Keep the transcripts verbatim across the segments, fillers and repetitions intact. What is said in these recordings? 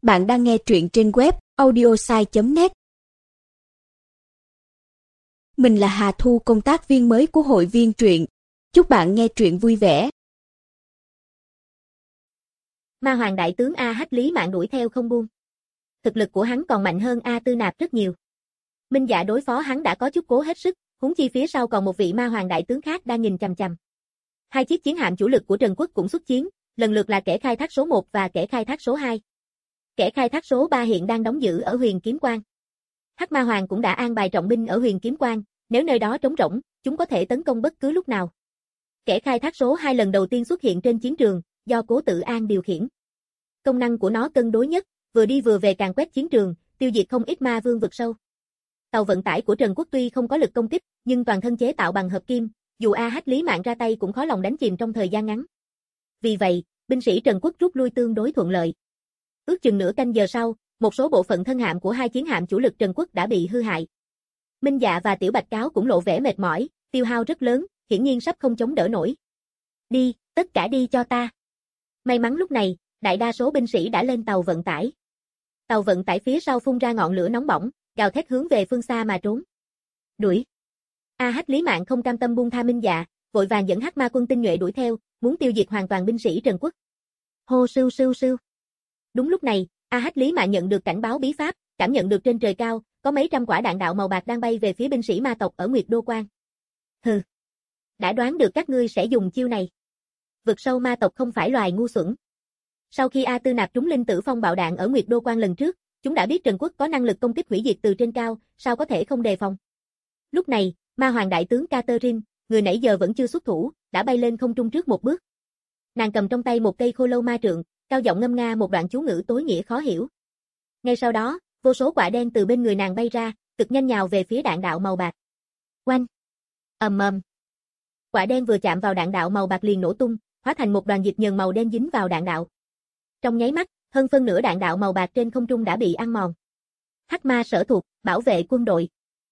Bạn đang nghe truyện trên web audiosai chấm net. Mình là Hà Thu, công tác viên mới của hội viên truyện. Chúc bạn nghe truyện vui vẻ. Ma Hoàng đại tướng A Hách Lý Mạn đuổi theo không buông. Thực lực của hắn còn mạnh hơn A Tư Nạp rất nhiều. Minh Dạ đối phó hắn đã có chút cố hết sức, huống chi phía sau còn một vị Ma Hoàng đại tướng khác đang nhìn chằm chằm. Hai chiếc chiến hạm chủ lực của Trần Quốc cũng xuất chiến, lần lượt là kẻ khai thác số một và kẻ khai thác số hai. Kẻ khai thác số ba hiện đang đóng giữ ở Huyền Kiếm Quan. Hắc Ma Hoàng cũng đã an bài trọng binh ở Huyền Kiếm Quan, nếu nơi đó trống rỗng, chúng có thể tấn công bất cứ lúc nào. Kẻ khai thác số hai lần đầu tiên xuất hiện trên chiến trường, do Cố Tự An điều khiển. Công năng của nó cân đối nhất, vừa đi vừa về càn quét chiến trường, tiêu diệt không ít ma vương vực sâu. Tàu vận tải của Trần Quốc tuy không có lực công kích, nhưng toàn thân chế tạo bằng hợp kim, dù A Hách Lý Mạn ra tay cũng khó lòng đánh chìm trong thời gian ngắn. Vì vậy, binh sĩ Trần Quốc rút lui tương đối thuận lợi. Ước chừng nửa canh giờ sau, một số bộ phận thân hạm của hai chiến hạm chủ lực Trần Quốc đã bị hư hại. Minh Dạ và Tiểu Bạch Cáo cũng lộ vẻ mệt mỏi, tiêu hao rất lớn, hiển nhiên sắp không chống đỡ nổi. Đi, tất cả đi cho ta. May mắn lúc này, đại đa số binh sĩ đã lên tàu vận tải. Tàu vận tải phía sau phun ra ngọn lửa nóng bỏng, gào thét hướng về phương xa mà trốn. Đuổi. A Hách Lý Mạn không cam tâm buông tha Minh Dạ, vội vàng dẫn Hắc Ma quân tinh nhuệ đuổi theo, muốn tiêu diệt hoàn toàn binh sĩ Trần Quốc. Hô sưu sưu sưu. Đúng lúc này, A Hách Lý Mạn nhận được cảnh báo bí pháp, cảm nhận được trên trời cao, có mấy trăm quả đạn đạo màu bạc đang bay về phía binh sĩ ma tộc ở Nguyệt Đô Quan. Hừ. Đã đoán được các ngươi sẽ dùng chiêu này. Vực sâu ma tộc không phải loài ngu xuẩn. Sau khi A Tư Nạp trúng linh tử phong bạo đạn ở Nguyệt Đô Quan lần trước, chúng đã biết Trần Quốc có năng lực công kích hủy diệt từ trên cao, sao có thể không đề phòng. Lúc này, Ma Hoàng đại tướng Catherine, người nãy giờ vẫn chưa xuất thủ, đã bay lên không trung trước một bước. Nàng cầm trong tay một cây khô lâu ma trượng, cao giọng ngâm nga một đoạn chú ngữ tối nghĩa khó hiểu. Ngay sau đó, vô số quả đen từ bên người nàng bay ra, cực nhanh nhào về phía đạn đạo màu bạc. Oanh! Ầm ầm! Quả đen vừa chạm vào đạn đạo màu bạc liền nổ tung, hóa thành một đoàn dịch nhờn màu đen dính vào đạn đạo. Trong nháy mắt, hơn phân nửa đạn đạo màu bạc trên không trung đã bị ăn mòn. Hắc Ma sở thuộc, bảo vệ quân đội.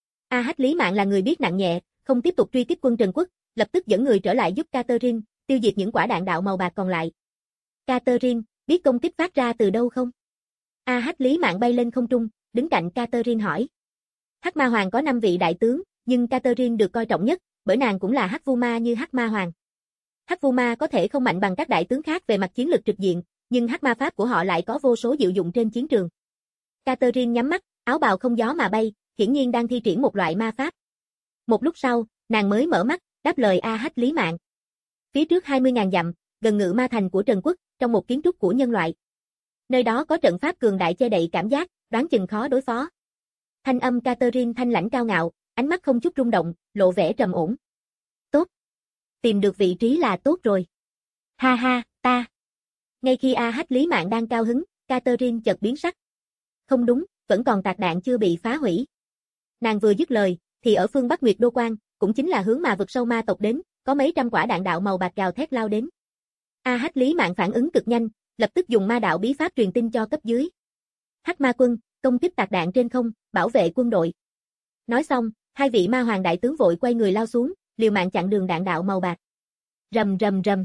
A Hách Lý Mạn là người biết nặng nhẹ, không tiếp tục truy kích quân Trần Quốc, lập tức dẫn người trở lại giúp Catherine, tiêu diệt những quả đạn đạo màu bạc còn lại. Catherine, biết công kích phát ra từ đâu không? A Hách Lý Mạn bay lên không trung, đứng cạnh Catherine hỏi. Hắc Ma Hoàng có năm vị đại tướng, nhưng Catherine được coi trọng nhất, bởi nàng cũng là Hắc Vu Ma như Hắc Ma Hoàng. Hắc Vu Ma có thể không mạnh bằng các đại tướng khác về mặt chiến lực trực diện, nhưng Hắc Ma pháp của họ lại có vô số diệu dụng trên chiến trường. Catherine nhắm mắt, áo bào không gió mà bay, hiển nhiên đang thi triển một loại ma pháp. Một lúc sau, nàng mới mở mắt, đáp lời A Hách Lý Mạn. Phía trước hai mươi nghìn dặm, gần Ngự Ma Thành của Trần Quốc, trong một kiến trúc của nhân loại. Nơi đó có trận pháp cường đại che đậy cảm giác, đoán chừng khó đối phó. Thanh âm Catherine thanh lãnh cao ngạo, ánh mắt không chút rung động, lộ vẻ trầm ổn. Tốt. Tìm được vị trí là tốt rồi. Ha ha, ta. Ngay khi A Hách Lý Mạn đang cao hứng, Catherine chợt biến sắc. Không đúng, vẫn còn tạc đạn chưa bị phá hủy. Nàng vừa dứt lời, thì ở phương Bắc Nguyệt Đô Quan, cũng chính là hướng mà vực sâu ma tộc đến, có mấy trăm quả đạn đạo màu bạc gào thét lao đến. A Hách Lý Mạn phản ứng cực nhanh, lập tức dùng ma đạo bí pháp truyền tin cho cấp dưới. Hắc Ma quân, công kích tạc đạn trên không, bảo vệ quân đội. Nói xong, hai vị Ma Hoàng đại tướng vội quay người lao xuống, liều mạng chặn đường đạn đạo màu bạc. Rầm rầm rầm.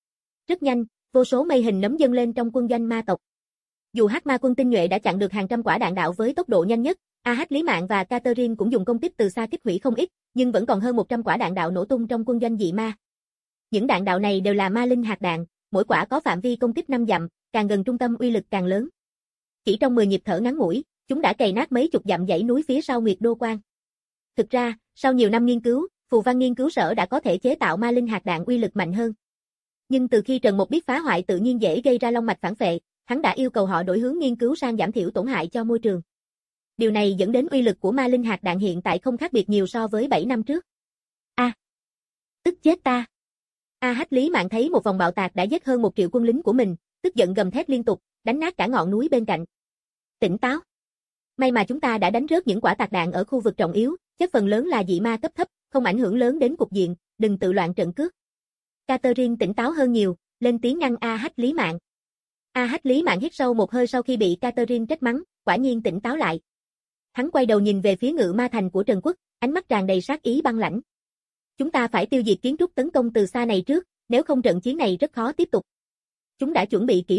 Rất nhanh, vô số mây hình nấm dâng lên trong quân doanh ma tộc. Dù Hắc Ma quân tinh nhuệ đã chặn được hàng trăm quả đạn đạo với tốc độ nhanh nhất, A Hách Lý Mạn và Catherine cũng dùng công kích từ xa kích hủy không ít, nhưng vẫn còn hơn một trăm quả đạn đạo nổ tung trong quân doanh dị ma. Những đạn đạo này đều là ma linh hạt đạn, mỗi quả có phạm vi công kích năm dặm, càng gần trung tâm uy lực càng lớn. Chỉ trong mười nhịp thở ngắn ngủi, chúng đã cày nát mấy chục dặm dãy núi phía sau Nguyệt Đô Quan. Thực ra, sau nhiều năm nghiên cứu, Phù Văn nghiên cứu sở đã có thể chế tạo ma linh hạt đạn uy lực mạnh hơn. Nhưng từ khi Trần Mục biết phá hoại tự nhiên dễ gây ra long mạch phản phệ, hắn đã yêu cầu họ đổi hướng nghiên cứu sang giảm thiểu tổn hại cho môi trường. Điều này dẫn đến uy lực của ma linh hạt đạn hiện tại không khác biệt nhiều so với bảy năm trước. A, à, tức chết ta. A Hách Lý Mạn thấy một vòng bạo tạc đã giết hơn một triệu quân lính của mình, tức giận gầm thét liên tục, đánh nát cả ngọn núi bên cạnh. Tỉnh táo. May mà chúng ta đã đánh rớt những quả tạc đạn ở khu vực trọng yếu, chất phần lớn là dị ma cấp thấp, không ảnh hưởng lớn đến cục diện, đừng tự loạn trận cước. Catherine tỉnh táo hơn nhiều, lên tiếng ngăn A Hách Lý Mạn. A Hách Lý Mạn hít sâu một hơi sau khi bị Catherine trách mắng, quả nhiên tỉnh táo lại. Hắn quay đầu nhìn về phía Ngự Ma Thành của Trần Quốc, ánh mắt tràn đầy sát ý băng lãnh. Chúng ta phải tiêu diệt kiến trúc tấn công từ xa này trước, nếu không trận chiến này rất khó tiếp tục. Chúng đã chuẩn bị kỹ lưỡng,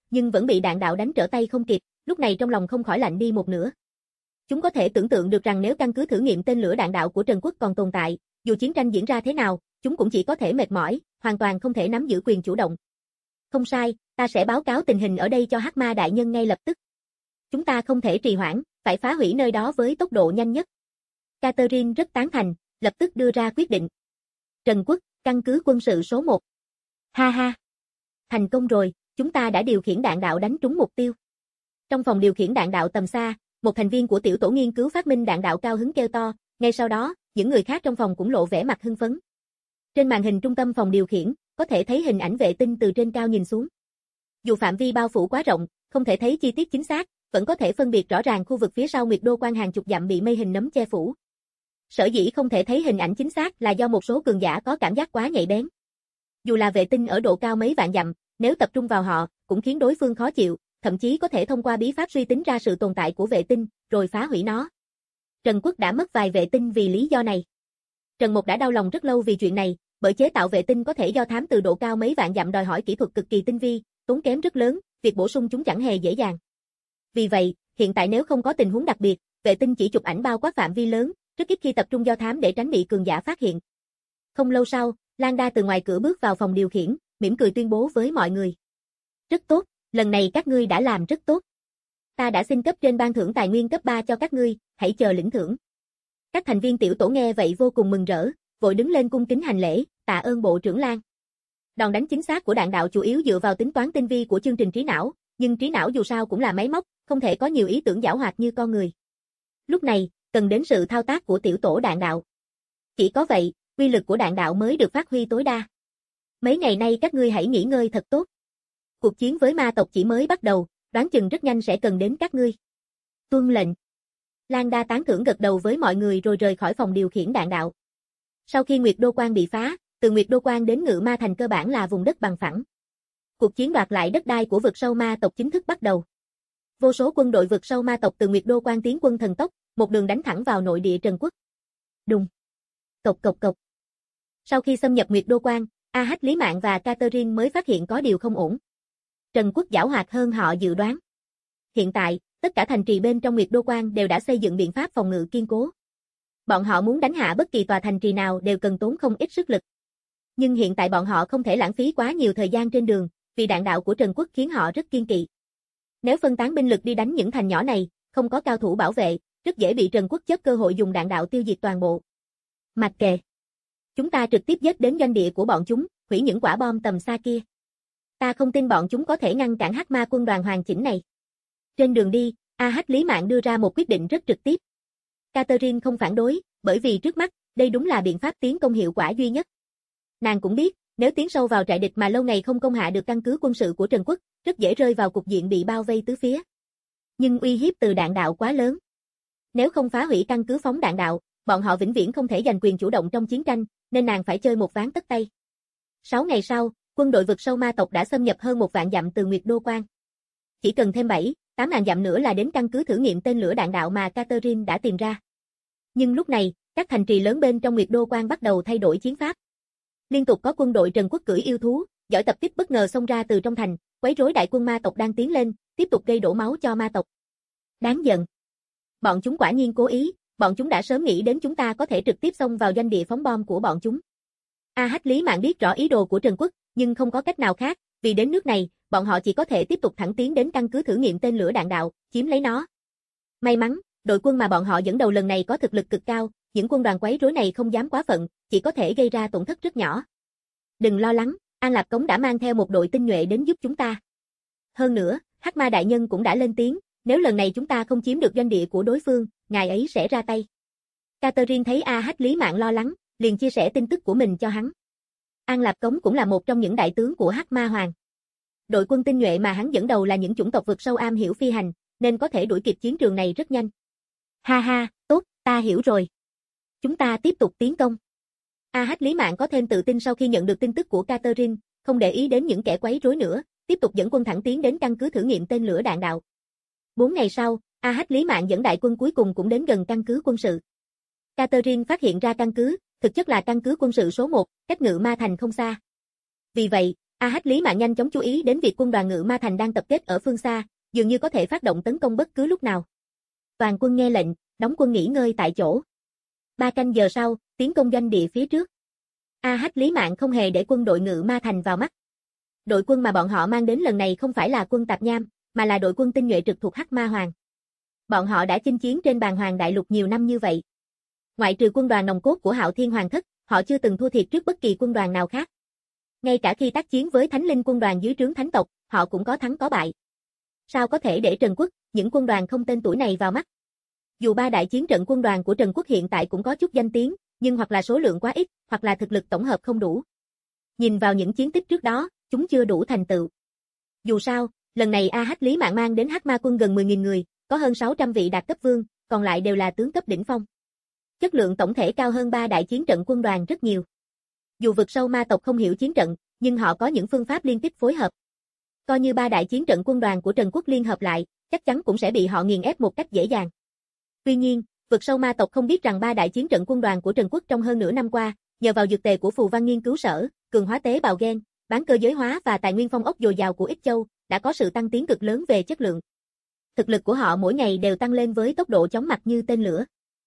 nhưng vẫn bị đạn đạo đánh trở tay không kịp, lúc này trong lòng không khỏi lạnh đi một nửa. Chúng có thể tưởng tượng được rằng nếu căn cứ thử nghiệm tên lửa đạn đạo của Trần Quốc còn tồn tại, dù chiến tranh diễn ra thế nào, chúng cũng chỉ có thể mệt mỏi, hoàn toàn không thể nắm giữ quyền chủ động. Không sai, ta sẽ báo cáo tình hình ở đây cho Hắc Ma đại nhân ngay lập tức. Chúng ta không thể trì hoãn, phải phá hủy nơi đó với tốc độ nhanh nhất. Catherine rất tán thành, lập tức đưa ra quyết định. Trần Quốc, căn cứ quân sự số một. Ha ha. Thành công rồi, chúng ta đã điều khiển đạn đạo đánh trúng mục tiêu. Trong phòng điều khiển đạn đạo tầm xa, một thành viên của tiểu tổ nghiên cứu phát minh đạn đạo cao hứng kêu to, ngay sau đó, những người khác trong phòng cũng lộ vẻ mặt hưng phấn. Trên màn hình trung tâm phòng điều khiển, có thể thấy hình ảnh vệ tinh từ trên cao nhìn xuống. Dù phạm vi bao phủ quá rộng, không thể thấy chi tiết chính xác, vẫn có thể phân biệt rõ ràng khu vực phía sau Nguyệt Đô Quan hàng chục dặm bị mây hình nấm che phủ. Sở dĩ không thể thấy hình ảnh chính xác là do một số cường giả có cảm giác quá nhạy bén. Dù là vệ tinh ở độ cao mấy vạn dặm, nếu tập trung vào họ, cũng khiến đối phương khó chịu, thậm chí có thể thông qua bí pháp suy tính ra sự tồn tại của vệ tinh, rồi phá hủy nó. Trần Quốc đã mất vài vệ tinh vì lý do này. Trần Mộc đã đau lòng rất lâu vì chuyện này, bởi chế tạo vệ tinh có thể do thám từ độ cao mấy vạn dặm đòi hỏi kỹ thuật cực kỳ tinh vi, tốn kém rất lớn, việc bổ sung chúng chẳng hề dễ dàng. Vì vậy, hiện tại nếu không có tình huống đặc biệt, vệ tinh chỉ chụp ảnh bao quát phạm vi lớn, rất ít khi tập trung do thám để tránh bị cường giả phát hiện. Không lâu sau, Lan Đa từ ngoài cửa bước vào phòng điều khiển, mỉm cười tuyên bố với mọi người. Rất tốt, lần này các ngươi đã làm rất tốt. Ta đã xin cấp trên ban thưởng tài nguyên cấp ba cho các ngươi, hãy chờ lĩnh thưởng. Các thành viên tiểu tổ nghe vậy vô cùng mừng rỡ, vội đứng lên cung kính hành lễ, tạ ơn bộ trưởng Lan. Đòn đánh chính xác của đạn đạo chủ yếu dựa vào tính toán tinh vi của chương trình trí não, nhưng trí não dù sao cũng là máy móc, không thể có nhiều ý tưởng giảo hoạt như con người. Lúc này, cần đến sự thao tác của tiểu tổ đạn đạo. Chỉ có vậy, uy lực của đạn đạo mới được phát huy tối đa. Mấy ngày nay các ngươi hãy nghỉ ngơi thật tốt. Cuộc chiến với ma tộc chỉ mới bắt đầu, đoán chừng rất nhanh sẽ cần đến các ngươi. Tuân lệnh. Lan Đa tán thưởng gật đầu với mọi người rồi rời khỏi phòng điều khiển đạn đạo. Sau khi Nguyệt Đô Quan bị phá, từ Nguyệt Đô Quan đến Ngự Ma Thành cơ bản là vùng đất bằng phẳng. Cuộc chiến đoạt lại đất đai của vực sâu ma tộc chính thức bắt đầu. Vô số quân đội vực sâu ma tộc từ Nguyệt Đô Quan tiến quân thần tốc, một đường đánh thẳng vào nội địa Trần Quốc. Đùng. Cộc cộc cộc. Sau khi xâm nhập Nguyệt Đô Quan, A Hách, Lý Mạn và Catherine mới phát hiện có điều không ổn. Trần Quốc giảo hoạt hơn họ dự đoán. Hiện tại, tất cả thành trì bên trong Nguyệt Đô Quan đều đã xây dựng biện pháp phòng ngự kiên cố. Bọn họ muốn đánh hạ bất kỳ tòa thành trì nào đều cần tốn không ít sức lực. Nhưng hiện tại bọn họ không thể lãng phí quá nhiều thời gian trên đường, vì đạn đạo của Trần Quốc khiến họ rất kiên kỵ. Nếu phân tán binh lực đi đánh những thành nhỏ này, không có cao thủ bảo vệ, rất dễ bị Trần Quốc chấp cơ hội dùng đạn đạo tiêu diệt toàn bộ. Mặc kệ. Chúng ta trực tiếp giết đến doanh địa của bọn chúng, hủy những quả bom tầm xa kia. Ta không tin bọn chúng có thể ngăn cản Hắc Ma quân đoàn hoàn chỉnh này. Trên đường đi, A Hách, Lý Mạn đưa ra một quyết định rất trực tiếp. Catherine không phản đối, bởi vì trước mắt, đây đúng là biện pháp tiến công hiệu quả duy nhất. Nàng cũng biết, nếu tiến sâu vào trại địch mà lâu ngày không công hạ được căn cứ quân sự của Trần Quốc, rất dễ rơi vào cục diện bị bao vây tứ phía. Nhưng uy hiếp từ đạn đạo quá lớn. Nếu không phá hủy căn cứ phóng đạn đạo, bọn họ vĩnh viễn không thể giành quyền chủ động trong chiến tranh, nên nàng phải chơi một ván tất tay. Sáu ngày sau, quân đội vực sâu ma tộc đã xâm nhập hơn một vạn dặm từ Nguyệt Đô Quan. Chỉ cần thêm bảy, tám ngàn dặm nữa là đến căn cứ thử nghiệm tên lửa đạn đạo mà Catherine đã tìm ra. Nhưng lúc này, các thành trì lớn bên trong Nguyệt Đô Quan bắt đầu thay đổi chiến pháp. Liên tục có quân đội Trần Quốc cưỡi yêu thú, giỏi tập kích bất ngờ xông ra từ trong thành, quấy rối đại quân ma tộc đang tiến lên, tiếp tục gây đổ máu cho ma tộc. Đáng giận. Bọn chúng quả nhiên cố ý, bọn chúng đã sớm nghĩ đến chúng ta có thể trực tiếp xông vào doanh địa phóng bom của bọn chúng. A Hách, Lý Mạn biết rõ ý đồ của Trần Quốc, nhưng không có cách nào khác, vì đến nước này, bọn họ chỉ có thể tiếp tục thẳng tiến đến căn cứ thử nghiệm tên lửa đạn đạo, chiếm lấy nó. May mắn, đội quân mà bọn họ dẫn đầu lần này có thực lực cực cao, những quân đoàn quấy rối này không dám quá phận, chỉ có thể gây ra tổn thất rất nhỏ. Đừng lo lắng, An Lạp Cống đã mang theo một đội tinh nhuệ đến giúp chúng ta. Hơn nữa, Hắc Ma đại nhân cũng đã lên tiếng, nếu lần này chúng ta không chiếm được doanh địa của đối phương, ngài ấy sẽ ra tay. Catherine thấy A Hách, Lý Mạn lo lắng, liền chia sẻ tin tức của mình cho hắn. An Lạp Cống cũng là một trong những đại tướng của Hắc Ma Hoàng. Đội quân tinh nhuệ mà hắn dẫn đầu là những chủng tộc vực sâu am hiểu phi hành, nên có thể đuổi kịp chiến trường này rất nhanh. Ha ha, tốt, ta hiểu rồi. Chúng ta tiếp tục tiến công. A Hách, Lý Mạn có thêm tự tin sau khi nhận được tin tức của Catherine, không để ý đến những kẻ quấy rối nữa, tiếp tục dẫn quân thẳng tiến đến căn cứ thử nghiệm tên lửa đạn đạo. Bốn ngày sau, A Hách, Lý Mạn dẫn đại quân cuối cùng cũng đến gần căn cứ quân sự. Catherine phát hiện ra căn cứ, thực chất là căn cứ quân sự số một, cách Ngự Ma Thành không xa. Vì vậy, A Hách Lý Mạn nhanh chóng chú ý đến việc quân đoàn Ngự Ma Thành đang tập kết ở phương xa, dường như có thể phát động tấn công bất cứ lúc nào. Toàn quân nghe lệnh, đóng quân nghỉ ngơi tại chỗ. Ba canh giờ sau, tiến công doanh địa phía trước. A Hách Lý Mạn không hề để quân đội Ngự Ma Thành vào mắt. Đội quân mà bọn họ mang đến lần này không phải là quân Tạp Nham, mà là đội quân tinh nhuệ trực thuộc Hắc Ma Hoàng. Bọn họ đã chinh chiến trên bàn hoàng đại lục nhiều năm như vậy. Ngoại trừ quân đoàn nòng cốt của Hạo Thiên Hoàng thất, họ chưa từng thua thiệt trước bất kỳ quân đoàn nào khác. Ngay cả khi tác chiến với Thánh Linh quân đoàn dưới trướng Thánh tộc, họ cũng có thắng có bại. Sao có thể để Trần Quốc, những quân đoàn không tên tuổi này vào mắt? Dù ba đại chiến trận quân đoàn của Trần Quốc hiện tại cũng có chút danh tiếng, nhưng hoặc là số lượng quá ít, hoặc là thực lực tổng hợp không đủ. Nhìn vào những chiến tích trước đó, chúng chưa đủ thành tựu. Dù sao, lần này A Hách Lý Mạn mang đến Hắc Ma quân gần mười nghìn người, có hơn sáu trăm vị đạt cấp vương, còn lại đều là tướng cấp đỉnh phong. Chất lượng tổng thể cao hơn ba đại chiến trận quân đoàn rất nhiều. Dù vực sâu ma tộc không hiểu chiến trận, nhưng họ có những phương pháp liên tiếp phối hợp. Coi như ba đại chiến trận quân đoàn của Trần Quốc liên hợp lại, chắc chắn cũng sẽ bị họ nghiền ép một cách dễ dàng. Tuy nhiên, vực sâu ma tộc không biết rằng ba đại chiến trận quân đoàn của Trần Quốc trong hơn nửa năm qua, nhờ vào dược tề của Phù Văn nghiên cứu sở, cường hóa tế bào gen, bán cơ giới hóa và tài nguyên phong ốc dồi dào của Ích Châu, đã có sự tăng tiến cực lớn về chất lượng. Thực lực của họ mỗi ngày đều tăng lên với tốc độ chóng mặt như tên lửa.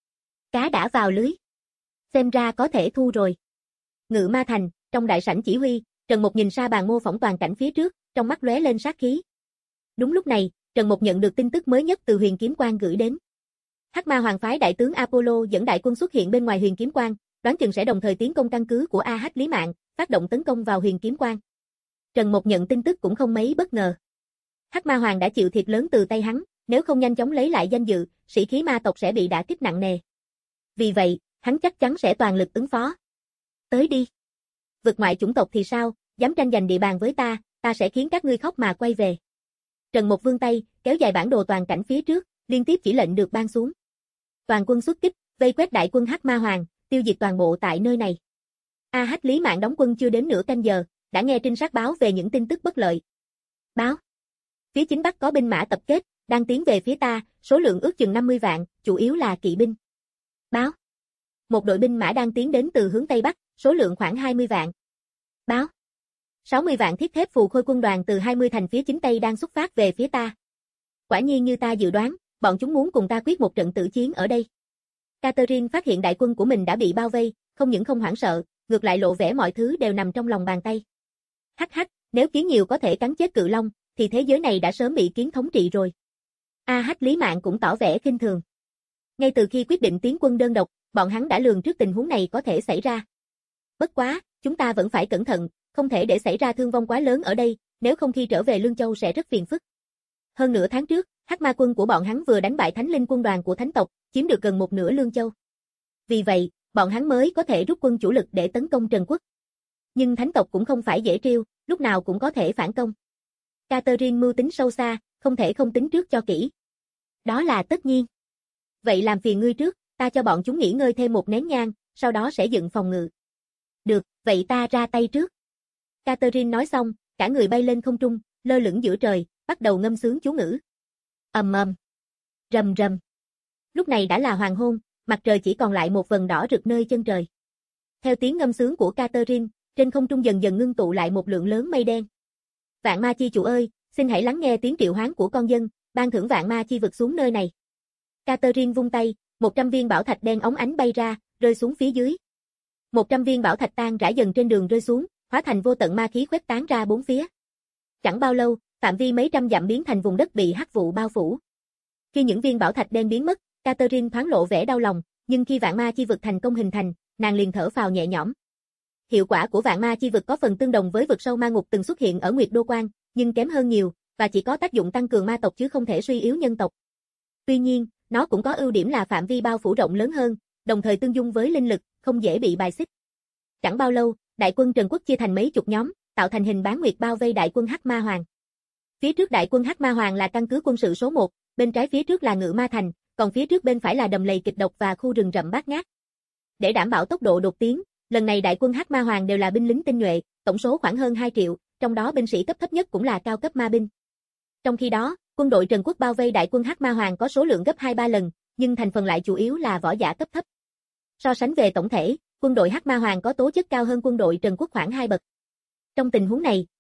Cá đã vào lưới. Xem ra có thể thu rồi. Ngự Ma Thành, trong đại sảnh chỉ huy, Trần Mục nhìn xa bàn mô phỏng toàn cảnh phía trước, trong mắt lóe lên sát khí. Đúng lúc này, Trần Mục nhận được tin tức mới nhất từ Huyền Kiếm Quan gửi đến. Hắc Ma Hoàng phái đại tướng Apollo dẫn đại quân xuất hiện bên ngoài Huyền Kiếm Quan, đoán chừng sẽ đồng thời tiến công căn cứ của A Hách Lý Mạn, phát động tấn công vào Huyền Kiếm Quan. Trần Mục nhận tin tức cũng không mấy bất ngờ. Hắc Ma Hoàng đã chịu thiệt lớn từ tay hắn, nếu không nhanh chóng lấy lại danh dự, sĩ khí ma tộc sẽ bị đả kích nặng nề. Vì vậy, hắn chắc chắn sẽ toàn lực ứng phó. Tới đi. Vực ngoại chủng tộc thì sao, dám tranh giành địa bàn với ta, ta sẽ khiến các ngươi khóc mà quay về. Trần Mục vươn tay, kéo dài bản đồ toàn cảnh phía trước, liên tiếp chỉ lệnh được ban xuống. Toàn quân xuất kích, vây quét đại quân Hắc Ma Hoàng, tiêu diệt toàn bộ tại nơi này. A Hách Lý Mạn đóng quân chưa đến nửa canh giờ, đã nghe trinh sát báo về những tin tức bất lợi. Báo. Phía chính bắc có binh mã tập kết, đang tiến về phía ta, số lượng ước chừng năm mươi vạn, chủ yếu là kỵ binh. Báo. Một đội binh mã đang tiến đến từ hướng tây bắc, số lượng khoảng hai mươi vạn. Báo. sáu mươi vạn thiết thép phù khôi quân đoàn từ hai mươi thành phía chính tây đang xuất phát về phía ta. Quả nhiên như ta dự đoán, bọn chúng muốn cùng ta quyết một trận tử chiến ở đây. Catherine phát hiện đại quân của mình đã bị bao vây, không những không hoảng sợ, ngược lại lộ vẻ mọi thứ đều nằm trong lòng bàn tay. Hắc hắc, nếu kiến nhiều có thể cắn chết cự long, thì thế giới này đã sớm bị kiến thống trị rồi. A Hách Lý Mạn cũng tỏ vẻ khinh thường. Ngay từ khi quyết định tiến quân đơn độc, bọn hắn đã lường trước tình huống này có thể xảy ra. Bất quá, chúng ta vẫn phải cẩn thận, không thể để xảy ra thương vong quá lớn ở đây, nếu không khi trở về Lương Châu sẽ rất phiền phức. Hơn nửa tháng trước, Hắc Ma quân của bọn hắn vừa đánh bại Thánh Linh quân đoàn của Thánh tộc, chiếm được gần một nửa Lương Châu. Vì vậy, bọn hắn mới có thể rút quân chủ lực để tấn công Trần Quốc. Nhưng Thánh tộc cũng không phải dễ trêu, lúc nào cũng có thể phản công. Catherine mưu tính sâu xa, không thể không tính trước cho kỹ. Đó là tất nhiên. Vậy làm phiền ngươi trước, ta cho bọn chúng nghỉ ngơi thêm một nén nhang, sau đó sẽ dựng phòng ngự. Được, vậy ta ra tay trước. Catherine nói xong, cả người bay lên không trung, lơ lửng giữa trời, bắt đầu ngâm sướng chú ngữ. Ầm ầm, rầm rầm. Lúc này đã là hoàng hôn, mặt trời chỉ còn lại một vầng đỏ rực nơi chân trời. Theo tiếng ngâm sướng của Catherine, trên không trung dần dần ngưng tụ lại một lượng lớn mây đen. Vạn Ma chi chủ ơi, xin hãy lắng nghe tiếng triệu hoán của con dân, ban thưởng Vạn Ma chi vực xuống nơi này. Catherine vung tay, một trăm viên bảo thạch đen óng ánh bay ra, rơi xuống phía dưới. một trăm viên bảo thạch tan rã dần trên đường rơi xuống, hóa thành vô tận ma khí khuếch tán ra bốn phía. Chẳng bao lâu, phạm vi mấy trăm dặm biến thành vùng đất bị hắc vụ bao phủ. Khi những viên bảo thạch đen biến mất, Catherine thoáng lộ vẻ đau lòng, nhưng khi Vạn Ma chi vực thành công hình thành, nàng liền thở phào nhẹ nhõm. Hiệu quả của Vạn Ma chi vực có phần tương đồng với vực sâu ma ngục từng xuất hiện ở Nguyệt Đô Quan, nhưng kém hơn nhiều, và chỉ có tác dụng tăng cường ma tộc chứ không thể suy yếu nhân tộc. Tuy nhiên, nó cũng có ưu điểm là phạm vi bao phủ rộng lớn hơn, đồng thời tương dung với linh lực, không dễ bị bài xích. Chẳng bao lâu, đại quân Trần Quốc chia thành mấy chục nhóm, tạo thành hình bán nguyệt bao vây đại quân Hắc Ma Hoàng. Phía trước đại quân Hắc Ma Hoàng là căn cứ quân sự số một, bên trái phía trước là Ngự Ma Thành, còn phía trước bên phải là đầm lầy kịch độc và khu rừng rậm bát ngát. Để đảm bảo tốc độ đột tiến, lần này đại quân Hắc Ma Hoàng đều là binh lính tinh nhuệ, tổng số khoảng hơn hai triệu, trong đó binh sĩ cấp thấp nhất cũng là cao cấp ma binh. Trong khi đó, quân đội Trần Quốc bao vây đại quân Hắc Ma Hoàng có số lượng gấp hai ba lần, nhưng thành phần lại chủ yếu là võ giả cấp thấp. So sánh về tổng thể, quân đội Hắc Ma Hoàng có tố chất cao hơn quân đội Trần Quốc khoảng hai bậc. Trong tình huống này,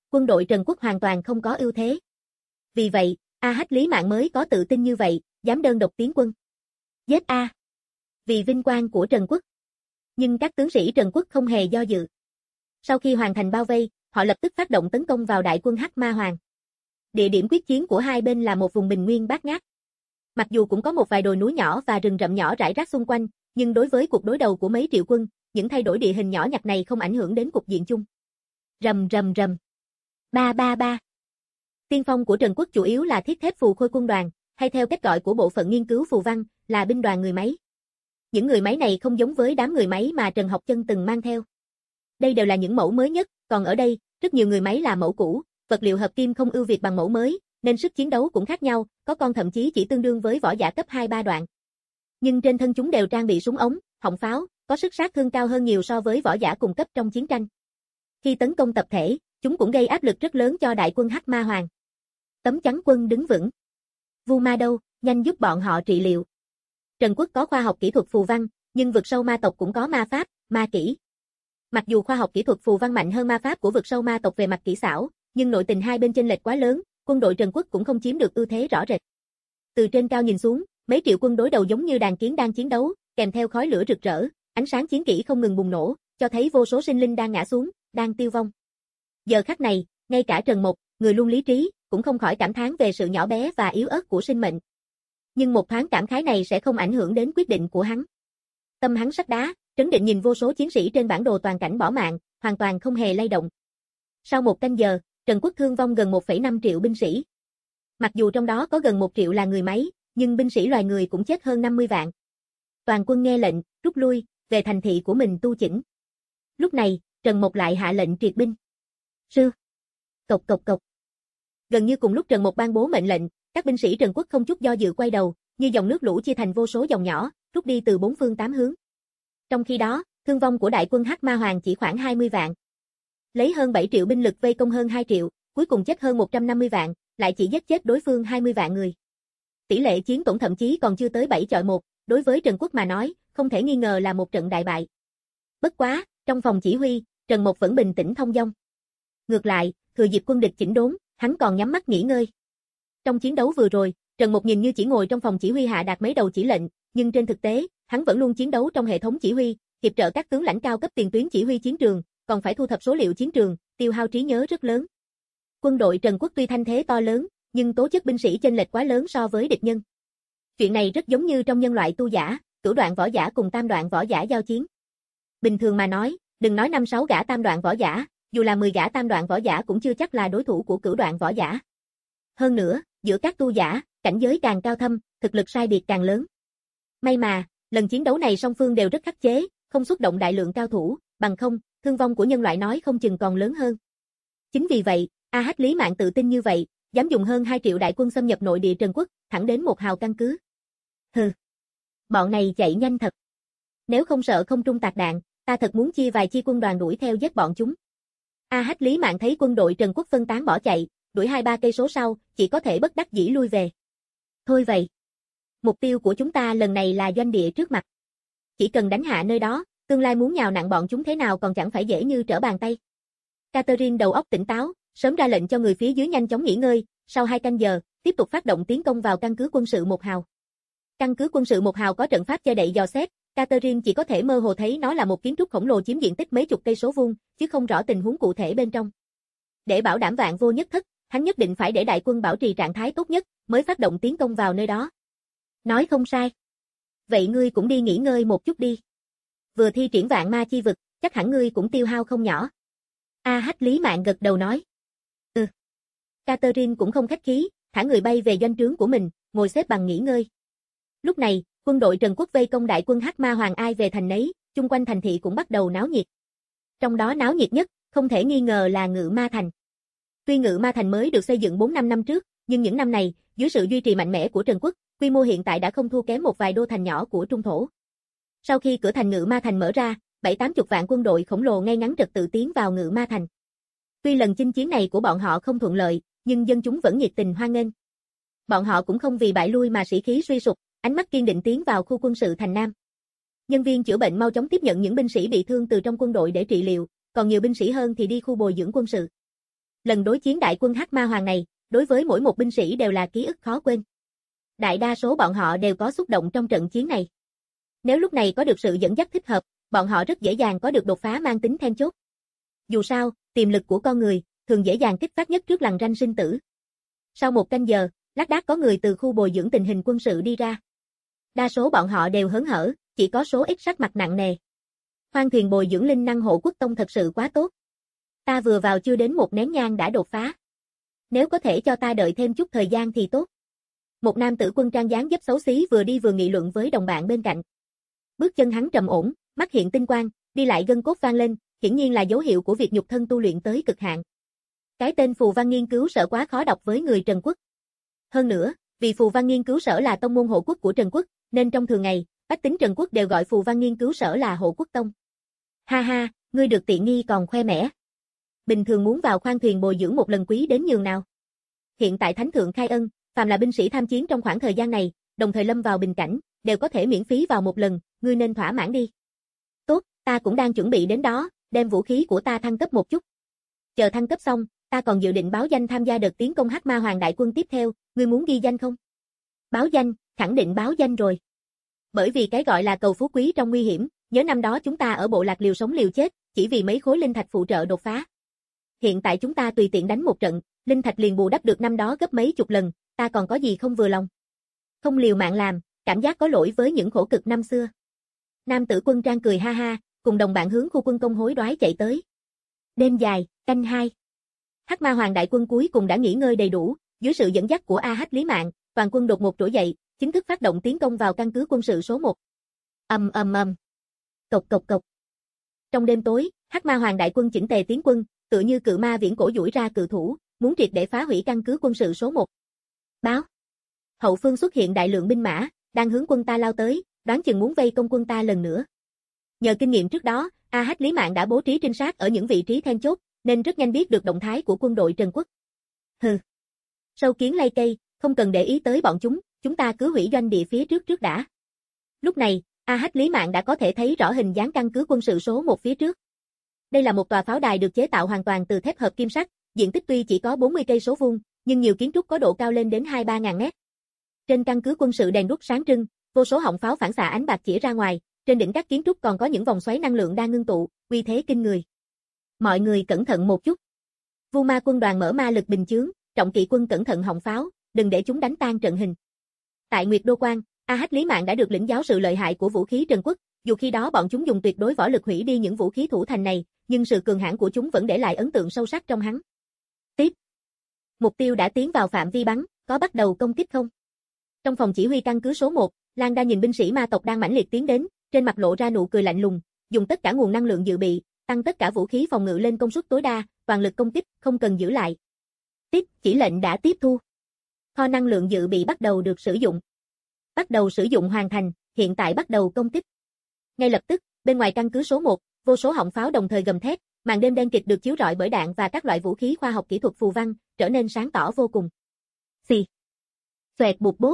quân đội Trần Quốc hoàn toàn không có ưu thế. Vì vậy, A Hách Lý Mạn mới có tự tin như vậy, dám đơn độc tiến quân. Giết A! Vì vinh quang của Trần Quốc. Nhưng các tướng sĩ Trần Quốc không hề do dự. Sau khi hoàn thành bao vây, họ lập tức phát động tấn công vào đại quân Hắc Ma Hoàng. Địa điểm quyết chiến của hai bên là một vùng bình nguyên bát ngát. Mặc dù cũng có một vài đồi núi nhỏ và rừng rậm nhỏ rải rác xung quanh, nhưng đối với cuộc đối đầu của mấy triệu quân, những thay đổi địa hình nhỏ nhặt này không ảnh hưởng đến cục diện chung. Rầm rầm rầm. Ba ba ba. Tiên phong của Trần Quốc chủ yếu là thiết thép phù khôi quân đoàn, hay theo cách gọi của bộ phận nghiên cứu phù văn, là binh đoàn người máy. Những người máy này không giống với đám người máy mà Trần Học Chân từng mang theo. Đây đều là những mẫu mới nhất, còn ở đây, rất nhiều người máy là mẫu cũ, vật liệu hợp kim không ưu việt bằng mẫu mới, nên sức chiến đấu cũng khác nhau, có con thậm chí chỉ tương đương với võ giả cấp hai ba đoạn. Nhưng trên thân chúng đều trang bị súng ống, họng pháo, có sức sát thương cao hơn nhiều so với võ giả cùng cấp trong chiến tranh. Khi tấn công tập thể, chúng cũng gây áp lực rất lớn cho đại quân Hắc Ma Hoàng. Tấm chắn quân đứng vững. Vu Ma đâu, nhanh giúp bọn họ trị liệu. Trần Quốc có khoa học kỹ thuật phù văn, nhưng vực sâu ma tộc cũng có ma pháp, ma kỹ. Mặc dù khoa học kỹ thuật phù văn mạnh hơn ma pháp của vực sâu ma tộc về mặt kỹ xảo, nhưng nội tình hai bên chênh lệch quá lớn, quân đội Trần Quốc cũng không chiếm được ưu thế rõ rệt. Từ trên cao nhìn xuống, mấy triệu quân đối đầu giống như đàn kiến đang chiến đấu, kèm theo khói lửa rực rỡ, ánh sáng chiến kỹ không ngừng bùng nổ, cho thấy vô số sinh linh đang ngã xuống, đang tiêu vong. Giờ khắc này, ngay cả Trần Mộc, người luôn lý trí, cũng không khỏi cảm thán về sự nhỏ bé và yếu ớt của sinh mệnh. Nhưng một thoáng cảm khái này sẽ không ảnh hưởng đến quyết định của hắn. Tâm hắn sắt đá, trấn định nhìn vô số chiến sĩ trên bản đồ toàn cảnh bỏ mạng, hoàn toàn không hề lay động. Sau một canh giờ, Trần Quốc thương vong gần một phẩy năm triệu binh sĩ. Mặc dù trong đó có gần một triệu là người máy, nhưng binh sĩ loài người cũng chết hơn năm mươi vạn. Toàn quân nghe lệnh, rút lui, về thành thị của mình tu chỉnh. Lúc này, Trần Mộc lại hạ lệnh triệt binh. Sư. Cộc cộc cộc. Gần như cùng lúc Trần Mộc ban bố mệnh lệnh, các binh sĩ Trần Quốc không chút do dự quay đầu, như dòng nước lũ chia thành vô số dòng nhỏ, rút đi từ bốn phương tám hướng. Trong khi đó, thương vong của đại quân Hắc Ma Hoàng chỉ khoảng hai mươi vạn. Lấy hơn bảy triệu binh lực vây công hơn hai triệu, cuối cùng chết hơn một trăm năm mươi vạn, lại chỉ giết chết đối phương hai mươi vạn người. Tỷ lệ chiến tổn thậm chí còn chưa tới bảy chọi một, đối với Trần Quốc mà nói, không thể nghi ngờ là một trận đại bại. Bất quá, trong phòng chỉ huy, Trần Mộc vẫn bình tĩnh thông dong. Ngược lại, thừa dịp quân địch chỉnh đốn, hắn còn nhắm mắt nghỉ ngơi. Trong chiến đấu vừa rồi, Trần Mộc nhìn như chỉ ngồi trong phòng chỉ huy hạ đạt mấy đầu chỉ lệnh, nhưng trên thực tế, hắn vẫn luôn chiến đấu trong hệ thống chỉ huy, hiệp trợ các tướng lãnh cao cấp tiền tuyến chỉ huy chiến trường, còn phải thu thập số liệu chiến trường, tiêu hao trí nhớ rất lớn. Quân đội Trần Quốc tuy thanh thế to lớn, nhưng tố chất binh sĩ chênh lệch quá lớn so với địch nhân. Chuyện này rất giống như trong nhân loại tu giả, cửu đoạn võ giả cùng tam đoạn võ giả giao chiến. Bình thường mà nói, đừng nói năm sáu gã tam đoạn võ giả, dù là mười gã tam đoạn võ giả cũng chưa chắc là đối thủ của cửu đoạn võ giả. Hơn nữa, giữa các tu giả, cảnh giới càng cao thâm, thực lực sai biệt càng lớn. May mà, lần chiến đấu này song phương đều rất khắc chế, không xuất động đại lượng cao thủ, bằng không, thương vong của nhân loại nói không chừng còn lớn hơn. Chính vì vậy, A Hách Lý Mạn tự tin như vậy, dám dùng hơn hai triệu đại quân xâm nhập nội địa Trần Quốc, thẳng đến một hào căn cứ. Hừ, bọn này chạy nhanh thật. Nếu không sợ không trung tạc đạn, ta thật muốn chia vài chi quân đoàn đuổi theo giết bọn chúng. A Hách Lý Mạn thấy quân đội Trần Quốc phân tán bỏ chạy, đuổi hai ba cây số sau, chỉ có thể bất đắc dĩ lui về. Thôi vậy. Mục tiêu của chúng ta lần này là doanh địa trước mặt. Chỉ cần đánh hạ nơi đó, tương lai muốn nhào nặn bọn chúng thế nào còn chẳng phải dễ như trở bàn tay. Catherine đầu óc tỉnh táo, sớm ra lệnh cho người phía dưới nhanh chóng nghỉ ngơi, sau hai canh giờ, tiếp tục phát động tiến công vào căn cứ quân sự một hào. Căn cứ quân sự một hào có trận pháp che đậy dò xét, Catherine chỉ có thể mơ hồ thấy nó là một kiến trúc khổng lồ chiếm diện tích mấy chục cây số vuông, chứ không rõ tình huống cụ thể bên trong. Để bảo đảm vạn vô nhất thất, hắn nhất định phải để đại quân bảo trì trạng thái tốt nhất, mới phát động tiến công vào nơi đó. Nói không sai. Vậy ngươi cũng đi nghỉ ngơi một chút đi. Vừa thi triển vạn ma chi vực, chắc hẳn ngươi cũng tiêu hao không nhỏ. A Hách Lý Mạn gật đầu nói. Ừ. Catherine cũng không khách khí, thả người bay về doanh trướng của mình, ngồi xếp bằng nghỉ ngơi. Lúc này, quân đội Trần Quốc vây công đại quân Hắc Ma Hoàng ai về thành nấy, chung quanh thành thị cũng bắt đầu náo nhiệt. Trong đó náo nhiệt nhất, không thể nghi ngờ là Ngự Ma Thành. Tuy Ngự Ma Thành mới được xây dựng bốn năm năm trước, nhưng những năm này, dưới sự duy trì mạnh mẽ của Trần Quốc, quy mô hiện tại đã không thua kém một vài đô thành nhỏ của Trung thổ. Sau khi cửa thành Ngự Ma Thành mở ra, bảy tám chục vạn quân đội khổng lồ ngay ngắn trật tự tiến vào Ngự Ma Thành. Tuy lần chinh chiến này của bọn họ không thuận lợi, nhưng dân chúng vẫn nhiệt tình hoan nghênh. Bọn họ cũng không vì bại lui mà sĩ khí suy sụp, ánh mắt kiên định tiến vào khu quân sự thành Nam. Nhân viên chữa bệnh mau chóng tiếp nhận những binh sĩ bị thương từ trong quân đội để trị liệu, còn nhiều binh sĩ hơn thì đi khu bồi dưỡng quân sự. Lần đối chiến đại quân Hắc Ma Hoàng này, đối với mỗi một binh sĩ đều là ký ức khó quên. Đại đa số bọn họ đều có xúc động trong trận chiến này. Nếu lúc này có được sự dẫn dắt thích hợp, bọn họ rất dễ dàng có được đột phá mang tính then chốt. Dù sao, tiềm lực của con người thường dễ dàng kích phát nhất trước lằn ranh sinh tử. Sau một canh giờ, lác đác có người từ khu bồi dưỡng tình hình quân sự đi ra. Đa số bọn họ đều hớn hở, chỉ có số ít sắc mặt nặng nề. Khoan thuyền bồi dưỡng linh năng hộ quốc tông thật sự quá tốt. Ta vừa vào chưa đến một nén nhang đã đột phá. Nếu có thể cho ta đợi thêm chút thời gian thì tốt. Một nam tử quân trang dáng dấp xấu xí vừa đi vừa nghị luận với đồng bạn bên cạnh. Bước chân hắn trầm ổn, mắt hiện tinh quang, đi lại gân cốt vang lên, hiển nhiên là dấu hiệu của việc nhục thân tu luyện tới cực hạn. Cái tên Phù Văn Nghiên cứu sở quá khó đọc với người Trần Quốc. Hơn nữa, vì Phù Văn Nghiên cứu sở là tông môn hộ quốc của Trần Quốc, nên trong thường ngày, bách tính Trần Quốc đều gọi Phù Văn Nghiên cứu sở là hộ quốc tông. Ha ha, ngươi được tiện nghi còn khoe mẽ. Bình thường muốn vào khoang thuyền bồi dưỡng một lần quý đến nhường nào. Hiện tại Thánh Thượng khai ân, phàm là binh sĩ tham chiến trong khoảng thời gian này, đồng thời lâm vào bình cảnh, đều có thể miễn phí vào một lần, ngươi nên thỏa mãn đi. Tốt, ta cũng đang chuẩn bị đến đó, đem vũ khí của ta thăng cấp một chút. Chờ thăng cấp xong, ta còn dự định báo danh tham gia đợt tiến công Hắc Ma Hoàng đại quân tiếp theo, ngươi muốn ghi danh không? Báo danh, khẳng định báo danh rồi. Bởi vì cái gọi là cầu phú quý trong nguy hiểm, nhớ năm đó chúng ta ở bộ lạc liều sống liều chết, chỉ vì mấy khối linh thạch phụ trợ đột phá. Hiện tại chúng ta tùy tiện đánh một trận, linh thạch liền bù đắp được năm đó gấp mấy chục lần, ta còn có gì không vừa lòng. Không liều mạng làm, cảm giác có lỗi với những khổ cực năm xưa. Nam tử quân trang cười ha ha, cùng đồng bạn hướng khu quân công hối đoái chạy tới. Đêm dài, canh hai. Hắc Ma Hoàng đại quân cuối cùng đã nghỉ ngơi đầy đủ, dưới sự dẫn dắt của A Hách Lý Mạn, toàn quân đột ngột trỗi dậy, chính thức phát động tiến công vào căn cứ quân sự số một. Ầm ầm ầm. Cộc cộc cộc. Trong đêm tối, Hắc Ma Hoàng đại quân chỉnh tề tiến quân, tựa như cự ma viễn cổ duỗi ra cự thủ, muốn triệt để phá hủy căn cứ quân sự số một. Báo. Hậu phương xuất hiện đại lượng binh mã, đang hướng quân ta lao tới, đoán chừng muốn vây công quân ta lần nữa. Nhờ kinh nghiệm trước đó, A Hách Lý Mạn đã bố trí trinh sát ở những vị trí then chốt, nên rất nhanh biết được động thái của quân đội Trần Quốc. Hừ. Sâu kiến lay cây, không cần để ý tới bọn chúng, chúng ta cứ hủy doanh địa phía trước trước đã. Lúc này, A Hách Lý Mạn đã có thể thấy rõ hình dáng căn cứ quân sự số một phía trước. Đây là một tòa pháo đài được chế tạo hoàn toàn từ thép hợp kim sắt, diện tích tuy chỉ có bốn mươi cây số vuông, nhưng nhiều kiến trúc có độ cao lên đến hai ba ngàn mét. Trên căn cứ quân sự đèn đuốc sáng trưng, vô số họng pháo phản xạ ánh bạc chĩa ra ngoài, trên đỉnh các kiến trúc còn có những vòng xoáy năng lượng đang ngưng tụ, uy thế kinh người. Mọi người cẩn thận một chút. Vu Ma quân đoàn mở ma lực bình chướng, trọng kỵ quân cẩn thận họng pháo, đừng để chúng đánh tan trận hình. Tại Nguyệt Đô Quan, A Hách Lý Mạn đã được lĩnh giáo sự lợi hại của vũ khí Trần Quốc, dù khi đó bọn chúng dùng tuyệt đối võ lực hủy đi những vũ khí thủ thành này, nhưng sự cường hãn của chúng vẫn để lại ấn tượng sâu sắc trong hắn. Tiếp. Mục tiêu đã tiến vào phạm vi bắn, có bắt đầu công kích không? Trong phòng chỉ huy căn cứ số một, Lan Đa nhìn binh sĩ ma tộc đang mãnh liệt tiến đến, trên mặt lộ ra nụ cười lạnh lùng, dùng tất cả nguồn năng lượng dự bị, tăng tất cả vũ khí phòng ngự lên công suất tối đa, toàn lực công kích, không cần giữ lại. Tiếp, chỉ lệnh đã tiếp thu. Kho năng lượng dự bị bắt đầu được sử dụng. Bắt đầu sử dụng hoàn thành, hiện tại bắt đầu công kích. Ngay lập tức, bên ngoài căn cứ số một, vô số họng pháo đồng thời gầm thét, màn đêm đen kịt được chiếu rọi bởi đạn và các loại vũ khí khoa học kỹ thuật phù văn, trở nên sáng tỏ vô cùng. Xì. Xoẹt bụp bốp.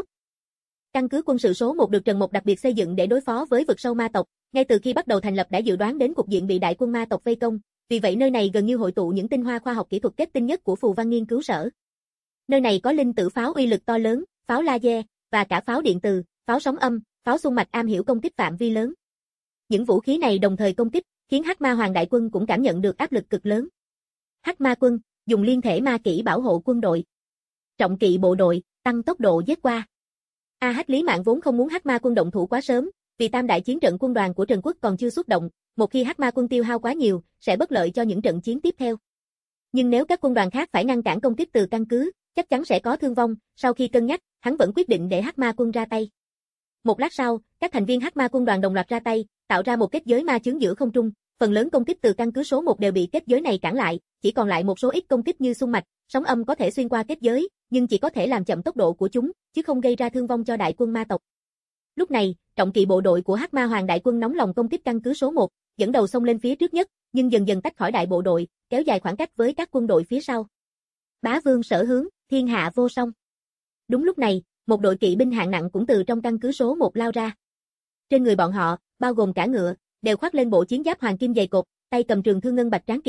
Căn cứ quân sự số một được Trần Mộc đặc biệt xây dựng để đối phó với vực sâu ma tộc, ngay từ khi bắt đầu thành lập đã dự đoán đến cục diện bị đại quân ma tộc vây công, vì vậy nơi này gần như hội tụ những tinh hoa khoa học kỹ thuật kết tinh nhất của Phù Văn nghiên cứu sở. Nơi này có linh tử pháo uy lực to lớn, pháo laser và cả pháo điện từ, pháo sóng âm, pháo xung mạch am hiểu công kích phạm vi lớn. Những vũ khí này đồng thời công kích, khiến Hắc Ma Hoàng đại quân cũng cảm nhận được áp lực cực lớn. Hắc Ma quân dùng liên thể ma kỹ bảo hộ quân đội. Trọng kỵ bộ đội tăng tốc độ giết qua. A Hách Lý Mạn vốn không muốn Hắc Ma quân động thủ quá sớm, vì tam đại chiến trận quân đoàn của Trần Quốc còn chưa xuất động, một khi Hắc Ma quân tiêu hao quá nhiều, sẽ bất lợi cho những trận chiến tiếp theo. Nhưng nếu các quân đoàn khác phải ngăn cản công kích từ căn cứ, chắc chắn sẽ có thương vong, sau khi cân nhắc, hắn vẫn quyết định để Hắc Ma quân ra tay. Một lát sau, các thành viên Hắc Ma quân đoàn đồng loạt ra tay, tạo ra một kết giới ma chướng giữa không trung, phần lớn công kích từ căn cứ số một đều bị kết giới này cản lại, chỉ còn lại một số ít công kích như xung mạch, sóng âm có thể xuyên qua kết giới, nhưng chỉ có thể làm chậm tốc độ của chúng, chứ không gây ra thương vong cho đại quân ma tộc. Lúc này, trọng kỵ bộ đội của Hắc Ma Hoàng đại quân nóng lòng công kích căn cứ số một, dẫn đầu xông lên phía trước nhất, nhưng dần dần tách khỏi đại bộ đội, kéo dài khoảng cách với các quân đội phía sau. Bá vương sở hướng, thiên hạ vô song. Đúng lúc này, một đội kỵ binh hạng nặng cũng từ trong căn cứ số một lao ra. Trên người bọn họ, bao gồm cả ngựa, đều khoác lên bộ chiến giáp hoàng kim dày cộp, tay cầm trường thương ngân bạch tráng kiện,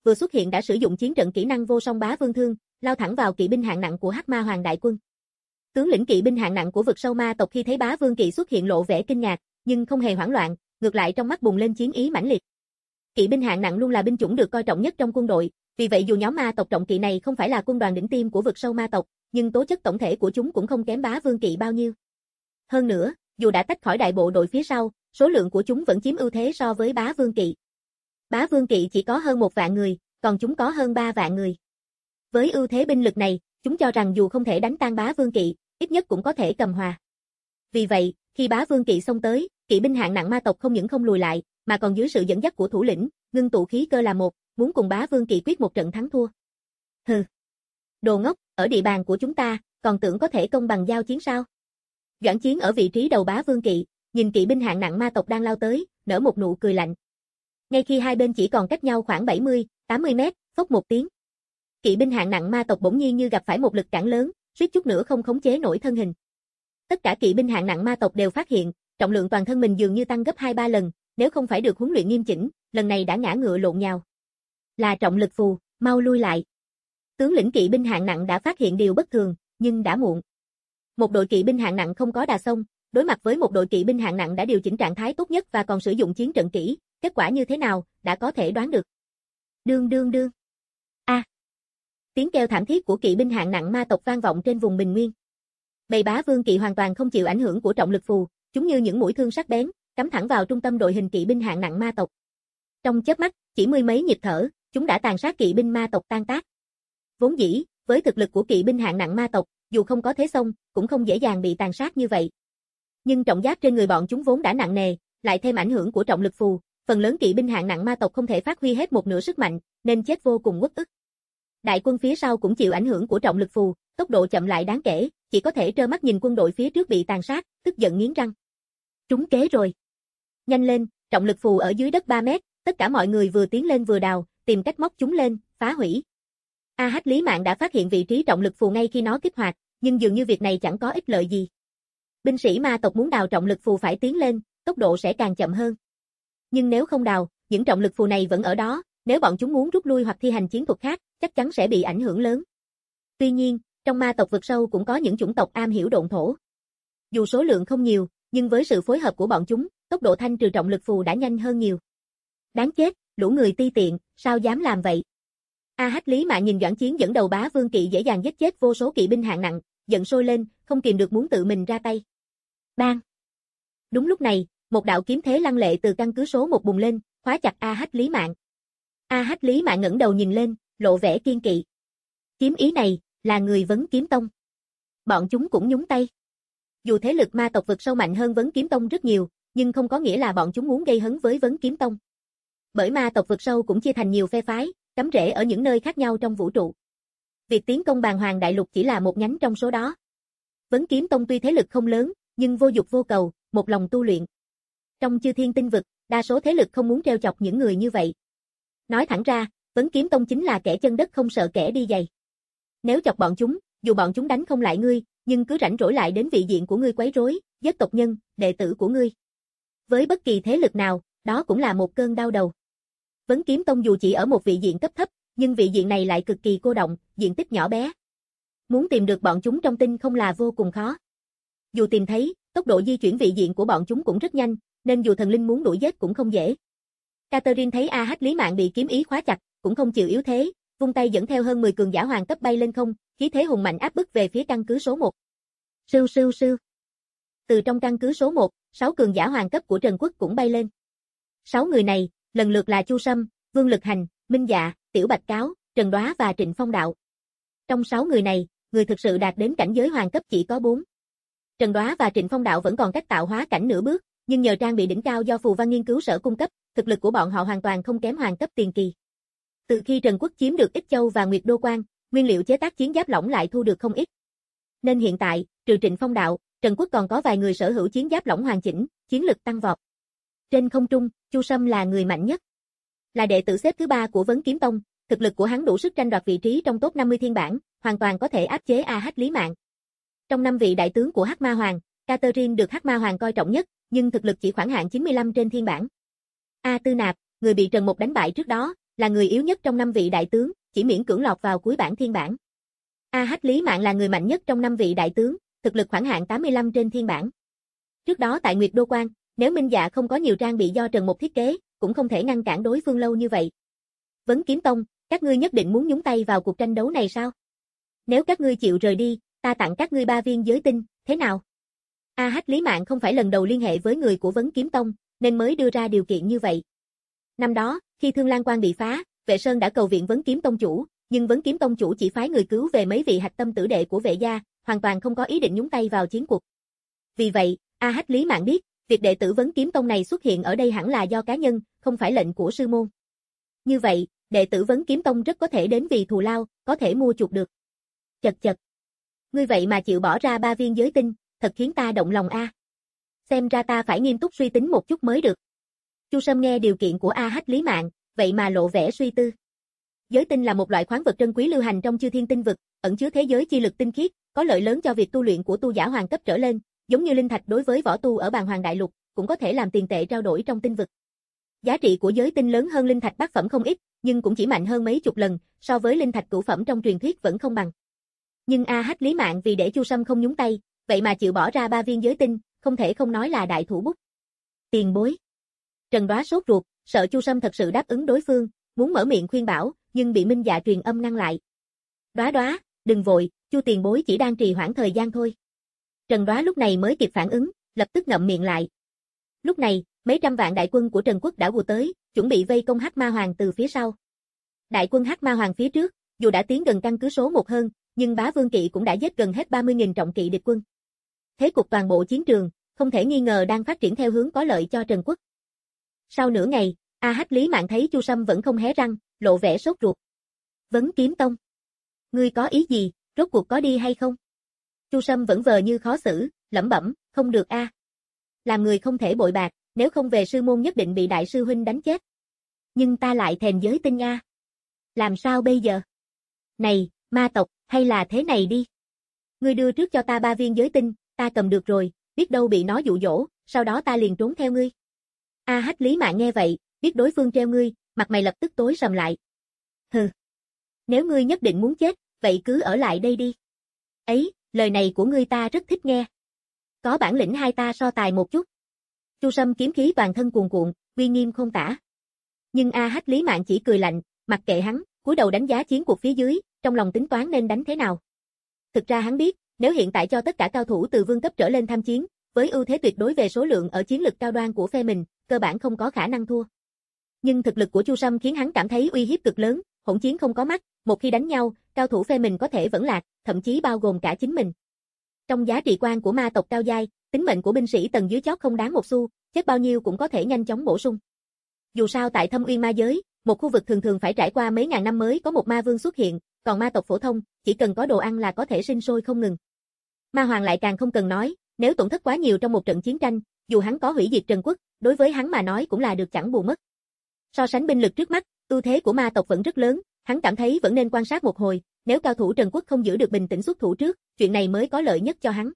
vừa xuất hiện đã sử dụng chiến trận kỹ năng vô song bá vương thương, lao thẳng vào kỵ binh hạng nặng của Hắc Ma Hoàng đại quân. Tướng lĩnh kỵ binh hạng nặng của vực sâu ma tộc khi thấy bá vương kỵ xuất hiện lộ vẻ kinh ngạc, nhưng không hề hoảng loạn, ngược lại trong mắt bùng lên chiến ý mãnh liệt. Kỵ binh hạng nặng luôn là binh chủng được coi trọng nhất trong quân đội, vì vậy dù nhóm ma tộc trọng kỵ này không phải là quân đoàn đỉnh tiêm của vực sâu ma tộc, nhưng tố chất tổng thể của chúng cũng không kém bá vương kỵ bao nhiêu. Hơn nữa, dù đã tách khỏi đại bộ đội phía sau, số lượng của chúng vẫn chiếm ưu thế so với bá vương kỵ. Bá vương kỵ chỉ có hơn một vạn người, còn chúng có hơn ba vạn người. Với ưu thế binh lực này, chúng cho rằng dù không thể đánh tan bá vương kỵ, ít nhất cũng có thể cầm hòa. Vì vậy, khi bá vương kỵ xông tới, kỵ binh hạng nặng ma tộc không những không lùi lại, mà còn dưới sự dẫn dắt của thủ lĩnh, ngưng tụ khí cơ là một, muốn cùng bá vương kỵ quyết một trận thắng thua. Hừ. Đồ ngốc, ở địa bàn của chúng ta, còn tưởng có thể công bằng giao chiến sao? Doãn Chiến ở vị trí đầu bá vương kỵ, nhìn kỵ binh hạng nặng ma tộc đang lao tới, nở một nụ cười lạnh. Ngay khi hai bên chỉ còn cách nhau khoảng bảy mươi, tám mươi mét, phốc một tiếng. Kỵ binh hạng nặng ma tộc bỗng nhiên như gặp phải một lực cản lớn, suýt chút nữa không khống chế nổi thân hình. Tất cả kỵ binh hạng nặng ma tộc đều phát hiện, trọng lượng toàn thân mình dường như tăng gấp hai ba lần, nếu không phải được huấn luyện nghiêm chỉnh, lần này đã ngã ngựa lộn nhào. Là trọng lực phù, mau lui lại. Tướng lĩnh kỵ binh hạng nặng đã phát hiện điều bất thường, nhưng đã muộn. Một đội kỵ binh hạng nặng không có đà xông, đối mặt với một đội kỵ binh hạng nặng đã điều chỉnh trạng thái tốt nhất và còn sử dụng chiến trận kỹ, kết quả như thế nào, đã có thể đoán được. Đương đương đương. A. À. Tiếng kêu thảm thiết của kỵ binh hạng nặng ma tộc vang vọng trên vùng bình nguyên. Bầy bá vương kỵ hoàn toàn không chịu ảnh hưởng của trọng lực phù, chúng như những mũi thương sắc bén, cắm thẳng vào trung tâm đội hình kỵ binh hạng nặng ma tộc. Trong chớp mắt, chỉ mười mấy nhịp thở, chúng đã tàn sát kỵ binh ma tộc tan tác. Vốn dĩ, với thực lực của kỵ binh hạng nặng ma tộc, dù không có thế xông, cũng không dễ dàng bị tàn sát như vậy. Nhưng trọng giáp trên người bọn chúng vốn đã nặng nề, lại thêm ảnh hưởng của trọng lực phù, phần lớn kỵ binh hạng nặng ma tộc không thể phát huy hết một nửa sức mạnh, nên chết vô cùng uất ức. Đại quân phía sau cũng chịu ảnh hưởng của trọng lực phù, tốc độ chậm lại đáng kể, chỉ có thể trơ mắt nhìn quân đội phía trước bị tàn sát, tức giận nghiến răng. Trúng kế rồi. Nhanh lên, trọng lực phù ở dưới đất ba mét, tất cả mọi người vừa tiến lên vừa đào, tìm cách móc chúng lên, phá hủy. A Hách Lý Mạn đã phát hiện vị trí trọng lực phù ngay khi nó kích hoạt, nhưng dường như việc này chẳng có ích lợi gì. Binh sĩ ma tộc muốn đào trọng lực phù phải tiến lên, tốc độ sẽ càng chậm hơn. Nhưng nếu không đào, những trọng lực phù này vẫn ở đó, nếu bọn chúng muốn rút lui hoặc thi hành chiến thuật khác, chắc chắn sẽ bị ảnh hưởng lớn. Tuy nhiên, trong ma tộc vực sâu cũng có những chủng tộc am hiểu độn thổ. Dù số lượng không nhiều, nhưng với sự phối hợp của bọn chúng, tốc độ thanh trừ trọng lực phù đã nhanh hơn nhiều. Đáng chết, lũ người ti tiện, sao dám làm vậy? A Hách Lý Mạn nhìn Doãn Chiến dẫn đầu bá vương kỵ dễ dàng giết chết vô số kỵ binh hạng nặng, giận sôi lên, không kìm được muốn tự mình ra tay. Bang! Đúng lúc này, một đạo kiếm thế lăng lệ từ căn cứ số một bùng lên, khóa chặt A Hách Lý Mạn. A Hách Lý Mạn ngẩng đầu nhìn lên, lộ vẻ kiên kỵ. Kiếm ý này, là người Vấn Kiếm Tông. Bọn chúng cũng nhúng tay. Dù thế lực ma tộc vực sâu mạnh hơn Vấn Kiếm Tông rất nhiều, nhưng không có nghĩa là bọn chúng muốn gây hấn với Vấn Kiếm Tông. Bởi ma tộc vực sâu cũng chia thành nhiều phe phái, cắm rễ ở những nơi khác nhau trong vũ trụ. Việc tiến công Bàn Hoàng Đại Lục chỉ là một nhánh trong số đó. Vấn Kiếm Tông tuy thế lực không lớn, nhưng vô dục vô cầu, một lòng tu luyện. Trong chư thiên tinh vực, đa số thế lực không muốn trêu chọc những người như vậy. Nói thẳng ra, Vấn Kiếm Tông chính là kẻ chân đất không sợ kẻ đi giày. Nếu chọc bọn chúng, dù bọn chúng đánh không lại ngươi, nhưng cứ rảnh rỗi lại đến vị diện của ngươi quấy rối, giết tộc nhân, đệ tử của ngươi. Với bất kỳ thế lực nào, đó cũng là một cơn đau đầu. Vấn Kiếm Tông dù chỉ ở một vị diện cấp thấp, nhưng vị diện này lại cực kỳ cô động, diện tích nhỏ bé. Muốn tìm được bọn chúng trong tinh không là vô cùng khó. Dù tìm thấy, tốc độ di chuyển vị diện của bọn chúng cũng rất nhanh, nên dù thần linh muốn đuổi giết cũng không dễ. Catherine thấy A Hách Lý Mạn bị kiếm ý khóa chặt, cũng không chịu yếu thế, vung tay dẫn theo hơn mười cường giả hoàng cấp bay lên không, khí thế hùng mạnh áp bức về phía căn cứ số một. Sưu sưu sưu. Từ trong căn cứ số một, sáu cường giả hoàng cấp của Trần Quốc cũng bay lên. Sáu người này, lần lượt là Chu Sâm, Vương Lực Hành, Minh Dạ, Tiểu Bạch Cáo, Trần Đoá và Trịnh Phong Đạo. Trong sáu người này, người thực sự đạt đến cảnh giới hoàng cấp chỉ có bốn. Trần Đoá và Trịnh Phong Đạo vẫn còn cách tạo hóa cảnh nửa bước, nhưng nhờ trang bị đỉnh cao do Phù Văn nghiên cứu sở cung cấp, thực lực của bọn họ hoàn toàn không kém hoàng cấp tiền kỳ. Từ khi Trần Quốc chiếm được Ích Châu và Nguyệt Đô Quan, nguyên liệu chế tác chiến giáp lỏng lại thu được không ít. Nên hiện tại, trừ Trịnh Phong Đạo, Trần Quốc còn có vài người sở hữu chiến giáp lỏng hoàn chỉnh, chiến lực tăng vọt. Trên không trung, Chu Sâm là người mạnh nhất. Là đệ tử xếp thứ ba của Vấn Kiếm Tông, thực lực của hắn đủ sức tranh đoạt vị trí trong top năm mươi thiên bảng, hoàn toàn có thể áp chế A Hách Lý Mạn. Trong năm vị đại tướng của Hắc Ma Hoàng, Catherine được Hắc Ma Hoàng coi trọng nhất, nhưng thực lực chỉ khoảng hạng chín mươi lăm trên thiên bảng. A Tư Nạp, người bị Trần Mục đánh bại trước đó, là người yếu nhất trong năm vị đại tướng, chỉ miễn cưỡng lọt vào cuối bảng thiên bảng. A Hách Lý Mạn là người mạnh nhất trong năm vị đại tướng, thực lực khoảng hạng tám mươi lăm trên thiên bảng. Trước đó tại Nguyệt Đô Quan, nếu Minh Dạ không có nhiều trang bị do Trần Mục thiết kế, cũng không thể ngăn cản đối phương lâu như vậy. Vấn Kiếm Tông, các ngươi nhất định muốn nhúng tay vào cuộc tranh đấu này sao? Nếu các ngươi chịu rời đi, ta tặng các ngươi ba viên giới tinh, thế nào? A Hách Lý Mạn không phải lần đầu liên hệ với người của Vấn Kiếm Tông, nên mới đưa ra điều kiện như vậy. Năm đó, khi Thương Lan Quan bị phá, Vệ Sơn đã cầu viện Vấn Kiếm Tông chủ, nhưng Vấn Kiếm Tông chủ chỉ phái người cứu về mấy vị hạch tâm tử đệ của Vệ gia, hoàn toàn không có ý định nhúng tay vào chiến cuộc. Vì vậy, A Hách Lý Mạn biết, việc đệ tử Vấn Kiếm Tông này xuất hiện ở đây hẳn là do cá nhân, không phải lệnh của sư môn. Như vậy, đệ tử Vấn Kiếm Tông rất có thể đến vì thù lao, có thể mua chuộc được. Chật chật. Ngươi vậy mà chịu bỏ ra ba viên giới tinh, thật khiến ta động lòng a. Xem ra ta phải nghiêm túc suy tính một chút mới được. Chu Sâm nghe điều kiện của A Hách Lý Mạn, vậy mà lộ vẻ suy tư. Giới tinh là một loại khoáng vật trân quý lưu hành trong chư thiên tinh vực, ẩn chứa thế giới chi lực tinh khiết, có lợi lớn cho việc tu luyện của tu giả hoàng cấp trở lên, giống như linh thạch đối với võ tu ở Bàn Hoàng Đại Lục, cũng có thể làm tiền tệ trao đổi trong tinh vực. Giá trị của giới tinh lớn hơn linh thạch bát phẩm không ít, nhưng cũng chỉ mạnh hơn mấy chục lần, so với linh thạch cửu phẩm trong truyền thuyết vẫn không bằng. Nhưng A Hách Lý Mạn vì để Chu Sâm không nhúng tay, vậy mà chịu bỏ ra ba viên giới tinh, không thể không nói là đại thủ bút. Tiền bối. Trần Đoá sốt ruột, sợ Chu Sâm thật sự đáp ứng đối phương, muốn mở miệng khuyên bảo, nhưng bị Minh Dạ truyền âm ngăn lại. Đoá Đoá, đừng vội, Chu tiền bối chỉ đang trì hoãn thời gian thôi. Trần Đoá lúc này mới kịp phản ứng, lập tức ngậm miệng lại. Lúc này, mấy trăm vạn đại quân của Trần Quốc đã vù tới, chuẩn bị vây công Hắc Ma Hoàng từ phía sau. Đại quân Hắc Ma Hoàng phía trước, dù đã tiến gần căn cứ số một hơn, nhưng Bá Vương Kỵ cũng đã giết gần hết ba mươi nghìn trọng kỵ địch quân. Thế cục toàn bộ chiến trường, không thể nghi ngờ đang phát triển theo hướng có lợi cho Trần Quốc. Sau nửa ngày, A Hách Lý Mạn thấy Chu Sâm vẫn không hé răng, lộ vẻ sốt ruột. Vấn Kiếm Tông. Ngươi có ý gì, rốt cuộc có đi hay không? Chu Sâm vẫn vờ như khó xử, lẩm bẩm, không được a. Làm người không thể bội bạc, nếu không về sư môn nhất định bị đại sư huynh đánh chết. Nhưng ta lại thèm giới tinh a. Làm sao bây giờ? Này, ma tộc, hay là thế này đi. Ngươi đưa trước cho ta ba viên giới tinh, ta cầm được rồi, biết đâu bị nó dụ dỗ, sau đó ta liền trốn theo ngươi. A Hách Lý Mạn nghe vậy, biết đối phương treo ngươi, mặt mày lập tức tối sầm lại. Hừ. Nếu ngươi nhất định muốn chết, vậy cứ ở lại đây đi. Ấy, lời này của ngươi ta rất thích nghe. Có bản lĩnh hai ta so tài một chút. Chu Sâm kiếm khí toàn thân cuồn cuộn, uy nghiêm không tả. Nhưng A Hách Lý Mạn chỉ cười lạnh, mặc kệ hắn, cúi đầu đánh giá chiến cuộc phía dưới, trong lòng tính toán nên đánh thế nào. Thực ra hắn biết, nếu hiện tại cho tất cả cao thủ từ vương cấp trở lên tham chiến, với ưu thế tuyệt đối về số lượng ở chiến lực cao đoan của phe mình, cơ bản không có khả năng thua. Nhưng thực lực của Chu Sâm khiến hắn cảm thấy uy hiếp cực lớn, hỗn chiến không có mắt, một khi đánh nhau, cao thủ phe mình có thể vẫn lạc, thậm chí bao gồm cả chính mình. Trong giá trị quan của ma tộc cao giai, tính mệnh của binh sĩ tầng dưới chót không đáng một xu, chết bao nhiêu cũng có thể nhanh chóng bổ sung. Dù sao tại Thâm Uyên ma giới, một khu vực thường thường phải trải qua mấy ngàn năm mới có một ma vương xuất hiện, còn ma tộc phổ thông, chỉ cần có đồ ăn là có thể sinh sôi không ngừng. Ma Hoàng lại càng không cần nói, nếu tổn thất quá nhiều trong một trận chiến tranh, dù hắn có hủy diệt Trần Quốc, đối với hắn mà nói cũng là được chẳng bù mất. So sánh binh lực trước mắt, ưu thế của ma tộc vẫn rất lớn, hắn cảm thấy vẫn nên quan sát một hồi, nếu cao thủ Trần Quốc không giữ được bình tĩnh xuất thủ trước, chuyện này mới có lợi nhất cho hắn.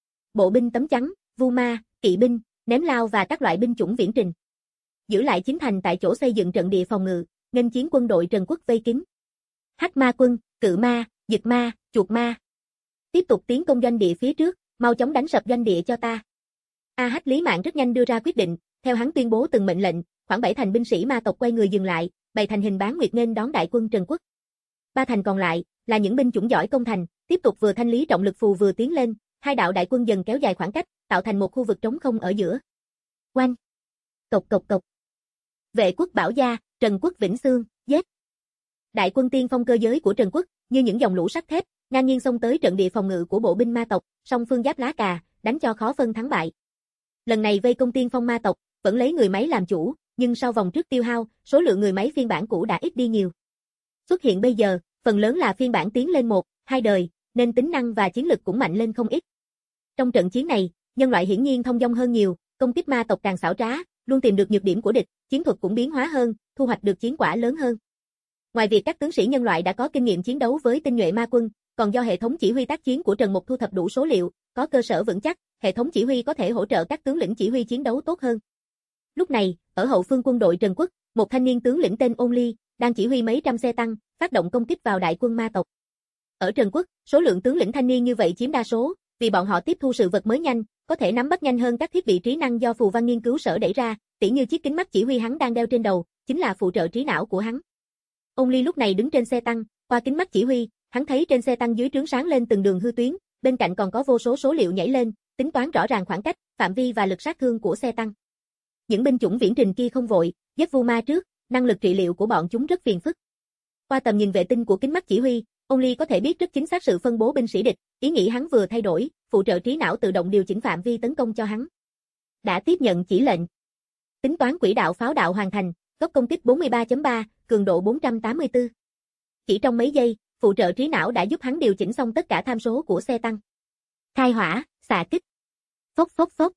Bộ binh tấm chắn, vu ma, kỵ binh, ném lao và các loại binh chủng viễn trình. Giữ lại chính thành tại chỗ xây dựng trận địa phòng ngự, nghênh chiến quân đội Trần Quốc vây kín. Hắc ma quân, cự ma, dực ma, chuột ma. Tiếp tục tiến công doanh địa phía trước, mau chóng đánh sập doanh địa cho ta. A Hách Lý Mạn rất nhanh đưa ra quyết định, theo hắn tuyên bố từng mệnh lệnh, khoảng bảy thành binh sĩ ma tộc quay người dừng lại, bày thành hình bán nguyệt nghênh đón đại quân Trần Quốc. Ba thành còn lại là những binh chủng giỏi công thành, tiếp tục vừa thanh lý trọng lực phù vừa tiến lên, hai đạo đại quân dần kéo dài khoảng cách, tạo thành một khu vực trống không ở giữa. Oanh! Cộc cộc cộc. Vệ quốc Bảo Gia, Trần Quốc Vĩnh Xương, giết. Đại quân tiên phong cơ giới của Trần Quốc, như những dòng lũ sắt thép, ngang nhiên xông tới trận địa phòng ngự của bộ binh ma tộc, song phương giáp lá cà, đánh cho khó phân thắng bại. Lần này vây công tiên phong ma tộc, vẫn lấy người máy làm chủ, nhưng sau vòng trước tiêu hao, số lượng người máy phiên bản cũ đã ít đi nhiều. Xuất hiện bây giờ, phần lớn là phiên bản tiến lên một, hai đời, nên tính năng và chiến lực cũng mạnh lên không ít. Trong trận chiến này, nhân loại hiển nhiên thông dong hơn nhiều, công kích ma tộc càng xảo trá, luôn tìm được nhược điểm của địch, chiến thuật cũng biến hóa hơn, thu hoạch được chiến quả lớn hơn. Ngoài việc các tướng sĩ nhân loại đã có kinh nghiệm chiến đấu với tinh nhuệ ma quân, còn do hệ thống chỉ huy tác chiến của Trần Mục thu thập đủ số liệu, có cơ sở vững chắc, hệ thống chỉ huy có thể hỗ trợ các tướng lĩnh chỉ huy chiến đấu tốt hơn. Lúc này, ở hậu phương quân đội Trần Quốc, một thanh niên tướng lĩnh tên Ôn Ly, đang chỉ huy mấy trăm xe tăng, phát động công kích vào đại quân ma tộc. Ở Trần Quốc, số lượng tướng lĩnh thanh niên như vậy chiếm đa số, vì bọn họ tiếp thu sự vật mới nhanh, có thể nắm bắt nhanh hơn các thiết bị trí năng do Phù Văn nghiên cứu sở đẩy ra, tỉ như chiếc kính mắt chỉ huy hắn đang đeo trên đầu, chính là phụ trợ trí não của hắn. Ôn Ly lúc này đứng trên xe tăng, qua kính mắt chỉ huy, hắn thấy trên xe tăng dưới trướng sáng lên từng đường hư tuyến, bên cạnh còn có vô số số liệu nhảy lên, tính toán rõ ràng khoảng cách, phạm vi và lực sát thương của xe tăng. Những binh chủng viễn trình kia không vội, giết vu ma trước, năng lực trị liệu của bọn chúng rất phiền phức. Qua tầm nhìn vệ tinh của kính mắt chỉ huy, Ôn Ly có thể biết rất chính xác sự phân bố binh sĩ địch, ý nghĩ hắn vừa thay đổi, phụ trợ trí não tự động điều chỉnh phạm vi tấn công cho hắn. Đã tiếp nhận chỉ lệnh. Tính toán quỹ đạo pháo đạo hoàn thành, góc công kích bốn mươi ba chấm ba, cường độ bốn trăm tám mươi tư. Chỉ trong mấy giây, phụ trợ trí não đã giúp hắn điều chỉnh xong tất cả tham số của xe tăng. Khai hỏa, xạ kích. Phốc phốc phốc.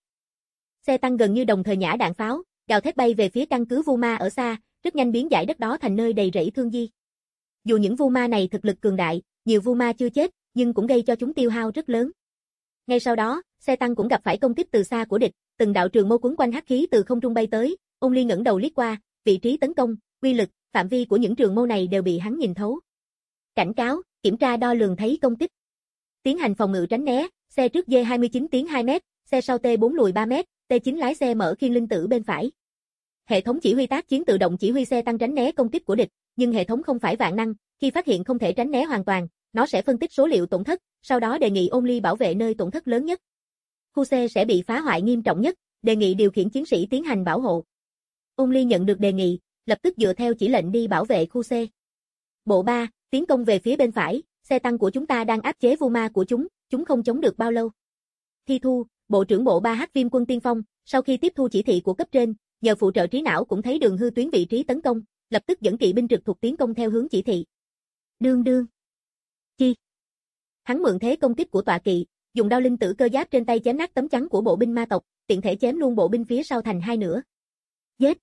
Xe tăng gần như đồng thời nhả đạn pháo, gào thét bay về phía căn cứ vu ma ở xa, rất nhanh biến giải đất đó thành nơi đầy rẫy thương di. Dù những vu ma này thực lực cường đại, nhiều vu ma chưa chết, nhưng cũng gây cho chúng tiêu hao rất lớn. Ngay sau đó, xe tăng cũng gặp phải công kích từ xa của địch, từng đạo trường mâu quấn quanh hắc khí từ không trung bay tới, Ôn Ly ngẩng đầu liếc qua, vị trí tấn công, uy lực, phạm vi của những trường mâu này đều bị hắn nhìn thấu. Cảnh cáo, kiểm tra đo lường thấy công kích. Tiến hành phòng ngự tránh né, xe trước D hai mươi chín tiến hai mét, xe sau T bốn lùi ba mét, T chín lái xe mở khiên linh tử bên phải. Hệ thống chỉ huy tác chiến tự động chỉ huy xe tăng tránh né công kích của địch, nhưng hệ thống không phải vạn năng, khi phát hiện không thể tránh né hoàn toàn, nó sẽ phân tích số liệu tổn thất, sau đó đề nghị Ôn Ly bảo vệ nơi tổn thất lớn nhất. Khu xe sẽ bị phá hoại nghiêm trọng nhất, đề nghị điều khiển chiến sĩ tiến hành bảo hộ. Ôn Ly nhận được đề nghị, lập tức dựa theo chỉ lệnh đi bảo vệ khu xe. Bộ ba, tiến công về phía bên phải, xe tăng của chúng ta đang áp chế vu ma của chúng, chúng không chống được bao lâu. Thi Thu, Bộ trưởng Bộ ba Hắc Viêm quân tiên phong, sau khi tiếp thu chỉ thị của cấp trên, nhờ phụ trợ trí não cũng thấy đường hư tuyến vị trí tấn công, lập tức dẫn kỵ binh trực thuộc tiến công theo hướng chỉ thị. Đương đương. Chi. Hắn mượn thế công kích của tọa kỵ, dùng đao linh tử cơ giáp trên tay chém nát tấm chắn của bộ binh ma tộc, tiện thể chém luôn bộ binh phía sau thành hai nửa. Giết.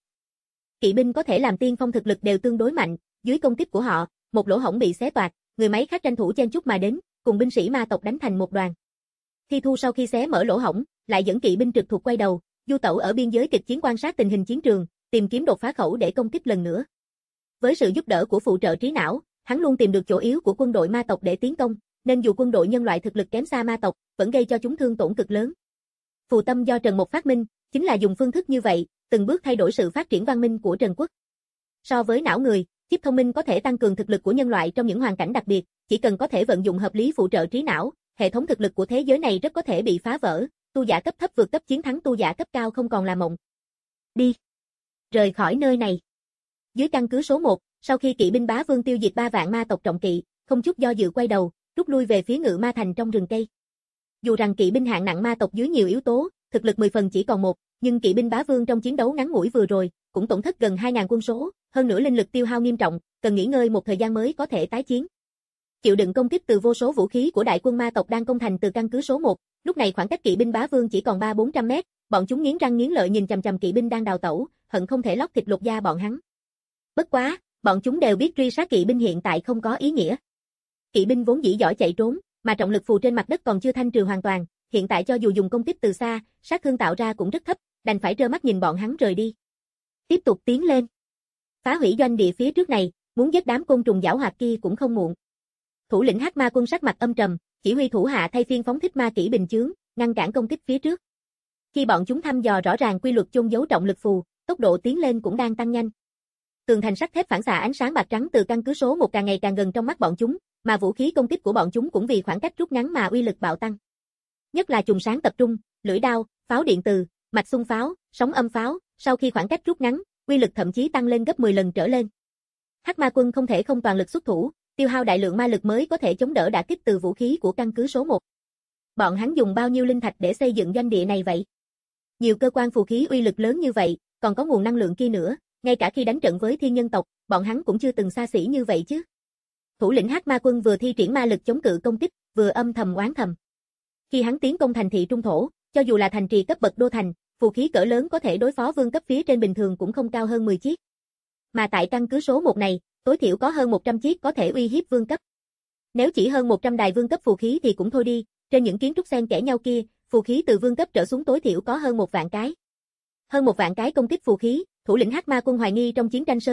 Kỵ binh có thể làm tiên phong thực lực đều tương đối mạnh, dưới công kích của họ, một lỗ hổng bị xé toạc, người máy khác tranh thủ chen chúc mà đến, cùng binh sĩ ma tộc đánh thành một đoàn. Thi Thu sau khi xé mở lỗ hổng, lại dẫn kỵ binh trực thuộc quay đầu, du tẩu ở biên giới kịch chiến quan sát tình hình chiến trường, tìm kiếm đột phá khẩu để công kích lần nữa. Với sự giúp đỡ của phụ trợ trí não, hắn luôn tìm được chỗ yếu của quân đội ma tộc để tiến công, nên dù quân đội nhân loại thực lực kém xa ma tộc, vẫn gây cho chúng thương tổn cực lớn. Phù tâm do Trần Mộc phát minh, chính là dùng phương thức như vậy, từng bước thay đổi sự phát triển văn minh của Trần Quốc. So với não người, chip thông minh có thể tăng cường thực lực của nhân loại trong những hoàn cảnh đặc biệt, chỉ cần có thể vận dụng hợp lý phụ trợ trí não, hệ thống thực lực của thế giới này rất có thể bị phá vỡ, tu giả cấp thấp vượt cấp chiến thắng tu giả cấp cao không còn là mộng. Đi. Rời khỏi nơi này. Dưới căn cứ số một, sau khi kỵ binh bá vương tiêu diệt ba vạn ma tộc trọng kỵ, không chút do dự quay đầu, rút lui về phía Ngự Ma Thành trong rừng cây. Dù rằng kỵ binh hạng nặng ma tộc dưới nhiều yếu tố, thực lực mười phần chỉ còn một, nhưng kỵ binh bá vương trong chiến đấu ngắn ngủi vừa rồi, cũng tổn thất gần hai nghìn quân số, hơn nữa linh lực tiêu hao nghiêm trọng, cần nghỉ ngơi một thời gian mới có thể tái chiến. Chịu đựng công kích từ vô số vũ khí của đại quân ma tộc đang công thành từ căn cứ số một, lúc này khoảng cách kỵ binh bá vương chỉ còn ba bốn trăm mét, bọn chúng nghiến răng nghiến lợi nhìn chằm chằm kỵ binh đang đào tẩu, hận không thể lóc thịt lột da bọn hắn. Bất quá, bọn chúng đều biết truy sát kỵ binh hiện tại không có ý nghĩa. Kỵ binh vốn dĩ giỏi chạy trốn, mà trọng lực phù trên mặt đất còn chưa thanh trừ hoàn toàn, hiện tại cho dù dùng công kích từ xa, sát thương tạo ra cũng rất thấp, đành phải trơ mắt nhìn bọn hắn rời đi. Tiếp tục tiến lên. Phá hủy doanh địa phía trước này, muốn giết đám côn trùng giảo hoạt kia cũng không muộn. Thủ lĩnh Hắc Ma quân sắc mặt âm trầm, chỉ huy thủ hạ thay phiên phóng thích ma kỹ bình chướng, ngăn cản công kích phía trước. Khi bọn chúng thăm dò rõ ràng quy luật chôn giấu trọng lực phù, tốc độ tiến lên cũng đang tăng nhanh. Tường thành sắt thép phản xạ ánh sáng bạc trắng từ căn cứ số một càng ngày càng gần trong mắt bọn chúng, mà vũ khí công kích của bọn chúng cũng vì khoảng cách rút ngắn mà uy lực bạo tăng. Nhất là chùm sáng tập trung, lưỡi đao, pháo điện từ, mạch xung pháo, sóng âm pháo, sau khi khoảng cách rút ngắn, uy lực thậm chí tăng lên gấp mười lần trở lên. Hắc Ma quân không thể không toàn lực xuất thủ, tiêu hao đại lượng ma lực mới có thể chống đỡ đả kích từ vũ khí của căn cứ số một. Bọn hắn dùng bao nhiêu linh thạch để xây dựng doanh địa này vậy? Nhiều cơ quan phù khí uy lực lớn như vậy, còn có nguồn năng lượng kia nữa, ngay cả khi đánh trận với thiên nhân tộc, bọn hắn cũng chưa từng xa xỉ như vậy chứ. Thủ lĩnh Hắc Ma quân vừa thi triển ma lực chống cự công kích, vừa âm thầm oán thầm. Khi hắn tiến công thành thị trung thổ, cho dù là thành trì cấp bậc đô thành, phù khí cỡ lớn có thể đối phó vương cấp phía trên bình thường cũng không cao hơn mười chiếc. Mà tại căn cứ số một này, tối thiểu có hơn một trăm chiếc có thể uy hiếp vương cấp. Nếu chỉ hơn một trăm đài vương cấp phù khí thì cũng thôi đi, trên những kiến trúc xen kẽ nhau kia, phù khí từ vương cấp trở xuống tối thiểu có hơn một vạn cái. Hơn một vạn cái công kích phù khí, thủ lĩnh Hắc Ma quân hoài nghi trong chiến tranh sơ kỳ,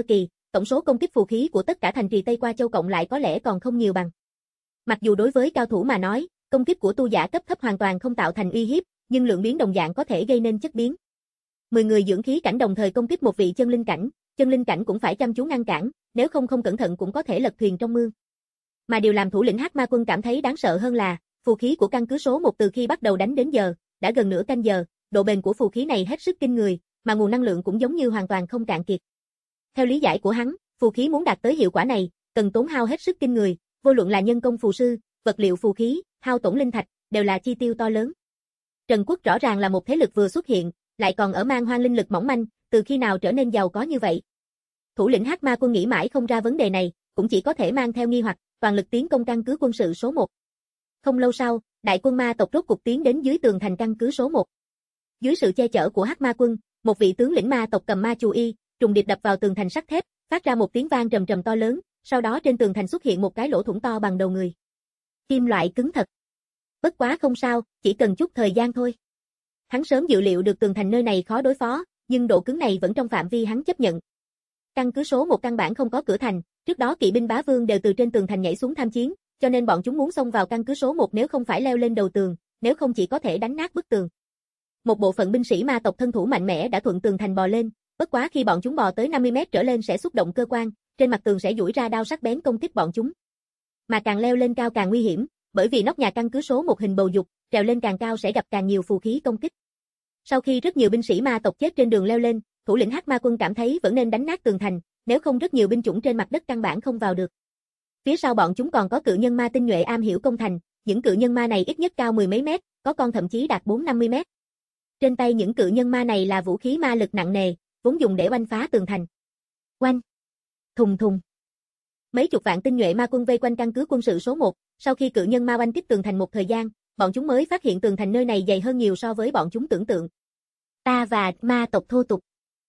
tổng số công kích phù khí của tất cả thành trì Tây Qua Châu cộng lại có lẽ còn không nhiều bằng. Mặc dù đối với cao thủ mà nói, công kích của tu giả cấp thấp hoàn toàn không tạo thành uy hiếp, nhưng lượng biến đồng dạng có thể gây nên chất biến. mười người dưỡng khí cảnh đồng thời công kích một vị chân linh cảnh, chân linh cảnh cũng phải chăm chú ngăn cản, nếu không không cẩn thận cũng có thể lật thuyền trong mương. Mà điều làm thủ lĩnh Hắc Ma Quân cảm thấy đáng sợ hơn là, phù khí của căn cứ số một từ khi bắt đầu đánh đến giờ, đã gần nửa canh giờ, độ bền của phù khí này hết sức kinh người, mà nguồn năng lượng cũng giống như hoàn toàn không cạn kiệt. Theo lý giải của hắn, phù khí muốn đạt tới hiệu quả này, cần tốn hao hết sức kinh người, vô luận là nhân công phù sư, vật liệu phù khí, hao tổn linh thạch, đều là chi tiêu to lớn. Trần Quốc rõ ràng là một thế lực vừa xuất hiện, lại còn ở man hoang linh lực mỏng manh, từ khi nào trở nên giàu có như vậy? Thủ lĩnh Hắc Ma Quân nghĩ mãi không ra vấn đề này, cũng chỉ có thể mang theo nghi hoặc, toàn lực tiến công căn cứ quân sự số một. Không lâu sau, đại quân ma tộc rốt cục tiến đến dưới tường thành căn cứ số một. Dưới sự che chở của Hắc Ma Quân, một vị tướng lĩnh ma tộc cầm ma chù y, trùng điệp đập vào tường thành sắt thép, phát ra một tiếng vang trầm trầm to lớn, sau đó trên tường thành xuất hiện một cái lỗ thủng to bằng đầu người. Kim loại cứng thật. Bất quá không sao, chỉ cần chút thời gian thôi. Hắn sớm dự liệu được tường thành nơi này khó đối phó, nhưng độ cứng này vẫn trong phạm vi hắn chấp nhận. Căn cứ số một căn bản không có cửa thành, trước đó kỵ binh bá vương đều từ trên tường thành nhảy xuống tham chiến, cho nên bọn chúng muốn xông vào căn cứ số một nếu không phải leo lên đầu tường, nếu không chỉ có thể đánh nát bức tường. Một bộ phận binh sĩ ma tộc thân thủ mạnh mẽ đã thuận tường thành bò lên, bất quá khi bọn chúng bò tới năm mươi mét trở lên sẽ xúc động cơ quan, trên mặt tường sẽ duỗi ra đao sắc bén công kích bọn chúng. Mà càng leo lên cao càng nguy hiểm, bởi vì nóc nhà căn cứ số một hình bầu dục, trèo lên càng cao sẽ gặp càng nhiều phù khí công kích. Sau khi rất nhiều binh sĩ ma tộc chết trên đường leo lên, thủ lĩnh Hắc Ma Quân cảm thấy vẫn nên đánh nát tường thành, nếu không rất nhiều binh chủng trên mặt đất căn bản không vào được. Phía sau bọn chúng còn có cự nhân ma tinh nhuệ am hiểu công thành, những cự nhân ma này ít nhất cao mười mấy mét, có con thậm chí đạt bốn năm mươi mét. Trên tay những cự nhân ma này là vũ khí ma lực nặng nề, vốn dùng để oanh phá tường thành. Oanh! Thùng thùng! Mấy chục vạn tinh nhuệ ma quân vây quanh căn cứ quân sự số một, sau khi cự nhân ma oanh kích tường thành một thời gian, bọn chúng mới phát hiện tường thành nơi này dày hơn nhiều so với bọn chúng tưởng tượng. Ta và ma tộc thô tục.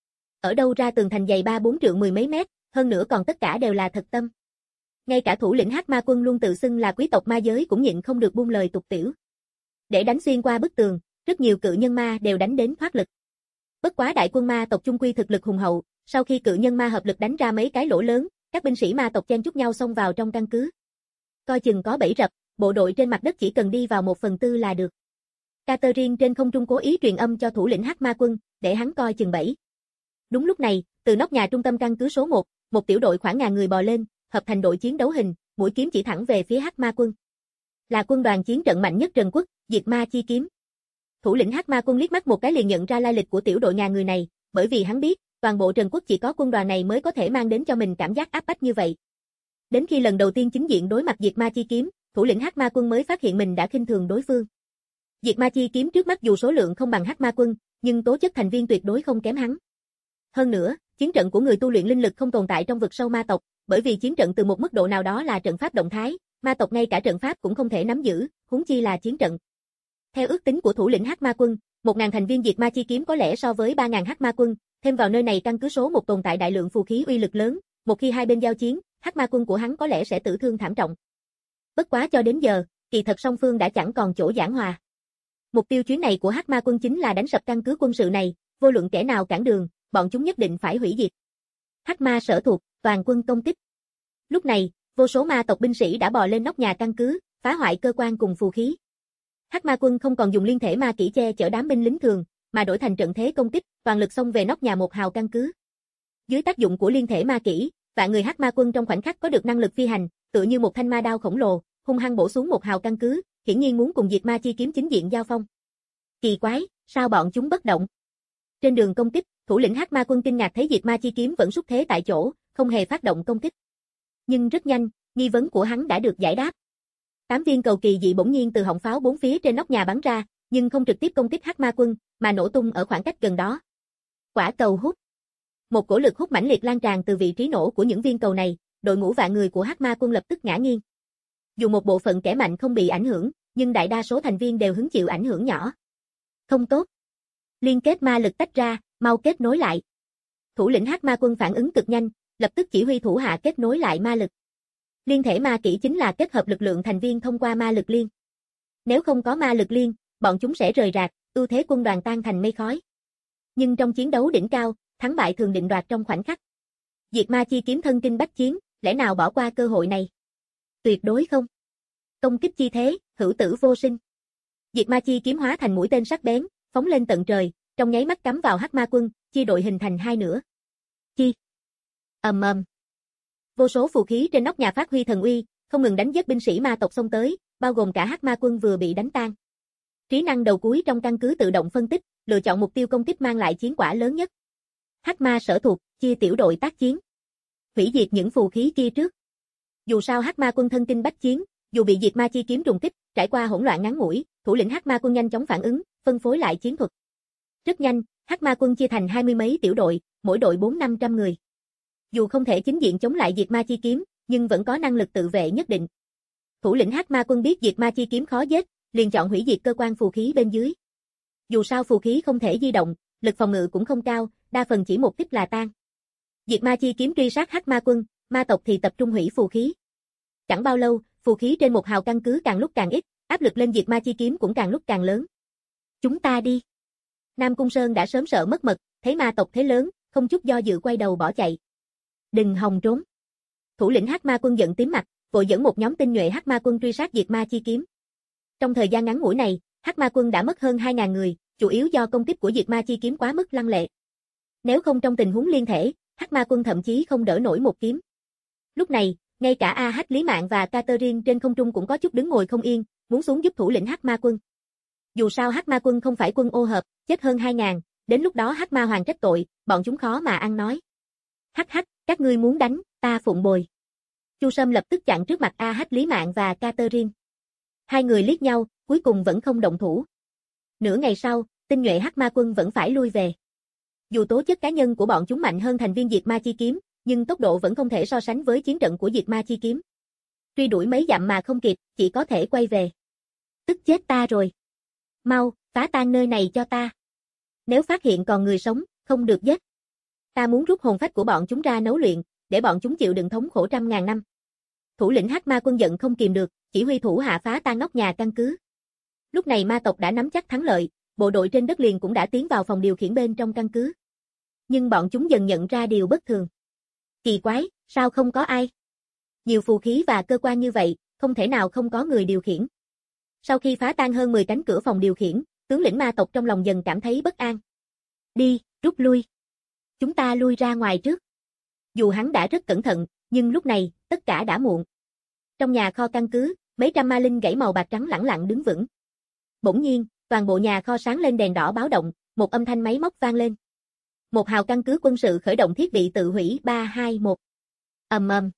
Ở đâu ra tường thành dày ba bốn trượng mười mấy mét, hơn nữa còn tất cả đều là thật tâm. Ngay cả thủ lĩnh Hắc Ma Quân luôn tự xưng là quý tộc ma giới cũng nhịn không được buông lời tục tiểu. Để đánh xuyên qua bức tường, rất nhiều cự nhân ma đều đánh đến thoát lực. Bất quá đại quân ma tộc chung quy thực lực hùng hậu, sau khi cự nhân ma hợp lực đánh ra mấy cái lỗ lớn, các binh sĩ ma tộc chen chúc nhau xông vào trong căn cứ. Coi chừng có bẫy rập, bộ đội trên mặt đất chỉ cần đi vào một phần tư là được. Catherine trên không trung cố ý truyền âm cho thủ lĩnh Hắc Ma Quân, để hắn coi chừng bẫy. Đúng lúc này, từ nóc nhà trung tâm căn cứ số một, một tiểu đội khoảng ngàn người bò lên, hợp thành đội chiến đấu hình, mũi kiếm chỉ thẳng về phía Hắc Ma Quân. Là quân đoàn chiến trận mạnh nhất Trần Quốc, Diệt Ma Chi Kiếm. Thủ lĩnh Hắc Ma Quân liếc mắt một cái liền nhận ra lai lịch của tiểu đội ngàn người này, bởi vì hắn biết, toàn bộ Trần Quốc chỉ có quân đoàn này mới có thể mang đến cho mình cảm giác áp bách như vậy. Đến khi lần đầu tiên chính diện đối mặt Diệt Ma Chi Kiếm, thủ lĩnh Hắc Ma Quân mới phát hiện mình đã khinh thường đối phương. Diệt Ma Chi Kiếm trước mắt dù số lượng không bằng Hắc Ma Quân, nhưng tố chất thành viên tuyệt đối không kém hắn. Hơn nữa, chiến trận của người tu luyện linh lực không tồn tại trong vực sâu ma tộc, bởi vì chiến trận từ một mức độ nào đó là trận pháp động thái, ma tộc ngay cả trận pháp cũng không thể nắm giữ, huống chi là chiến trận. Theo ước tính của thủ lĩnh Hắc Ma Quân, một nghìn thành viên Diệt Ma Chi Kiếm có lẽ so với ba nghìn Hắc Ma Quân, thêm vào nơi này căn cứ số một tồn tại đại lượng phù khí uy lực lớn, một khi hai bên giao chiến, Hắc Ma Quân của hắn có lẽ sẽ tử thương thảm trọng. Bất quá cho đến giờ, kỳ thật song phương đã chẳng còn chỗ giảng hòa. Mục tiêu chuyến này của Hắc Ma Quân chính là đánh sập căn cứ quân sự này, vô luận kẻ nào cản đường, bọn chúng nhất định phải hủy diệt. Hắc Ma sở thuộc, toàn quân công kích. Lúc này, vô số ma tộc binh sĩ đã bò lên nóc nhà căn cứ, phá hoại cơ quan cùng phù khí. Hắc Ma Quân không còn dùng liên thể ma kỹ che chở đám binh lính thường, mà đổi thành trận thế công kích, toàn lực xông về nóc nhà một hào căn cứ. Dưới tác dụng của liên thể ma kỹ, vạn người Hắc Ma Quân trong khoảnh khắc có được năng lực phi hành, tựa như một thanh ma đao khổng lồ, hung hăng bổ xuống một hào căn cứ, hiển nhiên muốn cùng Diệt Ma Chi Kiếm chính diện giao phong. Kỳ quái, sao bọn chúng bất động? Trên đường công kích, thủ lĩnh Hắc Ma Quân kinh ngạc thấy Diệt Ma Chi Kiếm vẫn xúc thế tại chỗ, không hề phát động công kích. Nhưng rất nhanh, nghi vấn của hắn đã được giải đáp. Tám viên cầu kỳ dị bỗng nhiên từ họng pháo bốn phía trên nóc nhà bắn ra, nhưng không trực tiếp công kích Hắc Ma Quân, mà nổ tung ở khoảng cách gần đó. Quả cầu hút. Một cổ lực hút mãnh liệt lan tràn từ vị trí nổ của những viên cầu này, đội ngũ vạn người của Hắc Ma Quân lập tức ngã nghiêng. Dù một bộ phận kẻ mạnh không bị ảnh hưởng, nhưng đại đa số thành viên đều hứng chịu ảnh hưởng nhỏ. Không tốt. Liên kết ma lực tách ra, mau kết nối lại. Thủ lĩnh Hắc Ma Quân phản ứng cực nhanh, lập tức chỉ huy thủ hạ kết nối lại ma lực. Liên thể ma kỹ chính là kết hợp lực lượng thành viên thông qua ma lực liên. Nếu không có ma lực liên, bọn chúng sẽ rời rạc, ưu thế quân đoàn tan thành mây khói. Nhưng trong chiến đấu đỉnh cao, thắng bại thường định đoạt trong khoảnh khắc. Diệt ma chi kiếm thân kinh bách chiến, lẽ nào bỏ qua cơ hội này? Tuyệt đối không. Công kích chi thế, hữu tử vô sinh. Diệt ma chi kiếm hóa thành mũi tên sắc bén, phóng lên tận trời, trong nháy mắt cắm vào Hắc Ma Quân, chia đội hình thành hai nửa. Chi. Ầm ầm. Vô số phù khí trên nóc nhà phát huy thần uy, không ngừng đánh giết binh sĩ ma tộc xông tới, bao gồm cả Hắc Ma Quân vừa bị đánh tan. Trí năng đầu cuối trong căn cứ tự động phân tích, lựa chọn mục tiêu công kích mang lại chiến quả lớn nhất. Hắc Ma sở thuộc, chia tiểu đội tác chiến. Hủy diệt những phù khí kia trước. Dù sao Hắc Ma Quân thân kinh bách chiến, dù bị diệt ma chi kiếm trùng kích, trải qua hỗn loạn ngắn ngủi, thủ lĩnh Hắc Ma Quân nhanh chóng phản ứng, phân phối lại chiến thuật. Rất nhanh, Hắc Ma Quân chia thành hai mươi mấy tiểu đội, mỗi đội bốn năm trăm người. Dù không thể chính diện chống lại diệt ma chi kiếm, nhưng vẫn có năng lực tự vệ nhất định. Thủ lĩnh Hắc Ma Quân biết diệt ma chi kiếm khó giết, liền chọn hủy diệt cơ quan phù khí bên dưới. Dù sao phù khí không thể di động, lực phòng ngự cũng không cao, đa phần chỉ một kích là tan. Diệt ma chi kiếm truy sát Hắc Ma Quân, ma tộc thì tập trung hủy phù khí. Chẳng bao lâu, phù khí trên một hào căn cứ càng lúc càng ít, áp lực lên diệt ma chi kiếm cũng càng lúc càng lớn. Chúng ta đi. Nam Cung Sơn đã sớm sợ mất mật, thấy ma tộc thế lớn, không chút do dự quay đầu bỏ chạy. Đừng hòng trốn. Thủ lĩnh Hắc Ma Quân giận tím mặt, vội dẫn một nhóm tinh nhuệ Hắc Ma Quân truy sát diệt ma chi kiếm. Trong thời gian ngắn ngủi này, Hắc Ma Quân đã mất hơn hai nghìn người, chủ yếu do công kích của diệt ma chi kiếm quá mức lăng lệ. Nếu không trong tình huống liên thể, Hắc Ma Quân thậm chí không đỡ nổi một kiếm. Lúc này, ngay cả A H Lý Mạn và Catherine trên không trung cũng có chút đứng ngồi không yên, muốn xuống giúp thủ lĩnh Hắc Ma Quân. Dù sao Hắc Ma Quân không phải quân ô hợp, chết hơn hai nghìn, đến lúc đó Hắc Ma Hoàng trách tội, bọn chúng khó mà ăn nói. Hắc hắc, các ngươi muốn đánh, ta phụng bồi. Chu Sâm lập tức chặn trước mặt A H Lý Mạn và Catherine. Hai người liếc nhau, cuối cùng vẫn không động thủ. Nửa ngày sau, tinh nhuệ Hắc Ma Quân vẫn phải lui về. Dù tố chất cá nhân của bọn chúng mạnh hơn thành viên diệt ma chi kiếm, nhưng tốc độ vẫn không thể so sánh với chiến trận của diệt ma chi kiếm. Truy đuổi mấy dặm mà không kịp, chỉ có thể quay về. Tức chết ta rồi. Mau, phá tan nơi này cho ta. Nếu phát hiện còn người sống, không được giết. Ta muốn rút hồn phách của bọn chúng ra nấu luyện, để bọn chúng chịu đựng thống khổ trăm ngàn năm. Thủ lĩnh Hắc Ma Quân giận không kìm được, chỉ huy thủ hạ phá tan nóc nhà căn cứ. Lúc này ma tộc đã nắm chắc thắng lợi, bộ đội trên đất liền cũng đã tiến vào phòng điều khiển bên trong căn cứ. Nhưng bọn chúng dần nhận ra điều bất thường. Kỳ quái, sao không có ai? Nhiều phù khí và cơ quan như vậy, không thể nào không có người điều khiển. Sau khi phá tan hơn mười cánh cửa phòng điều khiển, tướng lĩnh ma tộc trong lòng dần cảm thấy bất an. Đi, rút lui. Chúng ta lui ra ngoài trước. Dù hắn đã rất cẩn thận, nhưng lúc này, tất cả đã muộn. Trong nhà kho căn cứ, mấy trăm ma linh gãy màu bạc trắng lẳng lặng đứng vững. Bỗng nhiên, toàn bộ nhà kho sáng lên đèn đỏ báo động, một âm thanh máy móc vang lên. Một hào căn cứ quân sự khởi động thiết bị tự hủy ba hai một. Ầm ầm.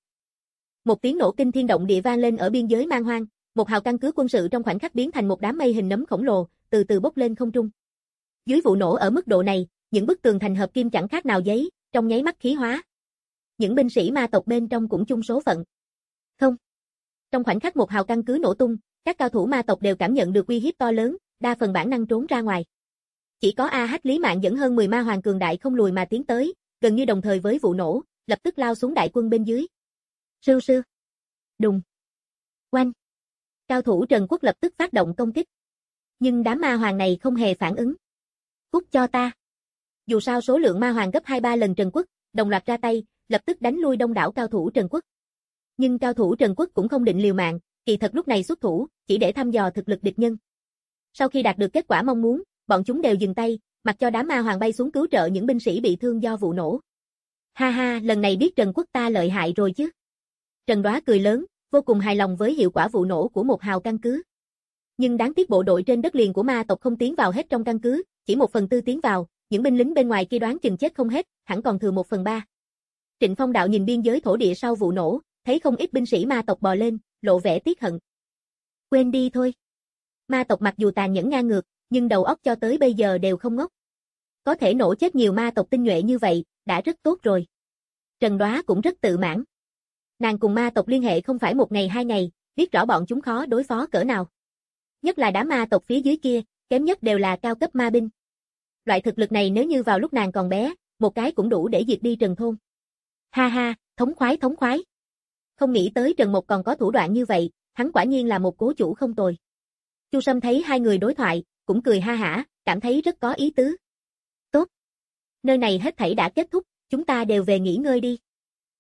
Một tiếng nổ kinh thiên động địa vang lên ở biên giới man hoang, một hào căn cứ quân sự trong khoảnh khắc biến thành một đám mây hình nấm khổng lồ, từ từ bốc lên không trung. Dưới vụ nổ ở mức độ này, những bức tường thành hợp kim chẳng khác nào giấy, trong nháy mắt khí hóa. Những binh sĩ ma tộc bên trong cũng chung số phận. Không. Trong khoảnh khắc một hào căn cứ nổ tung, các cao thủ ma tộc đều cảm nhận được uy hiếp to lớn, đa phần bản năng trốn ra ngoài. Chỉ có A H Lý Mạn dẫn hơn mười ma hoàng cường đại không lùi mà tiến tới, gần như đồng thời với vụ nổ, lập tức lao xuống đại quân bên dưới. Sưu sưu. Đùng. Oanh. Cao thủ Trần Quốc lập tức phát động công kích. Nhưng đám ma hoàng này không hề phản ứng. Cút cho ta. Dù sao số lượng ma hoàng gấp hai ba lần Trần Quốc, đồng loạt ra tay, lập tức đánh lui đông đảo cao thủ Trần Quốc. Nhưng cao thủ Trần Quốc cũng không định liều mạng, kỳ thật lúc này xuất thủ, chỉ để thăm dò thực lực địch nhân. Sau khi đạt được kết quả mong muốn, bọn chúng đều dừng tay, mặc cho đám ma hoàng bay xuống cứu trợ những binh sĩ bị thương do vụ nổ. Ha ha, lần này biết Trần Quốc ta lợi hại rồi chứ. Trần Đoá cười lớn, vô cùng hài lòng với hiệu quả vụ nổ của một hào căn cứ. Nhưng đáng tiếc bộ đội trên đất liền của ma tộc không tiến vào hết trong căn cứ, chỉ một phần tư tiến vào, những binh lính bên ngoài kia đoán chừng chết không hết, hẳn còn thừa một phần ba. Trịnh Phong đạo nhìn biên giới thổ địa sau vụ nổ, thấy không ít binh sĩ ma tộc bò lên, lộ vẻ tiếc hận. Quên đi thôi. Ma tộc mặc dù tàn nhẫn ngang ngược, nhưng đầu óc cho tới bây giờ đều không ngốc. Có thể nổ chết nhiều ma tộc tinh nhuệ như vậy, đã rất tốt rồi. Trần Đoá cũng rất tự mãn. Nàng cùng ma tộc liên hệ không phải một ngày hai ngày, biết rõ bọn chúng khó đối phó cỡ nào. Nhất là đám ma tộc phía dưới kia, kém nhất đều là cao cấp ma binh. Loại thực lực này nếu như vào lúc nàng còn bé, một cái cũng đủ để diệt đi Trần Thôn. Ha ha, thống khoái thống khoái. Không nghĩ tới Trần Mộc còn có thủ đoạn như vậy, hắn quả nhiên là một cố chủ không tồi. Chu Sâm thấy hai người đối thoại, cũng cười ha hả, cảm thấy rất có ý tứ. Tốt. Nơi này hết thảy đã kết thúc, chúng ta đều về nghỉ ngơi đi.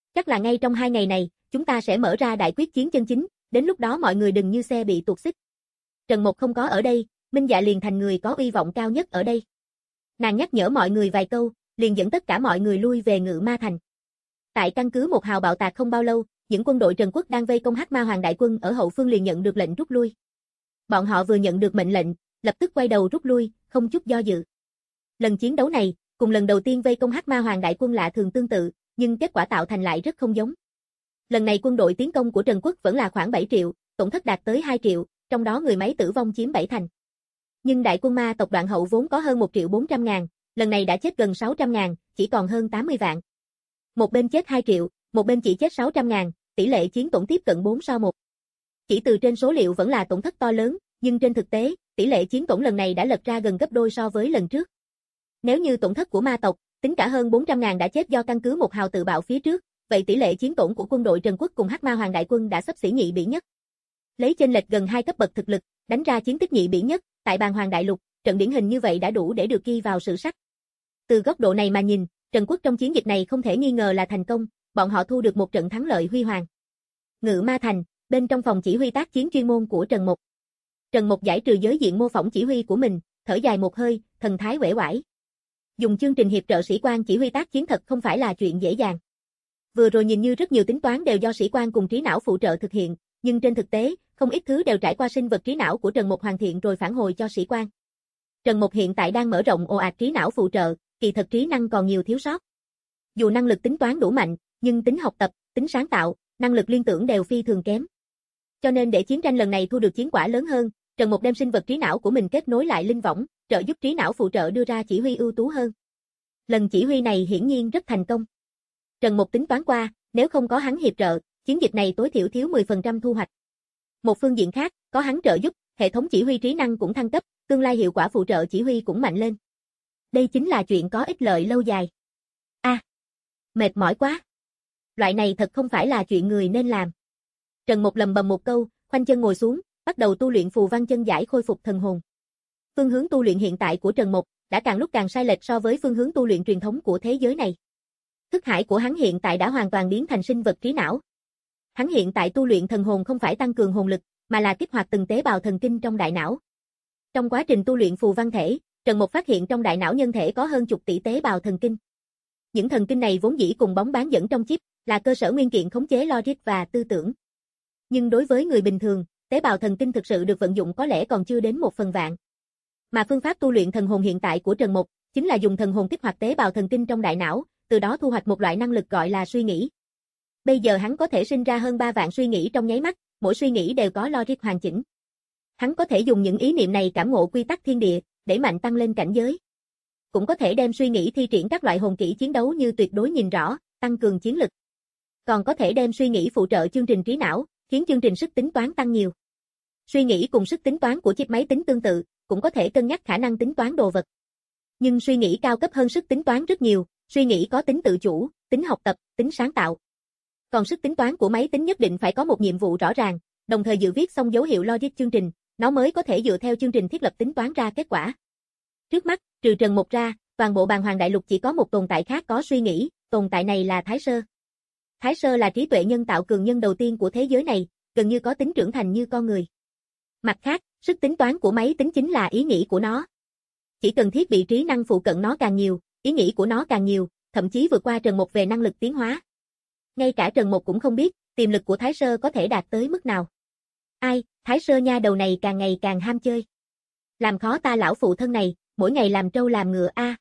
Chắc là ngay trong hai ngày này, chúng ta sẽ mở ra đại quyết chiến chân chính, đến lúc đó mọi người đừng như xe bị tuột xích. Trần Mộc không có ở đây, Minh Dạ liền thành người có uy vọng cao nhất ở đây. Nàng nhắc nhở mọi người vài câu, liền dẫn tất cả mọi người lui về Ngự Ma Thành. Tại căn cứ một hào bạo tạc không bao lâu, những quân đội Trần Quốc đang vây công Hắc Ma Hoàng đại quân ở hậu phương liền nhận được lệnh rút lui. Bọn họ vừa nhận được mệnh lệnh, lập tức quay đầu rút lui, không chút do dự. Lần chiến đấu này, cùng lần đầu tiên vây công Hắc Ma Hoàng đại quân lạ thường tương tự, nhưng kết quả tạo thành lại rất không giống. Lần này quân đội tiến công của Trần Quốc vẫn là khoảng bảy triệu, tổn thất đạt tới hai triệu, trong đó người máy tử vong chiếm bảy thành. Nhưng đại quân ma tộc Đoạn Hậu vốn có hơn một triệu bốn trăm ngàn, lần này đã chết gần sáu trăm ngàn, chỉ còn hơn tám mươi vạn. Một bên chết hai triệu, một bên chỉ chết sáu trăm ngàn, tỷ lệ chiến tổn tiếp cận bốn so một. Chỉ từ trên số liệu vẫn là tổn thất to lớn, nhưng trên thực tế, tỷ lệ chiến tổn lần này đã lật ra gần gấp đôi so với lần trước. Nếu như tổn thất của ma tộc, tính cả hơn bốn trăm ngàn đã chết do căn cứ một hào tự bạo phía trước, vậy tỷ lệ chiến tổn của quân đội Trần Quốc cùng Hắc Ma Hoàng đại quân đã xấp xỉ nhị bỉ nhất. Lấy chênh lệch gần hai cấp bậc thực lực, đánh ra chiến tích nhị bỉ nhất, tại Bàn Hoàng đại lục, trận điển hình như vậy đã đủ để được ghi vào sử sách. Từ góc độ này mà nhìn, Trần Quốc trong chiến dịch này không thể nghi ngờ là thành công, bọn họ thu được một trận thắng lợi huy hoàng. Ngự Ma Thành, bên trong phòng chỉ huy tác chiến chuyên môn của Trần Mộc. Trần Mộc giải trừ giới diện mô phỏng chỉ huy của mình, thở dài một hơi, thần thái uể oải. Dùng chương trình hiệp trợ sĩ quan chỉ huy tác chiến thật không phải là chuyện dễ dàng. Vừa rồi nhìn như rất nhiều tính toán đều do sĩ quan cùng trí não phụ trợ thực hiện, nhưng trên thực tế, không ít thứ đều trải qua sinh vật trí não của Trần Mộc hoàn thiện rồi phản hồi cho sĩ quan. Trần Mộc hiện tại đang mở rộng ồ ạt trí não phụ trợ, kỳ thật trí năng còn nhiều thiếu sót. Dù năng lực tính toán đủ mạnh, nhưng tính học tập, tính sáng tạo, năng lực liên tưởng đều phi thường kém. Cho nên để chiến tranh lần này thu được chiến quả lớn hơn, Trần Mộc đem sinh vật trí não của mình kết nối lại linh võng, trợ giúp trí não phụ trợ đưa ra chỉ huy ưu tú hơn. Lần chỉ huy này hiển nhiên rất thành công. Trần Mộc tính toán qua, nếu không có hắn hiệp trợ, chiến dịch này tối thiểu thiếu mười phần trăm thu hoạch. Một phương diện khác, có hắn trợ giúp, hệ thống chỉ huy trí năng cũng thăng cấp, tương lai hiệu quả phụ trợ chỉ huy cũng mạnh lên. Đây chính là chuyện có ích lợi lâu dài. A, à, mệt mỏi quá. Loại này thật không phải là chuyện người nên làm. Trần Mộc lầm bầm một câu, khoanh chân ngồi xuống, bắt đầu tu luyện phù văn chân giải khôi phục thần hồn. Phương hướng tu luyện hiện tại của Trần Mộc đã càng lúc càng sai lệch so với phương hướng tu luyện truyền thống của thế giới này. Thức hải của hắn hiện tại đã hoàn toàn biến thành sinh vật trí não. Hắn hiện tại tu luyện thần hồn không phải tăng cường hồn lực, mà là kích hoạt từng tế bào thần kinh trong đại não. Trong quá trình tu luyện phù văn thể, Trần Mộc phát hiện trong đại não nhân thể có hơn chục tỷ tế bào thần kinh. Những thần kinh này vốn dĩ cùng bóng bán dẫn trong chip, là cơ sở nguyên kiện khống chế logic và tư tưởng. Nhưng đối với người bình thường, tế bào thần kinh thực sự được vận dụng có lẽ còn chưa đến một phần vạn. Mà phương pháp tu luyện thần hồn hiện tại của Trần Mộc chính là dùng thần hồn kích hoạt tế bào thần kinh trong đại não, từ đó thu hoạch một loại năng lực gọi là suy nghĩ. Bây giờ hắn có thể sinh ra hơn ba vạn suy nghĩ trong nháy mắt, mỗi suy nghĩ đều có logic hoàn chỉnh. Hắn có thể dùng những ý niệm này cảm ngộ quy tắc thiên địa, để mạnh tăng lên cảnh giới. Cũng có thể đem suy nghĩ thi triển các loại hồn kỹ chiến đấu như tuyệt đối nhìn rõ, tăng cường chiến lực. Còn có thể đem suy nghĩ phụ trợ chương trình trí não, khiến chương trình sức tính toán tăng nhiều. Suy nghĩ cùng sức tính toán của chip máy tính tương tự, cũng có thể cân nhắc khả năng tính toán đồ vật. Nhưng suy nghĩ cao cấp hơn sức tính toán rất nhiều, suy nghĩ có tính tự chủ, tính học tập, tính sáng tạo. Còn sức tính toán của máy tính nhất định phải có một nhiệm vụ rõ ràng, đồng thời dự viết xong dấu hiệu logic chương trình, nó mới có thể dựa theo chương trình thiết lập tính toán ra kết quả. Trước mắt, trừ Trần Mộc ra, toàn bộ Bàn Hoàng đại lục chỉ có một tồn tại khác có suy nghĩ, tồn tại này là Thái Sơ. Thái Sơ là trí tuệ nhân tạo cường nhân đầu tiên của thế giới này, gần như có tính trưởng thành như con người. Mặt khác, sức tính toán của máy tính chính là ý nghĩ của nó. Chỉ cần thiết bị trí năng phụ cận nó càng nhiều, ý nghĩ của nó càng nhiều, thậm chí vượt qua Trần Mộc về năng lực tiến hóa. Ngay cả Trần Mộc cũng không biết, tiềm lực của Thái Sơ có thể đạt tới mức nào. Ai, Thái Sơ nha đầu này càng ngày càng ham chơi. Làm khó ta lão phụ thân này, mỗi ngày làm trâu làm ngựa a. À.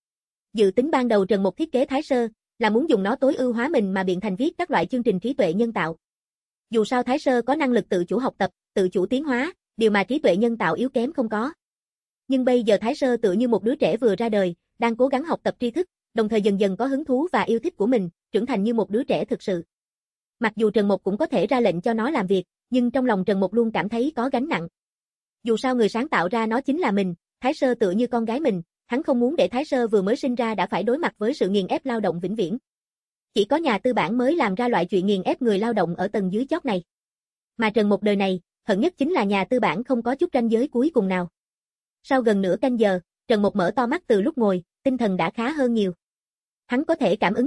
Dự tính ban đầu Trần Mộc thiết kế Thái Sơ, là muốn dùng nó tối ưu hóa mình mà biện thành viết các loại chương trình trí tuệ nhân tạo. Dù sao Thái Sơ có năng lực tự chủ học tập, tự chủ tiến hóa, điều mà trí tuệ nhân tạo yếu kém không có. Nhưng bây giờ Thái Sơ tựa như một đứa trẻ vừa ra đời, đang cố gắng học tập tri thức, đồng thời dần dần có hứng thú và yêu thích của mình, trưởng thành như một đứa trẻ thực sự. Mặc dù Trần Mộc cũng có thể ra lệnh cho nó làm việc, nhưng trong lòng Trần Mộc luôn cảm thấy có gánh nặng. Dù sao người sáng tạo ra nó chính là mình, Thái Sơ tựa như con gái mình, hắn không muốn để Thái Sơ vừa mới sinh ra đã phải đối mặt với sự nghiền ép lao động vĩnh viễn. Chỉ có nhà tư bản mới làm ra loại chuyện nghiền ép người lao động ở tầng dưới chót này. Mà Trần Mộc đời này, hận nhất chính là nhà tư bản không có chút ranh giới cuối cùng nào. Sau gần nửa canh giờ, Trần Mộc mở to mắt từ lúc ngồi, tinh thần đã khá hơn nhiều. Hắn có thể cảm ứng được,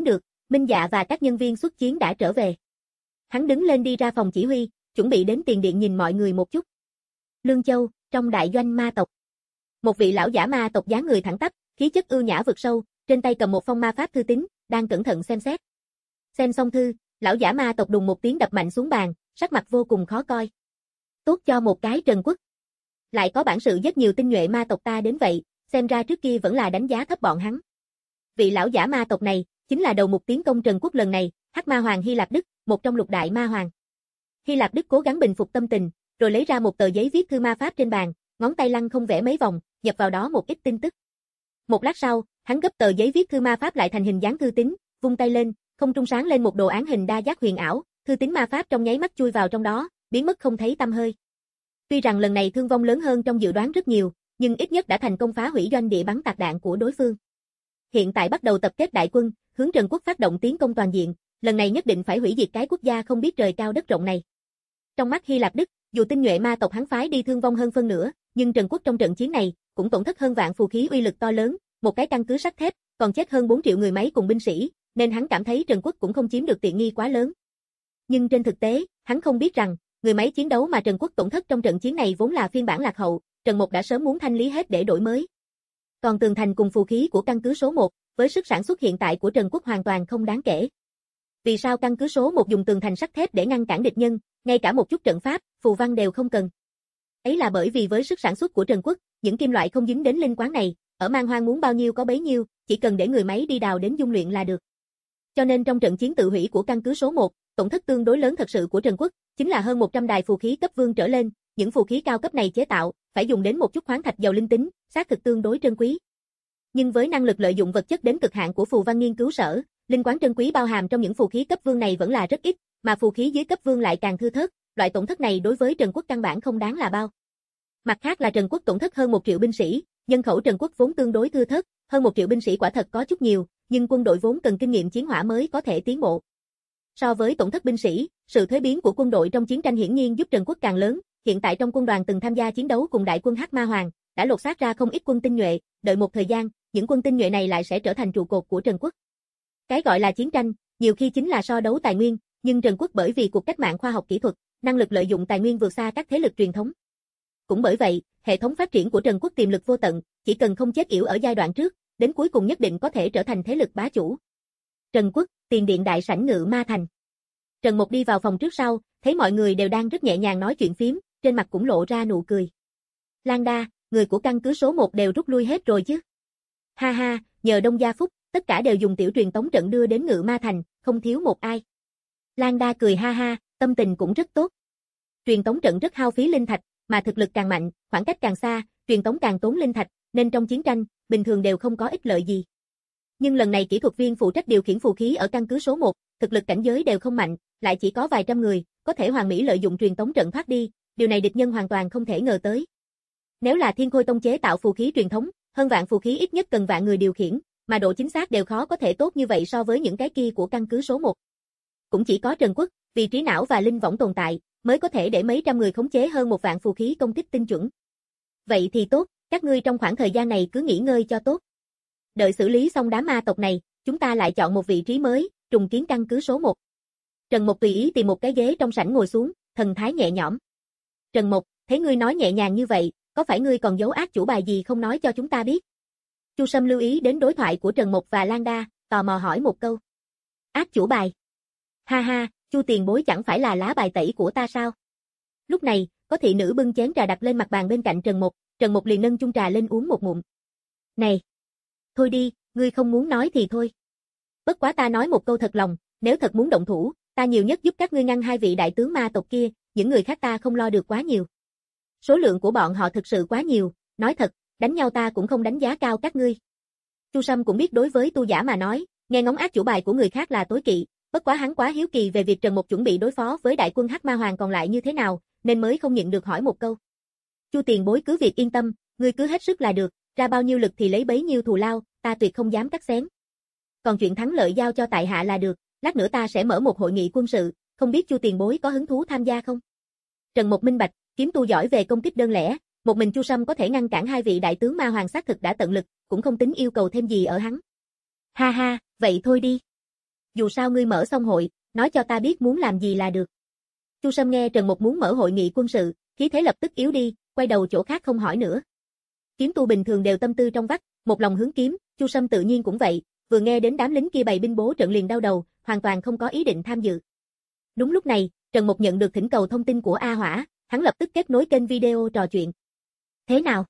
Minh Dạ và các nhân viên xuất chiến đã trở về. Hắn đứng lên đi ra phòng chỉ huy, chuẩn bị đến tiền điện nhìn mọi người một chút. Lương Châu, trong đại doanh ma tộc. Một vị lão giả ma tộc dáng người thẳng tắp, khí chất ưu nhã vực sâu, trên tay cầm một phong ma pháp thư tín, đang cẩn thận xem xét. Xem xong thư, lão giả ma tộc đùng một tiếng đập mạnh xuống bàn, sắc mặt vô cùng khó coi. Tốt cho một cái Trần Quốc. Lại có bản sự rất nhiều tinh nhuệ ma tộc ta đến vậy, xem ra trước kia vẫn là đánh giá thấp bọn hắn. Vị lão giả ma tộc này, chính là đầu mục tiến công Trần Quốc lần này, Hắc Ma Hoàng Hy Lạp Đức, một trong lục đại ma hoàng. Hy Lạp Đức cố gắng bình phục tâm tình, rồi lấy ra một tờ giấy viết thư ma pháp trên bàn, ngón tay lăn không vẽ mấy vòng, nhập vào đó một ít tin tức. Một lát sau, hắn gấp tờ giấy viết thư ma pháp lại thành hình dáng thư tín, vung tay lên, không trung sáng lên một đồ án hình đa giác huyền ảo, thư tín ma pháp trong nháy mắt chui vào trong đó, biến mất không thấy tăm hơi. Tuy rằng lần này thương vong lớn hơn trong dự đoán rất nhiều, nhưng ít nhất đã thành công phá hủy doanh địa bắn tạc đạn của đối phương. Hiện tại bắt đầu tập kết đại quân, hướng Trần Quốc phát động tiến công toàn diện, lần này nhất định phải hủy diệt cái quốc gia không biết trời cao đất rộng này. Trong mắt Hy Lạp Đức, dù tinh nhuệ ma tộc hắn phái đi thương vong hơn phân nửa, nhưng Trần Quốc trong trận chiến này cũng tổn thất hơn vạn phù khí uy lực to lớn, một cái căn cứ sắt thép, còn chết hơn bốn triệu người máy cùng binh sĩ, nên hắn cảm thấy Trần Quốc cũng không chiếm được tiện nghi quá lớn. Nhưng trên thực tế, hắn không biết rằng, người máy chiến đấu mà Trần Quốc tổn thất trong trận chiến này vốn là phiên bản lạc hậu, Trần Mục đã sớm muốn thanh lý hết để đổi mới. Còn tường thành cùng phù khí của căn cứ số một, với sức sản xuất hiện tại của Trần Quốc hoàn toàn không đáng kể. Vì sao căn cứ số một dùng tường thành sắt thép để ngăn cản địch nhân, ngay cả một chút trận pháp, phù văn đều không cần? Ấy là bởi vì với sức sản xuất của Trần Quốc, những kim loại không dính đến linh quáng này, ở Man Hoang muốn bao nhiêu có bấy nhiêu, chỉ cần để người máy đi đào đến dung luyện là được. Cho nên trong trận chiến tự hủy của căn cứ số một, tổn thất tương đối lớn thật sự của Trần Quốc, chính là hơn một trăm đài phù khí cấp vương trở lên, những phù khí cao cấp này chế tạo, phải dùng đến một chút khoáng thạch giàu linh tính, xác thực tương đối trân quý. Nhưng với năng lực lợi dụng vật chất đến cực hạn của phù văn nghiên cứu sở, linh quáng trân quý bao hàm trong những phù khí cấp vương này vẫn là rất ít, mà phù khí dưới cấp vương lại càng thưa thớt, loại tổn thất này đối với Trần Quốc căn bản không đáng là bao. Mặt khác là Trần Quốc tổn thất hơn một triệu binh sĩ, nhân khẩu Trần Quốc vốn tương đối thưa thớt, hơn một triệu binh sĩ quả thật có chút nhiều, nhưng quân đội vốn cần kinh nghiệm chiến hỏa mới có thể tiến bộ. So với tổn thất binh sĩ, sự thuế biến của quân đội trong chiến tranh hiển nhiên giúp Trần Quốc càng lớn, hiện tại trong quân đoàn từng tham gia chiến đấu cùng đại quân Hắc Ma Hoàng, đã lột xác ra không ít quân tinh nhuệ, đợi một thời gian, những quân tinh nhuệ này lại sẽ trở thành trụ cột của Trần Quốc. Cái gọi là chiến tranh, nhiều khi chính là so đấu tài nguyên, nhưng Trần Quốc bởi vì cuộc cách mạng khoa học kỹ thuật, năng lực lợi dụng tài nguyên vượt xa các thế lực truyền thống. Cũng bởi vậy, hệ thống phát triển của Trần Quốc tiềm lực vô tận, chỉ cần không chết yểu ở giai đoạn trước, đến cuối cùng nhất định có thể trở thành thế lực bá chủ. Trần Quốc, tiền điện đại sảnh Ngự Ma Thành. Trần Mục đi vào phòng trước sau, thấy mọi người đều đang rất nhẹ nhàng nói chuyện phím, trên mặt cũng lộ ra nụ cười. Lan Đa, người của căn cứ số một đều rút lui hết rồi chứ? Ha ha, nhờ Đông Gia Phúc, tất cả đều dùng tiểu truyền tống trận đưa đến Ngự Ma Thành, không thiếu một ai. Lan Đa cười ha ha, tâm tình cũng rất tốt. Truyền tống trận rất hao phí linh thạch, mà thực lực càng mạnh, khoảng cách càng xa, truyền tống càng tốn linh thạch, nên trong chiến tranh, bình thường đều không có ích lợi gì. Nhưng lần này kỹ thuật viên phụ trách điều khiển phù khí ở căn cứ số một, thực lực cảnh giới đều không mạnh, lại chỉ có vài trăm người, có thể hoàn mỹ lợi dụng truyền tống trận thoát đi, điều này địch nhân hoàn toàn không thể ngờ tới. Nếu là Thiên Khôi Tông chế tạo phù khí truyền thống, hơn vạn phù khí ít nhất cần vạn người điều khiển, mà độ chính xác đều khó có thể tốt như vậy so với những cái kia của căn cứ số một. Cũng chỉ có Trần Quốc, vì trí não và linh võng tồn tại, mới có thể để mấy trăm người khống chế hơn một vạn phù khí công kích tinh chuẩn. Vậy thì tốt, các ngươi trong khoảng thời gian này cứ nghỉ ngơi cho tốt. Đợi xử lý xong đám ma tộc này, chúng ta lại chọn một vị trí mới, trùng kiến căn cứ số một. Trần Mục tùy ý tìm một cái ghế trong sảnh ngồi xuống, thần thái nhẹ nhõm. Trần Mục, thấy ngươi nói nhẹ nhàng như vậy, có phải ngươi còn giấu ác chủ bài gì không nói cho chúng ta biết? Chu Sâm lưu ý đến đối thoại của Trần Mục và Lan Đa, tò mò hỏi một câu. Ác chủ bài? Ha ha, Chu tiền bối chẳng phải là lá bài tẩy của ta sao? Lúc này, có thị nữ bưng chén trà đặt lên mặt bàn bên cạnh Trần Mục, Trần Mục liền nâng chung trà lên uống một ngụm. Này, thôi đi, ngươi không muốn nói thì thôi. Bất quá ta nói một câu thật lòng, nếu thật muốn động thủ, ta nhiều nhất giúp các ngươi ngăn hai vị đại tướng ma tộc kia, những người khác ta không lo được quá nhiều. Số lượng của bọn họ thực sự quá nhiều, nói thật, đánh nhau ta cũng không đánh giá cao các ngươi. Chu Sâm cũng biết đối với tu giả mà nói, nghe ngóng ác chủ bài của người khác là tối kỵ, bất quá hắn quá hiếu kỳ về việc Trần Mục chuẩn bị đối phó với đại quân Hắc Ma Hoàng còn lại như thế nào, nên mới không nhịn được hỏi một câu. Chu tiền bối cứ việc yên tâm, ngươi cứ hết sức là được, ra bao nhiêu lực thì lấy bấy nhiêu thù lao, ta tuyệt không dám cắt xén. Còn chuyện thắng lợi giao cho tại hạ là được, lát nữa ta sẽ mở một hội nghị quân sự, không biết Chu tiền bối có hứng thú tham gia không? Trần Mục minh bạch, kiếm tu giỏi về công kích đơn lẻ, một mình Chu Sâm có thể ngăn cản hai vị đại tướng ma hoàng xác thực đã tận lực, cũng không tính yêu cầu thêm gì ở hắn. Ha ha, vậy thôi đi. dù sao ngươi mở xong hội, nói cho ta biết muốn làm gì là được. Chu Sâm nghe Trần Mục muốn mở hội nghị quân sự, khí thế lập tức yếu đi, quay đầu chỗ khác không hỏi nữa. Kiếm tu bình thường đều tâm tư trong vắt, một lòng hướng kiếm, Chu Sâm tự nhiên cũng vậy, vừa nghe đến đám lính kia bày binh bố trận liền đau đầu, hoàn toàn không có ý định tham dự. Đúng lúc này, Trần Mục nhận được thỉnh cầu thông tin của A Hỏa, hắn lập tức kết nối kênh video trò chuyện. Thế nào?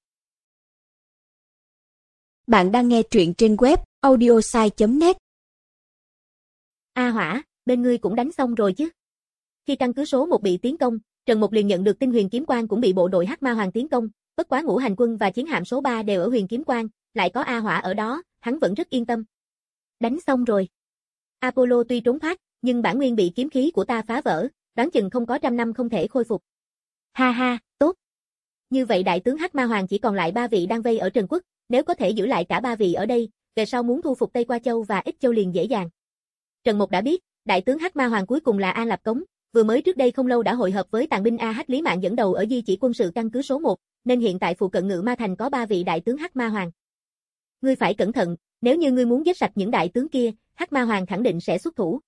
Bạn đang nghe truyện trên web audiosai chấm net. A Hỏa, bên ngươi cũng đánh xong rồi chứ? Khi căn cứ số một bị tiến công, Trần Mục liền nhận được tin Huyền Kiếm Quan cũng bị bộ đội Hắc Ma Hoàng tiến công, bất quá Ngũ Hành Quân và chiến hạm số ba đều ở Huyền Kiếm Quan, lại có A Hỏa ở đó, hắn vẫn rất yên tâm. Đánh xong rồi. Apollo tuy trốn thoát, nhưng bản nguyên bị kiếm khí của ta phá vỡ, đoán chừng không có trăm năm không thể khôi phục. Ha ha, tốt. Như vậy đại tướng Hắc Ma Hoàng chỉ còn lại ba vị đang vây ở Trần Quốc, nếu có thể giữ lại cả ba vị ở đây, về sau muốn thu phục Tây Qua Châu và Ích Châu liền dễ dàng. Trần Mục đã biết, đại tướng Hắc Ma Hoàng cuối cùng là An Lập Cống, vừa mới trước đây không lâu đã hội hợp với tàn binh a hát Lý Mạn dẫn đầu ở di chỉ quân sự căn cứ số một, nên hiện tại phụ cận Ngự Ma Thành có ba vị đại tướng Hắc Ma Hoàng. Ngươi phải cẩn thận, nếu như ngươi muốn giết sạch những đại tướng kia, Hắc Ma Hoàng khẳng định sẽ xuất thủ.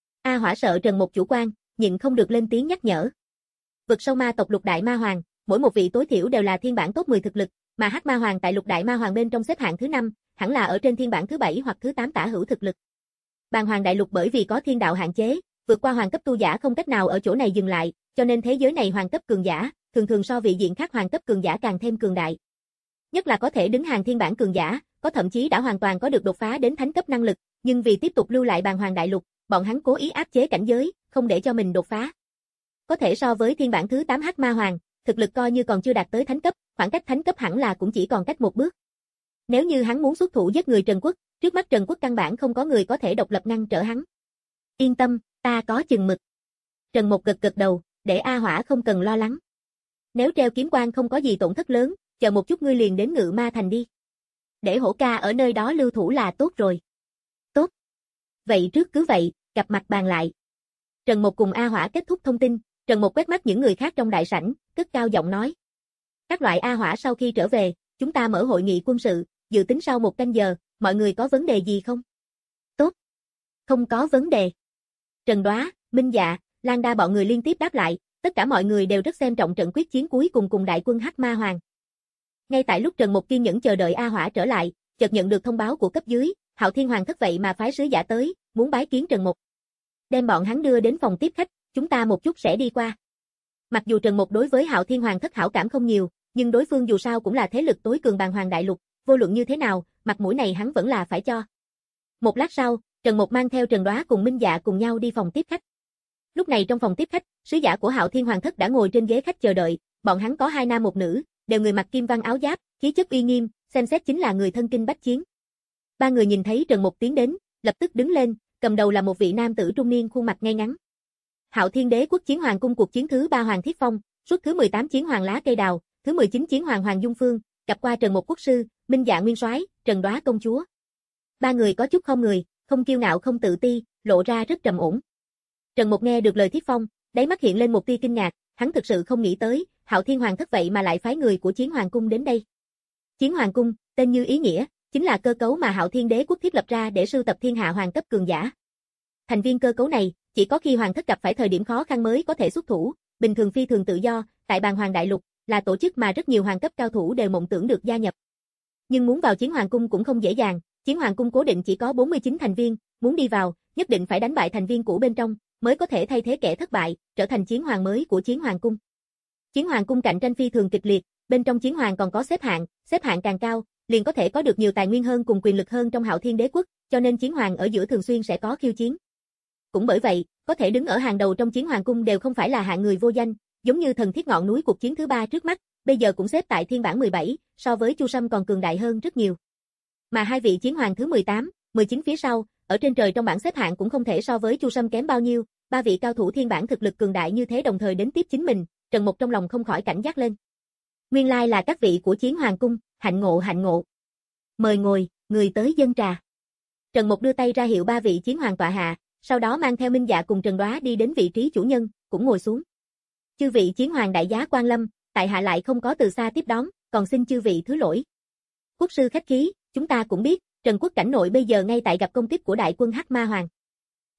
A Hỏa sợ Trần Mục chủ quan, nhịn không được lên tiếng nhắc nhở. Vực sâu ma tộc lục đại ma hoàng, mỗi một vị tối thiểu đều là thiên bản top mười thực lực, mà Hắc Ma Hoàng tại lục đại ma hoàng bên trong xếp hạng thứ năm, hẳn là ở trên thiên bản thứ bảy hoặc thứ tám tả hữu thực lực. Bàn Hoàng đại lục bởi vì có thiên đạo hạn chế, vượt qua hoàng cấp tu giả không cách nào ở chỗ này dừng lại, cho nên thế giới này hoàng cấp cường giả, thường thường so vị diện khác hoàng cấp cường giả càng thêm cường đại. Nhất là có thể đứng hàng thiên bản cường giả, có thậm chí đã hoàn toàn có được đột phá đến thánh cấp năng lực, nhưng vì tiếp tục lưu lại Bàn Hoàng đại lục, bọn hắn cố ý áp chế cảnh giới, không để cho mình đột phá. Có thể so với thiên bản thứ tám Hắc Ma Hoàng, thực lực coi như còn chưa đạt tới thánh cấp, khoảng cách thánh cấp hẳn là cũng chỉ còn cách một bước. Nếu như hắn muốn xuất thủ giết người Trần Quốc, trước mắt Trần Quốc căn bản không có người có thể độc lập ngăn trở hắn. Yên tâm, ta có chừng mực. Trần Mục gật gật đầu, để A Hỏa không cần lo lắng. Nếu treo kiếm quan không có gì tổn thất lớn, chờ một chút ngươi liền đến Ngự Ma Thành đi. Để Hổ ca ở nơi đó lưu thủ là tốt rồi. Tốt. Vậy trước cứ vậy, gặp mặt bàn lại. Trần Mục cùng A Hỏa kết thúc thông tin, Trần Mục quét mắt những người khác trong đại sảnh, cất cao giọng nói. Các loại A Hỏa sau khi trở về, chúng ta mở hội nghị quân sự, dự tính sau một canh giờ, mọi người có vấn đề gì không? Tốt. Không có vấn đề. Trần Đoá, Minh Dạ, Lan Đa bọn người liên tiếp đáp lại, tất cả mọi người đều rất xem trọng trận quyết chiến cuối cùng cùng đại quân Hắc Ma Hoàng. Ngay tại lúc Trần Mục kiên nhẫn chờ đợi A Hỏa trở lại, chợt nhận được thông báo của cấp dưới, Hạo Thiên Hoàng thất vậy mà phái sứ giả tới, muốn bái kiến Trần Mục. Đem bọn hắn đưa đến phòng tiếp khách, chúng ta một chút sẽ đi qua. Mặc dù Trần Mục đối với Hạo Thiên Hoàng thất hảo cảm không nhiều, nhưng đối phương dù sao cũng là thế lực tối cường Bàn Hoàng đại lục, vô luận như thế nào, mặt mũi này hắn vẫn là phải cho. Một lát sau, Trần Mục mang theo Trần Đoá cùng Minh Dạ cùng nhau đi phòng tiếp khách. Lúc này trong phòng tiếp khách, sứ giả của Hạo Thiên Hoàng thất đã ngồi trên ghế khách chờ đợi, bọn hắn có hai nam một nữ, đều người mặc kim văn áo giáp, khí chất uy nghiêm, xem xét chính là người thân kinh bách chiến. Ba người nhìn thấy Trần Mục tiến đến, lập tức đứng lên, cầm đầu là một vị nam tử trung niên khuôn mặt ngay ngắn. Hạo Thiên Đế quốc chiến hoàng cung cuộc chiến thứ ba Hoàng Thiết Phong, suốt thứ mười tám chiến hoàng lá cây đào, thứ mười chín chiến hoàng Hoàng Dung Phương, gặp qua Trần Mục quốc sư, Minh Dạ nguyên soái, Trần Đoá công chúa. Ba người có chút không người, không kiêu ngạo không tự ti, lộ ra rất trầm ổn. Trần Mục nghe được lời Thiết Phong, đáy mắt hiện lên một tia kinh ngạc, hắn thực sự không nghĩ tới, Hạo Thiên Hoàng thất vậy mà lại phái người của Chiến Hoàng cung đến đây. Chiến Hoàng cung, tên như ý nghĩa, chính là cơ cấu mà Hạo Thiên Đế quốc thiết lập ra để sưu tập thiên hạ hoàng cấp cường giả. Thành viên cơ cấu này, chỉ có khi hoàng thất gặp phải thời điểm khó khăn mới có thể xuất thủ, bình thường phi thường tự do, tại Bàn Hoàng đại lục, là tổ chức mà rất nhiều hoàng cấp cao thủ đều mộng tưởng được gia nhập. Nhưng muốn vào Chiến Hoàng cung cũng không dễ dàng, Chiến Hoàng cung cố định chỉ có bốn mươi chín thành viên, muốn đi vào, nhất định phải đánh bại thành viên cũ bên trong, mới có thể thay thế kẻ thất bại, trở thành chiến hoàng mới của Chiến Hoàng cung. Chiến Hoàng cung cạnh tranh phi thường kịch liệt, bên trong chiến hoàng còn có xếp hạng, xếp hạng càng cao, liền có thể có được nhiều tài nguyên hơn cùng quyền lực hơn trong Hạo Thiên Đế quốc, cho nên chiến hoàng ở giữa thường xuyên sẽ có khiêu chiến. Cũng bởi vậy, có thể đứng ở hàng đầu trong Chiến Hoàng cung đều không phải là hạng người vô danh, giống như thần thiết ngọn núi cuộc chiến thứ ba trước mắt, bây giờ cũng xếp tại thiên bản mười bảy, so với Chu Sâm còn cường đại hơn rất nhiều. Mà hai vị chiến hoàng thứ mười tám, mười chín phía sau, ở trên trời trong bảng xếp hạng cũng không thể so với Chu Sâm kém bao nhiêu, ba vị cao thủ thiên bản thực lực cường đại như thế đồng thời đến tiếp chính mình, Trần Mục trong lòng không khỏi cảnh giác lên. Nguyên lai là các vị của Chiến Hoàng cung, hạnh ngộ hạnh ngộ. Mời ngồi, người tới dâng trà. Trần Mục đưa tay ra hiệu ba vị chiến hoàng tọa hạ, sau đó mang theo Minh Dạ cùng Trần Đoá đi đến vị trí chủ nhân, cũng ngồi xuống. Chư vị chiến hoàng đại giá quan lâm, tại hạ lại không có từ xa tiếp đón, còn xin chư vị thứ lỗi. Quốc sư khách khí, chúng ta cũng biết, Trần quốc cảnh nội bây giờ ngay tại gặp công kích của đại quân Hắc Ma Hoàng.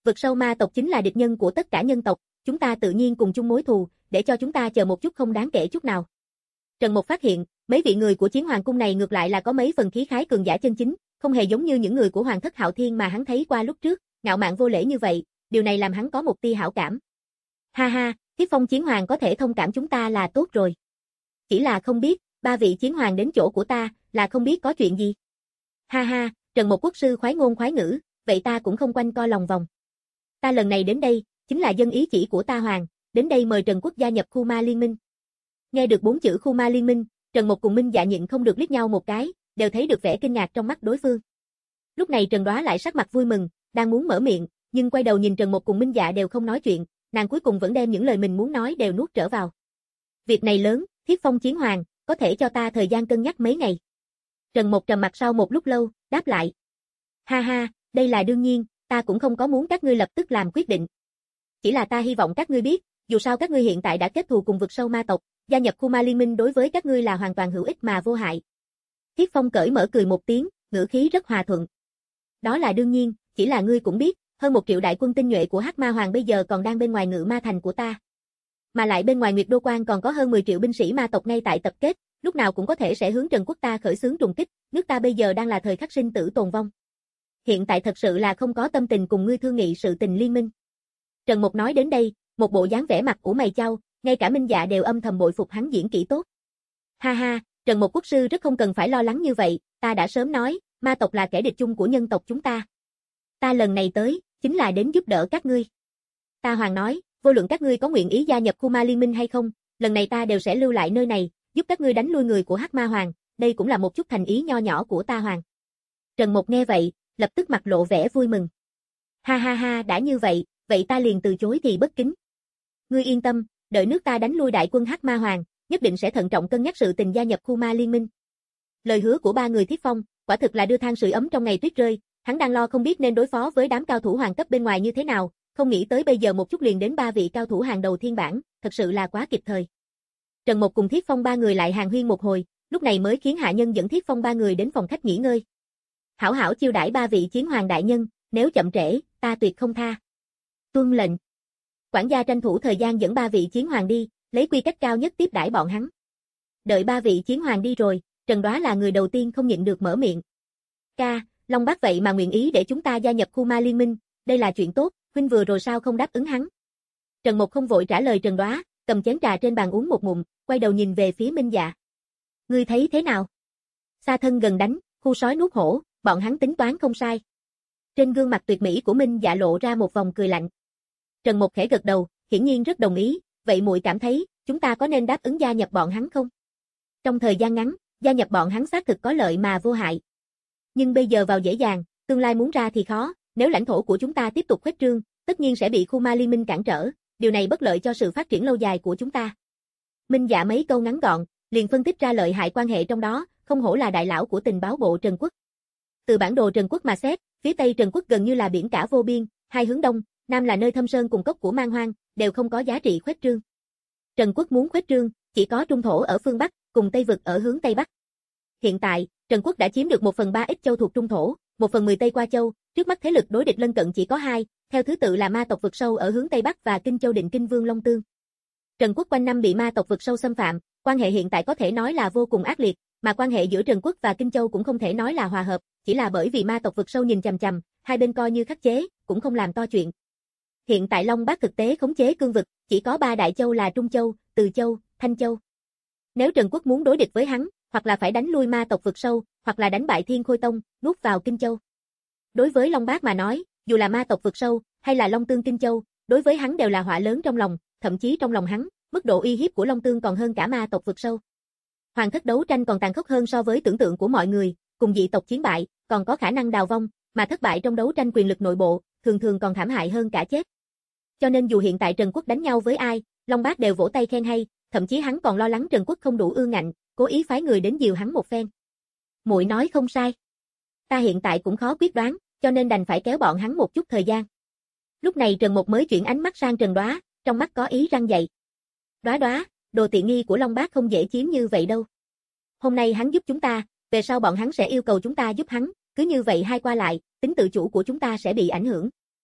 Vực sâu ma tộc chính là địch nhân của tất cả nhân tộc, chúng ta tự nhiên cùng chung mối thù, để cho chúng ta chờ một chút không đáng kể chút nào. Trần Mục phát hiện, mấy vị người của Chiến Hoàng cung này ngược lại là có mấy phần khí khái cường giả chân chính, không hề giống như những người của Hoàng thất Hạo Thiên mà hắn thấy qua lúc trước, ngạo mạn vô lễ như vậy, điều này làm hắn có một tia hảo cảm. Ha ha, Thiết Phong Chiến Hoàng có thể thông cảm chúng ta là tốt rồi. Chỉ là không biết, ba vị Chiến Hoàng đến chỗ của ta, là không biết có chuyện gì. Ha ha, Trần Mục quốc sư khoái ngôn khoái ngữ, vậy ta cũng không quanh co lòng vòng. Ta lần này đến đây, chính là dân ý chỉ của ta Hoàng, đến đây mời Trần Quốc gia nhập khu ma liên minh. Nghe được bốn chữ khu ma liên minh, Trần Mục cùng Minh Dạ nhịn không được liếc nhau một cái, đều thấy được vẻ kinh ngạc trong mắt đối phương. Lúc này Trần Đoá lại sắc mặt vui mừng, đang muốn mở miệng, nhưng quay đầu nhìn Trần Mục cùng Minh Dạ đều không nói chuyện, nàng cuối cùng vẫn đem những lời mình muốn nói đều nuốt trở vào. Việc này lớn, Thiết Phong Chiến Hoàng, có thể cho ta thời gian cân nhắc mấy ngày. Trần Mục trầm mặt sau một lúc lâu, đáp lại. Ha ha, đây là đương nhiên, ta cũng không có muốn các ngươi lập tức làm quyết định. Chỉ là ta hy vọng các ngươi biết, dù sao các ngươi hiện tại đã kết thù cùng vực sâu ma tộc, gia nhập khu ma liên minh đối với các ngươi là hoàn toàn hữu ích mà vô hại. Thiết Phong cởi mở cười một tiếng, ngữ khí rất hòa thuận. Đó là đương nhiên, chỉ là ngươi cũng biết, hơn một triệu đại quân tinh nhuệ của Hắc Ma Hoàng bây giờ còn đang bên ngoài Ngự Ma Thành của ta. Mà lại bên ngoài Nguyệt Đô Quan còn có hơn mười triệu binh sĩ ma tộc ngay tại tập kết, lúc nào cũng có thể sẽ hướng Trần Quốc ta khởi xướng trùng kích, nước ta bây giờ đang là thời khắc sinh tử tồn vong. Hiện tại thật sự là không có tâm tình cùng ngươi thương nghị sự tình liên minh. Trần Mục nói đến đây, một bộ dáng vẻ mặt của mày chau, ngay cả Minh Dạ đều âm thầm bội phục hắn diễn kỹ tốt. Ha ha, Trần Mục quốc sư rất không cần phải lo lắng như vậy, ta đã sớm nói, ma tộc là kẻ địch chung của nhân tộc chúng ta. Ta lần này tới, chính là đến giúp đỡ các ngươi. Ta Hoàng nói, vô luận các ngươi có nguyện ý gia nhập khu ma liên minh hay không, lần này ta đều sẽ lưu lại nơi này, giúp các ngươi đánh lui người của Hắc Ma Hoàng, đây cũng là một chút thành ý nho nhỏ của ta Hoàng. Trần Mục nghe vậy, lập tức mặt lộ vẻ vui mừng. Ha ha ha, đã như vậy, vậy ta liền từ chối thì bất kính. Ngươi yên tâm, đợi nước ta đánh lui đại quân Hắc Ma Hoàng, nhất định sẽ thận trọng cân nhắc sự tình gia nhập khu ma liên minh. Lời hứa của ba người Thiết Phong, quả thực là đưa than sưởi ấm trong ngày tuyết rơi, hắn đang lo không biết nên đối phó với đám cao thủ hoàng cấp bên ngoài như thế nào, không nghĩ tới bây giờ một chút liền đến ba vị cao thủ hàng đầu thiên bản, thật sự là quá kịp thời. Trần Mục cùng Thiết Phong ba người lại hàng huyên một hồi, lúc này mới khiến hạ nhân dẫn Thiết Phong ba người đến phòng khách nghỉ ngơi. Hảo hảo chiêu đãi ba vị chiến hoàng đại nhân, nếu chậm trễ, ta tuyệt không tha. Tuân lệnh. Quản gia tranh thủ thời gian dẫn ba vị chiến hoàng đi, lấy quy cách cao nhất tiếp đãi bọn hắn. Đợi ba vị chiến hoàng đi rồi, Trần Đoá là người đầu tiên không nhịn được mở miệng. Ca, Long Bác vậy mà nguyện ý để chúng ta gia nhập khu ma liên minh, đây là chuyện tốt, huynh vừa rồi sao không đáp ứng hắn. Trần Mục không vội trả lời Trần Đoá, cầm chén trà trên bàn uống một ngụm, quay đầu nhìn về phía Minh Dạ. Ngươi thấy thế nào? Xa thân gần đánh, khu sói nuốt hổ, bọn hắn tính toán không sai. Trên gương mặt tuyệt mỹ của Minh Dạ lộ ra một vòng cười lạnh. Trần Mục khẽ gật đầu, hiển nhiên rất đồng ý, vậy muội cảm thấy, chúng ta có nên đáp ứng gia nhập bọn hắn không? Trong thời gian ngắn, gia nhập bọn hắn xác thực có lợi mà vô hại. Nhưng bây giờ vào dễ dàng, tương lai muốn ra thì khó, nếu lãnh thổ của chúng ta tiếp tục khuếch trương, tất nhiên sẽ bị khu ma liên minh cản trở, điều này bất lợi cho sự phát triển lâu dài của chúng ta. Minh Dạ mấy câu ngắn gọn, liền phân tích ra lợi hại quan hệ trong đó, không hổ là đại lão của tình báo bộ Trần Quốc. Từ bản đồ Trần Quốc mà xét, phía Tây Trần Quốc gần như là biển cả vô biên, hai hướng Đông, Nam là nơi thâm sơn cùng cốc của man hoang, đều không có giá trị khuếch trương. Trần Quốc muốn khuếch trương, chỉ có trung thổ ở phương Bắc, cùng Tây vực ở hướng Tây Bắc. Hiện tại, Trần Quốc đã chiếm được một phần ba ít châu thuộc trung thổ, một phần mười Tây Qua Châu, trước mắt thế lực đối địch lân cận chỉ có hai, theo thứ tự là ma tộc vực sâu ở hướng Tây Bắc và Kinh Châu Định Kinh Vương Long Tương. Trần Quốc quanh năm bị ma tộc vực sâu xâm phạm, quan hệ hiện tại có thể nói là vô cùng ác liệt, mà quan hệ giữa Trần Quốc và Kinh Châu cũng không thể nói là hòa hợp, chỉ là bởi vì ma tộc vực sâu nhìn chằm chằm, hai bên coi như khắc chế, cũng không làm to chuyện. Hiện tại Long Bác thực tế khống chế cương vực, chỉ có ba đại châu là Trung Châu, Từ Châu, Thanh Châu. Nếu Trần Quốc muốn đối địch với hắn, hoặc là phải đánh lui ma tộc vực sâu, hoặc là đánh bại Thiên Khôi Tông, nuốt vào Kinh Châu. Đối với Long Bác mà nói, dù là ma tộc vực sâu, hay là Long Tương Kinh Châu, đối với hắn đều là họa lớn trong lòng, thậm chí trong lòng hắn, mức độ uy hiếp của Long Tương còn hơn cả ma tộc vực sâu. Hoàng thất đấu tranh còn tàn khốc hơn so với tưởng tượng của mọi người, cùng dị tộc chiến bại, còn có khả năng đào vong, mà thất bại trong đấu tranh quyền lực nội bộ, thường thường còn thảm hại hơn cả chết. Cho nên dù hiện tại Trần Quốc đánh nhau với ai, Long Bác đều vỗ tay khen hay, thậm chí hắn còn lo lắng Trần Quốc không đủ ương ngạnh, cố ý phái người đến dìu hắn một phen. Muội nói không sai. Ta hiện tại cũng khó quyết đoán, cho nên đành phải kéo bọn hắn một chút thời gian. Lúc này Trần Mục mới chuyển ánh mắt sang Trần Đoá, trong mắt có ý răng dậy. Đoá Đoá, đồ tiện nghi của Long Bác không dễ chiếm như vậy đâu. Hôm nay hắn giúp chúng ta, về sau bọn hắn sẽ yêu cầu chúng ta giúp hắn, cứ như vậy hai qua lại, tính tự chủ của chúng ta sẽ bị ảnh hưởng.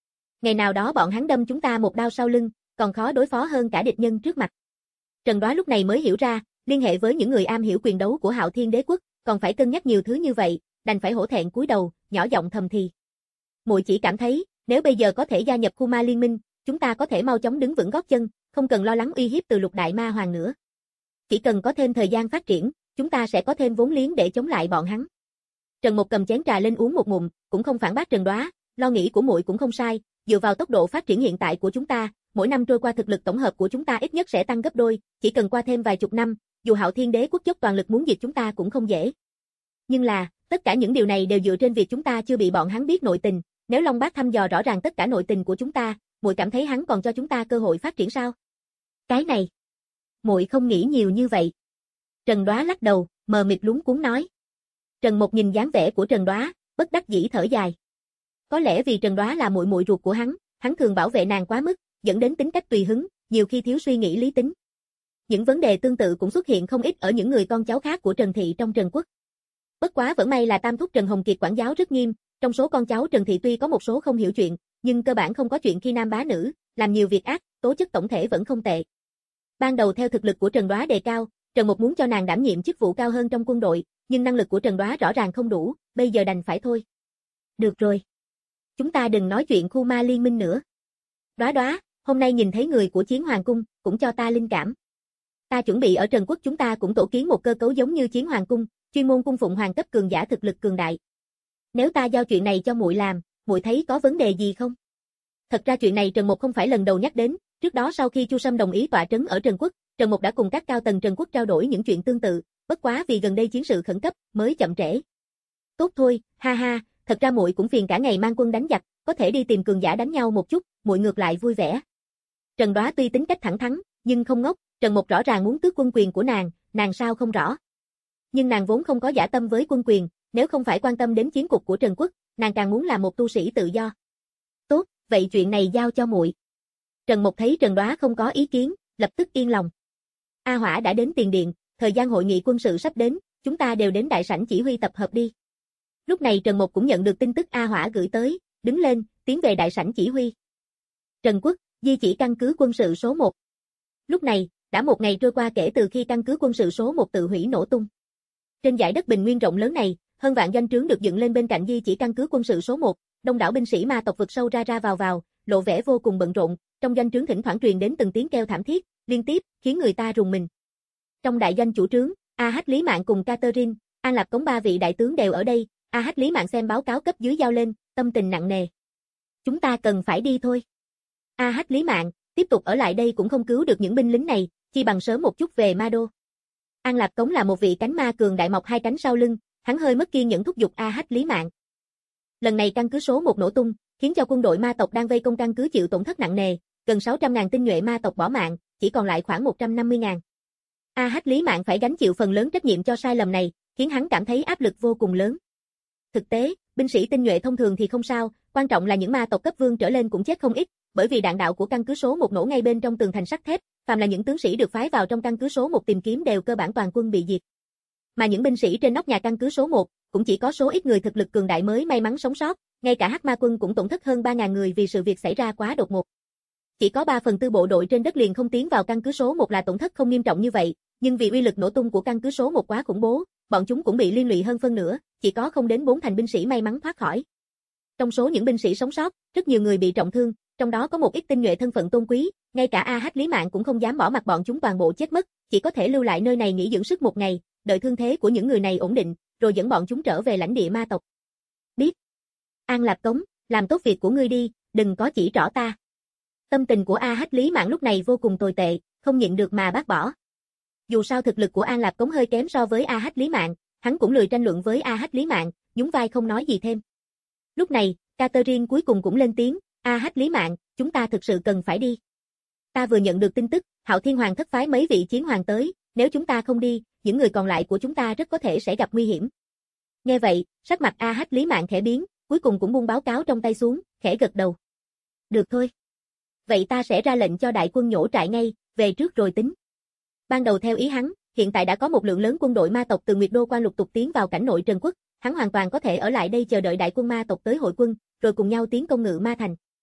Ngày nào đó bọn hắn đâm chúng ta một đao sau lưng, còn khó đối phó hơn cả địch nhân trước mặt. Trần Đoá lúc này mới hiểu ra, liên hệ với những người am hiểu quyền đấu của Hạo Thiên Đế quốc, còn phải cân nhắc nhiều thứ như vậy, đành phải hổ thẹn cúi đầu, nhỏ giọng thầm thì. Muội chỉ cảm thấy, nếu bây giờ có thể gia nhập khu ma liên minh, chúng ta có thể mau chóng đứng vững gót chân, không cần lo lắng uy hiếp từ Lục Đại Ma Hoàng nữa. Chỉ cần có thêm thời gian phát triển, chúng ta sẽ có thêm vốn liếng để chống lại bọn hắn. Trần Mục cầm chén trà lên uống một ngụm, cũng không phản bác Trần Đoá, lo nghĩ của muội cũng không sai, dựa vào tốc độ phát triển hiện tại của chúng ta, mỗi năm trôi qua thực lực tổng hợp của chúng ta ít nhất sẽ tăng gấp đôi, chỉ cần qua thêm vài chục năm, dù Hạo Thiên Đế quốc dốc toàn lực muốn diệt chúng ta cũng không dễ. Nhưng là, tất cả những điều này đều dựa trên việc chúng ta chưa bị bọn hắn biết nội tình, nếu Long Bác thăm dò rõ ràng tất cả nội tình của chúng ta, muội cảm thấy hắn còn cho chúng ta cơ hội phát triển sao? Cái này, muội không nghĩ nhiều như vậy. Trần Đoá lắc đầu, mờ mịt luống cuống nói. Trần Mục nhìn dáng vẻ của Trần Đoá, bất đắc dĩ thở dài. Có lẽ vì Trần Đoá là muội muội ruột của hắn, hắn thường bảo vệ nàng quá mức, dẫn đến tính cách tùy hứng, nhiều khi thiếu suy nghĩ lý tính. Những vấn đề tương tự cũng xuất hiện không ít ở những người con cháu khác của Trần Thị trong Trần Quốc. Bất quá vẫn may là tam thúc Trần Hồng Kiệt quản giáo rất nghiêm, trong số con cháu Trần Thị tuy có một số không hiểu chuyện, nhưng cơ bản không có chuyện khi nam bá nữ, làm nhiều việc ác, tố chất tổng thể vẫn không tệ. Ban đầu theo thực lực của Trần Đoá đề cao, Trần Mục muốn cho nàng đảm nhiệm chức vụ cao hơn trong quân đội, nhưng năng lực của Trần Đoá rõ ràng không đủ, bây giờ đành phải thôi. Được rồi. Chúng ta đừng nói chuyện khu ma liên minh nữa. Đoá Đoá, hôm nay nhìn thấy người của Chiến Hoàng cung, cũng cho ta linh cảm. Ta chuẩn bị ở Trần Quốc chúng ta cũng tổ kiến một cơ cấu giống như Chiến Hoàng cung, chuyên môn cung phụng hoàng cấp cường giả thực lực cường đại. Nếu ta giao chuyện này cho muội làm, muội thấy có vấn đề gì không? Thật ra chuyện này Trần Mục không phải lần đầu nhắc đến, trước đó sau khi Chu Sâm đồng ý tọa trấn ở Trần Quốc, Trần Mục đã cùng các cao tầng Trần Quốc trao đổi những chuyện tương tự, bất quá vì gần đây chiến sự khẩn cấp mới chậm trễ. Tốt thôi, ha ha, thật ra muội cũng phiền cả ngày mang quân đánh giặc, có thể đi tìm cường giả đánh nhau một chút, muội ngược lại vui vẻ. Trần Đoá tuy tính cách thẳng thắn, nhưng không ngốc, Trần Mục rõ ràng muốn tước quân quyền của nàng, nàng sao không rõ. Nhưng nàng vốn không có dã tâm với quân quyền, nếu không phải quan tâm đến chiến cục của Trần Quốc, nàng càng muốn là một tu sĩ tự do. Tốt, vậy chuyện này giao cho muội. Trần Mục thấy Trần Đoá không có ý kiến, lập tức yên lòng. A Hỏa đã đến tiền điện, thời gian hội nghị quân sự sắp đến, chúng ta đều đến đại sảnh chỉ huy tập hợp đi. Lúc này Trần Mục cũng nhận được tin tức A Hỏa gửi tới, đứng lên, tiến về đại sảnh chỉ huy. Trần Quốc, di chỉ căn cứ quân sự số một. Lúc này, đã một ngày trôi qua kể từ khi căn cứ quân sự số một tự hủy nổ tung. Trên dải đất bình nguyên rộng lớn này, hơn vạn doanh trướng được dựng lên bên cạnh di chỉ căn cứ quân sự số một, đông đảo binh sĩ ma tộc vực sâu ra ra vào vào, lộ vẻ vô cùng bận rộn, trong doanh trướng thỉnh thoảng truyền đến từng tiếng kêu thảm thiết, liên tiếp, khiến người ta rùng mình. Trong đại doanh chủ trướng, A Hách Lý Mạn cùng Catherine, An Lạp Cống ba vị đại tướng đều ở đây, A Hách Lý Mạn xem báo cáo cấp dưới giao lên, tâm tình nặng nề. Chúng ta cần phải đi thôi. A Hách Lý Mạn, tiếp tục ở lại đây cũng không cứu được những binh lính này, chi bằng sớm một chút về Ma Đô. An Lạp Cống là một vị cánh ma cường đại mọc hai cánh sau lưng, hắn hơi mất kiên nhẫn thúc giục A Hách Lý Mạn. Lần này căn cứ số một nổ tung, khiến cho quân đội ma tộc đang vây công căn cứ chịu tổn thất nặng nề, gần sáu trăm ngàn tinh nhuệ ma tộc bỏ mạng, chỉ còn lại khoảng một trăm năm mươi ngàn. A Hách Lý Mạn phải gánh chịu phần lớn trách nhiệm cho sai lầm này, khiến hắn cảm thấy áp lực vô cùng lớn. Thực tế, binh sĩ tinh nhuệ thông thường thì không sao, quan trọng là những ma tộc cấp vương trở lên cũng chết không ít, bởi vì đạn đạo của căn cứ số một nổ ngay bên trong tường thành sắt thép, phàm là những tướng sĩ được phái vào trong căn cứ số một tìm kiếm đều cơ bản toàn quân bị diệt. Mà những binh sĩ trên nóc nhà căn cứ số một, cũng chỉ có số ít người thực lực cường đại mới may mắn sống sót, ngay cả Hắc Ma quân cũng tổn thất hơn ba ngàn người vì sự việc xảy ra quá đột ngột. Chỉ có ba phần tư bộ đội trên đất liền không tiến vào căn cứ số một là tổn thất không nghiêm trọng như vậy, nhưng vì uy lực nổ tung của căn cứ số một quá khủng bố, bọn chúng cũng bị liên lụy hơn phân nửa, chỉ có không đến bốn thành binh sĩ may mắn thoát khỏi. Trong số những binh sĩ sống sót, rất nhiều người bị trọng thương, trong đó có một ít tinh nhuệ thân phận tôn quý, ngay cả A Hách Lý Mạn cũng không dám bỏ mặc bọn chúng toàn bộ chết mất, chỉ có thể lưu lại nơi này nghỉ dưỡng sức một ngày, đợi thương thế của những người này ổn định, rồi dẫn bọn chúng trở về lãnh địa ma tộc. Biết. An Lạp Cống, làm tốt việc của ngươi đi, đừng có chỉ trỏ ta. Tâm tình của A Hách Lý Mạn lúc này vô cùng tồi tệ, không nhịn được mà bác bỏ. Dù sao thực lực của An Lạp Cống hơi kém so với A Hách Lý Mạn, hắn cũng lười tranh luận với A Hách Lý Mạn, nhún vai không nói gì thêm. Lúc này, Catherine cuối cùng cũng lên tiếng, A Hách Lý Mạn, chúng ta thực sự cần phải đi. Ta vừa nhận được tin tức, Hạo Thiên Hoàng thất phái mấy vị chiến hoàng tới, nếu chúng ta không đi, những người còn lại của chúng ta rất có thể sẽ gặp nguy hiểm. Nghe vậy, sắc mặt A Hách Lý Mạn khẽ biến, cuối cùng cũng buông báo cáo trong tay xuống, khẽ gật đầu. Được thôi. Vậy ta sẽ ra lệnh cho đại quân nhổ trại ngay, về trước rồi tính. Ban đầu theo ý hắn, hiện tại đã có một lượng lớn quân đội ma tộc từ Nguyệt Đô Quan lục tục tiến vào cảnh nội Trần Quốc, hắn hoàn toàn có thể ở lại đây chờ đợi đại quân ma tộc tới hội quân, rồi cùng nhau tiến công Ngự Ma Thành.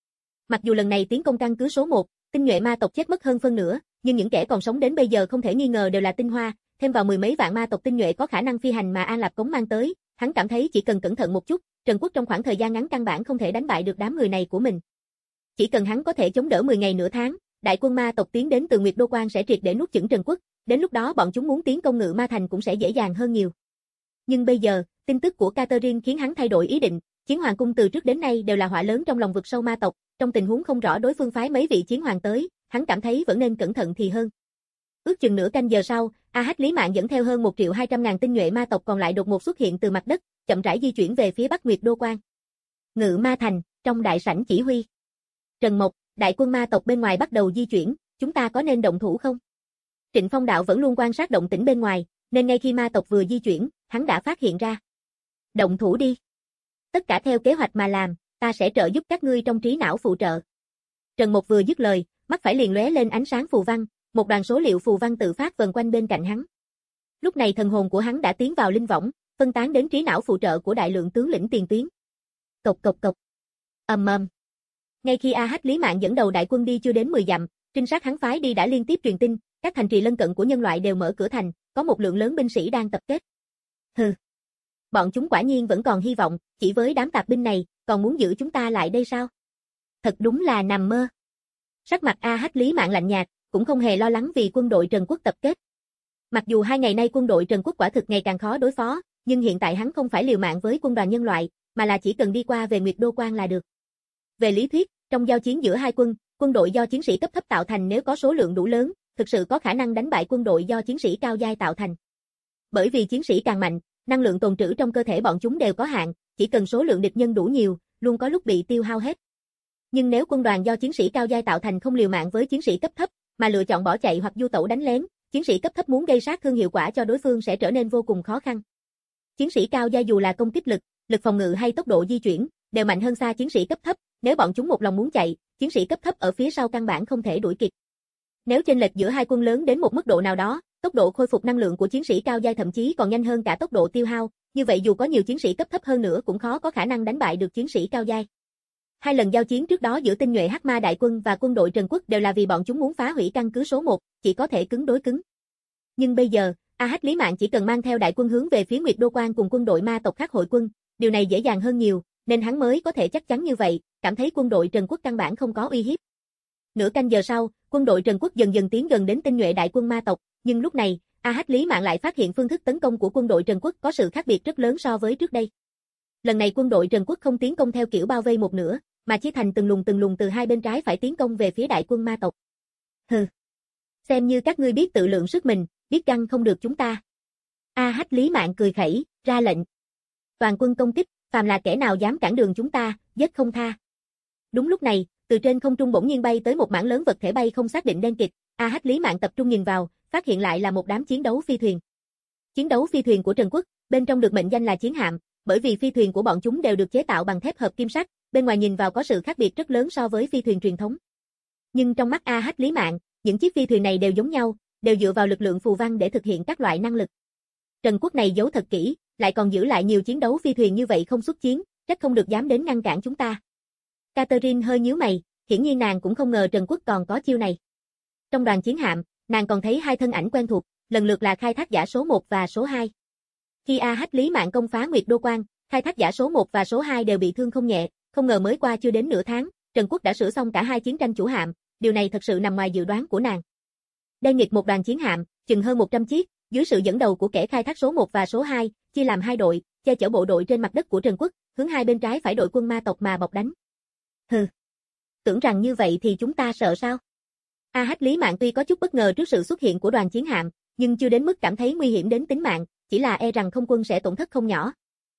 Mặc dù lần này tiến công căn cứ số một, tinh nhuệ ma tộc chết mất hơn phân nửa, nhưng những kẻ còn sống đến bây giờ không thể nghi ngờ đều là tinh hoa, thêm vào mười mấy vạn ma tộc tinh nhuệ có khả năng phi hành mà An Lạp Cống mang tới, hắn cảm thấy chỉ cần cẩn thận một chút, Trần Quốc trong khoảng thời gian ngắn căn bản không thể đánh bại được đám người này của mình. Chỉ cần hắn có thể chống đỡ mười ngày nửa tháng, đại quân ma tộc tiến đến từ Nguyệt Đô Quan sẽ triệt để nuốt chửng Trần Quốc, đến lúc đó bọn chúng muốn tiến công Ngự Ma Thành cũng sẽ dễ dàng hơn nhiều. Nhưng bây giờ, tin tức của Catherine khiến hắn thay đổi ý định, Chiến Hoàng cung từ trước đến nay đều là họa lớn trong lòng vực sâu ma tộc, trong tình huống không rõ đối phương phái mấy vị chiến hoàng tới, hắn cảm thấy vẫn nên cẩn thận thì hơn. Ước chừng nửa canh giờ sau, A Hách Lý Mạn dẫn theo hơn một triệu hai trăm ngàn tinh nhuệ ma tộc còn lại đột ngột xuất hiện từ mặt đất, chậm rãi di chuyển về phía Bắc Nguyệt Đô Quan. Ngự Ma Thành, trong đại sảnh chỉ huy. Trần Mộc, đại quân ma tộc bên ngoài bắt đầu di chuyển, chúng ta có nên động thủ không? Trịnh Phong Đạo vẫn luôn quan sát động tĩnh bên ngoài, nên ngay khi ma tộc vừa di chuyển, hắn đã phát hiện ra. Động thủ đi. Tất cả theo kế hoạch mà làm, ta sẽ trợ giúp các ngươi trong trí não phụ trợ. Trần Mộc vừa dứt lời, mắt phải liền lóe lên ánh sáng phù văn, một đoàn số liệu phù văn tự phát vần quanh bên cạnh hắn. Lúc này thần hồn của hắn đã tiến vào linh võng, phân tán đến trí não phụ trợ của đại lượng tướng lĩnh tiền tuyến. Cộc cộc cộc. Ầm ầm. Ngay khi A Hách Lý Mạn dẫn đầu đại quân đi chưa đến mười dặm, trinh sát hắn phái đi đã liên tiếp truyền tin, các thành trì lân cận của nhân loại đều mở cửa thành, có một lượng lớn binh sĩ đang tập kết. Hừ. Bọn chúng quả nhiên vẫn còn hy vọng, chỉ với đám tạp binh này, còn muốn giữ chúng ta lại đây sao? Thật đúng là nằm mơ. Sắc mặt A Hách Lý Mạn lạnh nhạt, cũng không hề lo lắng vì quân đội Trần Quốc tập kết. Mặc dù hai ngày nay quân đội Trần Quốc quả thực ngày càng khó đối phó, nhưng hiện tại hắn không phải liều mạng với quân đoàn nhân loại, mà là chỉ cần đi qua về Nguyệt Đô Quan là được. Về lý thuyết, trong giao chiến giữa hai quân, quân đội do chiến sĩ cấp thấp tạo thành nếu có số lượng đủ lớn, thực sự có khả năng đánh bại quân đội do chiến sĩ cao giai tạo thành. Bởi vì chiến sĩ càng mạnh, năng lượng tồn trữ trong cơ thể bọn chúng đều có hạn, chỉ cần số lượng địch nhân đủ nhiều, luôn có lúc bị tiêu hao hết. Nhưng nếu quân đoàn do chiến sĩ cao giai tạo thành không liều mạng với chiến sĩ cấp thấp, mà lựa chọn bỏ chạy hoặc du tẩu đánh lén, chiến sĩ cấp thấp muốn gây sát thương hiệu quả cho đối phương sẽ trở nên vô cùng khó khăn. Chiến sĩ cao giai dù là công kích lực, lực phòng ngự hay tốc độ di chuyển, đều mạnh hơn xa chiến sĩ cấp thấp, nếu bọn chúng một lòng muốn chạy, chiến sĩ cấp thấp ở phía sau căn bản không thể đuổi kịp. Nếu chênh lệch giữa hai quân lớn đến một mức độ nào đó, tốc độ khôi phục năng lượng của chiến sĩ cao giai thậm chí còn nhanh hơn cả tốc độ tiêu hao, như vậy dù có nhiều chiến sĩ cấp thấp hơn nữa cũng khó có khả năng đánh bại được chiến sĩ cao giai. Hai lần giao chiến trước đó giữa tinh nhuệ Hắc Ma đại quân và quân đội Trần Quốc đều là vì bọn chúng muốn phá hủy căn cứ số một, chỉ có thể cứng đối cứng. Nhưng bây giờ, A Hách Lý Mạn chỉ cần mang theo đại quân hướng về phía Nguyệt Đô Quan cùng quân đội ma tộc khác hội quân, điều này dễ dàng hơn nhiều, nên hắn mới có thể chắc chắn như vậy, cảm thấy quân đội Trần Quốc căn bản không có uy hiếp. Nửa canh giờ sau, quân đội Trần Quốc dần dần tiến gần đến tinh nhuệ đại quân ma tộc, nhưng lúc này, A Hách Lý Mạn lại phát hiện phương thức tấn công của quân đội Trần Quốc có sự khác biệt rất lớn so với trước đây. Lần này quân đội Trần Quốc không tiến công theo kiểu bao vây một nửa, mà chia thành từng luồng từng luồng từ hai bên trái phải tiến công về phía đại quân ma tộc. Hừ. Xem như các ngươi biết tự lượng sức mình, biết găng không được chúng ta. A Hách Lý Mạn cười khẩy, ra lệnh. Toàn quân công kích, phàm là kẻ nào dám cản đường chúng ta, giết không tha. Đúng lúc này, từ trên không trung bỗng nhiên bay tới một mảng lớn vật thể bay không xác định đen kịt, A Hách Lý Mạn tập trung nhìn vào, phát hiện lại là một đám chiến đấu phi thuyền. Chiến đấu phi thuyền của Trần Quốc, bên trong được mệnh danh là chiến hạm, bởi vì phi thuyền của bọn chúng đều được chế tạo bằng thép hợp kim sắt, bên ngoài nhìn vào có sự khác biệt rất lớn so với phi thuyền truyền thống. Nhưng trong mắt A Hách Lý Mạn, những chiếc phi thuyền này đều giống nhau, đều dựa vào lực lượng phù văn để thực hiện các loại năng lực. Trần Quốc này giấu thật kỹ, lại còn giữ lại nhiều chiến đấu phi thuyền như vậy không xuất chiến, chắc không được dám đến ngăn cản chúng ta. Catherine hơi nhíu mày, hiển nhiên nàng cũng không ngờ Trần Quốc còn có chiêu này. Trong đoàn chiến hạm, nàng còn thấy hai thân ảnh quen thuộc, lần lượt là khai thác giả số một và số hai. Khi A Hách Lý Mạn công phá Nguyệt Đô Quan, khai thác giả số một và số hai đều bị thương không nhẹ, không ngờ mới qua chưa đến nửa tháng, Trần Quốc đã sửa xong cả hai chiến tranh chủ hạm, điều này thật sự nằm ngoài dự đoán của nàng. Đây nghịch một đoàn chiến hạm, chừng hơn một trăm chiếc, dưới sự dẫn đầu của kẻ khai thác số một và số hai, chia làm hai đội, che chở bộ đội trên mặt đất của Trần Quốc, hướng hai bên trái phải đội quân ma tộc mà bọc đánh. Hừ. Tưởng rằng như vậy thì chúng ta sợ sao? A Hách Lý Mạn tuy có chút bất ngờ trước sự xuất hiện của đoàn chiến hạm, nhưng chưa đến mức cảm thấy nguy hiểm đến tính mạng, chỉ là e rằng không quân sẽ tổn thất không nhỏ.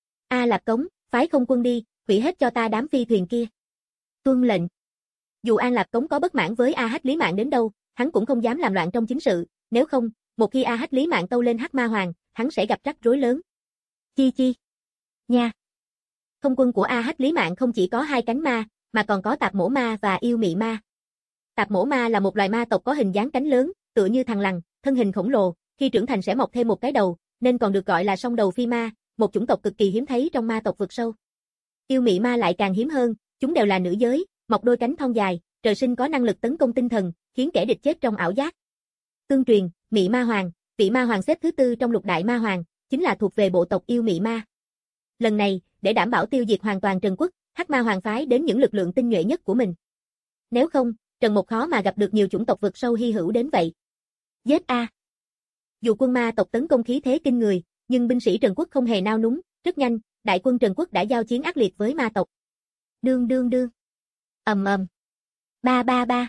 A Lạp Cống, phái không quân đi, hủy hết cho ta đám phi thuyền kia. Tuân lệnh. Dù An Lạp Cống có bất mãn với A Hách Lý Mạn đến đâu, hắn cũng không dám làm loạn trong chính sự, nếu không, một khi A Hách Lý Mạn tâu lên Hắc Ma Hoàng, hắn sẽ gặp rắc rối lớn. Chi chi. Nha. Không quân của A Hách Lý Mạn không chỉ có hai cánh ma, mà còn có tạp mổ ma và yêu mị ma. Tạp mổ ma là một loài ma tộc có hình dáng cánh lớn, tựa như thằn lằn, thân hình khổng lồ, khi trưởng thành sẽ mọc thêm một cái đầu, nên còn được gọi là song đầu phi ma, một chủng tộc cực kỳ hiếm thấy trong ma tộc vực sâu. Yêu mị ma lại càng hiếm hơn, chúng đều là nữ giới, mọc đôi cánh thon dài, trời sinh có năng lực tấn công tinh thần, khiến kẻ địch chết trong ảo giác. Tương truyền, Mị Ma Hoàng, vị ma hoàng xếp thứ tư trong lục đại ma hoàng, chính là thuộc về bộ tộc yêu Mị Ma. Lần này, để đảm bảo tiêu diệt hoàn toàn Trần Quốc, Hắc Ma Hoàng phái đến những lực lượng tinh nhuệ nhất của mình. Nếu không, Trần Mộc khó mà gặp được nhiều chủng tộc vực sâu hy hữu đến vậy. Giết a! Dù quân ma tộc tấn công khí thế kinh người, nhưng binh sĩ Trần Quốc không hề nao núng, rất nhanh, đại quân Trần Quốc đã giao chiến ác liệt với ma tộc. Đương đương đương. Ầm ầm. Ba ba ba.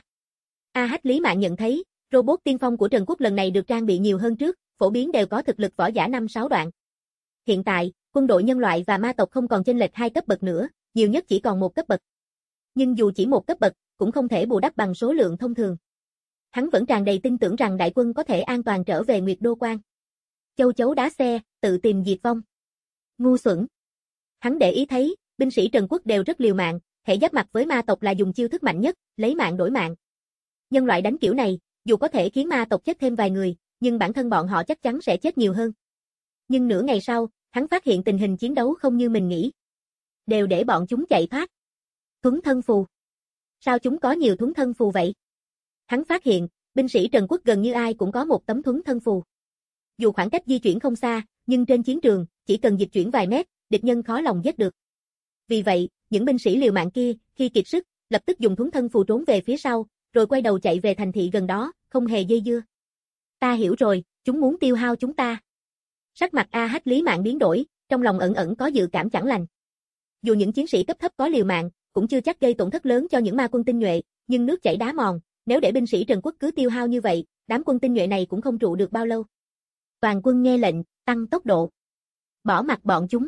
A Hách Lý Mạn nhận thấy, robot tiên phong của Trần Quốc lần này được trang bị nhiều hơn trước, phổ biến đều có thực lực võ giả năm sáu đoạn. Hiện tại, quân đội nhân loại và ma tộc không còn chênh lệch hai cấp bậc nữa, nhiều nhất chỉ còn một cấp bậc. Nhưng dù chỉ một cấp bậc, cũng không thể bù đắp bằng số lượng thông thường. Hắn vẫn tràn đầy tin tưởng rằng đại quân có thể an toàn trở về Nguyệt Đô Quan. Châu chấu đá xe, tự tìm diệt vong. Ngu xuẩn. Hắn để ý thấy, binh sĩ Trần Quốc đều rất liều mạng, thể giáp mặt với ma tộc là dùng chiêu thức mạnh nhất, lấy mạng đổi mạng. Nhân loại đánh kiểu này, dù có thể khiến ma tộc chết thêm vài người, nhưng bản thân bọn họ chắc chắn sẽ chết nhiều hơn. Nhưng nửa ngày sau, hắn phát hiện tình hình chiến đấu không như mình nghĩ. Đều để bọn chúng chạy thoát. Thuấn thân phù. Sao chúng có nhiều thuấn thân phù vậy? Hắn phát hiện, binh sĩ Trần Quốc gần như ai cũng có một tấm thuấn thân phù. Dù khoảng cách di chuyển không xa, nhưng trên chiến trường, chỉ cần dịch chuyển vài mét, địch nhân khó lòng giết được. Vì vậy, những binh sĩ liều mạng kia, khi kiệt sức, lập tức dùng thuấn thân phù trốn về phía sau, rồi quay đầu chạy về thành thị gần đó, không hề dây dưa. Ta hiểu rồi, chúng muốn tiêu hao chúng ta. Sắc mặt A Hách Lý Mạn biến đổi, trong lòng ẩn ẩn có dự cảm chẳng lành. Dù những chiến sĩ cấp thấp có liều mạng, cũng chưa chắc gây tổn thất lớn cho những ma quân tinh nhuệ, nhưng nước chảy đá mòn, nếu để binh sĩ Trần Quốc cứ tiêu hao như vậy, đám quân tinh nhuệ này cũng không trụ được bao lâu. Toàn quân nghe lệnh, tăng tốc độ. Bỏ mặc bọn chúng.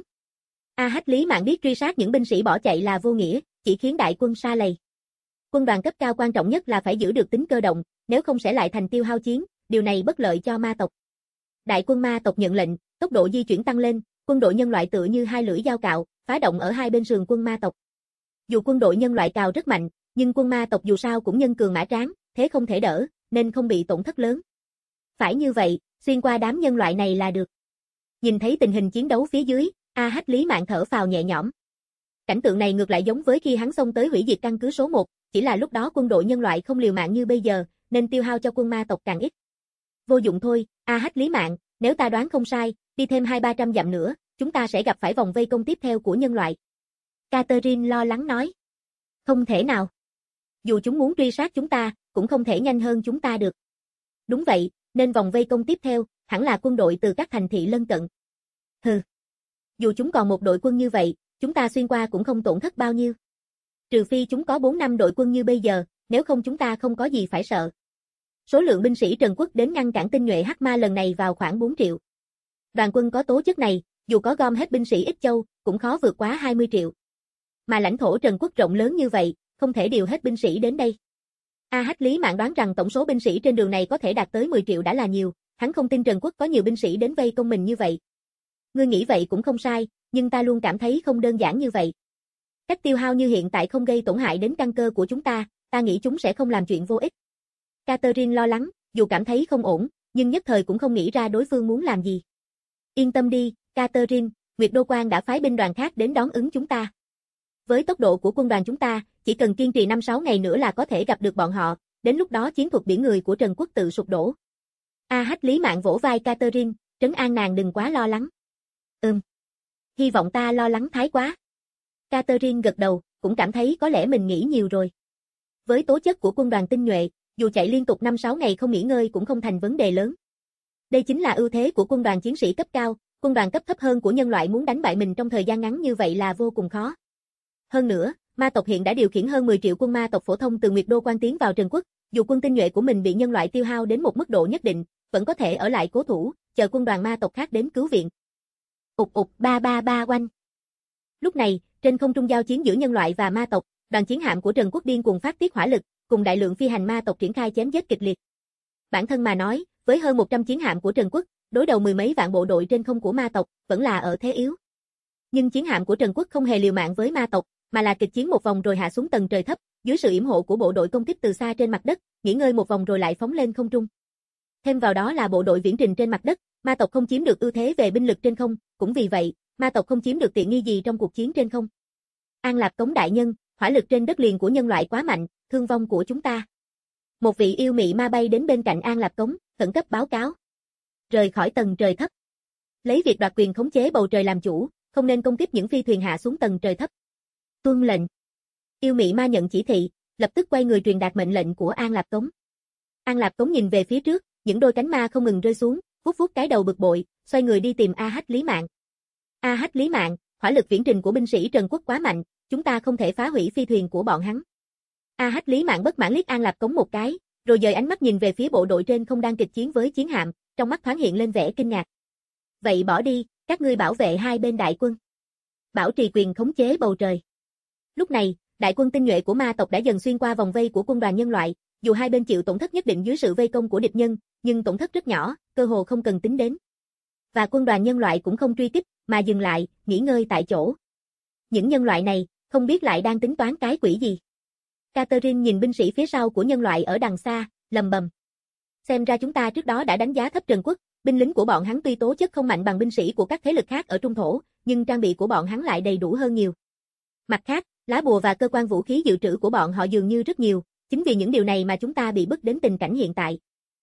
A Hách Lý Mạn biết truy sát những binh sĩ bỏ chạy là vô nghĩa, chỉ khiến đại quân sa lầy. Quân đoàn cấp cao quan trọng nhất là phải giữ được tính cơ động, nếu không sẽ lại thành tiêu hao chiến, điều này bất lợi cho ma tộc. Đại quân ma tộc nhận lệnh, tốc độ di chuyển tăng lên, quân đội nhân loại tựa như hai lưỡi dao cạo, phá động ở hai bên sườn quân ma tộc. Dù quân đội nhân loại cào rất mạnh, nhưng quân ma tộc dù sao cũng nhân cường mã tráng, thế không thể đỡ, nên không bị tổn thất lớn. Phải như vậy, xuyên qua đám nhân loại này là được. Nhìn thấy tình hình chiến đấu phía dưới, A Hách Lý Mạn thở phào nhẹ nhõm. Cảnh tượng này ngược lại giống với khi hắn xông tới hủy diệt căn cứ số một, chỉ là lúc đó quân đội nhân loại không liều mạng như bây giờ, nên tiêu hao cho quân ma tộc càng ít. Vô dụng thôi, A Hách Lý Mạn, nếu ta đoán không sai, đi thêm hai ba trăm dặm nữa, chúng ta sẽ gặp phải vòng vây công tiếp theo của nhân loại. Catherine lo lắng nói. Không thể nào. Dù chúng muốn truy sát chúng ta, cũng không thể nhanh hơn chúng ta được. Đúng vậy, nên vòng vây công tiếp theo, hẳn là quân đội từ các thành thị lân cận. Hừ. Dù chúng còn một đội quân như vậy, chúng ta xuyên qua cũng không tổn thất bao nhiêu. Trừ phi chúng có bốn năm đội quân như bây giờ, nếu không chúng ta không có gì phải sợ. Số lượng binh sĩ Trần Quốc đến ngăn cản tinh nhuệ Hắc Ma lần này vào khoảng bốn triệu. Đoàn quân có tố chất này, dù có gom hết binh sĩ Ích Châu, cũng khó vượt quá hai mươi triệu. Mà lãnh thổ Trần Quốc rộng lớn như vậy, không thể điều hết binh sĩ đến đây. A Hách Lý Mạn đoán rằng tổng số binh sĩ trên đường này có thể đạt tới mười triệu đã là nhiều, hắn không tin Trần Quốc có nhiều binh sĩ đến vây công mình như vậy. Ngươi nghĩ vậy cũng không sai, nhưng ta luôn cảm thấy không đơn giản như vậy. Cách tiêu hao như hiện tại không gây tổn hại đến căn cơ của chúng ta, ta nghĩ chúng sẽ không làm chuyện vô ích. Catherine lo lắng, dù cảm thấy không ổn, nhưng nhất thời cũng không nghĩ ra đối phương muốn làm gì. Yên tâm đi, Catherine, Nguyệt Đô Quan đã phái binh đoàn khác đến đón ứng chúng ta. Với tốc độ của quân đoàn chúng ta, chỉ cần kiên trì năm sáu ngày nữa là có thể gặp được bọn họ, đến lúc đó chiến thuật biển người của Trần Quốc tự sụp đổ. A Hách Lý Mạn vỗ vai Catherine, trấn an nàng đừng quá lo lắng. Ừm. Hy vọng ta lo lắng thái quá. Catherine gật đầu, cũng cảm thấy có lẽ mình nghĩ nhiều rồi. Với tố chất của quân đoàn tinh nhuệ, dù chạy liên tục năm sáu ngày không nghỉ ngơi cũng không thành vấn đề lớn. Đây chính là ưu thế của quân đoàn chiến sĩ cấp cao, quân đoàn cấp thấp hơn của nhân loại muốn đánh bại mình trong thời gian ngắn như vậy là vô cùng khó. Hơn nữa, ma tộc hiện đã điều khiển hơn mười triệu quân ma tộc phổ thông từ Nguyệt Đô Quan tiến vào Trần Quốc, dù quân tinh nhuệ của mình bị nhân loại tiêu hao đến một mức độ nhất định, vẫn có thể ở lại cố thủ, chờ quân đoàn ma tộc khác đến cứu viện. Ụt ụt ba ba ba oanh. Lúc này, trên không trung giao chiến giữa nhân loại và ma tộc, đoàn chiến hạm của Trần Quốc điên cuồng phát tiết hỏa lực, cùng đại lượng phi hành ma tộc triển khai chém giết kịch liệt. Bản thân mà nói, với hơn một trăm chiến hạm của Trần Quốc, đối đầu mười mấy vạn bộ đội trên không của ma tộc, vẫn là ở thế yếu. Nhưng chiến hạm của Trần Quốc không hề liều mạng với ma tộc, mà là kịch chiến một vòng rồi hạ xuống tầng trời thấp, dưới sự yểm hộ của bộ đội công kích từ xa trên mặt đất, nghỉ ngơi một vòng rồi lại phóng lên không trung. Thêm vào đó là bộ đội viễn trình trên mặt đất, ma tộc không chiếm được ưu thế về binh lực trên không, cũng vì vậy, ma tộc không chiếm được tiện nghi gì trong cuộc chiến trên không. An Lạp Cống đại nhân, hỏa lực trên đất liền của nhân loại quá mạnh, thương vong của chúng ta. Một vị yêu mị ma bay đến bên cạnh An Lạp Cống, khẩn cấp báo cáo. Rời khỏi tầng trời thấp. Lấy việc đoạt quyền khống chế bầu trời làm chủ, không nên công kích những phi thuyền hạ xuống tầng trời thấp. Tuân lệnh. Yêu mị ma nhận chỉ thị, lập tức quay người truyền đạt mệnh lệnh của An Lạp Cống. An Lạp Cống nhìn về phía trước, những đôi cánh ma không ngừng rơi xuống, vuốt vuốt cái đầu bực bội, xoay người đi tìm A Hách Lý Mạn. A Hách Lý Mạn, hỏa lực viễn trình của binh sĩ Trần Quốc quá mạnh, chúng ta không thể phá hủy phi thuyền của bọn hắn. A Hách Lý Mạn bất mãn liếc An Lạp Cống một cái, rồi dời ánh mắt nhìn về phía bộ đội trên không đang kịch chiến với chiến hạm, trong mắt thoáng hiện lên vẻ kinh ngạc. Vậy bỏ đi, các ngươi bảo vệ hai bên đại quân. Bảo trì quyền khống chế bầu trời. Lúc này, đại quân tinh nhuệ của ma tộc đã dần xuyên qua vòng vây của quân đoàn nhân loại, dù hai bên chịu tổn thất nhất định dưới sự vây công của địch nhân, nhưng tổn thất rất nhỏ, cơ hồ không cần tính đến. Và quân đoàn nhân loại cũng không truy kích, mà dừng lại, nghỉ ngơi tại chỗ. Những nhân loại này, không biết lại đang tính toán cái quỷ gì. Catherine nhìn binh sĩ phía sau của nhân loại ở đằng xa, lầm bầm. Xem ra chúng ta trước đó đã đánh giá thấp Trần Quốc, binh lính của bọn hắn tuy tố chất không mạnh bằng binh sĩ của các thế lực khác ở Trung Thổ, nhưng trang bị của bọn hắn lại đầy đủ hơn nhiều. Mặt khác, lá bùa và cơ quan vũ khí dự trữ của bọn họ dường như rất nhiều, chính vì những điều này mà chúng ta bị bức đến tình cảnh hiện tại.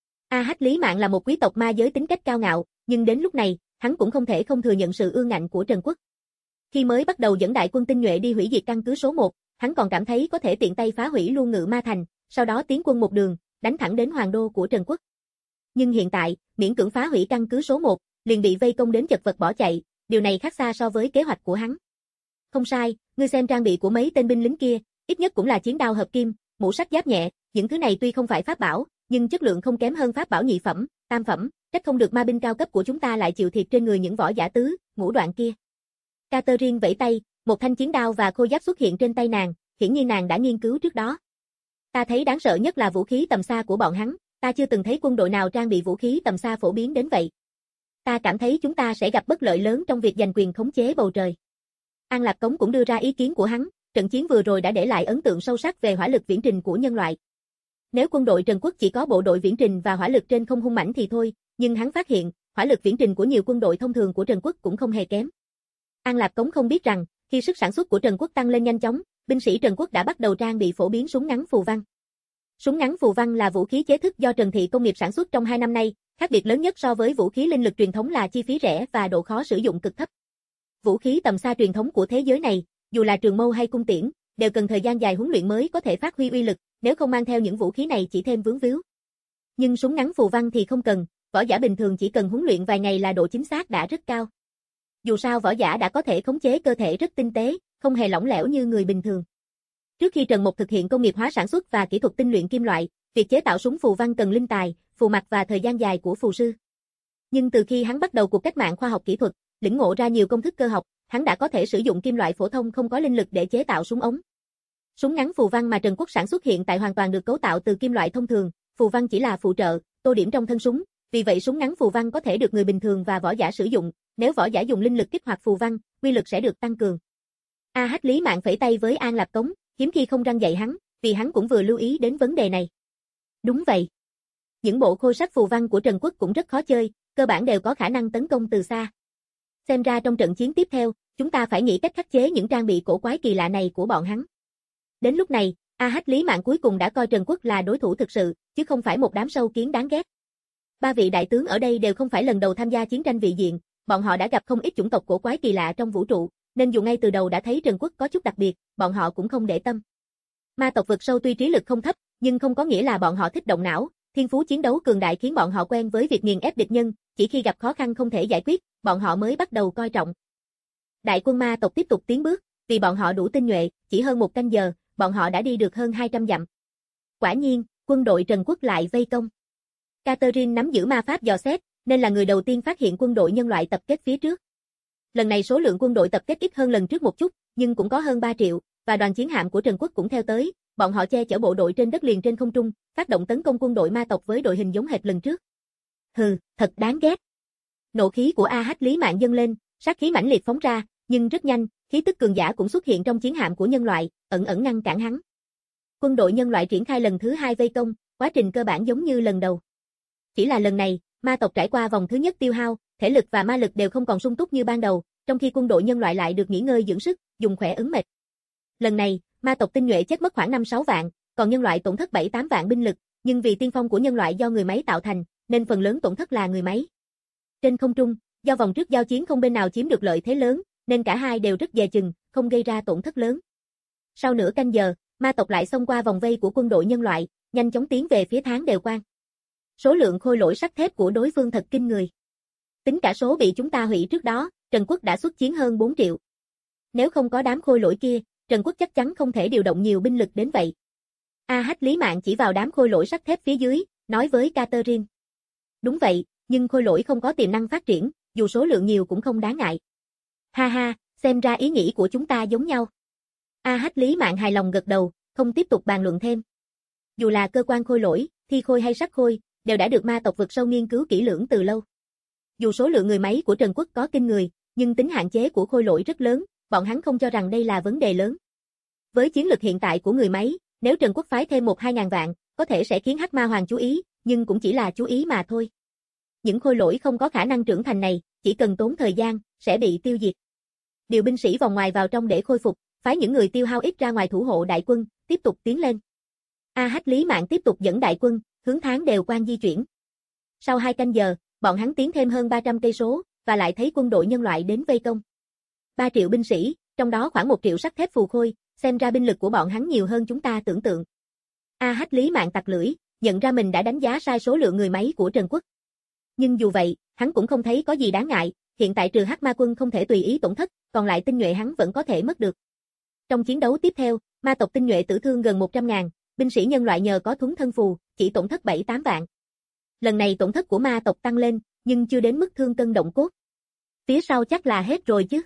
A Hách Lý Mạn là một quý tộc ma giới tính cách cao ngạo, nhưng đến lúc này, hắn cũng không thể không thừa nhận sự ương ngạnh của Trần Quốc. Khi mới bắt đầu dẫn đại quân tinh nhuệ đi hủy diệt căn cứ số một, hắn còn cảm thấy có thể tiện tay phá hủy luôn Ngự Ma Thành, sau đó tiến quân một đường, đánh thẳng đến hoàng đô của Trần Quốc. Nhưng hiện tại, miễn cưỡng phá hủy căn cứ số một, liền bị vây công đến chật vật bỏ chạy, điều này khác xa so với kế hoạch của hắn. Không sai, ngươi xem trang bị của mấy tên binh lính kia, ít nhất cũng là chiến đao hợp kim, mũ sắt giáp nhẹ, những thứ này tuy không phải pháp bảo, nhưng chất lượng không kém hơn pháp bảo nhị phẩm, tam phẩm, trách không được ma binh cao cấp của chúng ta lại chịu thiệt trên người những võ giả tứ, ngũ đoạn kia. Catherine vẫy tay, một thanh chiến đao và khôi giáp xuất hiện trên tay nàng, hiển nhiên nàng đã nghiên cứu trước đó. Ta thấy đáng sợ nhất là vũ khí tầm xa của bọn hắn, ta chưa từng thấy quân đội nào trang bị vũ khí tầm xa phổ biến đến vậy. Ta cảm thấy chúng ta sẽ gặp bất lợi lớn trong việc giành quyền khống chế bầu trời. An Lạp Cống cũng đưa ra ý kiến của hắn, trận chiến vừa rồi đã để lại ấn tượng sâu sắc về hỏa lực viễn trình của nhân loại. Nếu quân đội Trần Quốc chỉ có bộ đội viễn trình và hỏa lực trên không hung mãnh thì thôi, nhưng hắn phát hiện, hỏa lực viễn trình của nhiều quân đội thông thường của Trần Quốc cũng không hề kém. An Lạp Cống không biết rằng, khi sức sản xuất của Trần Quốc tăng lên nhanh chóng, binh sĩ Trần Quốc đã bắt đầu trang bị phổ biến súng ngắn phù văn. Súng ngắn phù văn là vũ khí chế thức do Trần Thị Công nghiệp sản xuất trong hai năm nay, khác biệt lớn nhất so với vũ khí linh lực truyền thống là chi phí rẻ và độ khó sử dụng cực thấp. Vũ khí tầm xa truyền thống của thế giới này, dù là trường mâu hay cung tiễn, đều cần thời gian dài huấn luyện mới có thể phát huy uy lực, nếu không mang theo những vũ khí này chỉ thêm vướng víu. Nhưng súng ngắn phù văn thì không cần, võ giả bình thường chỉ cần huấn luyện vài ngày là độ chính xác đã rất cao. Dù sao võ giả đã có thể khống chế cơ thể rất tinh tế, không hề lỏng lẻo như người bình thường. Trước khi Trần Mục thực hiện công nghiệp hóa sản xuất và kỹ thuật tinh luyện kim loại, việc chế tạo súng phù văn cần linh tài, phù mặt và thời gian dài của phù sư. Nhưng từ khi hắn bắt đầu cuộc cách mạng khoa học kỹ thuật, lĩnh ngộ ra nhiều công thức cơ học, hắn đã có thể sử dụng kim loại phổ thông không có linh lực để chế tạo súng ống. Súng ngắn phù văn mà Trần Quốc sản xuất hiện tại hoàn toàn được cấu tạo từ kim loại thông thường, phù văn chỉ là phụ trợ, tô điểm trong thân súng, vì vậy súng ngắn phù văn có thể được người bình thường và võ giả sử dụng, nếu võ giả dùng linh lực kích hoạt phù văn, uy lực sẽ được tăng cường. A Hách Lý Mạn phẩy tay với An Lạp Cống, hiếm khi không răn dạy hắn, vì hắn cũng vừa lưu ý đến vấn đề này. Đúng vậy. Những bộ khôi sách phù văn của Trần Quốc cũng rất khó chơi, cơ bản đều có khả năng tấn công từ xa. Xem ra trong trận chiến tiếp theo, chúng ta phải nghĩ cách khắc chế những trang bị cổ quái kỳ lạ này của bọn hắn. Đến lúc này, A Hách Lý Mạn cuối cùng đã coi Trần Quốc là đối thủ thực sự, chứ không phải một đám sâu kiến đáng ghét. Ba vị đại tướng ở đây đều không phải lần đầu tham gia chiến tranh vị diện, bọn họ đã gặp không ít chủng tộc cổ quái kỳ lạ trong vũ trụ, nên dù ngay từ đầu đã thấy Trần Quốc có chút đặc biệt, bọn họ cũng không để tâm. Ma tộc vực sâu tuy trí lực không thấp, nhưng không có nghĩa là bọn họ thích động não, thiên phú chiến đấu cường đại khiến bọn họ quen với việc nghiền ép địch nhân, chỉ khi gặp khó khăn không thể giải quyết, bọn họ mới bắt đầu coi trọng. Đại quân ma tộc tiếp tục tiến bước, vì bọn họ đủ tinh nhuệ, chỉ hơn một canh giờ, bọn họ đã đi được hơn hai trăm dặm. Quả nhiên, quân đội Trần Quốc lại vây công. Catherine nắm giữ ma pháp dò xét, nên là người đầu tiên phát hiện quân đội nhân loại tập kết phía trước. Lần này số lượng quân đội tập kết ít hơn lần trước một chút, nhưng cũng có hơn ba triệu, và đoàn chiến hạm của Trần Quốc cũng theo tới, bọn họ che chở bộ đội trên đất liền trên không trung, phát động tấn công quân đội ma tộc với đội hình giống hệt lần trước. Hừ, thật đáng ghét. Nộ khí của A Hách Lý Mạn dâng lên, sát khí mãnh liệt phóng ra, nhưng rất nhanh, khí tức cường giả cũng xuất hiện trong chiến hạm của nhân loại, ẩn ẩn ngăn cản hắn. Quân đội nhân loại triển khai lần thứ hai vây công, quá trình cơ bản giống như lần đầu. Chỉ là lần này, ma tộc trải qua vòng thứ nhất tiêu hao, thể lực và ma lực đều không còn sung túc như ban đầu, trong khi quân đội nhân loại lại được nghỉ ngơi dưỡng sức, dùng khỏe ứng mệt. Lần này, ma tộc tinh nhuệ chết mất khoảng năm sáu vạn, còn nhân loại tổn thất bảy tám vạn binh lực, nhưng vì tiên phong của nhân loại do người máy tạo thành, nên phần lớn tổn thất là người máy. Trên không trung, do vòng trước giao chiến không bên nào chiếm được lợi thế lớn, nên cả hai đều rất dè chừng, không gây ra tổn thất lớn. Sau nửa canh giờ, ma tộc lại xông qua vòng vây của quân đội nhân loại, nhanh chóng tiến về phía Tháng Đều Quan. Số lượng khôi lỗi sắt thép của đối phương thật kinh người. Tính cả số bị chúng ta hủy trước đó, Trần Quốc đã xuất chiến hơn bốn triệu. Nếu không có đám khôi lỗi kia, Trần Quốc chắc chắn không thể điều động nhiều binh lực đến vậy. A Hách Lý Mạn chỉ vào đám khôi lỗi sắt thép phía dưới, nói với Catherine. Đúng vậy, nhưng khôi lỗi không có tiềm năng phát triển, dù số lượng nhiều cũng không đáng ngại. Ha ha, xem ra ý nghĩ của chúng ta giống nhau. A Hách Lý Mạn hài lòng gật đầu, không tiếp tục bàn luận thêm. Dù là cơ quan khôi lỗi, thi khôi hay sắt khôi, đều đã được ma tộc vực sâu nghiên cứu kỹ lưỡng từ lâu. Dù số lượng người máy của Trần Quốc có kinh người, nhưng tính hạn chế của khôi lỗi rất lớn, bọn hắn không cho rằng đây là vấn đề lớn. Với chiến lực hiện tại của người máy, nếu Trần Quốc phái thêm một hai ngàn vạn, có thể sẽ khiến Hắc Ma Hoàng chú ý, nhưng cũng chỉ là chú ý mà thôi. Những khôi lỗi không có khả năng trưởng thành này, chỉ cần tốn thời gian, sẽ bị tiêu diệt. Điều binh sĩ vòng ngoài vào trong để khôi phục, phái những người tiêu hao ít ra ngoài thủ hộ đại quân, tiếp tục tiến lên. A Hách Lý Mạn tiếp tục dẫn đại quân, hướng Tháng Đều Quan di chuyển. Sau hai canh giờ, bọn hắn tiến thêm hơn ba trăm cây số, và lại thấy quân đội nhân loại đến vây công. ba triệu binh sĩ, trong đó khoảng một triệu sắt thép phù khôi, xem ra binh lực của bọn hắn nhiều hơn chúng ta tưởng tượng. A Hách Lý Mạn tặc lưỡi, nhận ra mình đã đánh giá sai số lượng người máy của Trần Quốc. Nhưng dù vậy, hắn cũng không thấy có gì đáng ngại, hiện tại trừ Hắc Ma quân không thể tùy ý tổn thất, còn lại tinh nhuệ hắn vẫn có thể mất được. Trong chiến đấu tiếp theo, ma tộc tinh nhuệ tử thương gần một trăm ngàn, binh sĩ nhân loại nhờ có thuấn thân phù, chỉ tổn thất bảy tám vạn. Lần này tổn thất của ma tộc tăng lên, nhưng chưa đến mức thương cân động cốt. Phía sau chắc là hết rồi chứ.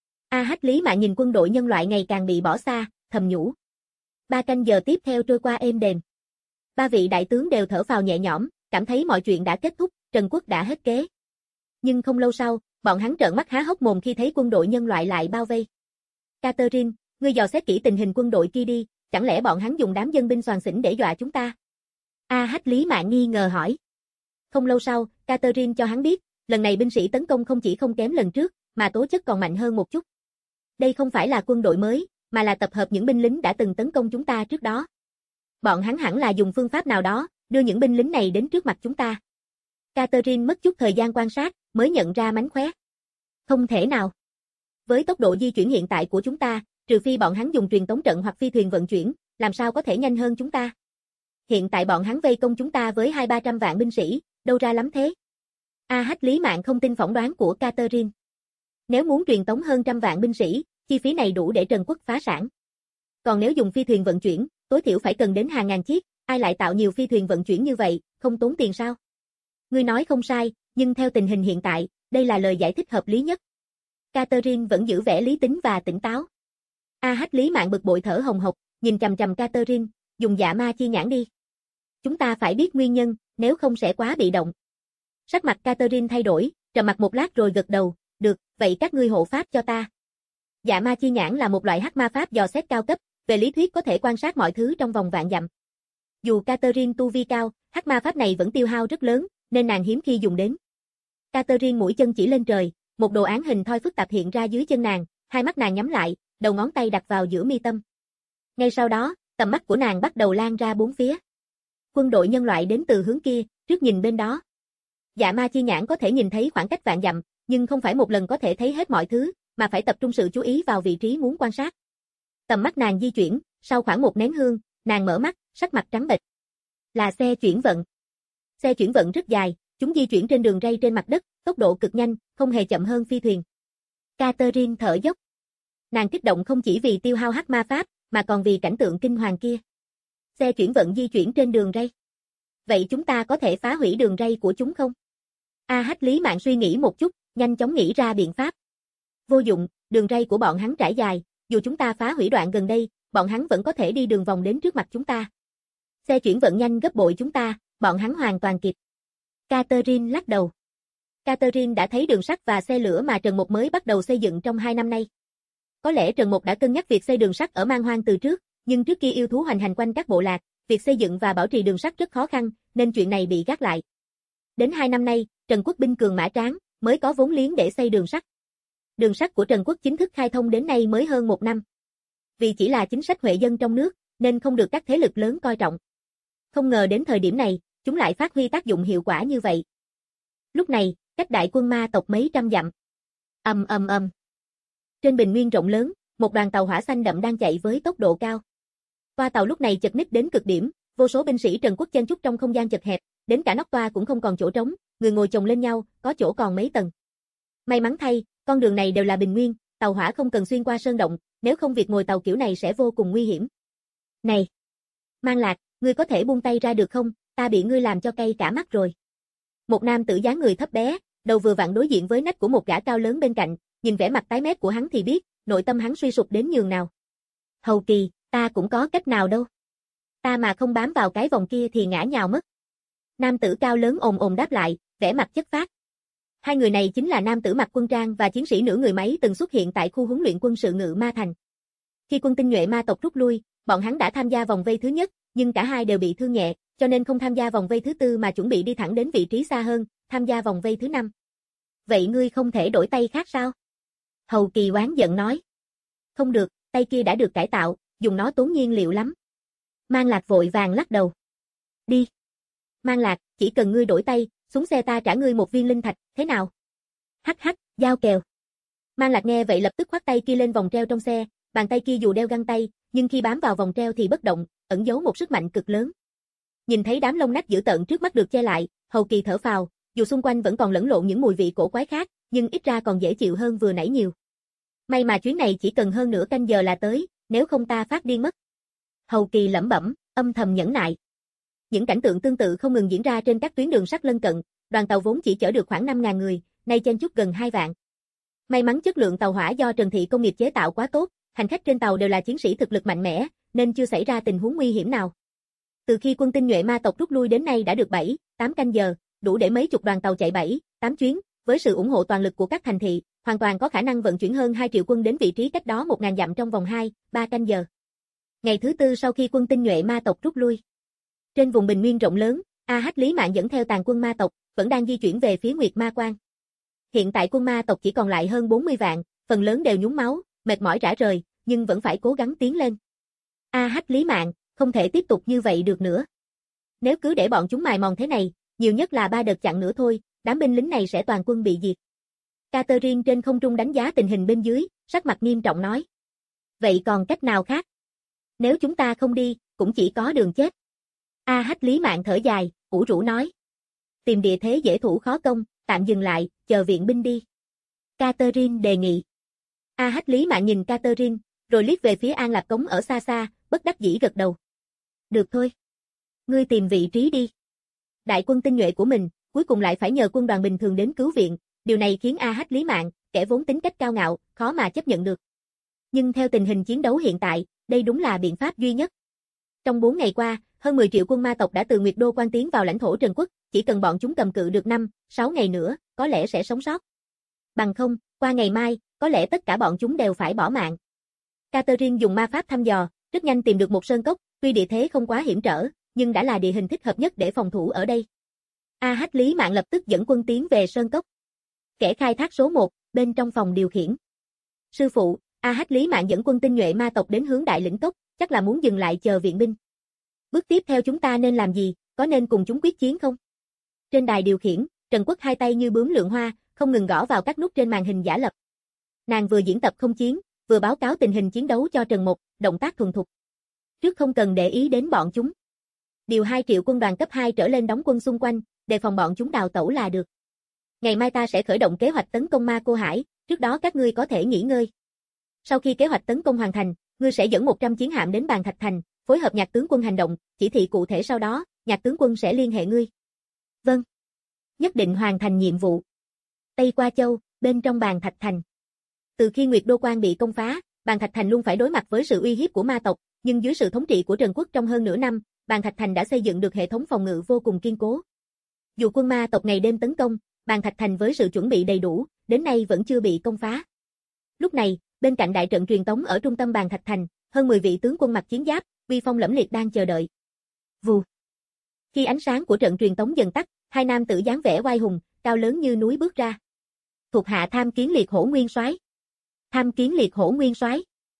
A Hách Lý Mạn nhìn quân đội nhân loại ngày càng bị bỏ xa, thầm nhủ. Ba canh giờ tiếp theo trôi qua êm đềm. Ba vị đại tướng đều thở phào nhẹ nhõm, cảm thấy mọi chuyện đã kết thúc, Trần Quốc đã hết kế. Nhưng không lâu sau, bọn hắn trợn mắt há hốc mồm khi thấy quân đội nhân loại lại bao vây. Catherine, ngươi dò xét kỹ tình hình quân đội kia đi, chẳng lẽ bọn hắn dùng đám dân binh soàn xỉn để dọa chúng ta? A Hách Lý Mạn nghi ngờ hỏi. Không lâu sau, Catherine cho hắn biết, lần này binh sĩ tấn công không chỉ không kém lần trước, mà tố chất còn mạnh hơn một chút. Đây không phải là quân đội mới, mà là tập hợp những binh lính đã từng tấn công chúng ta trước đó. Bọn hắn hẳn là dùng phương pháp nào đó, đưa những binh lính này đến trước mặt chúng ta. Catherine mất chút thời gian quan sát, mới nhận ra mánh khóe. Không thể nào. Với tốc độ di chuyển hiện tại của chúng ta, trừ phi bọn hắn dùng truyền tống trận hoặc phi thuyền vận chuyển, làm sao có thể nhanh hơn chúng ta? Hiện tại bọn hắn vây công chúng ta với hai ba trăm vạn binh sĩ, đâu ra lắm thế? A Hách Lý Mạn không tin phỏng đoán của Catherine. Nếu muốn truyền tống hơn trăm vạn binh sĩ, chi phí này đủ để Trần Quốc phá sản. Còn nếu dùng phi thuyền vận chuyển, tối thiểu phải cần đến hàng ngàn chiếc, ai lại tạo nhiều phi thuyền vận chuyển như vậy, không tốn tiền sao? Ngươi nói không sai, nhưng theo tình hình hiện tại, đây là lời giải thích hợp lý nhất. Catherine vẫn giữ vẻ lý tính và tỉnh táo. A Hách Lý Mạn bực bội thở hồng hộc, nhìn chằm chằm Catherine, dùng dạ ma chi nhãn đi. Chúng ta phải biết nguyên nhân, nếu không sẽ quá bị động. Sắc mặt Catherine thay đổi, trầm mặc một lát rồi gật đầu, được, vậy các ngươi hộ pháp cho ta. Dạ ma chi nhãn là một loại hắc ma pháp dò xét cao cấp, về lý thuyết có thể quan sát mọi thứ trong vòng vạn dặm. Dù Catherine tu vi cao, hắc ma pháp này vẫn tiêu hao rất lớn, nên nàng hiếm khi dùng đến. Catherine mũi chân chỉ lên trời, một đồ án hình thoi phức tạp hiện ra dưới chân nàng, hai mắt nàng nhắm lại, đầu ngón tay đặt vào giữa mi tâm. Ngay sau đó, tầm mắt của nàng bắt đầu lan ra bốn phía. Quân đội nhân loại đến từ hướng kia, trước nhìn bên đó. Dạ ma chi nhãn có thể nhìn thấy khoảng cách vạn dặm, nhưng không phải một lần có thể thấy hết mọi thứ, mà phải tập trung sự chú ý vào vị trí muốn quan sát. Tầm mắt nàng di chuyển, sau khoảng một nén hương, nàng mở mắt, sắc mặt trắng bệch. Là xe chuyển vận. Xe chuyển vận rất dài, chúng di chuyển trên đường ray trên mặt đất, tốc độ cực nhanh, không hề chậm hơn phi thuyền. Catherine thở dốc. Nàng kích động không chỉ vì tiêu hao hắc ma pháp, mà còn vì cảnh tượng kinh hoàng kia. Xe chuyển vận di chuyển trên đường ray. Vậy chúng ta có thể phá hủy đường ray của chúng không? A Hách Lý Mạn suy nghĩ một chút, nhanh chóng nghĩ ra biện pháp. Vô dụng, đường ray của bọn hắn trải dài, dù chúng ta phá hủy đoạn gần đây, bọn hắn vẫn có thể đi đường vòng đến trước mặt chúng ta. Xe chuyển vận nhanh gấp bội chúng ta, bọn hắn hoàn toàn kịp. Catherine lắc đầu. Catherine đã thấy đường sắt và xe lửa mà Trần Mục mới bắt đầu xây dựng trong hai năm nay. Có lẽ Trần Mục đã cân nhắc việc xây đường sắt ở Man Hoang từ trước, nhưng trước kia yêu thú hoành hành quanh các bộ lạc, việc xây dựng và bảo trì đường sắt rất khó khăn, nên chuyện này bị gác lại. Đến hai năm nay, Trần Quốc binh cường mã tráng, mới có vốn liếng để xây đường sắt. Đường sắt của Trần Quốc chính thức khai thông đến nay mới hơn một năm. Vì chỉ là chính sách huệ dân trong nước, nên không được các thế lực lớn coi trọng. Không ngờ đến thời điểm này, chúng lại phát huy tác dụng hiệu quả như vậy. Lúc này, cách đại quân ma tộc mấy trăm dặm. Ầm ầm ầm. Trên bình nguyên rộng lớn, một đoàn tàu hỏa xanh đậm đang chạy với tốc độ cao. Toa tàu lúc này chật ních đến cực điểm, vô số binh sĩ Trần Quốc chen chúc trong không gian chật hẹp, đến cả nóc toa cũng không còn chỗ trống, người ngồi chồng lên nhau, có chỗ còn mấy tầng. May mắn thay, con đường này đều là bình nguyên, tàu hỏa không cần xuyên qua sơn động, nếu không việc ngồi tàu kiểu này sẽ vô cùng nguy hiểm. Này, Mang Lạc, ngươi có thể buông tay ra được không? Ta bị ngươi làm cho cay cả mắt rồi. Một nam tử dáng người thấp bé, đầu vừa vặn đối diện với nách của một gã cao lớn bên cạnh, nhìn vẻ mặt tái mét của hắn thì biết, nội tâm hắn suy sụp đến nhường nào. Hầu Kỳ, ta cũng có cách nào đâu. Ta mà không bám vào cái vòng kia thì ngã nhào mất. Nam tử cao lớn ồm ồm đáp lại, vẻ mặt chất phác. Hai người này chính là nam tử mặc quân trang và chiến sĩ nửa người máy từng xuất hiện tại khu huấn luyện quân sự Ngự Ma Thành. Khi quân tinh nhuệ ma tộc rút lui, bọn hắn đã tham gia vòng vây thứ nhất, nhưng cả hai đều bị thương nhẹ, cho nên không tham gia vòng vây thứ tư mà chuẩn bị đi thẳng đến vị trí xa hơn, tham gia vòng vây thứ năm. Vậy ngươi không thể đổi tay khác sao? Hầu Kỳ oán giận nói. Không được, tay kia đã được cải tạo, dùng nó tốn nhiên liệu lắm. Mang Lạc vội vàng lắc đầu. Đi. Mang Lạc, chỉ cần ngươi đổi tay, xuống xe ta trả ngươi một viên linh thạch, thế nào? Hắc hắc, giao kèo. Mang Lạc nghe vậy lập tức khoác tay kia lên vòng treo trong xe, bàn tay kia dù đeo găng tay, nhưng khi bám vào vòng treo thì bất động, ẩn giấu một sức mạnh cực lớn. Nhìn thấy đám lông nách dữ tợn trước mắt được che lại, Hầu Kỳ thở phào, dù xung quanh vẫn còn lẫn lộn những mùi vị cổ quái khác, nhưng ít ra còn dễ chịu hơn vừa nãy nhiều. May mà chuyến này chỉ cần hơn nửa canh giờ là tới, nếu không ta phát điên mất. Hầu Kỳ lẩm bẩm, âm thầm nhẫn nại. Những cảnh tượng tương tự không ngừng diễn ra trên các tuyến đường sắt lân cận, đoàn tàu vốn chỉ chở được khoảng năm nghìn người, nay chen chúc gần hai vạn. May mắn chất lượng tàu hỏa do Trần Thị Công nghiệp chế tạo quá tốt, hành khách trên tàu đều là chiến sĩ thực lực mạnh mẽ, nên chưa xảy ra tình huống nguy hiểm nào. Từ khi quân tinh nhuệ ma tộc rút lui đến nay đã được bảy, tám canh giờ, đủ để mấy chục đoàn tàu chạy bảy, tám chuyến, với sự ủng hộ toàn lực của các thành thị, hoàn toàn có khả năng vận chuyển hơn hai triệu quân đến vị trí cách đó một nghìn dặm trong vòng hai, ba canh giờ. Ngày thứ tư sau khi quân tinh nhuệ ma tộc rút lui, trên vùng bình nguyên rộng lớn, A Hách Lý Mạn dẫn theo tàn quân ma tộc, vẫn đang di chuyển về phía Nguyệt Ma Quan. Hiện tại quân ma tộc chỉ còn lại hơn bốn mươi vạn, phần lớn đều nhúng máu, mệt mỏi rã rời, nhưng vẫn phải cố gắng tiến lên. A Hách Lý Mạn, không thể tiếp tục như vậy được nữa. Nếu cứ để bọn chúng mài mòn thế này, nhiều nhất là ba đợt chặn nữa thôi, đám binh lính này sẽ toàn quân bị diệt. Catherine trên không trung đánh giá tình hình bên dưới, sắc mặt nghiêm trọng nói. Vậy còn cách nào khác? Nếu chúng ta không đi, cũng chỉ có đường chết. A Hách Lý Mạn thở dài, ủ rũ nói. Tìm địa thế dễ thủ khó công, tạm dừng lại, chờ viện binh đi. Catherine đề nghị. A Hách Lý Mạn nhìn Catherine, rồi liếc về phía An Lạc Cống ở xa xa, bất đắc dĩ gật đầu. Được thôi. Ngươi tìm vị trí đi. Đại quân tinh nhuệ của mình, cuối cùng lại phải nhờ quân đoàn bình thường đến cứu viện, điều này khiến A Hách Lý Mạn, kẻ vốn tính cách cao ngạo, khó mà chấp nhận được. Nhưng theo tình hình chiến đấu hiện tại, đây đúng là biện pháp duy nhất. Trong bốn ngày qua, hơn mười triệu quân ma tộc đã từ Nguyệt Đô Quan tiến vào lãnh thổ Trần Quốc, chỉ cần bọn chúng cầm cự được năm, sáu ngày nữa, có lẽ sẽ sống sót. Bằng không, qua ngày mai, có lẽ tất cả bọn chúng đều phải bỏ mạng. Catherine dùng ma pháp thăm dò, rất nhanh tìm được một sơn cốc, tuy địa thế không quá hiểm trở, nhưng đã là địa hình thích hợp nhất để phòng thủ ở đây. A Hách Lý Mạn lập tức dẫn quân tiến về sơn cốc. Kẻ khai thác số một, bên trong phòng điều khiển. Sư phụ, A Hách Lý Mạn dẫn quân tinh nhuệ ma tộc đến hướng đại lĩnh cốc, chắc là muốn dừng lại chờ viện binh. Bước tiếp theo chúng ta nên làm gì, có nên cùng chúng quyết chiến không? Trên đài điều khiển, Trần Quốc hai tay như bướm lượn hoa, không ngừng gõ vào các nút trên màn hình giả lập. Nàng vừa diễn tập không chiến, vừa báo cáo tình hình chiến đấu cho Trần Mục, động tác thuần thục. Trước không cần để ý đến bọn chúng. Điều hai triệu quân đoàn cấp hai trở lên đóng quân xung quanh, đề phòng bọn chúng đào tẩu là được. Ngày mai ta sẽ khởi động kế hoạch tấn công Ma Cô Hải, trước đó các ngươi có thể nghỉ ngơi. Sau khi kế hoạch tấn công hoàn thành, ngươi sẽ dẫn một trăm chiến hạm đến Bàn Thạch Thành, phối hợp Nhạc tướng quân hành động, chỉ thị cụ thể sau đó, Nhạc tướng quân sẽ liên hệ ngươi. Vâng. Nhất định hoàn thành nhiệm vụ. Tây Qua Châu, bên trong Bàn Thạch Thành. Từ khi Nguyệt Đô Quan bị công phá, Bàn Thạch Thành luôn phải đối mặt với sự uy hiếp của ma tộc, nhưng dưới sự thống trị của Trần Quốc trong hơn nửa năm, Bàn Thạch Thành đã xây dựng được hệ thống phòng ngự vô cùng kiên cố. Dù quân ma tộc ngày đêm tấn công, Bàn Thạch Thành với sự chuẩn bị đầy đủ, đến nay vẫn chưa bị công phá. Lúc này, bên cạnh đại trận truyền tống ở trung tâm Bàn Thạch Thành, hơn mười vị tướng quân mặc chiến giáp, uy phong lẫm liệt đang chờ đợi. Vù. Khi ánh sáng của trận truyền tống dần tắt, hai nam tử dáng vẻ oai hùng, cao lớn như núi bước ra. Thuộc hạ tham kiến liệt hổ nguyên soái. Tham kiến liệt hổ nguyên soái.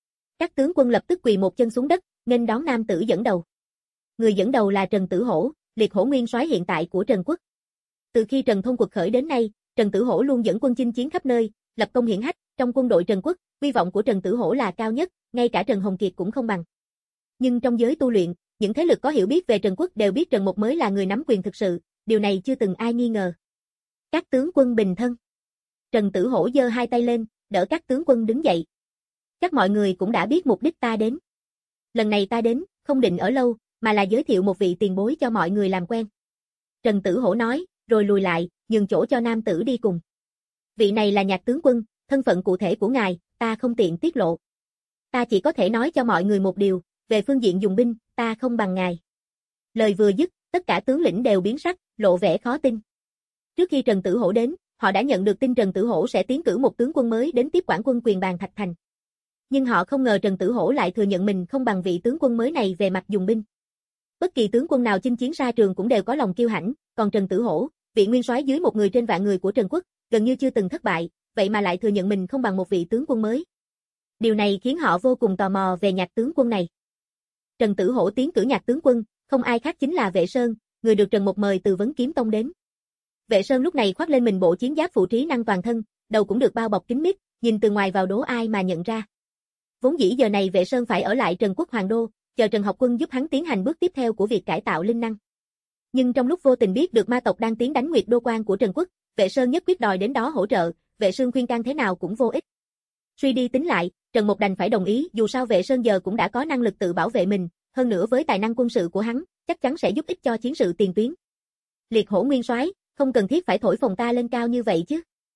Các tướng quân lập tức quỳ một chân xuống đất, nghênh đón nam tử dẫn đầu. Người dẫn đầu là Trần Tử Hổ, liệt hổ nguyên soái hiện tại của Trần quốc. Từ khi Trần Thôn cuộc khởi đến nay, Trần Tử Hổ luôn dẫn quân chinh chiến khắp nơi, lập công hiển hách, trong quân đội Trần quốc, uy vọng của Trần Tử Hổ là cao nhất, ngay cả Trần Hồng Kiệt cũng không bằng. Nhưng trong giới tu luyện, những thế lực có hiểu biết về Trần quốc đều biết Trần Mục mới là người nắm quyền thực sự, điều này chưa từng ai nghi ngờ. Các tướng quân bình thân. Trần Tử Hổ giơ hai tay lên, đỡ các tướng quân đứng dậy. Chắc mọi người cũng đã biết mục đích ta đến. Lần này ta đến, không định ở lâu, mà là giới thiệu một vị tiền bối cho mọi người làm quen. Trần Tử Hổ nói, rồi lùi lại, nhường chỗ cho nam tử đi cùng. Vị này là Nhạc tướng quân, thân phận cụ thể của ngài, ta không tiện tiết lộ. Ta chỉ có thể nói cho mọi người một điều, về phương diện dùng binh, ta không bằng ngài. Lời vừa dứt, tất cả tướng lĩnh đều biến sắc, lộ vẻ khó tin. Trước khi Trần Tử Hổ đến, họ đã nhận được tin Trần Tử Hổ sẽ tiến cử một tướng quân mới đến tiếp quản quân quyền Bàn Thạch Thành. Nhưng họ không ngờ Trần Tử Hổ lại thừa nhận mình không bằng vị tướng quân mới này về mặt dùng binh. Bất kỳ tướng quân nào chinh chiến xa trường cũng đều có lòng kiêu hãnh, còn Trần Tử Hổ, vị nguyên soái dưới một người trên vạn người của Trần quốc, gần như chưa từng thất bại, vậy mà lại thừa nhận mình không bằng một vị tướng quân mới. Điều này khiến họ vô cùng tò mò về Nhạc tướng quân này. Trần Tử Hổ tiến cử Nhạc tướng quân, không ai khác chính là Vệ Sơn, người được Trần Mục mời từ Vấn Kiếm Tông đến. Vệ Sơn lúc này khoác lên mình bộ chiến giáp phụ trí năng toàn thân, đầu cũng được bao bọc kín mít, nhìn từ ngoài vào đố ai mà nhận ra. Vốn dĩ giờ này Vệ Sơn phải ở lại Trần quốc hoàng đô, chờ Trần Học Quân giúp hắn tiến hành bước tiếp theo của việc cải tạo linh năng. Nhưng trong lúc vô tình biết được ma tộc đang tiến đánh Nguyệt Đô Quan của Trần quốc, Vệ Sơn nhất quyết đòi đến đó hỗ trợ, Vệ Sơn khuyên can thế nào cũng vô ích. Suy đi tính lại, Trần Mục đành phải đồng ý, dù sao Vệ Sơn giờ cũng đã có năng lực tự bảo vệ mình, hơn nữa với tài năng quân sự của hắn, chắc chắn sẽ giúp ích cho chiến sự tiền tuyến. Liệt hổ nguyên soái, không cần thiết phải thổi phồng ta lên cao như vậy chứ.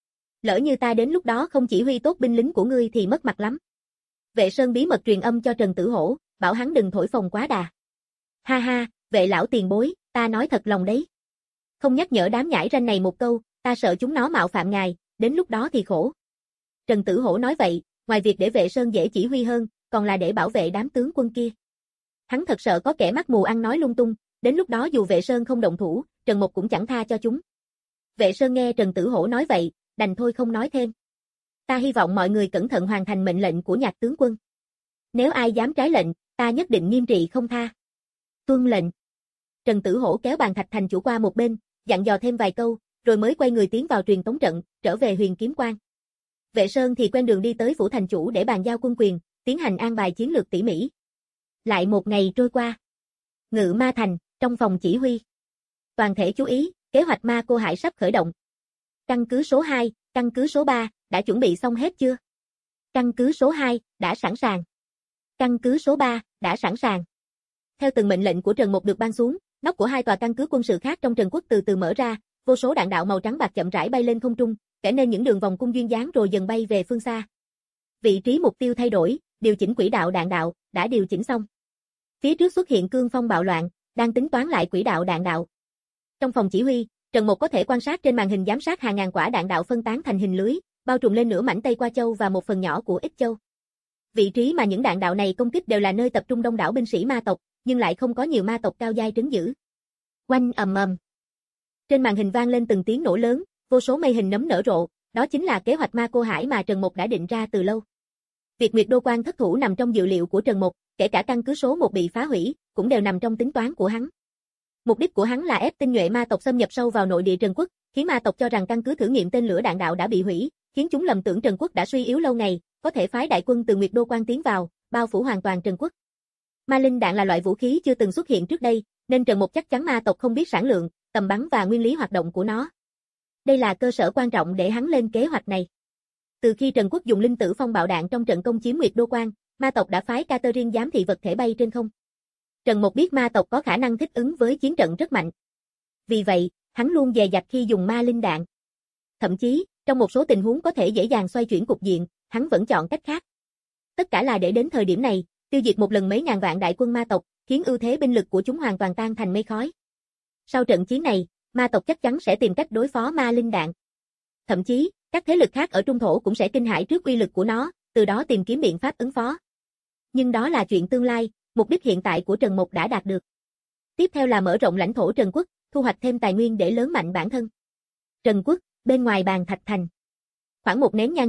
Lỡ như ta đến lúc đó không chỉ huy tốt binh lính của ngươi thì mất mặt lắm. Vệ Sơn bí mật truyền âm cho Trần Tử Hổ, bảo hắn đừng thổi phồng quá đà. Ha ha, Vệ lão tiền bối, ta nói thật lòng đấy. Không nhắc nhở đám nhãi ranh này một câu, ta sợ chúng nó mạo phạm ngài, đến lúc đó thì khổ. Trần Tử Hổ nói vậy, ngoài việc để Vệ Sơn dễ chỉ huy hơn, còn là để bảo vệ đám tướng quân kia. Hắn thật sợ có kẻ mắt mù ăn nói lung tung, đến lúc đó dù Vệ Sơn không động thủ, Trần Mục cũng chẳng tha cho chúng. Vệ Sơn nghe Trần Tử Hổ nói vậy, đành thôi không nói thêm. Ta hy vọng mọi người cẩn thận hoàn thành mệnh lệnh của Nhạc tướng quân. Nếu ai dám trái lệnh, ta nhất định nghiêm trị không tha. Tuân lệnh. Trần Tử Hổ kéo Bàn Thạch Thành chủ qua một bên, dặn dò thêm vài câu, rồi mới quay người tiến vào truyền tống trận, trở về Huyền Kiếm Quan. Vệ Sơn thì quen đường đi tới phủ thành chủ để bàn giao quân quyền, tiến hành an bài chiến lược tỉ mỉ. Lại một ngày trôi qua. Ngự Ma Thành, trong phòng chỉ huy. Toàn thể chú ý, kế hoạch Ma Cô Hải sắp khởi động. Căn cứ số hai, căn cứ số ba, đã chuẩn bị xong hết chưa? Căn cứ số hai, đã sẵn sàng. Căn cứ số ba, đã sẵn sàng. Theo từng mệnh lệnh của Trần Mục được ban xuống, nóc của hai tòa căn cứ quân sự khác trong Trần quốc từ từ mở ra, vô số đạn đạo màu trắng bạc chậm rãi bay lên không trung, vẽ nên những đường vòng cung duyên dáng rồi dần bay về phương xa. Vị trí mục tiêu thay đổi, điều chỉnh quỹ đạo đạn đạo, đã điều chỉnh xong. Phía trước xuất hiện cương phong bạo loạn, đang tính toán lại quỹ đạo đạn đạo. Trong phòng chỉ huy, Trần Mục có thể quan sát trên màn hình giám sát hàng ngàn quả đạn đạo phân tán thành hình lưới, bao trùm lên nửa mảnh Tây Qua Châu và một phần nhỏ của Ích Châu. Vị trí mà những đạn đạo này công kích đều là nơi tập trung đông đảo binh sĩ ma tộc, nhưng lại không có nhiều ma tộc cao giai trấn giữ. Oanh ầm ầm. Trên màn hình vang lên từng tiếng nổ lớn, vô số mây hình nấm nở rộ, đó chính là kế hoạch Ma Cô Hải mà Trần Mục đã định ra từ lâu. Việc Nguyệt Đô Quan thất thủ nằm trong dự liệu của Trần Mục, kể cả căn cứ số một bị phá hủy, cũng đều nằm trong tính toán của hắn. Mục đích của hắn là ép tinh nhuệ ma tộc xâm nhập sâu vào nội địa Trần quốc, khiến ma tộc cho rằng căn cứ thử nghiệm tên lửa đạn đạo đã bị hủy, khiến chúng lầm tưởng Trần quốc đã suy yếu lâu ngày, có thể phái đại quân từ Nguyệt Đô Quan tiến vào, bao phủ hoàn toàn Trần quốc. Ma linh đạn là loại vũ khí chưa từng xuất hiện trước đây, nên Trần Mục chắc chắn ma tộc không biết sản lượng, tầm bắn và nguyên lý hoạt động của nó. Đây là cơ sở quan trọng để hắn lên kế hoạch này. Từ khi Trần quốc dùng linh tử phong bạo đạn trong trận công chiếm Nguyệt Đô Quan, ma tộc đã phái Catherine giám thị vật thể bay trên không. Trần Mục biết ma tộc có khả năng thích ứng với chiến trận rất mạnh. Vì vậy, hắn luôn dè dặt khi dùng ma linh đạn. Thậm chí, trong một số tình huống có thể dễ dàng xoay chuyển cục diện, hắn vẫn chọn cách khác. Tất cả là để đến thời điểm này, tiêu diệt một lần mấy ngàn vạn đại quân ma tộc, khiến ưu thế binh lực của chúng hoàn toàn tan thành mây khói. Sau trận chiến này, ma tộc chắc chắn sẽ tìm cách đối phó ma linh đạn. Thậm chí, các thế lực khác ở Trung Thổ cũng sẽ kinh hãi trước uy lực của nó, từ đó tìm kiếm biện pháp ứng phó. Nhưng đó là chuyện tương lai, mục đích hiện tại của Trần Mục đã đạt được. Tiếp theo là mở rộng lãnh thổ Trần quốc, thu hoạch thêm tài nguyên để lớn mạnh bản thân. Trần quốc, bên ngoài Bàn Thạch Thành. Khoảng một nén nhang trước,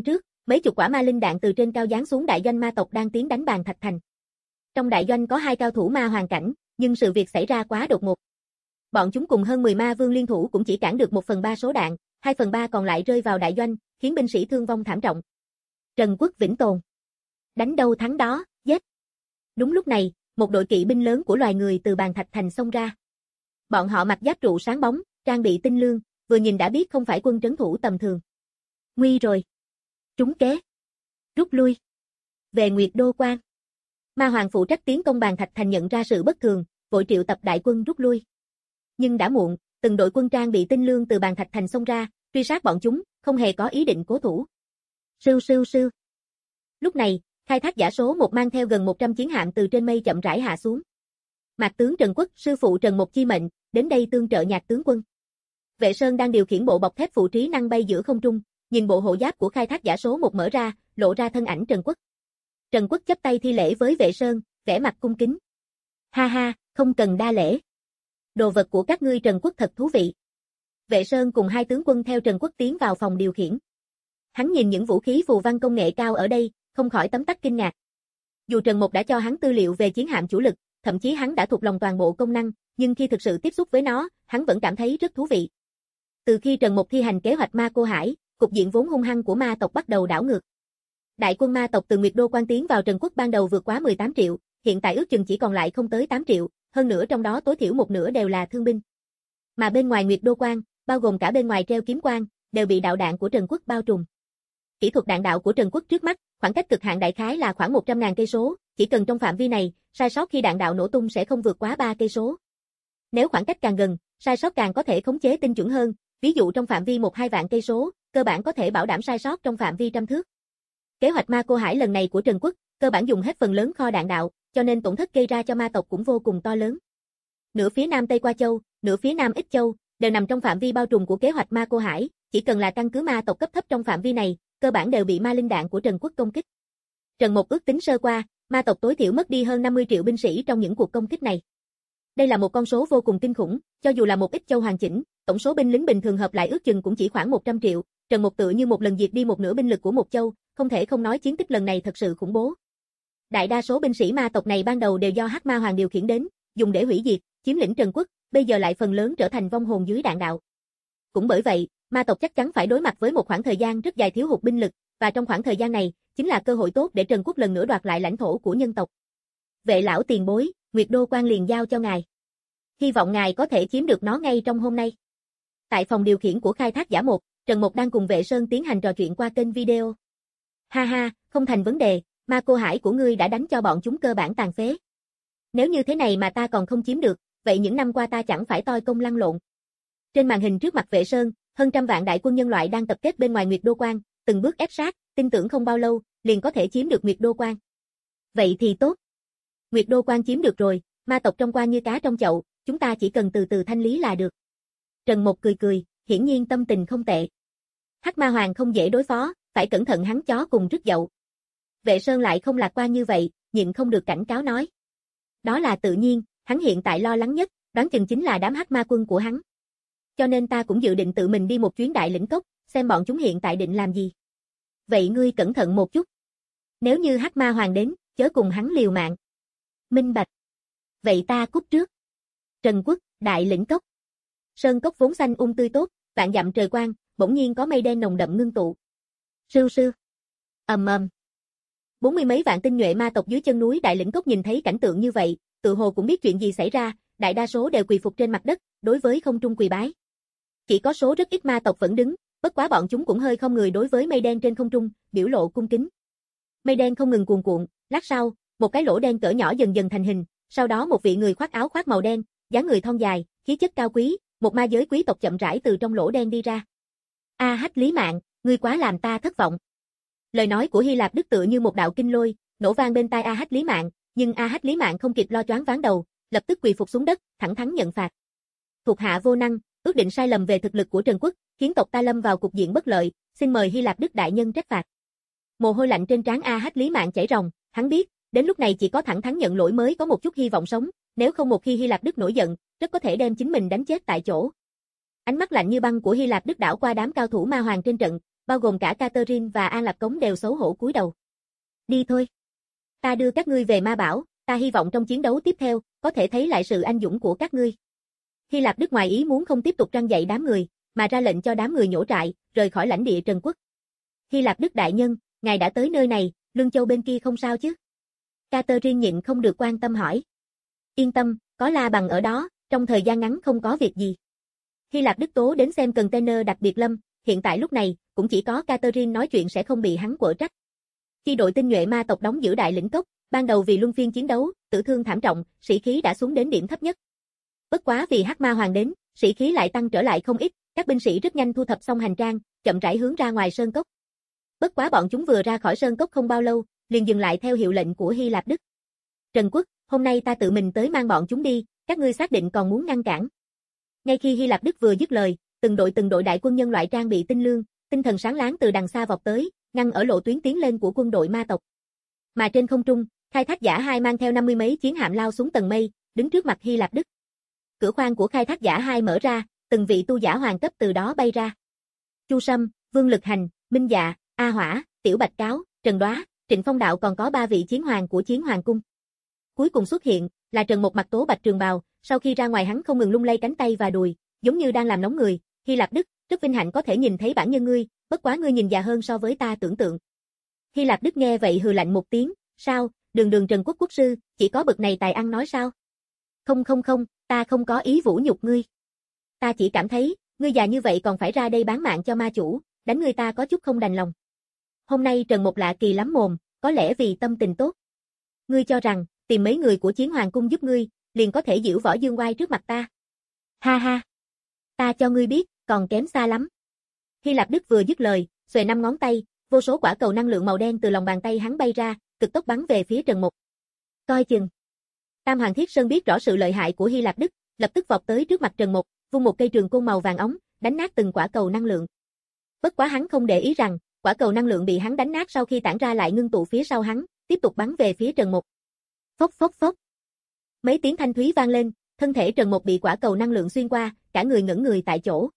Mấy chục quả ma linh đạn từ trên cao giáng xuống đại doanh ma tộc đang tiến đánh Bàn Thạch Thành. Trong đại doanh có hai cao thủ ma hoàng cảnh, nhưng sự việc xảy ra quá đột ngột. Bọn chúng cùng hơn mười ma vương liên thủ cũng chỉ cản được một phần ba số đạn, hai phần ba còn lại rơi vào đại doanh, khiến binh sĩ thương vong thảm trọng. Trần Quốc vĩnh tồn. Đánh đâu thắng đó, giết. Đúng lúc này, một đội kỵ binh lớn của loài người từ Bàn Thạch Thành xông ra. Bọn họ mặc giáp trụ sáng bóng, trang bị tinh lương, vừa nhìn đã biết không phải quân trấn thủ tầm thường. Nguy rồi. Trúng kế. Rút lui. Về Nguyệt Đô Quan. Ma hoàng phụ trách tiến công Bàn Thạch Thành nhận ra sự bất thường, vội triệu tập đại quân rút lui. Nhưng đã muộn, từng đội quân trang bị tinh lương từ Bàn Thạch Thành xông ra, truy sát bọn chúng, không hề có ý định cố thủ. Sưu sưu sưu. Lúc này, khai thác giả số một mang theo gần một trăm chiến hạm từ trên mây chậm rãi hạ xuống. Mạc tướng Trần Quốc, sư phụ Trần Một chi mệnh, đến đây tương trợ Nhạc tướng quân. Vệ Sơn đang điều khiển bộ bọc thép phụ trí năng bay giữa không trung, nhìn bộ hộ giáp của khai thác giả số một mở ra, lộ ra thân ảnh Trần Quốc. Trần Quốc chắp tay thi lễ với Vệ Sơn, vẻ mặt cung kính. Ha ha, không cần đa lễ. Đồ vật của các ngươi Trần Quốc thật thú vị. Vệ Sơn cùng hai tướng quân theo Trần Quốc tiến vào phòng điều khiển. Hắn nhìn những vũ khí phù văn công nghệ cao ở đây, không khỏi tấm tắc kinh ngạc. Dù Trần Một đã cho hắn tư liệu về chiến hạm chủ lực, thậm chí hắn đã thuộc lòng toàn bộ công năng, nhưng khi thực sự tiếp xúc với nó, hắn vẫn cảm thấy rất thú vị. Từ khi Trần Một thi hành kế hoạch Ma Cô Hải, cục diện vốn hung hăng của ma tộc bắt đầu đảo ngược. Đại quân ma tộc từ Nguyệt Đô Quan tiến vào Trần Quốc ban đầu vượt quá mười tám triệu, hiện tại ước chừng chỉ còn lại không tới tám triệu, hơn nữa trong đó tối thiểu một nửa đều là thương binh. Mà bên ngoài Nguyệt Đô Quan, bao gồm cả bên ngoài treo kiếm quan, đều bị đạo đạn của Trần Quốc bao trùm. Kỹ thuật đạn đạo của Trần Quốc trước mắt, khoảng cách cực hạn đại khái là khoảng một trăm nghìn cây số, chỉ cần trong phạm vi này, sai sót khi đạn đạo nổ tung sẽ không vượt quá ba cây số. Nếu khoảng cách càng gần, sai sót càng có thể khống chế tinh chuẩn hơn, ví dụ trong phạm vi một hai vạn cây số, cơ bản có thể bảo đảm sai sót trong phạm vi trăm thước. Kế hoạch Ma Cô Hải lần này của Trần Quốc, cơ bản dùng hết phần lớn kho đạn đạo, cho nên tổn thất gây ra cho ma tộc cũng vô cùng to lớn. Nửa phía Nam Tây Qua Châu, nửa phía Nam Ích Châu, đều nằm trong phạm vi bao trùm của kế hoạch Ma Cô Hải, chỉ cần là căn cứ ma tộc cấp thấp trong phạm vi này, cơ bản đều bị ma linh đạn của Trần Quốc công kích. Trần Một ước tính sơ qua, ma tộc tối thiểu mất đi hơn năm mươi triệu binh sĩ trong những cuộc công kích này. Đây là một con số vô cùng kinh khủng, cho dù là một Ích Châu hoàn chỉnh, tổng số binh lính bình thường hợp lại ước chừng cũng chỉ khoảng một trăm triệu, Trần Một tựa như một lần diệt đi một nửa binh lực của một châu, không thể không nói chiến tích lần này thật sự khủng bố. Đại đa số binh sĩ ma tộc này ban đầu đều do Hắc Ma Hoàng điều khiển đến, dùng để hủy diệt, chiếm lĩnh Trần Quốc, bây giờ lại phần lớn trở thành vong hồn dưới đạn đạo. Cũng bởi vậy, ma tộc chắc chắn phải đối mặt với một khoảng thời gian rất dài thiếu hụt binh lực, và trong khoảng thời gian này, chính là cơ hội tốt để Trần Quốc lần nữa đoạt lại lãnh thổ của nhân tộc. Vệ lão tiền bối, Nguyệt Đô Quan liền giao cho ngài. Hy vọng ngài có thể chiếm được nó ngay trong hôm nay. Tại phòng điều khiển của khai thác giả một, Trần Một đang cùng Vệ Sơn tiến hành trò chuyện qua kênh video. Ha ha, không thành vấn đề, Ma Cô Hải của ngươi đã đánh cho bọn chúng cơ bản tàn phế. Nếu như thế này mà ta còn không chiếm được, vậy những năm qua ta chẳng phải toi công lăn lộn. Trên màn hình trước mặt Vệ Sơn, hơn trăm vạn đại quân nhân loại đang tập kết bên ngoài Nguyệt Đô Quan, từng bước ép sát, tin tưởng không bao lâu, liền có thể chiếm được Nguyệt Đô Quan. Vậy thì tốt. Nguyệt Đô Quan chiếm được rồi, ma tộc trong quan như cá trong chậu, chúng ta chỉ cần từ từ thanh lý là được. Trần Một cười cười, hiển nhiên tâm tình không tệ. Hắc Ma Hoàng không dễ đối phó, phải cẩn thận hắn chó cùng rứt dậu. Vệ Sơn lại không lạc quan như vậy, nhịn không được cảnh cáo nói. Đó là tự nhiên, hắn hiện tại lo lắng nhất, đoán chừng chính là đám Hắc Ma quân của hắn. Cho nên ta cũng dự định tự mình đi một chuyến Đại Lĩnh Cốc, xem bọn chúng hiện tại định làm gì. Vậy ngươi cẩn thận một chút. Nếu như Hắc Ma Hoàng đến, chớ cùng hắn liều mạng. Minh bạch. Vậy ta cút trước. Trần Quốc, Đại Lĩnh Cốc. Sơn cốc vốn xanh um tươi tốt, vạn dặm trời quang, bỗng nhiên có mây đen nồng đậm ngưng tụ. Sưu sưu. Ầm ầm. Bốn mươi mấy vạn tinh nhuệ ma tộc dưới chân núi Đại Lĩnh Cốc nhìn thấy cảnh tượng như vậy, tự hồ cũng biết chuyện gì xảy ra, đại đa số đều quỳ phục trên mặt đất, đối với không trung quỳ bái. Chỉ có số rất ít ma tộc vẫn đứng, bất quá bọn chúng cũng hơi không người đối với mây đen trên không trung, biểu lộ cung kính. Mây đen không ngừng cuồn cuộn, lát sau, một cái lỗ đen cỡ nhỏ dần dần thành hình, sau đó một vị người khoác áo khoác màu đen, dáng người thon dài, khí chất cao quý, một ma giới quý tộc chậm rãi từ trong lỗ đen đi ra. A Hách Lý Mạn, ngươi quá làm ta thất vọng. Lời nói của Hy Lạp Đức tựa như một đạo kinh lôi, nổ vang bên tai A Hách Lý Mạn, nhưng A Hách Lý Mạn không kịp lo choáng váng đầu, lập tức quỳ phục xuống đất, thẳng thắn nhận phạt. Thuộc hạ vô năng, ước định sai lầm về thực lực của Trần Quốc, khiến tộc ta lâm vào cục diện bất lợi, xin mời Hy Lạp Đức đại nhân trách phạt. Mồ hôi lạnh trên trán A Hách Lý Mạn chảy ròng, hắn biết, đến lúc này chỉ có thẳng thắn nhận lỗi mới có một chút hy vọng sống, nếu không một khi Hy Lạp Đức nổi giận, rất có thể đem chính mình đánh chết tại chỗ. Ánh mắt lạnh như băng của Hy Lạp Đức đảo qua đám cao thủ ma hoàng trên trận, bao gồm cả Catherine và An Lạc Cống đều xấu hổ cúi đầu. Đi thôi. Ta đưa các ngươi về Ma Bảo, ta hy vọng trong chiến đấu tiếp theo, có thể thấy lại sự anh dũng của các ngươi. Hy Lạp Đức ngoài ý muốn không tiếp tục răn dạy đám người, mà ra lệnh cho đám người nhổ trại, rời khỏi lãnh địa Trần Quốc. Hy Lạp Đức đại nhân, ngài đã tới nơi này, Lương Châu bên kia không sao chứ? Catherine nhịn không được quan tâm hỏi. Yên tâm, có La Bằng ở đó, trong thời gian ngắn không có việc gì. Hy Lạp Đức tố đến xem container đặc biệt lâm, hiện tại lúc này, cũng chỉ có Catherine nói chuyện sẽ không bị hắn quở trách. Khi đội tinh nhuệ ma tộc đóng giữ đại lĩnh cốc, ban đầu vì luân phiên chiến đấu, tử thương thảm trọng, sĩ khí đã xuống đến điểm thấp nhất. Bất quá vì Hắc Ma Hoàng đến, sĩ khí lại tăng trở lại không ít, các binh sĩ rất nhanh thu thập xong hành trang, chậm rãi hướng ra ngoài sơn cốc. Bất quá bọn chúng vừa ra khỏi sơn cốc không bao lâu, liền dừng lại theo hiệu lệnh của Hy Lạp Đức. Trần Quốc, hôm nay ta tự mình tới mang bọn chúng đi, các ngươi xác định còn muốn ngăn cản. Ngay khi Hy Lạp Đức vừa dứt lời, từng đội từng đội đại quân nhân loại trang bị tinh lương, tinh thần sáng láng từ đằng xa vọt tới, ngăn ở lộ tuyến tiến lên của quân đội ma tộc. Mà trên không trung, khai thác giả hai mang theo năm mươi mấy chiến hạm lao xuống tầng mây, đứng trước mặt Hy Lạp Đức. Cửa khoang của khai thác giả hai mở ra, từng vị tu giả hoàng cấp từ đó bay ra. Chu Sâm, Vương Lực Hành, Minh Dạ, A Hỏa, Tiểu Bạch Cáo, Trần Đoá, Trịnh Phong Đạo còn có ba vị chiến hoàng của Chiến Hoàng cung. Cuối cùng xuất hiện là Trần Một mặc tố bạch trường bào, sau khi ra ngoài hắn không ngừng lung lay cánh tay và đùi, giống như đang làm nóng người. Hy Lạp Đức, rất vinh hạnh có thể nhìn thấy bản nhân ngươi, bất quá ngươi nhìn già hơn so với ta tưởng tượng. Hy Lạp Đức nghe vậy hừ lạnh một tiếng, sao, đường đường Trần Quốc quốc sư, chỉ có bậc này tài ăn nói sao? Không không không, ta không có ý vũ nhục ngươi. Ta chỉ cảm thấy, ngươi già như vậy còn phải ra đây bán mạng cho ma chủ, đánh ngươi ta có chút không đành lòng. Hôm nay Trần Một lạ kỳ lắm mồm, có lẽ vì tâm tình tốt. Ngươi cho rằng, tìm mấy người của Chiến Hoàng cung giúp ngươi, liền có thể giễu võ dương oai trước mặt ta. Ha ha. Ta cho ngươi biết, còn kém xa lắm. Hy Lạp Đức vừa dứt lời, xuề năm ngón tay, vô số quả cầu năng lượng màu đen từ lòng bàn tay hắn bay ra, cực tốc bắn về phía Trần Một. Coi chừng. Tam Hoàng Thiết Sơn biết rõ sự lợi hại của Hy Lạp Đức, lập tức vọt tới trước mặt Trần Một, vung một cây trường côn màu vàng óng, đánh nát từng quả cầu năng lượng. Bất quá hắn không để ý rằng, quả cầu năng lượng bị hắn đánh nát sau khi tản ra lại ngưng tụ phía sau hắn, tiếp tục bắn về phía Trần Một. Phốc phốc phốc. Mấy tiếng thanh thúy vang lên, thân thể Trần Một bị quả cầu năng lượng xuyên qua, cả người ngẩn người tại chỗ.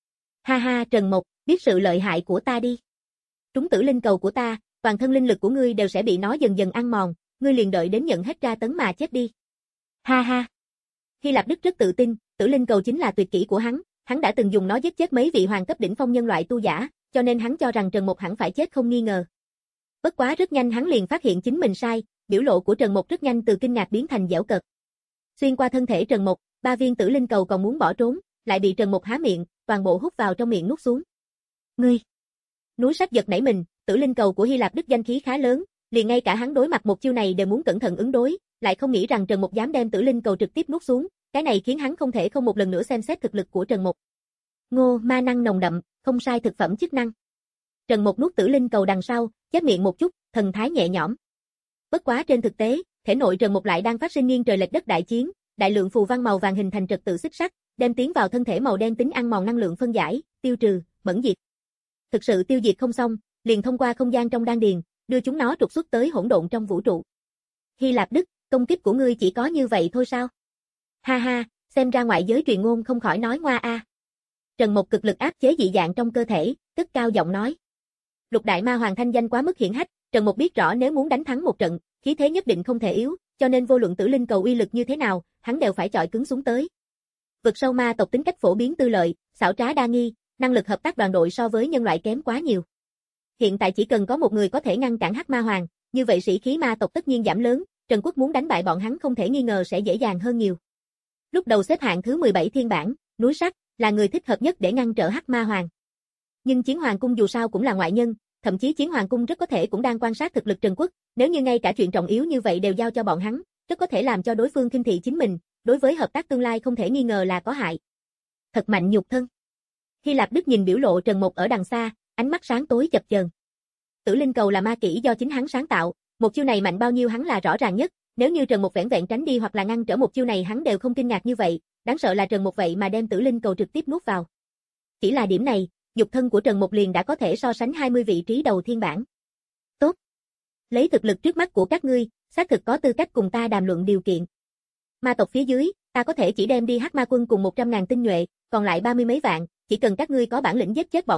Ha ha, Trần Một, biết sự lợi hại của ta đi. Trúng tử linh cầu của ta, toàn thân linh lực của ngươi đều sẽ bị nó dần dần ăn mòn, ngươi liền đợi đến nhận hết tra tấn mà chết đi. Ha ha. Hy Lạp Đức rất tự tin, tử linh cầu chính là tuyệt kỹ của hắn, hắn đã từng dùng nó giết chết mấy vị hoàng cấp đỉnh phong nhân loại tu giả, cho nên hắn cho rằng Trần Một hẳn phải chết không nghi ngờ. Bất quá rất nhanh hắn liền phát hiện chính mình sai, biểu lộ của Trần Một rất nhanh từ kinh ngạc biến thành giễu cợt. Xuyên qua thân thể Trần Một, ba viên tử linh cầu còn muốn bỏ trốn, lại bị Trần Một há miệng, toàn bộ hút vào trong miệng nuốt xuống. Ngươi! Núi Sắt giật nảy mình, tử linh cầu của Hy Lạp Đức danh khí khá lớn, liền ngay cả hắn đối mặt một chiêu này đều muốn cẩn thận ứng đối, lại không nghĩ rằng Trần Một dám đem tử linh cầu trực tiếp nuốt xuống, cái này khiến hắn không thể không một lần nữa xem xét thực lực của Trần Một. Ngô, ma năng nồng đậm, không sai thực phẩm chức năng. Trần Một nuốt tử linh cầu đằng sau, chép miệng một chút, thần thái nhẹ nhõm. Bất quá trên thực tế, thể nội Trần Một lại đang phát sinh nghiêng trời lệch đất đại chiến, đại lượng phù văn màu vàng hình thành trật tự xích sắt, đem tiến vào thân thể màu đen tính ăn mòn năng lượng phân giải, tiêu trừ, mẫn diệt. Thực sự tiêu diệt không xong, liền thông qua không gian trong đan điền, đưa chúng nó trục xuất tới hỗn độn trong vũ trụ. Hy Lạp Đức, công kích của ngươi chỉ có như vậy thôi sao? Ha ha, xem ra ngoại giới truyền ngôn không khỏi nói ngoa a. À. Trần Một cực lực áp chế dị dạng trong cơ thể, cất cao giọng nói. Lục đại ma hoàng thanh danh quá mức hiển hách, Trần Một biết rõ nếu muốn đánh thắng một trận, khí thế nhất định không thể yếu, cho nên vô luận tử linh cầu uy lực như thế nào, hắn đều phải chọi cứng xuống tới. Vực sâu ma tộc tính cách phổ biến tư lợi, xảo trá đa nghi, năng lực hợp tác đoàn đội so với nhân loại kém quá nhiều. Hiện tại chỉ cần có một người có thể ngăn cản Hắc Ma Hoàng, như vậy sĩ khí ma tộc tất nhiên giảm lớn, Trần Quốc muốn đánh bại bọn hắn không thể nghi ngờ sẽ dễ dàng hơn nhiều. Lúc đầu xếp hạng thứ mười bảy thiên bảng, Núi Sắt là người thích hợp nhất để ngăn trở Hắc Ma Hoàng. Nhưng Chiến Hoàng cung dù sao cũng là ngoại nhân, thậm chí Chiến Hoàng cung rất có thể cũng đang quan sát thực lực Trần Quốc, nếu như ngay cả chuyện trọng yếu như vậy đều giao cho bọn hắn, rất có thể làm cho đối phương khinh thị chính mình, đối với hợp tác tương lai không thể nghi ngờ là có hại. Thật mạnh nhục thân. Hy Lạp Đức nhìn biểu lộ Trần Một ở đằng xa, ánh mắt sáng tối chập chờn. Tử linh cầu là ma kỹ do chính hắn sáng tạo, một chiêu này mạnh bao nhiêu hắn là rõ ràng nhất, nếu như Trần Một vẻn vẹn tránh đi hoặc là ngăn trở một chiêu này hắn đều không kinh ngạc như vậy, đáng sợ là Trần Một vậy mà đem tử linh cầu trực tiếp nuốt vào. Chỉ là điểm này, nhục thân của Trần Một liền đã có thể so sánh hai mươi vị trí đầu thiên bảng. Tốt. Lấy thực lực trước mắt của các ngươi, xác thực có tư cách cùng ta đàm luận điều kiện. Ma tộc phía dưới, ta có thể chỉ đem đi Hắc Ma quân cùng một trăm ngàn tinh nhuệ, còn lại ba mươi mấy vạn, chỉ cần các ngươi có bản lĩnh giết chết bọn hắn,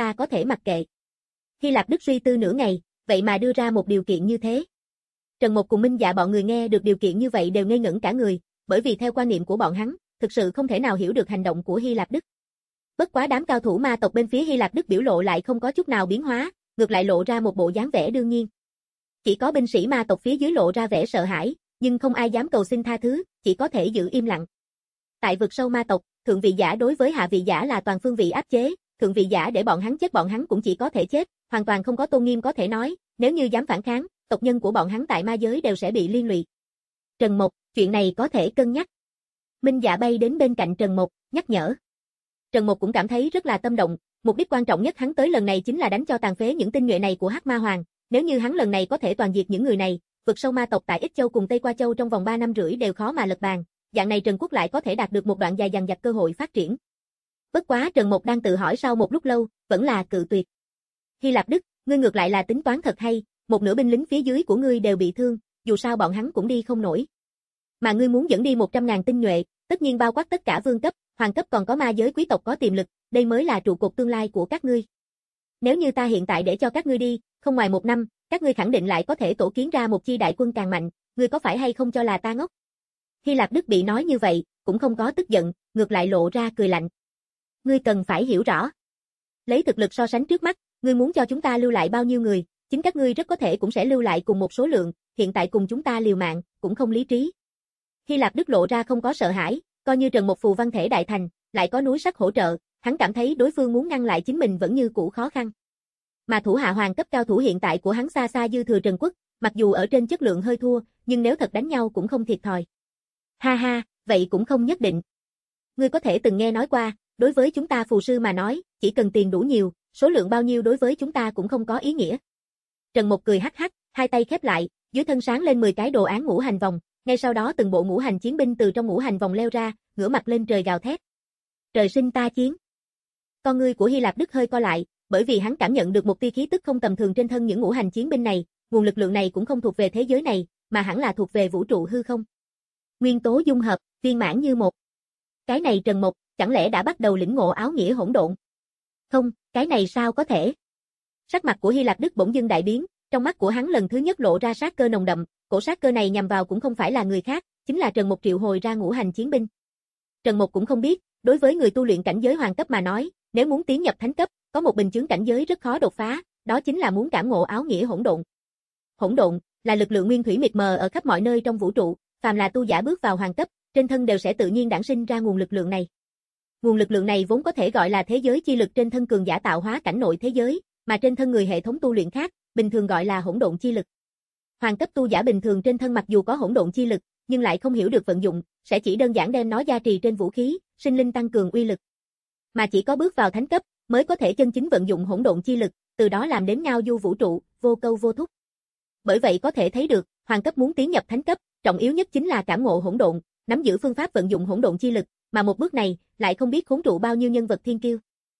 ta có thể mặc kệ. Hy Lạp Đức suy tư nửa ngày, vậy mà đưa ra một điều kiện như thế. Trần Mộc cùng Minh Dạ bọn người nghe được điều kiện như vậy đều ngây ngẩn cả người, bởi vì theo quan niệm của bọn hắn, thực sự không thể nào hiểu được hành động của Hy Lạp Đức. Bất quá đám cao thủ ma tộc bên phía Hy Lạp Đức biểu lộ lại không có chút nào biến hóa, ngược lại lộ ra một bộ dáng vẻ đương nhiên. Chỉ có binh sĩ ma tộc phía dưới lộ ra vẻ sợ hãi, nhưng không ai dám cầu xin tha thứ, chỉ có thể giữ im lặng. Tại vực sâu ma tộc, thượng vị giả đối với hạ vị giả là toàn phương vị áp chế, thượng vị giả để bọn hắn chết bọn hắn cũng chỉ có thể chết, hoàn toàn không có tôn nghiêm có thể nói, nếu như dám phản kháng, tộc nhân của bọn hắn tại ma giới đều sẽ bị liên lụy. Trần Mộc, chuyện này có thể cân nhắc. Minh Dạ bay đến bên cạnh Trần Mộc, nhắc nhở. Trần Mộc cũng cảm thấy rất là tâm động, mục đích quan trọng nhất hắn tới lần này chính là đánh cho tàn phế những tinh nhuệ này của Hắc Ma Hoàng, nếu như hắn lần này có thể toàn diệt những người này, vực sâu ma tộc tại Ích Châu cùng Tây Qua Châu trong vòng ba năm rưỡi đều khó mà lật bàn, dạng này Trần Quốc lại có thể đạt được một đoạn dài dằng dặc cơ hội phát triển. Bất quá Trần Mộc đang tự hỏi sau một lúc lâu, vẫn là cự tuyệt. Hy Lạp Đức, ngươi ngược lại là tính toán thật hay, một nửa binh lính phía dưới của ngươi đều bị thương, dù sao bọn hắn cũng đi không nổi. Mà ngươi muốn dẫn đi một trăm ngàn tinh nhuệ, tất nhiên bao quát tất cả vương cấp, hoàng cấp còn có ma giới quý tộc có tiềm lực, đây mới là trụ cột tương lai của các ngươi. Nếu như ta hiện tại để cho các ngươi đi, không ngoài một năm, các ngươi khẳng định lại có thể tổ kiến ra một chi đại quân càng mạnh, ngươi có phải hay không cho là ta ngốc? Hy Lạp Đức bị nói như vậy, cũng không có tức giận, ngược lại lộ ra cười lạnh. Ngươi cần phải hiểu rõ. Lấy thực lực so sánh trước mắt, ngươi muốn cho chúng ta lưu lại bao nhiêu người, chính các ngươi rất có thể cũng sẽ lưu lại cùng một số lượng, hiện tại cùng chúng ta liều mạng, cũng không lý trí. Hy Lạp Đức lộ ra không có sợ hãi, coi như Trần Mộc phù văn thể đại thành, lại có núi sắt hỗ trợ, hắn cảm thấy đối phương muốn ngăn lại chính mình vẫn như cũ khó khăn. Mà thủ hạ hoàng cấp cao thủ hiện tại của hắn xa xa dư thừa Trần Quốc, mặc dù ở trên chất lượng hơi thua, nhưng nếu thật đánh nhau cũng không thiệt thòi. Ha ha, vậy cũng không nhất định. Ngươi có thể từng nghe nói qua, đối với chúng ta phù sư mà nói, chỉ cần tiền đủ nhiều, số lượng bao nhiêu đối với chúng ta cũng không có ý nghĩa. Trần Mộc cười hắc hắc, hai tay khép lại, dưới thân sáng lên mười cái đồ án ngũ hành vòng, ngay sau đó từng bộ ngũ hành chiến binh từ trong ngũ hành vòng leo ra, ngửa mặt lên trời gào thét. Trời sinh ta chiến. Con ngươi của Hy Lạp Đức hơi co lại, bởi vì hắn cảm nhận được một tia khí tức không tầm thường trên thân những ngũ hành chiến binh này, nguồn lực lượng này cũng không thuộc về thế giới này, mà hẳn là thuộc về vũ trụ hư không. Nguyên tố dung hợp, viên mãn như một. Cái này Trần Mộc, chẳng lẽ đã bắt đầu lĩnh ngộ áo nghĩa hỗn độn? Không, cái này sao có thể? Sắc mặt của Hy Lạp Đức bỗng dưng đại biến, trong mắt của hắn lần thứ nhất lộ ra sát cơ nồng đậm, cổ sát cơ này nhằm vào cũng không phải là người khác, chính là Trần Mộc triệu hồi ra ngũ hành chiến binh. Trần Mộc cũng không biết, đối với người tu luyện cảnh giới hoàng cấp mà nói, nếu muốn tiến nhập thánh cấp, có một bình chướng cảnh giới rất khó đột phá, đó chính là muốn cảm ngộ áo nghĩa hỗn độn. Hỗn độn là lực lượng nguyên thủy mịt mờ ở khắp mọi nơi trong vũ trụ, phàm là tu giả bước vào hoàng cấp, trên thân đều sẽ tự nhiên đản sinh ra nguồn lực lượng này. Nguồn lực lượng này vốn có thể gọi là thế giới chi lực trên thân cường giả tạo hóa cảnh nội thế giới, mà trên thân người hệ thống tu luyện khác, bình thường gọi là hỗn độn chi lực. Hoàng cấp tu giả bình thường trên thân mặc dù có hỗn độn chi lực, nhưng lại không hiểu được vận dụng, sẽ chỉ đơn giản đem nó gia trì trên vũ khí, sinh linh tăng cường uy lực. Mà chỉ có bước vào thánh cấp, mới có thể chân chính vận dụng hỗn độn chi lực, từ đó làm đến ngao du vũ trụ, vô câu vô thúc. Bởi vậy có thể thấy được, hoàng cấp muốn tiến nhập thánh cấp, trọng yếu nhất chính là cảm ngộ hỗn độn, nắm giữ phương pháp vận dụng hỗn độn chi lực, mà một bước này lại không biết khốn trụ bao nhiêu nhân vật thiên kiêu.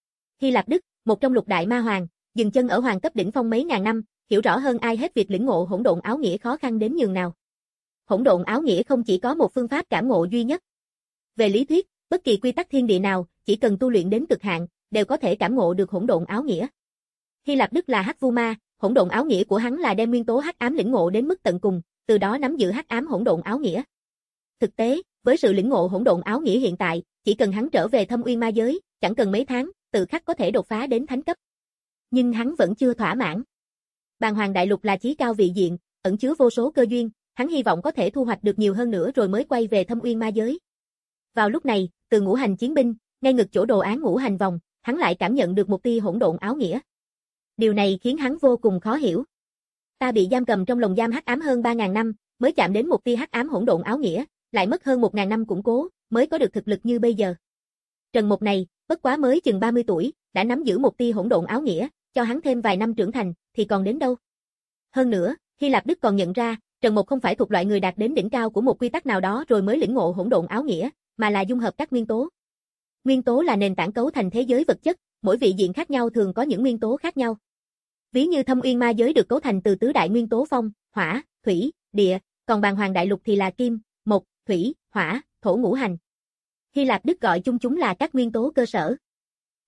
Hy Lạp Đức, một trong lục đại ma hoàng, dừng chân ở hoàng cấp đỉnh phong mấy ngàn năm, hiểu rõ hơn ai hết việc lĩnh ngộ hỗn độn áo nghĩa khó khăn đến nhường nào. Hỗn độn áo nghĩa không chỉ có một phương pháp cảm ngộ duy nhất. Về lý thuyết, bất kỳ quy tắc thiên địa nào, chỉ cần tu luyện đến cực hạn, đều có thể cảm ngộ được hỗn độn áo nghĩa. Hy Lạp Đức là Hắc Vu Ma, hỗn độn áo nghĩa của hắn là đem nguyên tố hắc ám lĩnh ngộ đến mức tận cùng, từ đó nắm giữ hắc ám hỗn độn áo nghĩa. Thực tế, với sự lĩnh ngộ hỗn độn áo nghĩa hiện tại, chỉ cần hắn trở về Thâm Uyên ma giới, chẳng cần mấy tháng, tự khắc có thể đột phá đến thánh cấp. Nhưng hắn vẫn chưa thỏa mãn. Bàn Hoàng Đại Lục là chí cao vị diện, ẩn chứa vô số cơ duyên, hắn hy vọng có thể thu hoạch được nhiều hơn nữa rồi mới quay về Thâm Uyên ma giới. Vào lúc này, từ ngũ hành chiến binh, ngay ngực chỗ đồ án ngũ hành vòng, hắn lại cảm nhận được một tia hỗn độn áo nghĩa. Điều này khiến hắn vô cùng khó hiểu. Ta bị giam cầm trong lồng giam hắc ám hơn ba ngàn năm, mới chạm đến một tia hắc ám hỗn độn áo nghĩa, lại mất hơn một ngàn năm củng cố, mới có được thực lực như bây giờ. Trần Mộc này, bất quá mới chừng ba mươi tuổi, đã nắm giữ một tia hỗn độn áo nghĩa, cho hắn thêm vài năm trưởng thành, thì còn đến đâu. Hơn nữa, Hy Lạp Đức còn nhận ra, Trần Mộc không phải thuộc loại người đạt đến đỉnh cao của một quy tắc nào đó rồi mới lĩnh ngộ hỗn độn áo nghĩa, mà là dung hợp các nguyên tố. Nguyên tố là nền tảng cấu thành thế giới vật chất, mỗi vị diện khác nhau thường có những nguyên tố khác nhau. Ví như Thâm Uyên ma giới được cấu thành từ tứ đại nguyên tố phong, hỏa, thủy, địa, còn Bàn Hoàng Đại Lục thì là kim, mộc, thủy, hỏa, thổ ngũ hành. Hy Lạp Đức gọi chung chúng là các nguyên tố cơ sở.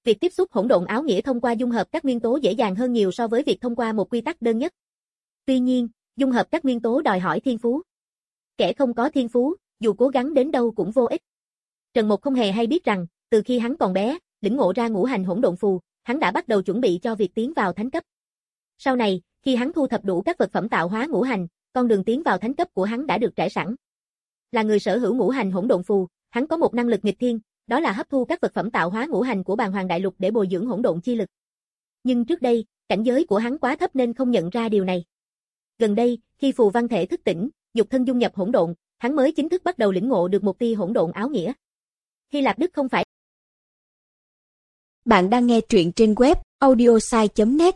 Việc tiếp xúc hỗn độn áo nghĩa thông qua dung hợp các nguyên tố dễ dàng hơn nhiều so với việc thông qua một quy tắc đơn nhất. Tuy nhiên, dung hợp các nguyên tố đòi hỏi thiên phú. Kẻ không có thiên phú, dù cố gắng đến đâu cũng vô ích. Trần Mộc không hề hay biết rằng, từ khi hắn còn bé, lĩnh ngộ ra ngũ hành hỗn độn phù, hắn đã bắt đầu chuẩn bị cho việc tiến vào thánh cấp. Sau này, khi hắn thu thập đủ các vật phẩm tạo hóa ngũ hành, con đường tiến vào thánh cấp của hắn đã được trải sẵn. Là người sở hữu ngũ hành hỗn độn phù, hắn có một năng lực nghịch thiên, đó là hấp thu các vật phẩm tạo hóa ngũ hành của Bàn Hoàng Đại Lục để bồi dưỡng hỗn độn chi lực. Nhưng trước đây, cảnh giới của hắn quá thấp nên không nhận ra điều này. Gần đây, khi phù văn thể thức tỉnh, dục thân dung nhập hỗn độn, hắn mới chính thức bắt đầu lĩnh ngộ được một tia hỗn độn áo nghĩa. Hy Lạp Đức không phải. Bạn đang nghe truyện trên web audiosai chấm net.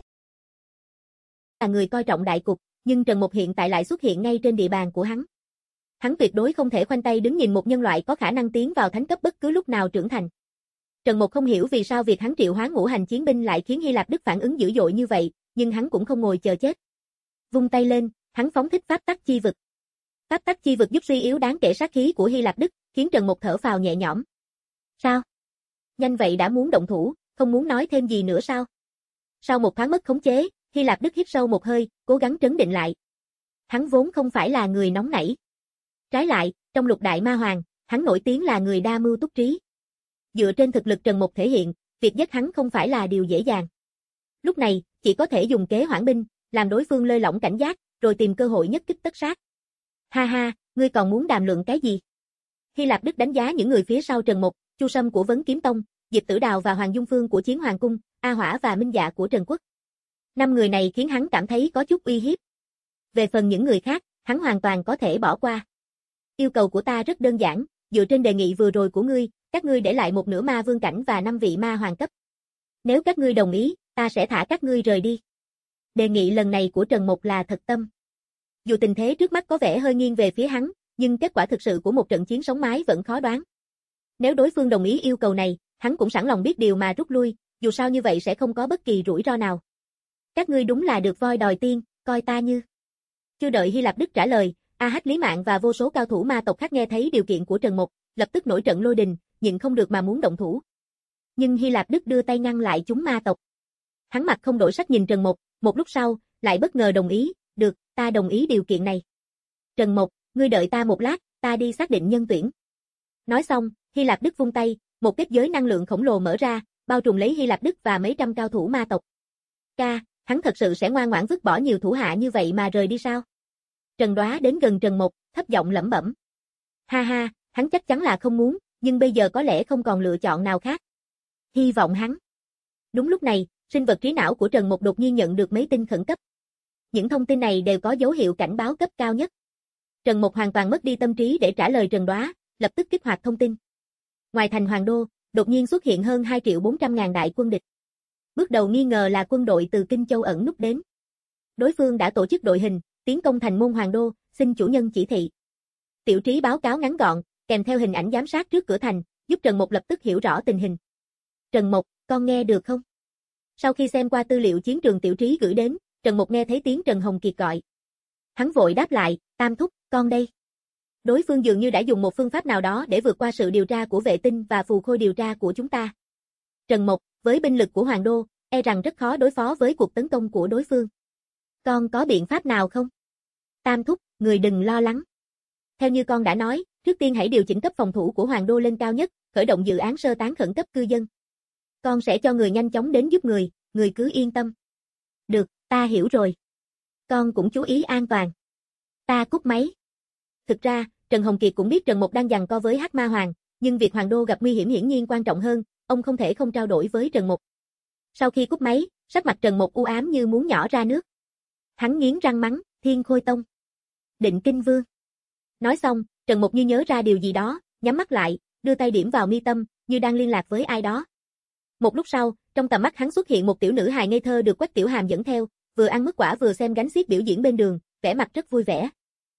Là người coi trọng đại cục, nhưng Trần Mộc hiện tại lại xuất hiện ngay trên địa bàn của hắn. Hắn tuyệt đối không thể khoanh tay đứng nhìn một nhân loại có khả năng tiến vào thánh cấp bất cứ lúc nào trưởng thành. Trần Mộc không hiểu vì sao việc hắn triệu hoán ngũ hành chiến binh lại khiến Hy Lạp Đức phản ứng dữ dội như vậy, nhưng hắn cũng không ngồi chờ chết. Vung tay lên, hắn phóng thích pháp tắc chi vực. Pháp tắc chi vực giúp suy yếu đáng kể sát khí của Hy Lạp Đức, khiến Trần Mộc thở phào nhẹ nhõm. Sao? Nhanh vậy đã muốn động thủ, không muốn nói thêm gì nữa sao? Sau một thoáng mất khống chế, Hy Lạp Đức hít sâu một hơi, cố gắng trấn định lại. Hắn vốn không phải là người nóng nảy. Trái lại, trong Lục Đại Ma Hoàng, hắn nổi tiếng là người đa mưu túc trí. Dựa trên thực lực Trần Mộc thể hiện, việc giết hắn không phải là điều dễ dàng. Lúc này, chỉ có thể dùng kế hoãn binh, làm đối phương lơi lỏng cảnh giác, rồi tìm cơ hội nhất kích tất sát. Ha ha, ngươi còn muốn đàm luận cái gì? Hy Lạp Đức đánh giá những người phía sau Trần Mộc, Chu Sâm của Vấn Kiếm Tông, Diệp Tử Đào và Hoàng Dung Phương của Chiến Hoàng Cung, A Hỏa và Minh Dạ của Trần Quốc. Năm người này khiến hắn cảm thấy có chút uy hiếp. Về phần những người khác, hắn hoàn toàn có thể bỏ qua. Yêu cầu của ta rất đơn giản, dựa trên đề nghị vừa rồi của ngươi, các ngươi để lại một nửa ma vương cảnh và năm vị ma hoàng cấp. Nếu các ngươi đồng ý, ta sẽ thả các ngươi rời đi. Đề nghị lần này của Trần Mộc là thật tâm. Dù tình thế trước mắt có vẻ hơi nghiêng về phía hắn, nhưng kết quả thực sự của một trận chiến sống mái vẫn khó đoán. Nếu đối phương đồng ý yêu cầu này, hắn cũng sẵn lòng biết điều mà rút lui, dù sao như vậy sẽ không có bất kỳ rủi ro nào. Các ngươi đúng là được voi đòi tiên, coi ta như. Chưa đợi Hy Lạp Đức trả lời, A Hách Lý Mạn và vô số cao thủ ma tộc khác nghe thấy điều kiện của Trần Mộc, lập tức nổi trận lôi đình, nhịn không được mà muốn động thủ. Nhưng Hy Lạp Đức đưa tay ngăn lại chúng ma tộc. Hắn mặt không đổi sắc nhìn Trần Mộc, một lúc sau, lại bất ngờ đồng ý, được, ta đồng ý điều kiện này. Trần Mộc, ngươi đợi ta một lát, ta đi xác định nhân tuyển. Nói xong, Hy Lạp Đức vung tay, một kết giới năng lượng khổng lồ mở ra, bao trùm lấy Hy Lạp Đức và mấy trăm cao thủ ma tộc. Ca, hắn thật sự sẽ ngoan ngoãn vứt bỏ nhiều thủ hạ như vậy mà rời đi sao? Trần Đoá đến gần Trần Mộc, thấp giọng lẩm bẩm. Ha ha, hắn chắc chắn là không muốn, nhưng bây giờ có lẽ không còn lựa chọn nào khác. Hy vọng hắn. Đúng lúc này, sinh vật trí não của Trần Mộc đột nhiên nhận được mấy tin khẩn cấp. Những thông tin này đều có dấu hiệu cảnh báo cấp cao nhất. Trần Mộc hoàn toàn mất đi tâm trí để trả lời Trần Đoá, lập tức kích hoạt thông tin. Ngoài thành Hoàng Đô, đột nhiên xuất hiện hơn hai triệu bốn trăm ngàn đại quân địch. Bước đầu nghi ngờ là quân đội từ Kinh Châu ẩn núp đến. Đối phương đã tổ chức đội hình, tiến công thành môn Hoàng Đô, xin chủ nhân chỉ thị. Tiểu Trí báo cáo ngắn gọn, kèm theo hình ảnh giám sát trước cửa thành, giúp Trần Mộc lập tức hiểu rõ tình hình. Trần Mộc, con nghe được không? Sau khi xem qua tư liệu chiến trường Tiểu Trí gửi đến, Trần Mộc nghe thấy tiếng Trần Hồng Kiệt gọi. Hắn vội đáp lại, Tam thúc, con đây. Đối phương dường như đã dùng một phương pháp nào đó để vượt qua sự điều tra của vệ tinh và phù khôi điều tra của chúng ta. Trần Mộc, với binh lực của Hoàng Đô, e rằng rất khó đối phó với cuộc tấn công của đối phương. Con có biện pháp nào không? Tam thúc, người đừng lo lắng. Theo như con đã nói, trước tiên hãy điều chỉnh cấp phòng thủ của Hoàng Đô lên cao nhất, khởi động dự án sơ tán khẩn cấp cư dân. Con sẽ cho người nhanh chóng đến giúp người, người cứ yên tâm. Được, ta hiểu rồi. Con cũng chú ý an toàn. Ta cúp máy. Thực ra, Trần Hồng Kiệt cũng biết Trần Mộc đang giằng co với Hắc Ma Hoàng, nhưng việc Hoàng Đô gặp nguy hiểm hiển nhiên quan trọng hơn, ông không thể không trao đổi với Trần Mộc. Sau khi cúp máy, sắc mặt Trần Mộc u ám như muốn nhỏ ra nước. Hắn nghiến răng mắng, Thiên Khôi Tông. Định Kinh Vương. Nói xong, Trần Mộc như nhớ ra điều gì đó, nhắm mắt lại, đưa tay điểm vào mi tâm, như đang liên lạc với ai đó. Một lúc sau, trong tầm mắt hắn xuất hiện một tiểu nữ hài ngây thơ được Quách Tiểu Hàm dẫn theo, vừa ăn mứt quả vừa xem gánh xiếc biểu diễn bên đường, vẻ mặt rất vui vẻ.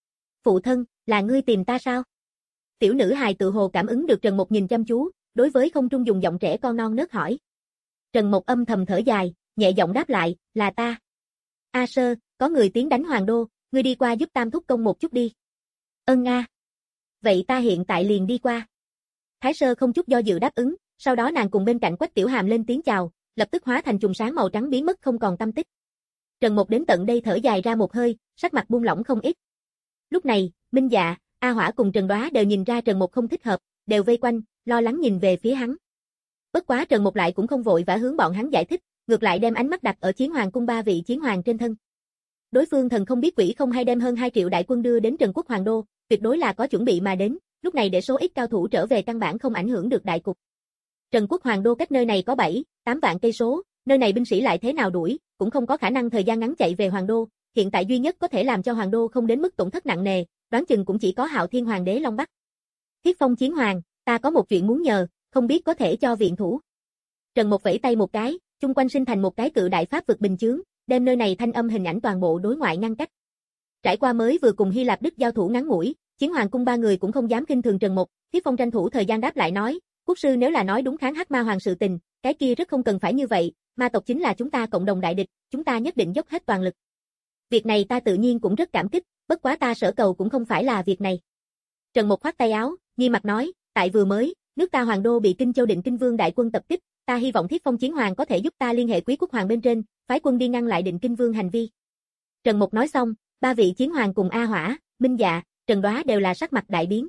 Phụ thân, là ngươi tìm ta sao? Tiểu nữ hài tự hồ cảm ứng được Trần Mộc nhìn chăm chú, đối với không trung dùng giọng trẻ con non nớt hỏi. Trần Mộc âm thầm thở dài, nhẹ giọng đáp lại, là ta. A Sơ, có người tiến đánh Hoàng Đô, ngươi đi qua giúp Tam thúc công một chút đi. Ân a. Vậy ta hiện tại liền đi qua. Thái Sơ không chút do dự đáp ứng, Sau đó nàng cùng bên cạnh Quách Tiểu Hàm lên tiếng chào, lập tức hóa thành chùm sáng màu trắng biến mất không còn tăm tích. Trần Mục đến tận đây thở dài ra một hơi, sắc mặt buông lỏng không ít. Lúc này, Minh Dạ, A Hỏa cùng Trần Đoá đều nhìn ra Trần Mục không thích hợp, đều vây quanh, lo lắng nhìn về phía hắn. Bất quá Trần Mục lại cũng không vội vã hướng bọn hắn giải thích, ngược lại đem ánh mắt đặt ở Chiến Hoàng cung ba vị chiến hoàng trên thân. Đối phương thần không biết quỷ không hay đem hơn hai triệu đại quân đưa đến Trần Quốc Hoàng đô, tuyệt đối là có chuẩn bị mà đến, lúc này để số ít cao thủ trở về căn bản không ảnh hưởng được đại cục. Trần Quốc Hoàng đô cách nơi này có bảy, tám vạn cây số, nơi này binh sĩ lại thế nào đuổi, cũng không có khả năng thời gian ngắn chạy về Hoàng đô, hiện tại duy nhất có thể làm cho Hoàng đô không đến mức tổn thất nặng nề, đoán chừng cũng chỉ có Hạo Thiên Hoàng đế Long Bắc. Thiết Phong chiến hoàng, ta có một chuyện muốn nhờ, không biết có thể cho viện thủ. Trần Mục vẫy tay một cái, chung quanh sinh thành một cái cự đại pháp vực bình chướng, đem nơi này thanh âm hình ảnh toàn bộ đối ngoại ngăn cách. Trải qua mới vừa cùng Hy Lạp Đức giao thủ ngắn ngủi, Chiến Hoàng cung ba người cũng không dám khinh thường Trần Mục, Thiết Phong tranh thủ thời gian đáp lại nói, quốc sư nếu là nói đúng kháng Hắc Ma Hoàng sự tình, cái kia rất không cần phải như vậy, ma tộc chính là chúng ta cộng đồng đại địch, chúng ta nhất định dốc hết toàn lực. Việc này ta tự nhiên cũng rất cảm kích, bất quá ta sở cầu cũng không phải là việc này. Trần Mục khoát tay áo, nghiêm mặt nói, tại vừa mới, nước ta Hoàng đô bị Kinh Châu Định Kinh Vương đại quân tập kích, ta hy vọng Thiết Phong chiến hoàng có thể giúp ta liên hệ Quý Quốc Hoàng bên trên, phái quân đi ngăn lại Định Kinh Vương hành vi. Trần Mục nói xong, ba vị chiến hoàng cùng A Hỏa, Minh Dạ, Trần Đoá đều là sắc mặt đại biến.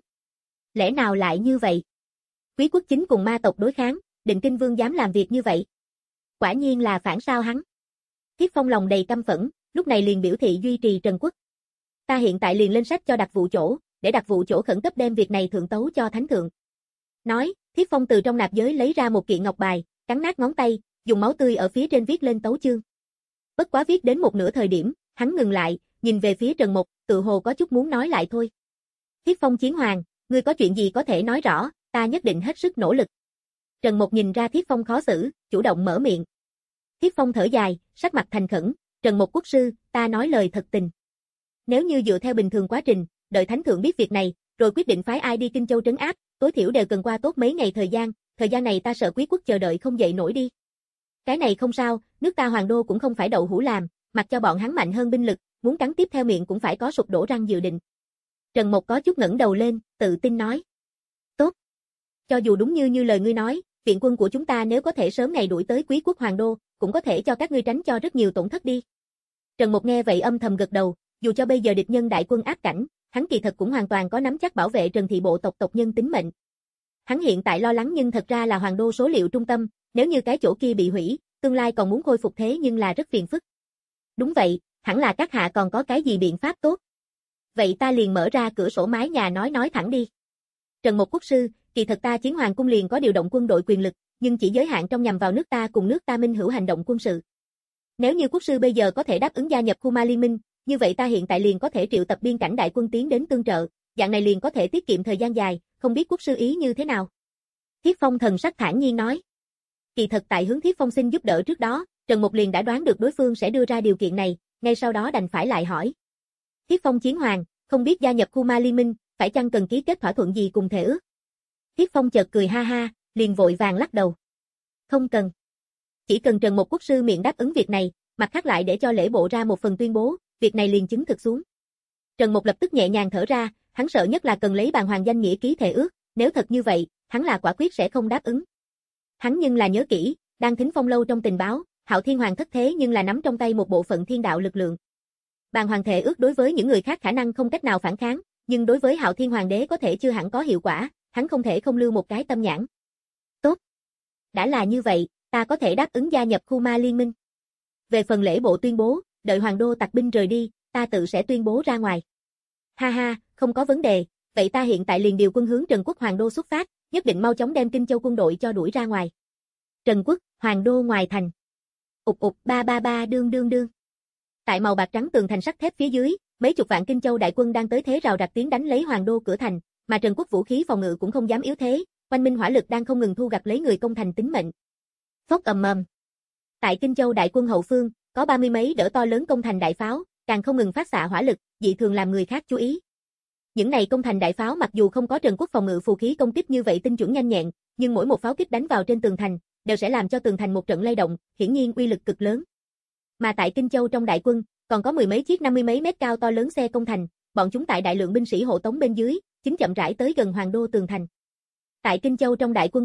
Lẽ nào lại như vậy? Quý quốc chính cùng ma tộc đối kháng, Định Kinh Vương dám làm việc như vậy. Quả nhiên là phản sao hắn. Thiết Phong lòng đầy căm phẫn, lúc này liền biểu thị duy trì Trần Quốc. Ta hiện tại liền lên sách cho đặc vụ chỗ, để đặc vụ chỗ khẩn cấp đem việc này thượng tấu cho thánh thượng. Nói, Thiết Phong từ trong nạp giới lấy ra một kiện ngọc bài, cắn nát ngón tay, dùng máu tươi ở phía trên viết lên tấu chương. Bất quá viết đến một nửa thời điểm, hắn ngừng lại, nhìn về phía Trần Mục, tự hồ có chút muốn nói lại thôi. Thiết Phong chiến hoàng, ngươi có chuyện gì có thể nói rõ, ta nhất định hết sức nỗ lực. Trần Mục nhìn ra Thiết Phong khó xử, chủ động mở miệng. Thiết Phong thở dài, sắc mặt thành khẩn, Trần Mục quốc sư, ta nói lời thật tình. Nếu như dựa theo bình thường quá trình, đợi thánh thượng biết việc này, rồi quyết định phái ai đi Kinh Châu trấn áp, tối thiểu đều cần qua tốt mấy ngày thời gian, thời gian này ta sợ Quý quốc chờ đợi không dậy nổi đi. Cái này không sao, nước ta Hoàng đô cũng không phải đậu hũ làm, mặc cho bọn hắn mạnh hơn binh lực, muốn cắn tiếp theo miệng cũng phải có sụp đổ răng dự định. Trần Mục có chút ngẩng đầu lên, tự tin nói. Tốt. Cho dù đúng như như lời ngươi nói, viện quân của chúng ta nếu có thể sớm ngày đuổi tới Quý quốc Hoàng đô, cũng có thể cho các ngươi tránh cho rất nhiều tổn thất đi. Trần Mục nghe vậy âm thầm gật đầu, dù cho bây giờ địch nhân đại quân áp cảnh, hắn kỳ thật cũng hoàn toàn có nắm chắc bảo vệ Trần thị bộ tộc tộc nhân tính mệnh. Hắn hiện tại lo lắng nhưng thật ra là Hoàng đô số liệu trung tâm, nếu như cái chỗ kia bị hủy, tương lai còn muốn khôi phục thế nhưng là rất phiền phức. Đúng vậy, hẳn là các hạ còn có cái gì biện pháp tốt. Vậy ta liền mở ra cửa sổ mái nhà nói nói thẳng đi. Trần Mục quốc sư, kỳ thật ta Chiến Hoàng cung liền có điều động quân đội quyền lực, nhưng chỉ giới hạn trong nhằm vào nước ta cùng nước ta minh hữu hành động quân sự. Nếu như quốc sư bây giờ có thể đáp ứng gia nhập Kuma liên minh, như vậy ta hiện tại liền có thể triệu tập biên cảnh đại quân tiến đến tương trợ, dạng này liền có thể tiết kiệm thời gian dài, không biết quốc sư ý như thế nào. Thiết Phong thần sắc thản nhiên nói. Kỳ thật tại hướng Thiết Phong xin giúp đỡ trước đó, Trần Mục liền đã đoán được đối phương sẽ đưa ra điều kiện này, ngay sau đó đành phải lại hỏi. Thiết Phong chiến hoàng, không biết gia nhập Kuma liên minh, phải chăng cần ký kết thỏa thuận gì cùng thể ước? Thiết Phong chợt cười ha ha, liền vội vàng lắc đầu. Không cần. Chỉ cần Trần Mục quốc sư miệng đáp ứng việc này, mặt khác lại để cho lễ bộ ra một phần tuyên bố, việc này liền chứng thực xuống. Trần Mục lập tức nhẹ nhàng thở ra, hắn sợ nhất là cần lấy bàn hoàng danh nghĩa ký thể ước, nếu thật như vậy, hắn là quả quyết sẽ không đáp ứng. Hắn nhưng là nhớ kỹ, đang Thính Phong lâu trong tình báo, Hạo Thiên Hoàng thất thế nhưng là nắm trong tay một bộ phận thiên đạo lực lượng. Bàn hoàng thể ước đối với những người khác khả năng không cách nào phản kháng, nhưng đối với Hạo Thiên Hoàng đế có thể chưa hẳn có hiệu quả, hắn không thể không lưu một cái tâm nhãn. Tốt. Đã là như vậy, ta có thể đáp ứng gia nhập Kuma liên minh. Về phần lễ bộ tuyên bố, đợi Hoàng đô tặc binh rời đi, ta tự sẽ tuyên bố ra ngoài. Ha ha, không có vấn đề, vậy ta hiện tại liền điều quân hướng Trần Quốc Hoàng đô xuất phát, nhất định mau chóng đem Kinh Châu quân đội cho đuổi ra ngoài. Trần Quốc, Hoàng đô ngoài thành. Ụp ụp ba ba ba đương đương đương. Tại màu bạc trắng tường thành sắt thép phía dưới, mấy chục vạn Kinh Châu đại quân đang tới thế rào rạc tiến đánh lấy Hoàng đô cửa thành, mà Trần Quốc vũ khí phòng ngự cũng không dám yếu thế, quanh minh hỏa lực đang không ngừng thu gặt lấy người công thành tính mệnh. Phốc ầm ầm. Tại Kinh Châu đại quân hậu phương, có ba mươi mấy đỡ to lớn công thành đại pháo, càng không ngừng phát xạ hỏa lực, dị thường làm người khác chú ý. Những này công thành đại pháo mặc dù không có Trần Quốc phòng ngự phù khí công kích như vậy tinh chuẩn nhanh nhẹn, nhưng mỗi một pháo kích đánh vào trên tường thành, đều sẽ làm cho tường thành một trận lay động, hiển nhiên uy lực cực lớn. Mà tại Kinh Châu trong đại quân, còn có mười mấy chiếc năm mươi mấy mét cao to lớn xe công thành, bọn chúng tại đại lượng binh sĩ hộ tống bên dưới, chính chậm rãi tới gần Hoàng đô tường thành. Tại Kinh Châu trong đại quân quân,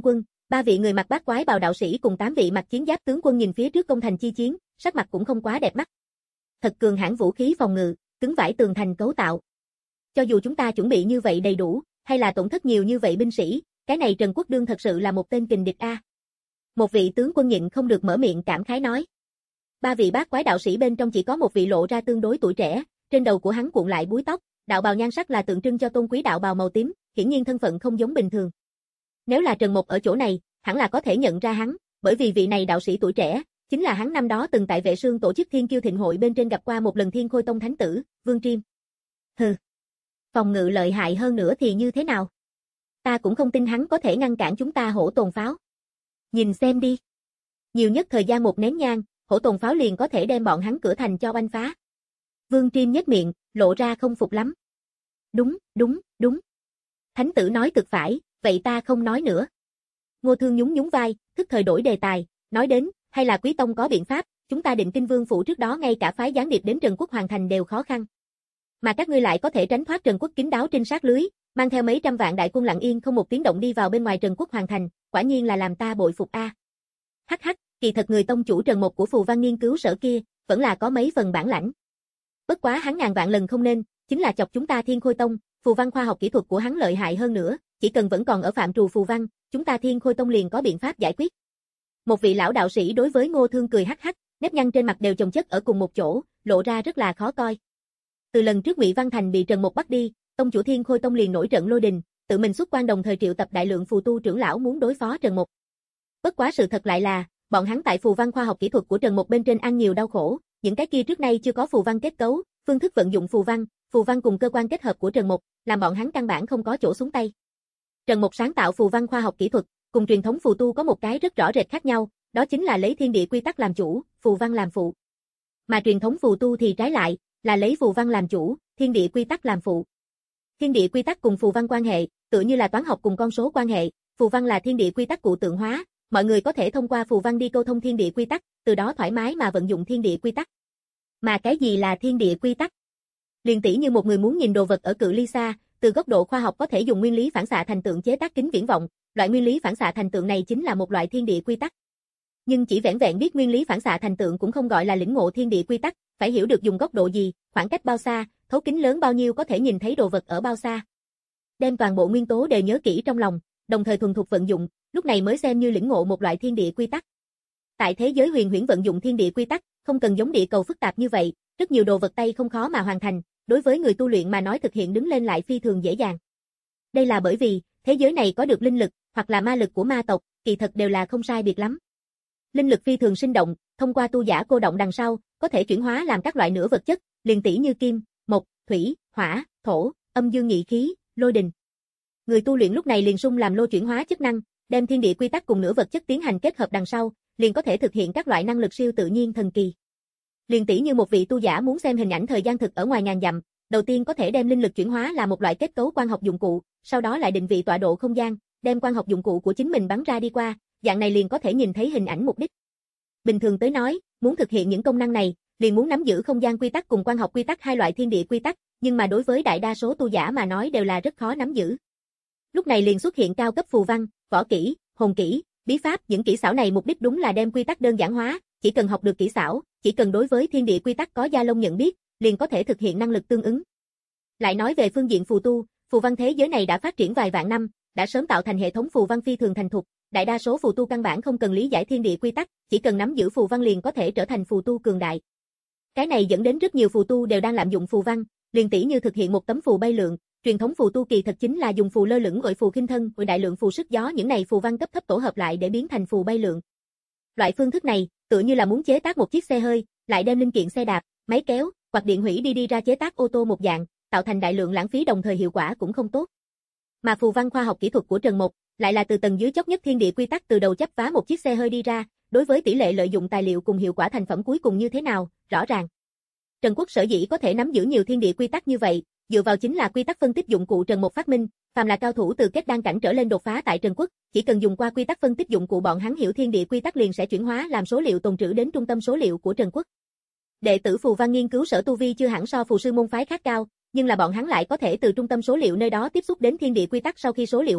Ba vị người mặc bát quái bào đạo sĩ cùng tám vị mặc chiến giáp tướng quân nhìn phía trước công thành chi chiến, sắc mặt cũng không quá đẹp mắt. Thật cường hãn vũ khí phòng ngự, cứng vải tường thành cấu tạo. Cho dù chúng ta chuẩn bị như vậy đầy đủ, hay là tổn thất nhiều như vậy binh sĩ, cái này Trần Quốc Đương thật sự là một tên kình địch a. Một vị tướng quân nhịn không được mở miệng cảm khái nói. Ba vị bát quái đạo sĩ bên trong chỉ có một vị lộ ra tương đối tuổi trẻ, trên đầu của hắn cuộn lại búi tóc, đạo bào nhan sắc là tượng trưng cho tôn quý đạo bào màu tím, hiển nhiên thân phận không giống bình thường. Nếu là Trần Mộc ở chỗ này, hẳn là có thể nhận ra hắn, bởi vì vị này đạo sĩ tuổi trẻ, chính là hắn năm đó từng tại Vệ Sương tổ chức Thiên Kiêu Thịnh hội bên trên gặp qua một lần Thiên Khôi Tông thánh tử, Vương Triêm. Hừ, phòng ngự lợi hại hơn nữa thì như thế nào? Ta cũng không tin hắn có thể ngăn cản chúng ta hổ tồn pháo. Nhìn xem đi. Nhiều nhất thời gian một nén nhang, hổ tồn pháo liền có thể đem bọn hắn cửa thành cho oanh phá. Vương Triêm nhếch miệng, lộ ra không phục lắm. Đúng, đúng, đúng. Thánh tử nói cực phải, vậy ta không nói nữa. Ngô Thương nhún nhún vai, thức thời đổi đề tài, nói đến, hay là Quý Tông có biện pháp, chúng ta Định Kinh Vương phủ trước đó ngay cả phái gián điệp đến Trần Quốc Hoàng thành đều khó khăn. Mà các ngươi lại có thể tránh thoát Trần Quốc kín đáo trinh sát lưới, mang theo mấy trăm vạn đại quân lặng yên không một tiếng động đi vào bên ngoài Trần Quốc Hoàng thành, quả nhiên là làm ta bội phục a. Hắc hắc, kỳ thật người tông chủ Trần Mộc của Phù Văn nghiên cứu sở kia, vẫn là có mấy phần bản lãnh. Bất quá hắn ngàn vạn lần không nên, chính là chọc chúng ta Thiên Khôi Tông, Phù Văn khoa học kỹ thuật của hắn lợi hại hơn nữa, chỉ cần vẫn còn ở phạm trù Phù Văn, chúng ta Thiên Khôi Tông liền có biện pháp giải quyết. Một vị lão đạo sĩ đối với Ngô Thương cười hắc hắc, nếp nhăn trên mặt đều chồng chất ở cùng một chỗ, lộ ra rất là khó coi. Từ lần trước Ngụy Văn Thành bị Trần Mộc bắt đi, tông chủ Thiên Khôi Tông liền nổi trận lôi đình, tự mình xuất quan đồng thời triệu tập đại lượng phù tu trưởng lão muốn đối phó Trần Mộc. Bất quá sự thật lại là, bọn hắn tại Phù Văn khoa học kỹ thuật của Trần Mộc bên trên ăn nhiều đau khổ, những cái kia trước nay chưa có phù văn kết cấu, phương thức vận dụng phù văn, phù văn cùng cơ quan kết hợp của Trần Mộc, làm bọn hắn căn bản không có chỗ xuống tay. Trần Mộc sáng tạo phù văn khoa học kỹ thuật, cùng truyền thống phù tu có một cái rất rõ rệt khác nhau, đó chính là lấy thiên địa quy tắc làm chủ, phù văn làm phụ. Mà truyền thống phù tu thì trái lại, là lấy phù văn làm chủ, thiên địa quy tắc làm phụ. Thiên địa quy tắc cùng phù văn quan hệ, tựa như là toán học cùng con số quan hệ, phù văn là thiên địa quy tắc cụ tượng hóa, mọi người có thể thông qua phù văn đi câu thông thiên địa quy tắc, từ đó thoải mái mà vận dụng thiên địa quy tắc. Mà cái gì là thiên địa quy tắc? Liền tỷ như một người muốn nhìn đồ vật ở cự ly xa, từ góc độ khoa học có thể dùng nguyên lý phản xạ thành tượng chế tác kính viễn vọng, loại nguyên lý phản xạ thành tượng này chính là một loại thiên địa quy tắc. Nhưng chỉ vẻn vẹn biết nguyên lý phản xạ thành tượng cũng không gọi là lĩnh ngộ thiên địa quy tắc, phải hiểu được dùng góc độ gì, khoảng cách bao xa, thấu kính lớn bao nhiêu có thể nhìn thấy đồ vật ở bao xa. Đem toàn bộ nguyên tố đều nhớ kỹ trong lòng, đồng thời thuần thục vận dụng, lúc này mới xem như lĩnh ngộ một loại thiên địa quy tắc. Tại thế giới huyền huyễn vận dụng thiên địa quy tắc, không cần giống địa cầu phức tạp như vậy, rất nhiều đồ vật tay không khó mà hoàn thành, đối với người tu luyện mà nói thực hiện đứng lên lại phi thường dễ dàng. Đây là bởi vì, thế giới này có được linh lực, hoặc là ma lực của ma tộc, kỳ thật đều là không sai biệt lắm. Linh lực phi thường sinh động, thông qua tu giả cô động đằng sau, có thể chuyển hóa làm các loại nửa vật chất, liền tỷ như kim, mộc, thủy, hỏa, thổ, âm dương nhị khí, lôi đình. Người tu luyện lúc này liền sung làm lô chuyển hóa chức năng, đem thiên địa quy tắc cùng nửa vật chất tiến hành kết hợp đằng sau, liền có thể thực hiện các loại năng lực siêu tự nhiên thần kỳ. Liền tỷ như một vị tu giả muốn xem hình ảnh thời gian thực ở ngoài ngàn dặm, đầu tiên có thể đem linh lực chuyển hóa là một loại kết cấu quang học dụng cụ, sau đó lại định vị tọa độ không gian, đem quang học dụng cụ của chính mình bắn ra đi qua, dạng này liền có thể nhìn thấy hình ảnh mục đích. Bình thường tới nói, muốn thực hiện những công năng này, liền muốn nắm giữ không gian quy tắc cùng quang học quy tắc hai loại thiên địa quy tắc, nhưng mà đối với đại đa số tu giả mà nói đều là rất khó nắm giữ. Lúc này liền xuất hiện cao cấp phù văn, võ kỹ, hồn kỹ, bí pháp, những kỹ xảo này mục đích đúng là đem quy tắc đơn giản hóa, chỉ cần học được kỹ xảo, chỉ cần đối với thiên địa quy tắc có da lông nhận biết, liền có thể thực hiện năng lực tương ứng. Lại nói về phương diện phù tu, phù văn thế giới này đã phát triển vài vạn năm, đã sớm tạo thành hệ thống phù văn phi thường thành thục, đại đa số phù tu căn bản không cần lý giải thiên địa quy tắc, chỉ cần nắm giữ phù văn liền có thể trở thành phù tu cường đại. Cái này dẫn đến rất nhiều phù tu đều đang lạm dụng phù văn, liền tỷ như thực hiện một tấm phù bay lượn, truyền thống phù tu kỳ thật chính là dùng phù lơ lửng gọi phù khinh thân, gọi đại lượng phù sức gió những này phù văn cấp thấp tổ hợp lại để biến thành phù bay lượn. Loại phương thức này, tựa như là muốn chế tác một chiếc xe hơi, lại đem linh kiện xe đạp, máy kéo, quạt điện hủy đi đi ra chế tác ô tô một dạng, tạo thành đại lượng lãng phí đồng thời hiệu quả cũng không tốt. Mà phù văn khoa học kỹ thuật của Trần Mộc lại là từ tầng dưới chót nhất thiên địa quy tắc từ đầu chấp phá một chiếc xe hơi đi ra, đối với tỷ lệ lợi dụng tài liệu cùng hiệu quả thành phẩm cuối cùng như thế nào, rõ ràng. Trần Quốc sở dĩ có thể nắm giữ nhiều thiên địa quy tắc như vậy, dựa vào chính là quy tắc phân tích dụng cụ Trần Mộc phát minh, phàm là cao thủ từ kết đan cảnh trở lên đột phá tại Trần Quốc, chỉ cần dùng qua quy tắc phân tích dụng cụ bọn hắn hiểu thiên địa quy tắc liền sẽ chuyển hóa làm số liệu tồn trữ đến trung tâm số liệu của Trần Quốc. Đệ tử phù văn nghiên cứu sở tu vi chưa hẳn so phù sư môn phái khác cao, nhưng là bọn hắn lại có thể từ trung tâm số liệu nơi đó tiếp xúc đến thiên địa quy tắc sau khi số liệu hóa,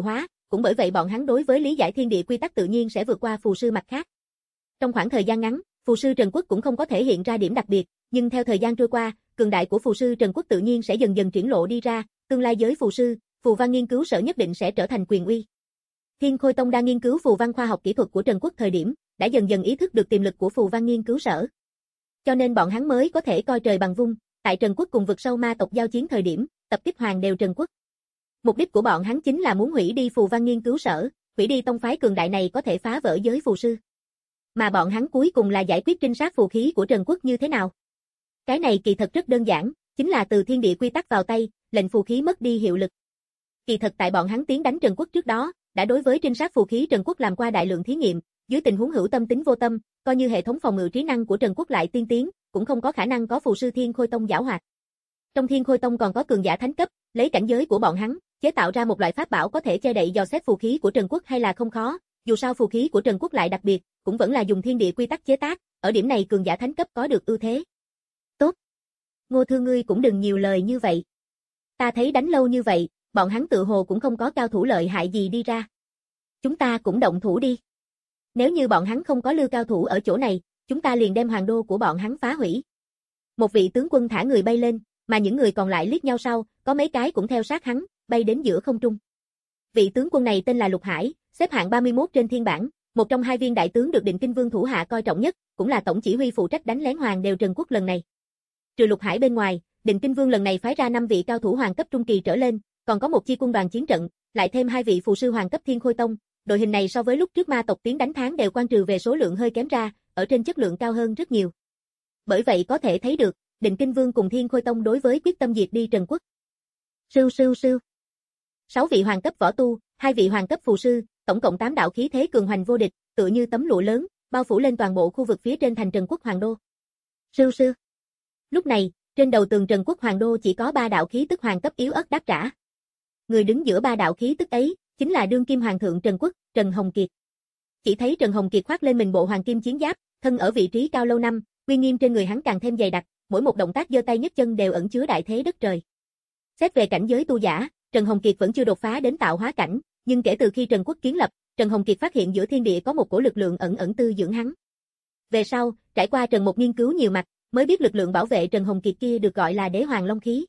cũng bởi vậy bọn hắn đối với lý giải thiên địa quy tắc tự nhiên sẽ vượt qua phù sư mặt khác. Trong khoảng thời gian ngắn, phù sư Trần Quốc cũng không có thể hiện ra điểm đặc biệt, nhưng theo thời gian trôi qua, cường đại của phù sư Trần Quốc tự nhiên sẽ dần dần triển lộ đi ra, tương lai giới phù sư, phù văn nghiên cứu sở nhất định sẽ trở thành quyền uy. Thiên Khôi Tông đang nghiên cứu phù văn khoa học kỹ thuật của Trần Quốc thời điểm, đã dần dần ý thức được tiềm lực của phù văn nghiên cứu sở. Cho nên bọn hắn mới có thể coi trời bằng vung, tại Trần Quốc cùng vực sâu ma tộc giao chiến thời điểm, tập kích hoàng đều Trần Quốc. Mục đích của bọn hắn chính là muốn hủy đi phù văn nghiên cứu sở, hủy đi tông phái cường đại này có thể phá vỡ giới phù sư. Mà bọn hắn cuối cùng là giải quyết trinh sát phù khí của Trần Quốc như thế nào? Cái này kỳ thật rất đơn giản, chính là từ thiên địa quy tắc vào tay, lệnh phù khí mất đi hiệu lực. Kỳ thật tại bọn hắn tiến đánh Trần Quốc trước đó, đã đối với trinh sát phù khí Trần Quốc làm qua đại lượng thí nghiệm, dưới tình huống hữu tâm tính vô tâm, coi như hệ thống phòng ngự trí năng của Trần Quốc lại tiên tiến, cũng không có khả năng có phù sư Thiên Khôi Tông giảo hoạt. Trong Thiên Khôi Tông còn có cường giả thánh cấp, lấy cảnh giới của bọn hắn, chế tạo ra một loại pháp bảo có thể che đậy dò xét phù khí của Trần Quốc hay là không khó, dù sao phù khí của Trần Quốc lại đặc biệt, cũng vẫn là dùng thiên địa quy tắc chế tác, ở điểm này cường giả thánh cấp có được ưu thế. Tốt. Ngô Thư ngươi cũng đừng nhiều lời như vậy. Ta thấy đánh lâu như vậy, bọn hắn tự hồ cũng không có cao thủ lợi hại gì đi ra. Chúng ta cũng động thủ đi. Nếu như bọn hắn không có lưu cao thủ ở chỗ này, chúng ta liền đem hoàng đô của bọn hắn phá hủy. Một vị tướng quân thả người bay lên, mà những người còn lại liếc nhau sau, có mấy cái cũng theo sát hắn, bay đến giữa không trung. Vị tướng quân này tên là Lục Hải, xếp hạng ba mươi mốt trên thiên bảng, một trong hai viên đại tướng được Định Kinh Vương thủ hạ coi trọng nhất, cũng là tổng chỉ huy phụ trách đánh lén hoàng đều Trần Quốc lần này. Trừ Lục Hải bên ngoài, Định Kinh Vương lần này phái ra năm vị cao thủ hoàng cấp trung kỳ trở lên, còn có một chi quân đoàn chiến trận, lại thêm hai vị phù sư hoàng cấp Thiên Khôi Tông. Đội hình này so với lúc trước ma tộc tiến đánh tháng đều quan trừ về số lượng hơi kém ra, ở trên chất lượng cao hơn rất nhiều. Bởi vậy có thể thấy được, Định Kinh Vương cùng Thiên Khôi Tông đối với quyết tâm diệt đi Trần Quốc. Sưu sưu sưu. Sáu vị hoàng cấp võ tu, hai vị hoàng cấp phù sư, tổng cộng tám đạo khí thế cường hoành vô địch, tựa như tấm lụa lớn, bao phủ lên toàn bộ khu vực phía trên thành Trần Quốc Hoàng đô. Sưu sưu. Lúc này, trên đầu tường Trần Quốc Hoàng đô chỉ có ba đạo khí tức hoàng cấp yếu ớt đáp trả. Người đứng giữa ba đạo khí tức ấy, chính là đương kim hoàng thượng Trần Quốc, Trần Hồng Kiệt. Chỉ thấy Trần Hồng Kiệt khoác lên mình bộ hoàng kim chiến giáp, thân ở vị trí cao lâu năm, uy nghiêm trên người hắn càng thêm dày đặc, mỗi một động tác giơ tay nhấc chân đều ẩn chứa đại thế đất trời. Xét về cảnh giới tu giả, Trần Hồng Kiệt vẫn chưa đột phá đến tạo hóa cảnh, nhưng kể từ khi Trần Quốc kiến lập, Trần Hồng Kiệt phát hiện giữa thiên địa có một cổ lực lượng ẩn ẩn tư dưỡng hắn. Về sau, trải qua Trần Một nghiên cứu nhiều mặt, mới biết lực lượng bảo vệ Trần Hồng Kiệt kia được gọi là Đế Hoàng Long khí.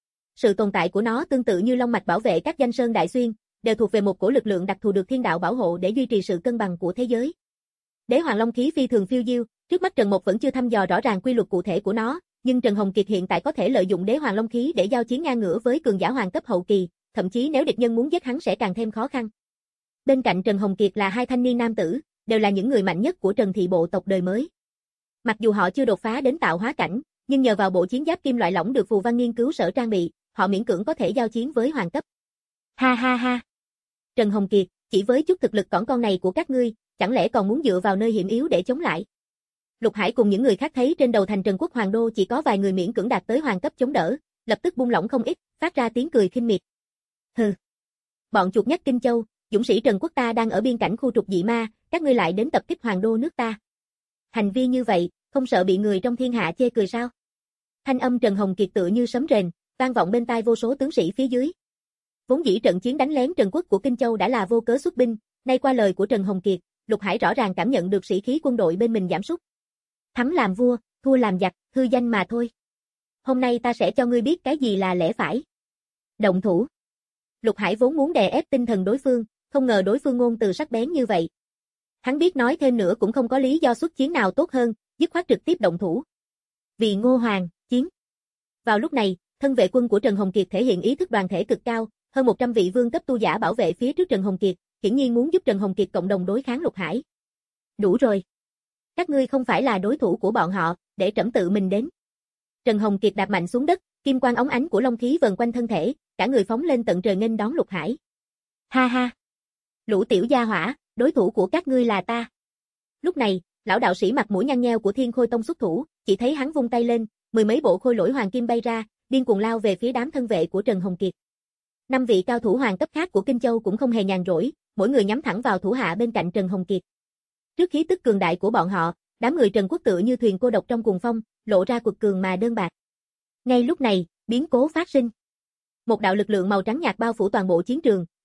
Sự tồn tại của nó tương tự như long mạch bảo vệ các danh sơn đại xuyên, đều thuộc về một cổ lực lượng đặc thù được thiên đạo bảo hộ để duy trì sự cân bằng của thế giới. Đế Hoàng Long khí phi thường phiêu diêu, trước mắt Trần Một vẫn chưa thăm dò rõ ràng quy luật cụ thể của nó, nhưng Trần Hồng Kiệt hiện tại có thể lợi dụng Đế Hoàng Long khí để giao chiến ngang ngửa với cường giả hoàng cấp hậu kỳ, thậm chí nếu địch nhân muốn giết hắn sẽ càng thêm khó khăn. Bên cạnh Trần Hồng Kiệt là hai thanh niên nam tử, đều là những người mạnh nhất của Trần thị bộ tộc đời mới. Mặc dù họ chưa đột phá đến tạo hóa cảnh, nhưng nhờ vào bộ chiến giáp kim loại lỏng được phù văn nghiên cứu sở trang bị, họ miễn cưỡng có thể giao chiến với hoàng cấp. Ha ha ha. Trần Hồng Kiệt, chỉ với chút thực lực cỏn con này của các ngươi, chẳng lẽ còn muốn dựa vào nơi hiểm yếu để chống lại? Lục Hải cùng những người khác thấy trên đầu thành Trần Quốc Hoàng đô chỉ có vài người miễn cưỡng đạt tới hoàng cấp chống đỡ, lập tức buông lỏng không ít, phát ra tiếng cười khinh miệt. Hừ. Bọn chuột nhắt Kinh Châu, dũng sĩ Trần Quốc ta đang ở biên cảnh khu trục dị ma, các ngươi lại đến tập kích hoàng đô nước ta. Hành vi như vậy, không sợ bị người trong thiên hạ chê cười sao? Thanh âm Trần Hồng Kiệt tựa như sấm rền, vang vọng bên tai vô số tướng sĩ phía dưới. Vốn dĩ trận chiến đánh lén Trần Quốc của Kinh Châu đã là vô cớ xuất binh, nay qua lời của Trần Hồng Kiệt, Lục Hải rõ ràng cảm nhận được sĩ khí quân đội bên mình giảm sút. Thắng làm vua, thua làm giặc, hư danh mà thôi. Hôm nay ta sẽ cho ngươi biết cái gì là lẽ phải. Động thủ. Lục Hải vốn muốn đè ép tinh thần đối phương, không ngờ đối phương ngôn từ sắc bén như vậy. Hắn biết nói thêm nữa cũng không có lý do xuất chiến nào tốt hơn, dứt khoát trực tiếp động thủ. Vì Ngô Hoàng, chiến. Vào lúc này, thân vệ quân của Trần Hồng Kiệt thể hiện ý thức đoàn thể cực cao, hơn một trăm vị vương cấp tu giả bảo vệ phía trước Trần Hồng Kiệt, hiển nhiên muốn giúp Trần Hồng Kiệt cộng đồng đối kháng Lục Hải. Đủ rồi. Các ngươi không phải là đối thủ của bọn họ, để trẫm tự mình đến. Trần Hồng Kiệt đạp mạnh xuống đất, kim quang óng ánh của long khí vần quanh thân thể, cả người phóng lên tận trời nghênh đón Lục Hải. Ha ha. Lũ tiểu gia hỏa, đối thủ của các ngươi là ta. Lúc này, lão đạo sĩ mặt mũi nhăn nheo của Thiên Khôi Tông xuất thủ, chỉ thấy hắn vung tay lên, mười mấy bộ khôi lỗi hoàng kim bay ra, điên cuồng lao về phía đám thân vệ của Trần Hồng Kiệt. Năm vị cao thủ hoàng cấp khác của Kinh Châu cũng không hề nhàn rỗi, mỗi người nhắm thẳng vào thủ hạ bên cạnh Trần Hồng Kiệt. Trước khí tức cường đại của bọn họ, đám người Trần Quốc tựa như thuyền cô độc trong cuồng phong, lộ ra quật cường mà đơn bạc. Ngay lúc này, biến cố phát sinh. Một đạo lực lượng màu trắng nhạt bao phủ toàn bộ chiến trường,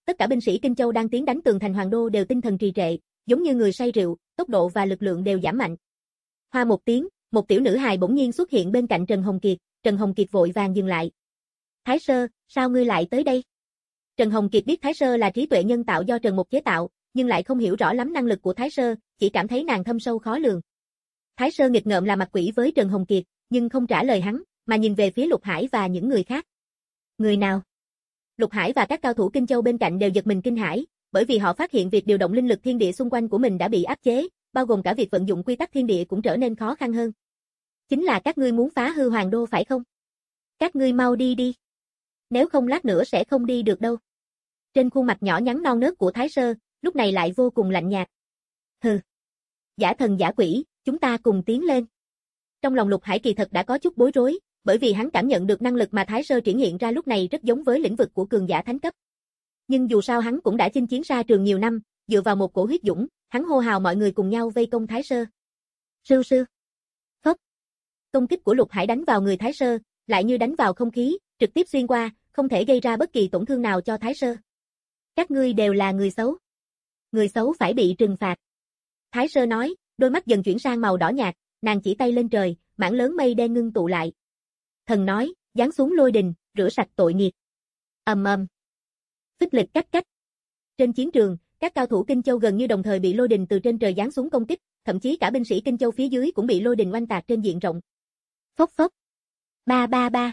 tất cả binh sĩ Kinh Châu đang tiến đánh tường thành Hoàng Đô đều tinh thần trì trệ, giống như người say rượu, tốc độ và lực lượng đều giảm mạnh. Hoa một tiếng, một tiểu nữ hài bỗng nhiên xuất hiện bên cạnh Trần Hồng Kiệt, Trần Hồng Kiệt vội vàng dừng lại. Thái Sơ, sao ngươi lại tới đây? Trần Hồng Kiệt biết Thái Sơ là trí tuệ nhân tạo do Trần Mục chế tạo, nhưng lại không hiểu rõ lắm năng lực của Thái Sơ, chỉ cảm thấy nàng thâm sâu khó lường. Thái Sơ nghịch ngợm là mặt quỷ với Trần Hồng Kiệt, nhưng không trả lời hắn, mà nhìn về phía Lục Hải và những người khác. Người nào? Lục Hải và các cao thủ Kinh Châu bên cạnh đều giật mình kinh hãi, bởi vì họ phát hiện việc điều động linh lực thiên địa xung quanh của mình đã bị áp chế, bao gồm cả việc vận dụng quy tắc thiên địa cũng trở nên khó khăn hơn. Chính là các ngươi muốn phá hư Hoàng Đô phải không? Các ngươi mau đi đi. Nếu không lát nữa sẽ không đi được đâu. Trên khuôn mặt nhỏ nhắn non nớt của Thái Sơ, lúc này lại vô cùng lạnh nhạt. Hừ. Giả thần giả quỷ, chúng ta cùng tiến lên. Trong lòng Lục Hải kỳ thật đã có chút bối rối, bởi vì hắn cảm nhận được năng lực mà Thái Sơ triển hiện ra lúc này rất giống với lĩnh vực của cường giả thánh cấp. Nhưng dù sao hắn cũng đã chinh chiến xa trường nhiều năm, dựa vào một cổ huyết dũng, hắn hô hào mọi người cùng nhau vây công Thái Sơ. Sư sư. Phốc. Công kích của Lục Hải đánh vào người Thái Sơ, lại như đánh vào không khí, trực tiếp xuyên qua, không thể gây ra bất kỳ tổn thương nào cho Thái Sơ. Các ngươi đều là người xấu. Người xấu phải bị trừng phạt. Thái Sơ nói, đôi mắt dần chuyển sang màu đỏ nhạt, nàng chỉ tay lên trời, mảng lớn mây đen ngưng tụ lại. Thần nói, giáng xuống lôi đình, rửa sạch tội nghiệp. Ầm ầm. Phích lịch cách cách. Trên chiến trường, các cao thủ Kinh Châu gần như đồng thời bị lôi đình từ trên trời giáng xuống công kích, thậm chí cả binh sĩ Kinh Châu phía dưới cũng bị lôi đình oanh tạc trên diện rộng. Phốc phốc. Ba ba ba.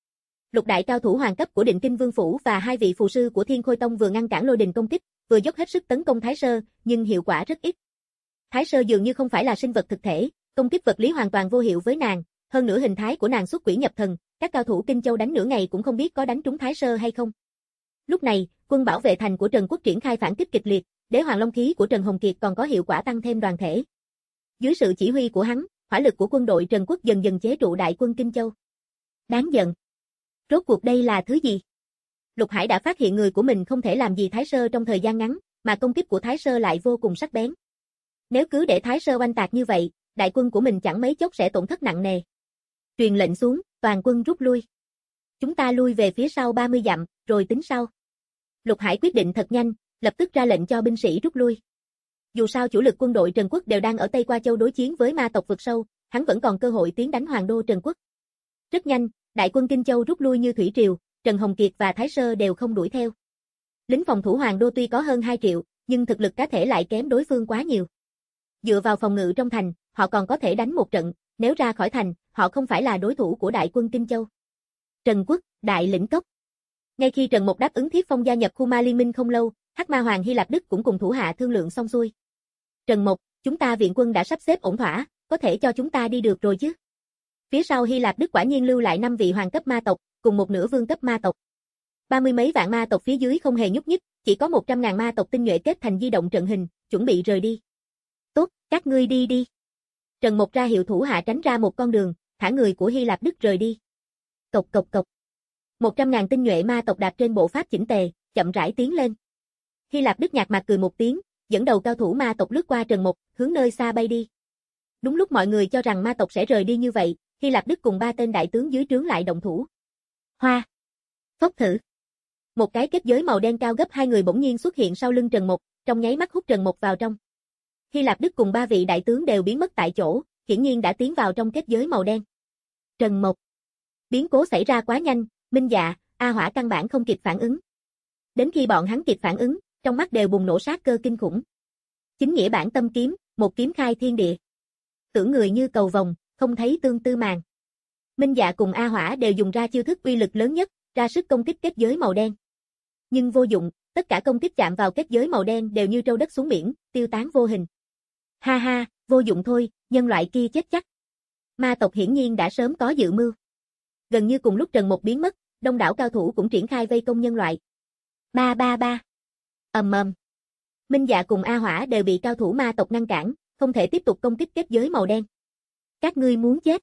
Lục đại cao thủ hoàng cấp của Định Kinh Vương phủ và hai vị phù sư của Thiên Khôi Tông vừa ngăn cản lôi đình công kích, vừa dốc hết sức tấn công Thái Sơ, nhưng hiệu quả rất ít. Thái Sơ dường như không phải là sinh vật thực thể, công kích vật lý hoàn toàn vô hiệu với nàng, hơn nữa hình thái của nàng xuất quỷ nhập thần, các cao thủ Kinh Châu đánh nửa ngày cũng không biết có đánh trúng Thái Sơ hay không. Lúc này, quân bảo vệ thành của Trần Quốc triển khai phản kích kịch liệt, Đế Hoàng Long khí của Trần Hồng Kiệt còn có hiệu quả tăng thêm đoàn thể. Dưới sự chỉ huy của hắn, hỏa lực của quân đội Trần Quốc dần dần chế trụ đại quân Kinh Châu. Đáng giận. Rốt cuộc đây là thứ gì? Lục Hải đã phát hiện người của mình không thể làm gì Thái Sơ trong thời gian ngắn, mà công kích của Thái Sơ lại vô cùng sắc bén. Nếu cứ để Thái Sơ oanh tạc như vậy, đại quân của mình chẳng mấy chốc sẽ tổn thất nặng nề. Truyền lệnh xuống, toàn quân rút lui. Chúng ta lui về phía sau ba mươi dặm, rồi tính sau. Lục Hải quyết định thật nhanh, lập tức ra lệnh cho binh sĩ rút lui. Dù sao chủ lực quân đội Trần Quốc đều đang ở Tây Qua Châu đối chiến với ma tộc vực sâu, hắn vẫn còn cơ hội tiến đánh Hoàng Đô Trần Quốc. Rất nhanh, đại quân Kinh Châu rút lui như thủy triều, Trần Hồng Kiệt và Thái Sơ đều không đuổi theo. Lính phòng thủ Hoàng Đô tuy có hơn hai triệu, nhưng thực lực cá thể lại kém đối phương quá nhiều. Dựa vào phòng ngự trong thành, họ còn có thể đánh một trận, nếu ra khỏi thành, họ không phải là đối thủ của đại quân Kinh Châu. Trần Quốc, Đại Lĩnh Cốc. Ngay khi Trần Mục đáp ứng thiết phong gia nhập khu ma liên minh không lâu, Hắc Ma Hoàng Hy Lạp Đức cũng cùng thủ hạ thương lượng xong xuôi. Trần Mục, chúng ta viện quân đã sắp xếp ổn thỏa, có thể cho chúng ta đi được rồi chứ? Phía sau Hy Lạp Đức quả nhiên lưu lại năm vị hoàng cấp ma tộc, cùng một nửa vương cấp ma tộc. Ba mươi mấy vạn ma tộc phía dưới không hề nhúc nhích, chỉ có một trăm ngàn ma tộc tinh nhuệ kết thành di động trận hình, chuẩn bị rời đi. Tốt, các ngươi đi đi. Trần Mục ra hiệu thủ hạ tránh ra một con đường, thả người của Hy Lạp Đức rời đi. Cộc cộc cộc. Một trăm ngàn tinh nhuệ ma tộc đạp trên bộ pháp chỉnh tề, chậm rãi tiến lên. Hy Lạp Đức nhạt mặt cười một tiếng, dẫn đầu cao thủ ma tộc lướt qua Trần Mục, hướng nơi xa bay đi. Đúng lúc mọi người cho rằng ma tộc sẽ rời đi như vậy, Hy Lạp Đức cùng ba tên đại tướng dưới trướng lại động thủ. Hoa. Phốc thử. Một cái kết giới màu đen cao gấp hai người bỗng nhiên xuất hiện sau lưng Trần Mục, trong nháy mắt hút Trần Mục vào trong. Hy Lạp Đức cùng ba vị đại tướng đều biến mất tại chỗ, hiển nhiên đã tiến vào trong kết giới màu đen. Trần Mục. Biến cố xảy ra quá nhanh, Minh Dạ, A Hỏa căn bản không kịp phản ứng. Đến khi bọn hắn kịp phản ứng, trong mắt đều bùng nổ sát cơ kinh khủng. Chính nghĩa bản tâm kiếm, một kiếm khai thiên địa. Tưởng người như cầu vồng, không thấy tương tư màng. Minh Dạ cùng A Hỏa đều dùng ra chiêu thức uy lực lớn nhất, ra sức công kích kết giới màu đen. Nhưng vô dụng, tất cả công kích chạm vào kết giới màu đen đều như trâu đất xuống biển, tiêu tán vô hình. Ha ha, vô dụng thôi, nhân loại kia chết chắc. Ma tộc hiển nhiên đã sớm có dự mưu. Gần như cùng lúc Trần Mục biến mất, đông đảo cao thủ cũng triển khai vây công nhân loại. Ba ba ba. Ầm ầm. Minh Dạ cùng A Hỏa đều bị cao thủ ma tộc ngăn cản, không thể tiếp tục công kích kết giới màu đen. Các ngươi muốn chết.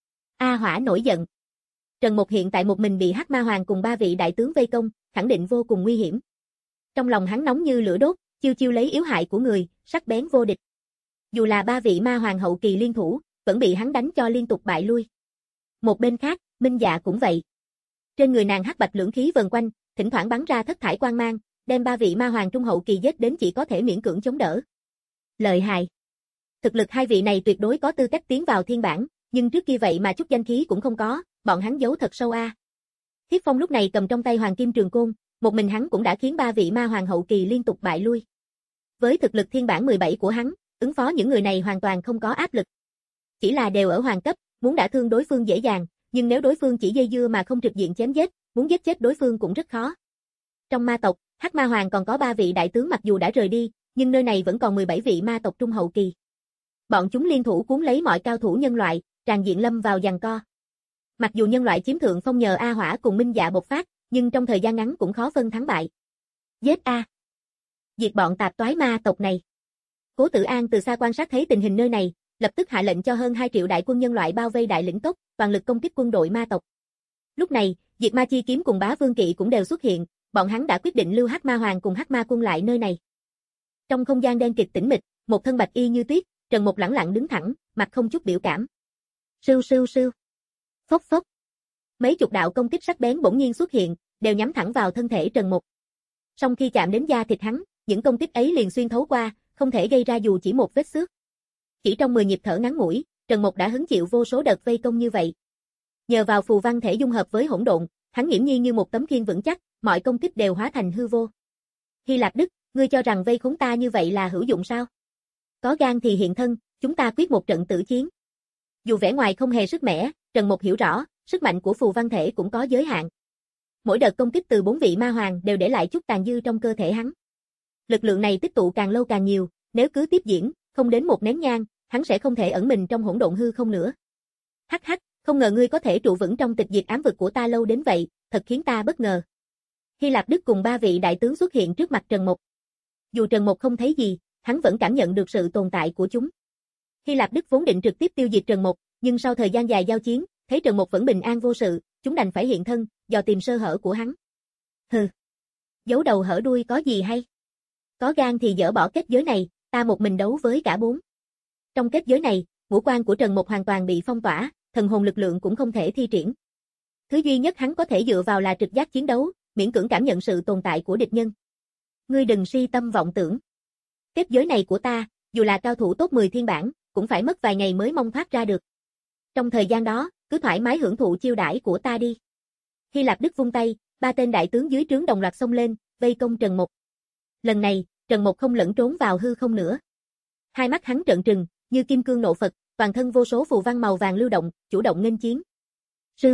A Hỏa nổi giận. Trần Mục hiện tại một mình bị Hắc Ma Hoàng cùng ba vị đại tướng vây công, khẳng định vô cùng nguy hiểm. Trong lòng hắn nóng như lửa đốt, chiêu chiêu lấy yếu hại của người, sắc bén vô địch. Dù là ba vị ma hoàng hậu kỳ liên thủ, vẫn bị hắn đánh cho liên tục bại lui. Một bên khác, Minh Dạ cũng vậy. Trên người nàng hắc bạch lưỡng khí vần quanh, thỉnh thoảng bắn ra thất thải quang mang, đem ba vị ma hoàng trung hậu kỳ giết đến chỉ có thể miễn cưỡng chống đỡ. Lợi hại. Thực lực hai vị này tuyệt đối có tư cách tiến vào thiên bảng, nhưng trước kia vậy mà chút danh khí cũng không có, bọn hắn giấu thật sâu a. Thiết Phong lúc này cầm trong tay Hoàng Kim Trường Côn, một mình hắn cũng đã khiến ba vị ma hoàng hậu kỳ liên tục bại lui. Với thực lực thiên bảng mười bảy của hắn, ứng phó những người này hoàn toàn không có áp lực. Chỉ là đều ở hoàng cấp, muốn đả thương đối phương dễ dàng, nhưng nếu đối phương chỉ dây dưa mà không trực diện chém giết, muốn giết chết đối phương cũng rất khó. Trong ma tộc, Hắc Ma Hoàng còn có ba vị đại tướng mặc dù đã rời đi, nhưng nơi này vẫn còn mười bảy vị ma tộc trung hậu kỳ. Bọn chúng liên thủ cuốn lấy mọi cao thủ nhân loại, tràn diện lâm vào giằng co. Mặc dù nhân loại chiếm thượng phong nhờ A Hỏa cùng Minh Dạ bộc phát, nhưng trong thời gian ngắn cũng khó phân thắng bại. Giết A! Diệt bọn tạp toái ma tộc này. Cố Tử An từ xa quan sát thấy tình hình nơi này, lập tức hạ lệnh cho hơn hai triệu đại quân nhân loại bao vây đại lĩnh cốc, toàn lực công kích quân đội ma tộc. Lúc này, Diệt Ma Chi Kiếm cùng Bá Vương Kỵ cũng đều xuất hiện, bọn hắn đã quyết định lưu Hắc Ma Hoàng cùng Hắc Ma Quân lại nơi này. Trong không gian đen kịt tĩnh mịch, một thân bạch y như tuyết, Trần Mục lẳng lặng đứng thẳng, mặt không chút biểu cảm. Sưu sưu sưu. Phốc phốc. Mấy chục đạo công kích sắc bén bỗng nhiên xuất hiện, đều nhắm thẳng vào thân thể Trần Mục. Song khi chạm đến da thịt hắn, những công kích ấy liền xuyên thấu qua, không thể gây ra dù chỉ một vết xước. Chỉ trong mười nhịp thở ngắn ngủi, Trần Mục đã hứng chịu vô số đợt vây công như vậy. Nhờ vào phù văn thể dung hợp với hỗn độn, hắn nghiễm nhiên như một tấm khiên vững chắc, mọi công kích đều hóa thành hư vô. Hy Lạp Đức, ngươi cho rằng vây khốn ta như vậy là hữu dụng sao? Có gan thì hiện thân, chúng ta quyết một trận tử chiến. Dù vẻ ngoài không hề sức mẻ, Trần Mục hiểu rõ, sức mạnh của phù văn thể cũng có giới hạn. Mỗi đợt công kích từ bốn vị ma hoàng đều để lại chút tàn dư trong cơ thể hắn. Lực lượng này tích tụ càng lâu càng nhiều, nếu cứ tiếp diễn, không đến một nén nhang, hắn sẽ không thể ẩn mình trong hỗn độn hư không nữa. Hắc hắc, không ngờ ngươi có thể trụ vững trong tịch diệt ám vực của ta lâu đến vậy, thật khiến ta bất ngờ. Hy Lạp Đức cùng ba vị đại tướng xuất hiện trước mặt Trần Mục. Dù Trần Mục không thấy gì, hắn vẫn cảm nhận được sự tồn tại của chúng. Hy Lạp Đức vốn định trực tiếp tiêu diệt Trần Mục, nhưng sau thời gian dài giao chiến, thấy Trần Mục vẫn bình an vô sự, chúng đành phải hiện thân, dò tìm sơ hở của hắn. Hừ, giấu đầu hở đuôi có gì hay? Có gan thì dỡ bỏ kết giới này, ta một mình đấu với cả bốn. Trong kết giới này, ngũ quan của Trần Mục hoàn toàn bị phong tỏa, thần hồn lực lượng cũng không thể thi triển. Thứ duy nhất hắn có thể dựa vào là trực giác chiến đấu, miễn cưỡng cảm nhận sự tồn tại của địch nhân. Ngươi đừng si tâm vọng tưởng. Kết giới này của ta, dù là cao thủ top mười thiên bảng, cũng phải mất vài ngày mới mong thoát ra được. Trong thời gian đó, cứ thoải mái hưởng thụ chiêu đãi của ta đi. Hy Lạp Đức vung tay, ba tên đại tướng dưới trướng đồng loạt xông lên, vây công Trần Mục. Lần này, Trần Mục không lẫn trốn vào hư không nữa. Hai mắt hắn trợn trừng, như kim cương nộ Phật, toàn thân vô số phù văn màu vàng lưu động, chủ động nghênh chiến. Sư.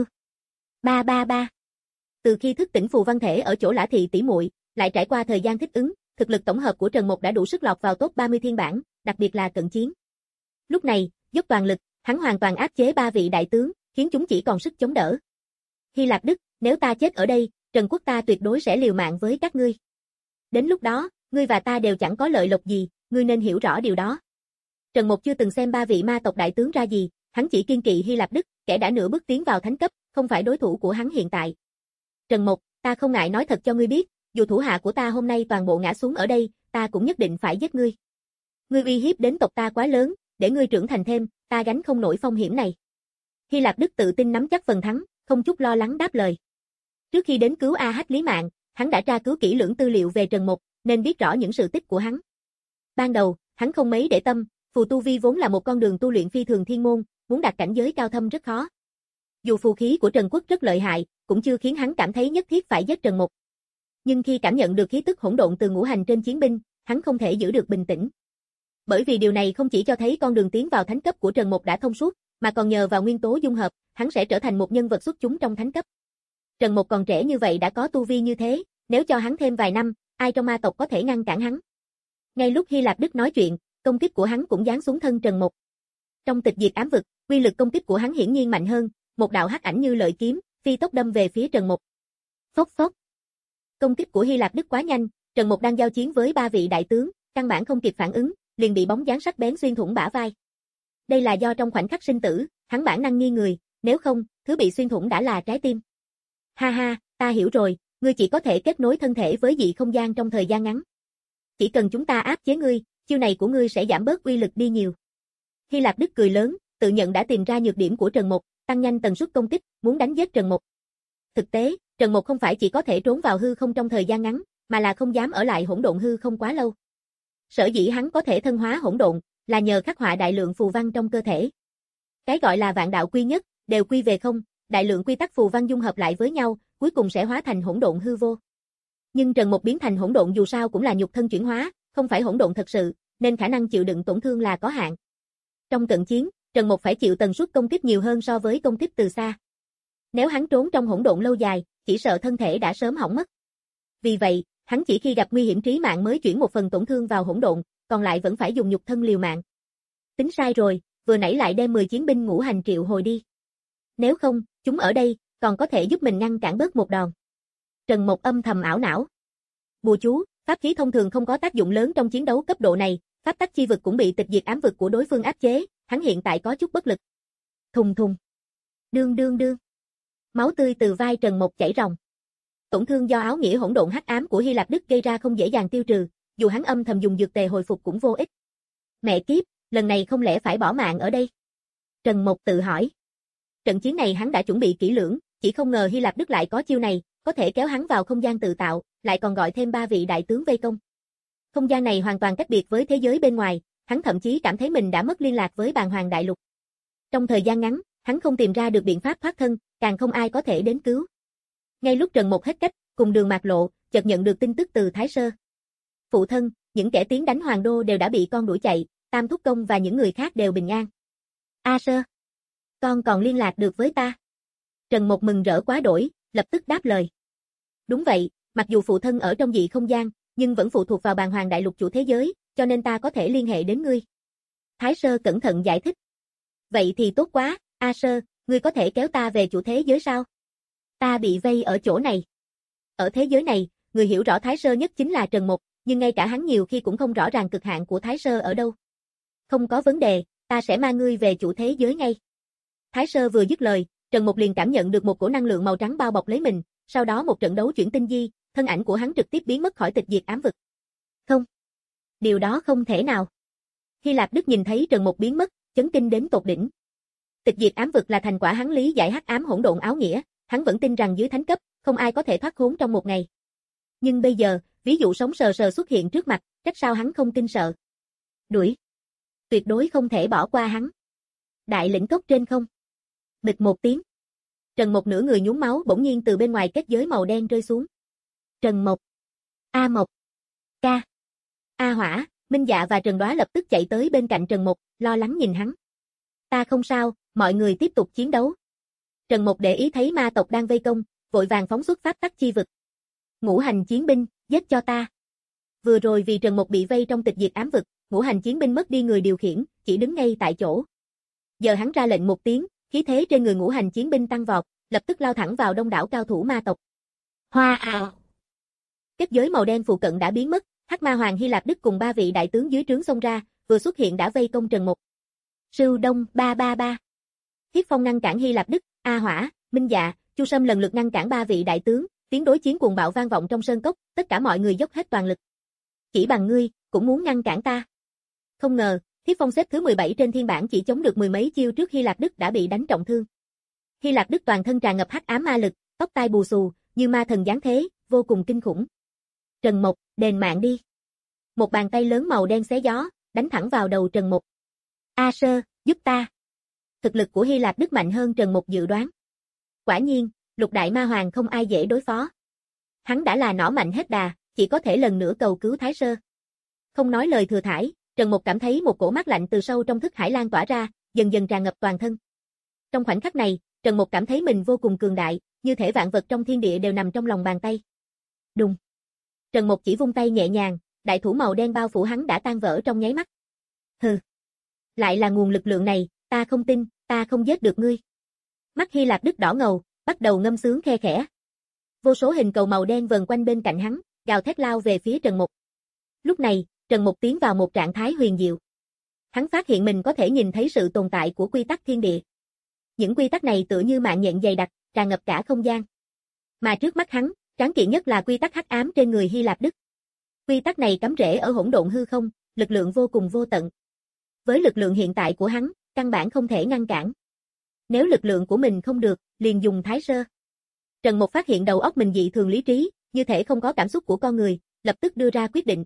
Ba ba ba. Từ khi thức tỉnh phù văn thể ở chỗ Lã Thị tỷ muội, lại trải qua thời gian thích ứng, thực lực tổng hợp của Trần Mục đã đủ sức lọt vào top ba mươi thiên bảng, đặc biệt là cận chiến. Lúc này, dốc toàn lực, hắn hoàn toàn áp chế ba vị đại tướng, khiến chúng chỉ còn sức chống đỡ. Hy Lạp Đức, nếu ta chết ở đây, Trần quốc ta tuyệt đối sẽ liều mạng với các ngươi. Đến lúc đó, ngươi và ta đều chẳng có lợi lộc gì, ngươi nên hiểu rõ điều đó. Trần Mục chưa từng xem ba vị ma tộc đại tướng ra gì, hắn chỉ kiên kỵ Hy Lạp Đức, kẻ đã nửa bước tiến vào thánh cấp, không phải đối thủ của hắn hiện tại. Trần Mục, ta không ngại nói thật cho ngươi biết, dù thủ hạ của ta hôm nay toàn bộ ngã xuống ở đây, ta cũng nhất định phải giết ngươi. Ngươi uy hiếp đến tộc ta quá lớn, để ngươi trưởng thành thêm, ta gánh không nổi phong hiểm này. Hy Lạp Đức tự tin nắm chắc phần thắng, không chút lo lắng đáp lời. Trước khi đến cứu A Hách Lý Mạn, hắn đã tra cứu kỹ lưỡng tư liệu về Trần Mục, nên biết rõ những sự tích của hắn. Ban đầu, hắn không mấy để tâm, phù tu vi vốn là một con đường tu luyện phi thường thiên môn, muốn đạt cảnh giới cao thâm rất khó. Dù phù khí của Trần Quốc rất lợi hại, cũng chưa khiến hắn cảm thấy nhất thiết phải giết Trần Mục. Nhưng khi cảm nhận được khí tức hỗn độn từ ngũ hành trên chiến binh, hắn không thể giữ được bình tĩnh. Bởi vì điều này không chỉ cho thấy con đường tiến vào thánh cấp của Trần Mục đã thông suốt, mà còn nhờ vào nguyên tố dung hợp, hắn sẽ trở thành một nhân vật xuất chúng trong thánh cấp. Trần Mục còn trẻ như vậy đã có tu vi như thế, nếu cho hắn thêm vài năm, ai trong ma tộc có thể ngăn cản hắn. Ngay lúc Hy Lạp Đức nói chuyện, công kích của hắn cũng giáng xuống thân Trần Mục. Trong tịch diệt ám vực, uy lực công kích của hắn hiển nhiên mạnh hơn, một đạo hắc ảnh như lợi kiếm, phi tốc đâm về phía Trần Mục. Phốc phốc. Công kích của Hy Lạp Đức quá nhanh, Trần Mục đang giao chiến với ba vị đại tướng, căn bản không kịp phản ứng, liền bị bóng dáng sắc bén xuyên thủng bả vai. Đây là do trong khoảnh khắc sinh tử, hắn bản năng nghiêng người, nếu không, thứ bị xuyên thủng đã là trái tim. Ha ha, ta hiểu rồi, ngươi chỉ có thể kết nối thân thể với dị không gian trong thời gian ngắn. Chỉ cần chúng ta áp chế ngươi, chiêu này của ngươi sẽ giảm bớt uy lực đi nhiều. Hy Lạp Đức cười lớn, tự nhận đã tìm ra nhược điểm của Trần Mục, tăng nhanh tần suất công kích, muốn đánh giết Trần Mục. Thực tế, Trần Mục không phải chỉ có thể trốn vào hư không trong thời gian ngắn, mà là không dám ở lại hỗn độn hư không quá lâu. Sở dĩ hắn có thể thân hóa hỗn độn, là nhờ khắc họa đại lượng phù văn trong cơ thể. Cái gọi là vạn đạo quy nhất, đều quy về không, đại lượng quy tắc phù văn dung hợp lại với nhau, cuối cùng sẽ hóa thành hỗn độn hư vô. Nhưng Trần Mục biến thành hỗn độn dù sao cũng là nhục thân chuyển hóa, không phải hỗn độn thật sự, nên khả năng chịu đựng tổn thương là có hạn. Trong cận chiến, Trần Mục phải chịu tần suất công kích nhiều hơn so với công kích từ xa. Nếu hắn trốn trong hỗn độn lâu dài, chỉ sợ thân thể đã sớm hỏng mất. Vì vậy, hắn chỉ khi gặp nguy hiểm trí mạng mới chuyển một phần tổn thương vào hỗn độn, còn lại vẫn phải dùng nhục thân liều mạng. Tính sai rồi, vừa nãy lại đem mười chiến binh ngũ hành triệu hồi đi. Nếu không, chúng ở đây, còn có thể giúp mình ngăn cản bớt một đòn. Trần Mục âm thầm ảo não. Bùa chú, pháp khí thông thường không có tác dụng lớn trong chiến đấu cấp độ này, pháp tắc chi vực cũng bị tịch diệt ám vực của đối phương áp chế, hắn hiện tại có chút bất lực. Thùng thùng. Đương đương đương. Máu tươi từ vai Trần Mục chảy ròng. Tổn thương do áo nghĩa hỗn độn hắc ám của Hy Lạp Đức gây ra không dễ dàng tiêu trừ, dù hắn âm thầm dùng dược tề hồi phục cũng vô ích. Mẹ kiếp, lần này không lẽ phải bỏ mạng ở đây? Trần Mục tự hỏi. Trận chiến này hắn đã chuẩn bị kỹ lưỡng, chỉ không ngờ Hy Lạp Đức lại có chiêu này, có thể kéo hắn vào không gian tự tạo, lại còn gọi thêm ba vị đại tướng vây công. Không gian này hoàn toàn cách biệt với thế giới bên ngoài, hắn thậm chí cảm thấy mình đã mất liên lạc với Bàn Hoàng Đại Lục. Trong thời gian ngắn, hắn không tìm ra được biện pháp thoát thân, càng không ai có thể đến cứu. Ngay lúc Trần Mục hết cách, cùng Đường Mạc Lộ, chợt nhận được tin tức từ Thái Sơ. Phụ thân, những kẻ tiến đánh Hoàng Đô đều đã bị con đuổi chạy, Tam Thúc Công và những người khác đều bình an. A Sơ, con còn liên lạc được với ta. Trần Mục mừng rỡ quá đổi, lập tức đáp lời. Đúng vậy, mặc dù phụ thân ở trong dị không gian, nhưng vẫn phụ thuộc vào Bàn Hoàng Đại Lục chủ thế giới, cho nên ta có thể liên hệ đến ngươi. Thái Sơ cẩn thận giải thích. Vậy thì tốt quá, A Sơ, ngươi có thể kéo ta về chủ thế giới sao? Ta bị vây ở chỗ này. Ở thế giới này, người hiểu rõ Thái Sơ nhất chính là Trần Mục, nhưng ngay cả hắn nhiều khi cũng không rõ ràng cực hạn của Thái Sơ ở đâu. Không có vấn đề, ta sẽ mang ngươi về chủ thế giới ngay. Thái Sơ vừa dứt lời, Trần Mục liền cảm nhận được một cổ năng lượng màu trắng bao bọc lấy mình, sau đó một trận đấu chuyển tinh di, thân ảnh của hắn trực tiếp biến mất khỏi tịch diệt ám vực. Không, điều đó không thể nào. Hy Lạp Đức nhìn thấy Trần Mục biến mất, chấn kinh đến tột đỉnh. Tịch diệt ám vực là thành quả hắn lý giải hắc ám hỗn độn áo nghĩa, hắn vẫn tin rằng dưới thánh cấp, không ai có thể thoát khốn trong một ngày. Nhưng bây giờ, ví dụ sống sờ sờ xuất hiện trước mặt, trách sao hắn không kinh sợ. Đuổi. Tuyệt đối không thể bỏ qua hắn. Đại lĩnh cốc trên không. Bịch một tiếng. Trần Mục nửa người nhuốm máu bỗng nhiên từ bên ngoài kết giới màu đen rơi xuống. Trần Mục. A Mộc. Ca. A Hỏa, Minh Dạ và Trần Đoá lập tức chạy tới bên cạnh Trần Mục, lo lắng nhìn hắn. Ta không sao, mọi người tiếp tục chiến đấu. Trần Mục để ý thấy ma tộc đang vây công, vội vàng phóng xuất pháp tắc chi vực. Ngũ hành chiến binh, giết cho ta. Vừa rồi vì Trần Mục bị vây trong tịch diệt ám vực, ngũ hành chiến binh mất đi người điều khiển, chỉ đứng ngay tại chỗ. Giờ hắn ra lệnh một tiếng, khí thế trên người ngũ hành chiến binh tăng vọt, lập tức lao thẳng vào đông đảo cao thủ ma tộc. Hoa ào. Kết giới màu đen phụ cận đã biến mất, Hắc Ma Hoàng Hy Lạp Đức cùng ba vị đại tướng dưới trướng xông ra, vừa xuất hiện đã vây công Trần Mục. Sưu Đông ba ba ba. Thiết Phong ngăn cản Hy Lạp Đức, A Hỏa, Minh Dạ, Chu Sâm lần lượt ngăn cản ba vị đại tướng, tiếng đối chiến cuồng bạo vang vọng trong sơn cốc, tất cả mọi người dốc hết toàn lực. Chỉ bằng ngươi, cũng muốn ngăn cản ta. Không ngờ, Thiết Phong xếp thứ mười bảy trên thiên bảng chỉ chống được mười mấy chiêu trước Hy Lạp Đức đã bị đánh trọng thương. Hy Lạp Đức toàn thân tràn ngập hắc ám ma lực, tóc tai bù xù, như ma thần giáng thế, vô cùng kinh khủng. Trần Mục, đền mạng đi. Một bàn tay lớn màu đen xé gió, đánh thẳng vào đầu Trần Mục. A Sơ, giúp ta. Thực lực của Hy Lạp Đức mạnh hơn Trần Mục dự đoán. Quả nhiên, lục đại ma hoàng không ai dễ đối phó. Hắn đã là nỏ mạnh hết đà, chỉ có thể lần nữa cầu cứu Thái Sơ. Không nói lời thừa thãi, Trần Mục cảm thấy một cổ mát lạnh từ sâu trong thức hải lan tỏa ra, dần dần tràn ngập toàn thân. Trong khoảnh khắc này, Trần Mục cảm thấy mình vô cùng cường đại, như thể vạn vật trong thiên địa đều nằm trong lòng bàn tay. Đùng. Trần Mục chỉ vung tay nhẹ nhàng, đại thủ màu đen bao phủ hắn đã tan vỡ trong nháy mắt. Hừ. Lại là nguồn lực lượng này, ta không tin, ta không giết được ngươi. Mắt Hy Lạp Đức đỏ ngầu, bắt đầu ngâm sướng khe khẽ. Vô số hình cầu màu đen vần quanh bên cạnh hắn, gào thét lao về phía Trần Mục. Lúc này, Trần Mục tiến vào một trạng thái huyền diệu. Hắn phát hiện mình có thể nhìn thấy sự tồn tại của quy tắc thiên địa. Những quy tắc này tựa như mạng nhện dày đặc, tràn ngập cả không gian. Mà trước mắt hắn, tráng kiện nhất là quy tắc hắc ám trên người Hy Lạp Đức. Quy tắc này cắm rễ ở hỗn độn hư không, lực lượng vô cùng vô tận. Với lực lượng hiện tại của hắn, căn bản không thể ngăn cản. Nếu lực lượng của mình không được, liền dùng Thái Sơ. Trần Mục phát hiện đầu óc mình dị thường lý trí, như thể không có cảm xúc của con người, lập tức đưa ra quyết định.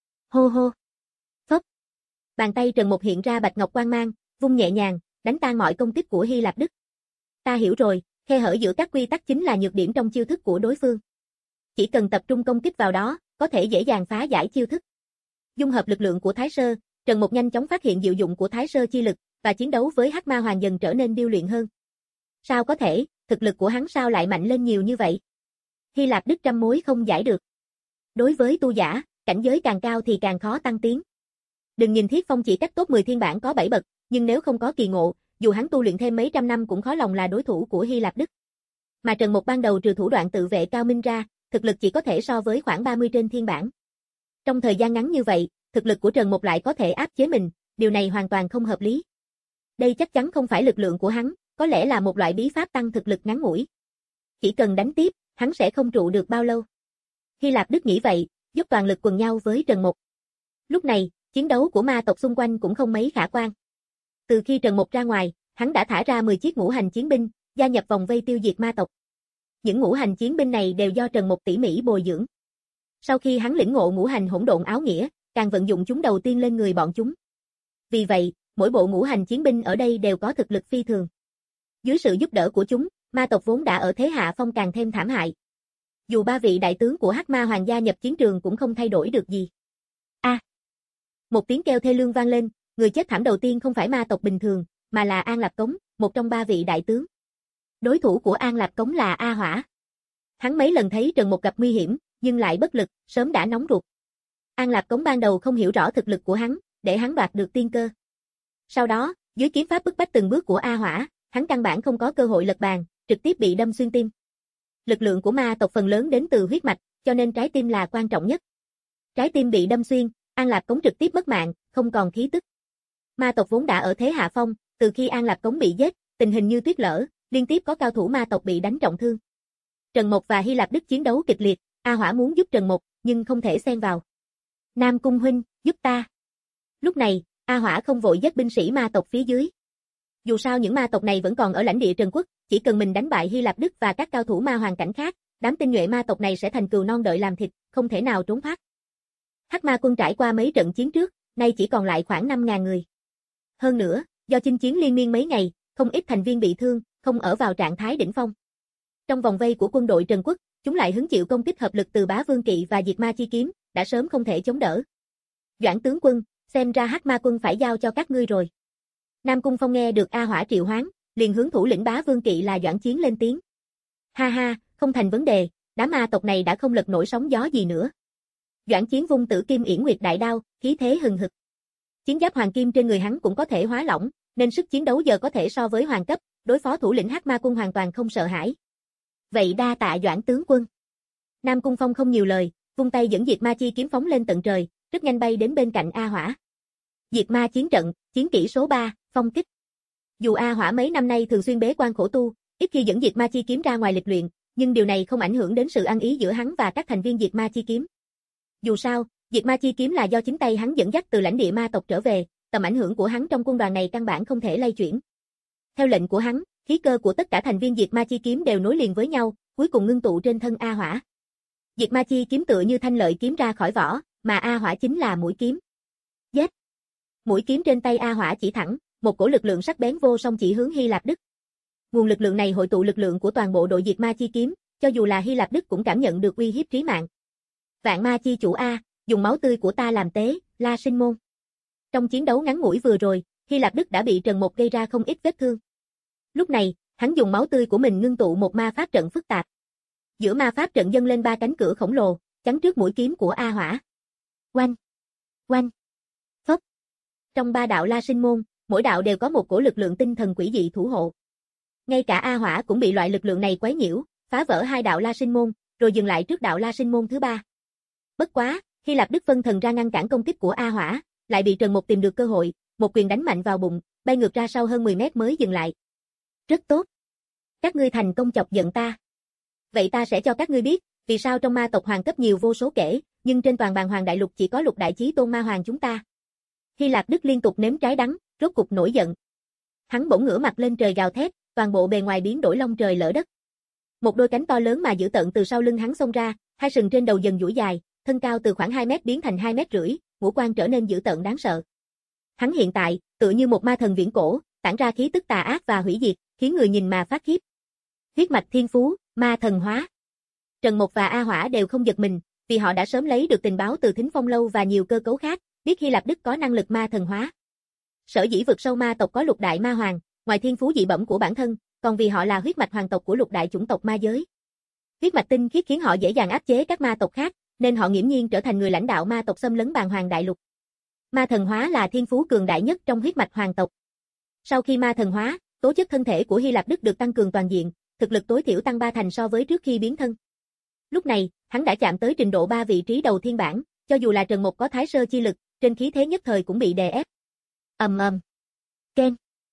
Hô hô. Phốc. Bàn tay Trần Mục hiện ra bạch ngọc quang mang, vung nhẹ nhàng, đánh tan mọi công kích của Hy Lạp Đức. Ta hiểu rồi, khe hở giữa các quy tắc chính là nhược điểm trong chiêu thức của đối phương. Chỉ cần tập trung công kích vào đó, có thể dễ dàng phá giải chiêu thức. Dung hợp lực lượng của Thái Sơ, Trần Mục nhanh chóng phát hiện diệu dụng của Thái Sơ chi lực, và chiến đấu với Hắc Ma Hoàng dần trở nên điêu luyện hơn. Sao có thể, thực lực của hắn sao lại mạnh lên nhiều như vậy? Hy Lạp Đức trăm mối không giải được. Đối với tu giả, cảnh giới càng cao thì càng khó tăng tiến. Đừng nhìn Thiết Phong chỉ cách top mười thiên bản có bảy bậc, nhưng nếu không có kỳ ngộ, dù hắn tu luyện thêm mấy trăm năm cũng khó lòng là đối thủ của Hy Lạp Đức. Mà Trần Mục ban đầu trừ thủ đoạn tự vệ cao minh ra, thực lực chỉ có thể so với khoảng ba mươi trên thiên bản. Trong thời gian ngắn như vậy, thực lực của Trần Mục lại có thể áp chế mình, điều này hoàn toàn không hợp lý. Đây chắc chắn không phải lực lượng của hắn, có lẽ là một loại bí pháp tăng thực lực ngắn ngủi. Chỉ cần đánh tiếp, hắn sẽ không trụ được bao lâu. Hy Lạp Đức nghĩ vậy, dốc toàn lực quần nhau với Trần Mục. Lúc này, chiến đấu của ma tộc xung quanh cũng không mấy khả quan. Từ khi Trần Mục ra ngoài, hắn đã thả ra mười chiếc ngũ hành chiến binh, gia nhập vòng vây tiêu diệt ma tộc. Những ngũ hành chiến binh này đều do Trần Mục tỉ mỉ bồi dưỡng. Sau khi hắn lĩnh ngộ ngũ hành hỗn độn áo nghĩa, càng vận dụng chúng đầu tiên lên người bọn chúng. Vì vậy, mỗi bộ ngũ hành chiến binh ở đây đều có thực lực phi thường. Dưới sự giúp đỡ của chúng, ma tộc vốn đã ở thế hạ phong càng thêm thảm hại. Dù ba vị đại tướng của Hắc Ma Hoàng gia nhập chiến trường cũng không thay đổi được gì. A! À, một tiếng kêu thê lương vang lên, người chết thảm đầu tiên không phải ma tộc bình thường, mà là An Lạp Cống, một trong ba vị đại tướng. Đối thủ của An Lạp Cống là A Hỏa. Hắn mấy lần thấy Trần Mục gặp nguy hiểm, nhưng lại bất lực, sớm đã nóng ruột. An Lạp Cống ban đầu không hiểu rõ thực lực của hắn, để hắn đoạt được tiên cơ. Sau đó, dưới kiếm pháp bức bách từng bước của A Hỏa, hắn căn bản không có cơ hội lật bàn, trực tiếp bị đâm xuyên tim. Lực lượng của ma tộc phần lớn đến từ huyết mạch, cho nên trái tim là quan trọng nhất. Trái tim bị đâm xuyên, An Lạp Cống trực tiếp mất mạng, không còn khí tức. Ma tộc vốn đã ở thế hạ phong, từ khi An Lạp Cống bị giết, tình hình như tuyết lở, liên tiếp có cao thủ ma tộc bị đánh trọng thương. Trần Mục và Hy Lạp Đức chiến đấu kịch liệt, A Hỏa muốn giúp Trần Mục, nhưng không thể xen vào. Nam Cung huynh, giúp ta. Lúc này, A Hỏa không vội giết binh sĩ ma tộc phía dưới. Dù sao những ma tộc này vẫn còn ở lãnh địa Trần Quốc, chỉ cần mình đánh bại Hy Lạp Đức và các cao thủ ma hoàng cảnh khác, đám tinh nhuệ ma tộc này sẽ thành cừu non đợi làm thịt, không thể nào trốn thoát. Hắc Ma quân trải qua mấy trận chiến trước, nay chỉ còn lại khoảng năm nghìn người. Hơn nữa, do chinh chiến liên miên mấy ngày, không ít thành viên bị thương, không ở vào trạng thái đỉnh phong. Trong vòng vây của quân đội Trần Quốc, chúng lại hứng chịu công kích hợp lực từ Bá Vương Kỵ và Diệt Ma Chi Kiếm, đã sớm không thể chống đỡ. Doãn tướng quân, xem ra Hắc Ma quân phải giao cho các ngươi rồi. Nam Cung Phong nghe được A Hỏa triệu hoán, liền hướng thủ lĩnh Bá Vương Kỵ là Doãn Chiến lên tiếng. Ha ha, không thành vấn đề, đám ma tộc này đã không lật nổi sóng gió gì nữa. Doãn Chiến vung Tử Kim Yển Nguyệt đại đao, khí thế hừng hực. Chiến giáp hoàng kim trên người hắn cũng có thể hóa lỏng, nên sức chiến đấu giờ có thể so với hoàng cấp, đối phó thủ lĩnh Hắc Ma quân hoàn toàn không sợ hãi. Vậy đa tạ Doãn tướng quân. Nam Cung Phong không nhiều lời, vung tay dẫn Diệt Ma Chi Kiếm phóng lên tận trời, rất nhanh bay đến bên cạnh A Hỏa. Diệt Ma chiến trận, chiến kỹ số ba, phong kích. Dù A Hỏa mấy năm nay thường xuyên bế quan khổ tu, ít khi dẫn Diệt Ma Chi Kiếm ra ngoài lịch luyện, nhưng điều này không ảnh hưởng đến sự ăn ý giữa hắn và các thành viên Diệt Ma Chi Kiếm. Dù sao, Diệt Ma Chi Kiếm là do chính tay hắn dẫn dắt từ lãnh địa ma tộc trở về, tầm ảnh hưởng của hắn trong quân đoàn này căn bản không thể lay chuyển. Theo lệnh của hắn, khí cơ của tất cả thành viên Diệt Ma Chi Kiếm đều nối liền với nhau, cuối cùng ngưng tụ trên thân A Hỏa. Diệt Ma Chi Kiếm tựa như thanh lợi kiếm ra khỏi vỏ, mà A Hỏa chính là mũi kiếm. Giết! Mũi kiếm trên tay A Hỏa chỉ thẳng, một cổ lực lượng sắc bén vô song chỉ hướng Hy Lạp Đức. Nguồn lực lượng này hội tụ lực lượng của toàn bộ đội Diệt Ma Chi Kiếm, cho dù là Hy Lạp Đức cũng cảm nhận được uy hiếp trí mạng. Vạn Ma Chi chủ A, dùng máu tươi của ta làm tế, La Sinh Môn. Trong chiến đấu ngắn ngủi vừa rồi, Hy Lạp Đức đã bị Trần Mục gây ra không ít vết thương. Lúc này, hắn dùng máu tươi của mình ngưng tụ một ma pháp trận phức tạp. Giữa ma pháp trận dâng lên ba cánh cửa khổng lồ, chắn trước mũi kiếm của A Hỏa. Oanh! Oanh! Phốc! Trong ba đạo La Sinh Môn, mỗi đạo đều có một cổ lực lượng tinh thần quỷ dị thủ hộ. Ngay cả A Hỏa cũng bị loại lực lượng này quấy nhiễu, phá vỡ hai đạo La Sinh Môn, rồi dừng lại trước đạo La Sinh Môn thứ ba. Bất quá, Hy Lạp Đức phân thần ra ngăn cản công kích của A Hỏa, lại bị Trần Mục tìm được cơ hội, một quyền đánh mạnh vào bụng, bay ngược ra sau hơn mười mét mới dừng lại. Rất tốt. Các ngươi thành công chọc giận ta. Vậy ta sẽ cho các ngươi biết, vì sao trong ma tộc hoàng cấp nhiều vô số kể, nhưng trên toàn bàn hoàng đại lục chỉ có Lục Đại Chí Tôn ma hoàng chúng ta. Hy Lạp Đức liên tục nếm trái đắng, rốt cục nổi giận. Hắn bỗng ngửa mặt lên trời gào thét, toàn bộ bề ngoài biến đổi long trời lở đất. Một đôi cánh to lớn mà dữ tợn từ sau lưng hắn xông ra, Hai sừng trên đầu dần duỗi dài, thân cao từ khoảng hai mét biến thành hai mét rưỡi, ngũ quan trở nên dữ tợn đáng sợ. Hắn hiện tại, tựa như một ma thần viễn cổ, tản ra khí tức tà ác và hủy diệt, khiến người nhìn mà phát khiếp. Huyết mạch thiên phú, ma thần hóa. Trần Mộc và A Hỏa đều không giật mình, vì họ đã sớm lấy được tình báo từ Thính Phong Lâu và nhiều cơ cấu khác, biết Hy Lạp Đức có năng lực ma thần hóa. Sở dĩ vực sâu ma tộc có lục đại ma hoàng, ngoài thiên phú dị bẩm của bản thân, còn vì họ là huyết mạch hoàng tộc của lục đại chủng tộc ma giới. Huyết mạch tinh khiết khiến họ dễ dàng áp chế các ma tộc khác, nên họ nghiễm nhiên trở thành người lãnh đạo ma tộc xâm lấn bàn hoàng đại lục. Ma thần hóa là thiên phú cường đại nhất trong huyết mạch hoàng tộc. Sau khi ma thần hóa, tố chất thân thể của Hy Lạp Đức được tăng cường toàn diện, thực lực tối thiểu tăng ba thành so với trước khi biến thân. Lúc này, hắn đã chạm tới trình độ ba vị trí đầu thiên bảng, cho dù là Trần Mộc có thái sơ chi lực, trên khí thế nhất thời cũng bị đè ép. Ầm ầm. Ken.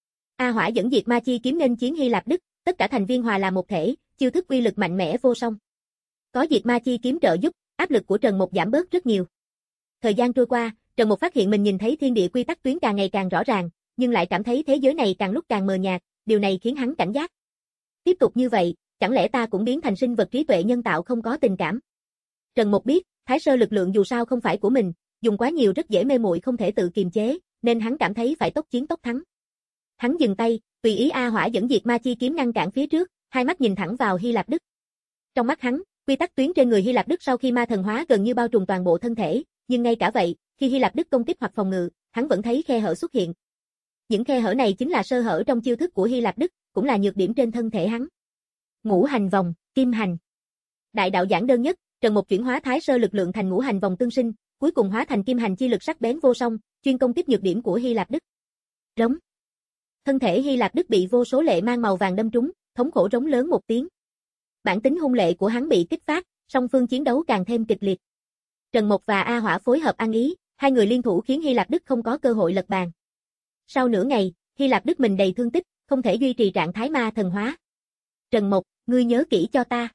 A Hỏa dẫn diệt ma chi kiếm nghênh chiến Hy Lạp Đức, tất cả thành viên hòa là một thể, chiêu thức uy lực mạnh mẽ vô song. Có diệt ma chi kiếm trợ giúp, áp lực của Trần Mộc giảm bớt rất nhiều. Thời gian trôi qua, Trần Mộc phát hiện mình nhìn thấy thiên địa quy tắc tuyến càng ngày càng rõ ràng, nhưng lại cảm thấy thế giới này càng lúc càng mờ nhạt, điều này khiến hắn cảnh giác. Tiếp tục như vậy, chẳng lẽ ta cũng biến thành sinh vật trí tuệ nhân tạo không có tình cảm? Trần Mộc biết, thái sơ lực lượng dù sao không phải của mình, dùng quá nhiều rất dễ mê muội không thể tự kiềm chế, nên hắn cảm thấy phải tốc chiến tốc thắng. Hắn dừng tay, tùy ý A Hỏa dẫn diệt ma chi kiếm ngăn cản phía trước, hai mắt nhìn thẳng vào Hy Lạp Đức. Trong mắt hắn, quy tắc tuyến trên người Hy Lạp Đức sau khi ma thần hóa gần như bao trùm toàn bộ thân thể, nhưng ngay cả vậy, khi Hy Lạp Đức công kích hoặc phòng ngự, hắn vẫn thấy khe hở xuất hiện. Những khe hở này chính là sơ hở trong chiêu thức của Hy Lạp Đức, cũng là nhược điểm trên thân thể hắn. Ngũ hành vòng, kim hành. Đại đạo giản đơn nhất, Trần Mộc chuyển hóa thái sơ lực lượng thành ngũ hành vòng tương sinh, cuối cùng hóa thành kim hành chi lực sắc bén vô song, chuyên công tiếp nhược điểm của Hy Lạp Đức. Rống. Thân thể Hy Lạp Đức bị vô số lệ mang màu vàng đâm trúng, thống khổ rống lớn một tiếng. Bản tính hung lệ của hắn bị kích phát, song phương chiến đấu càng thêm kịch liệt. Trần Mộc và A Hỏa phối hợp ăn ý, hai người liên thủ khiến Hy Lạp Đức không có cơ hội lật bàn. Sau nửa ngày, Hy Lạp Đức mình đầy thương tích, không thể duy trì trạng thái ma thần hóa. Trần Mộc, ngươi nhớ kỹ cho ta.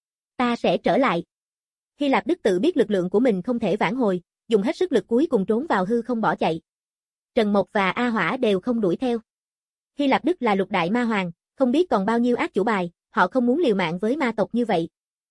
Ta sẽ trở lại. Hy Lạp Đức tự biết lực lượng của mình không thể vãn hồi, dùng hết sức lực cuối cùng trốn vào hư không bỏ chạy. Trần Mộc và A Hỏa đều không đuổi theo. Hy Lạp Đức là lục đại ma hoàng, không biết còn bao nhiêu ác chủ bài, họ không muốn liều mạng với ma tộc như vậy.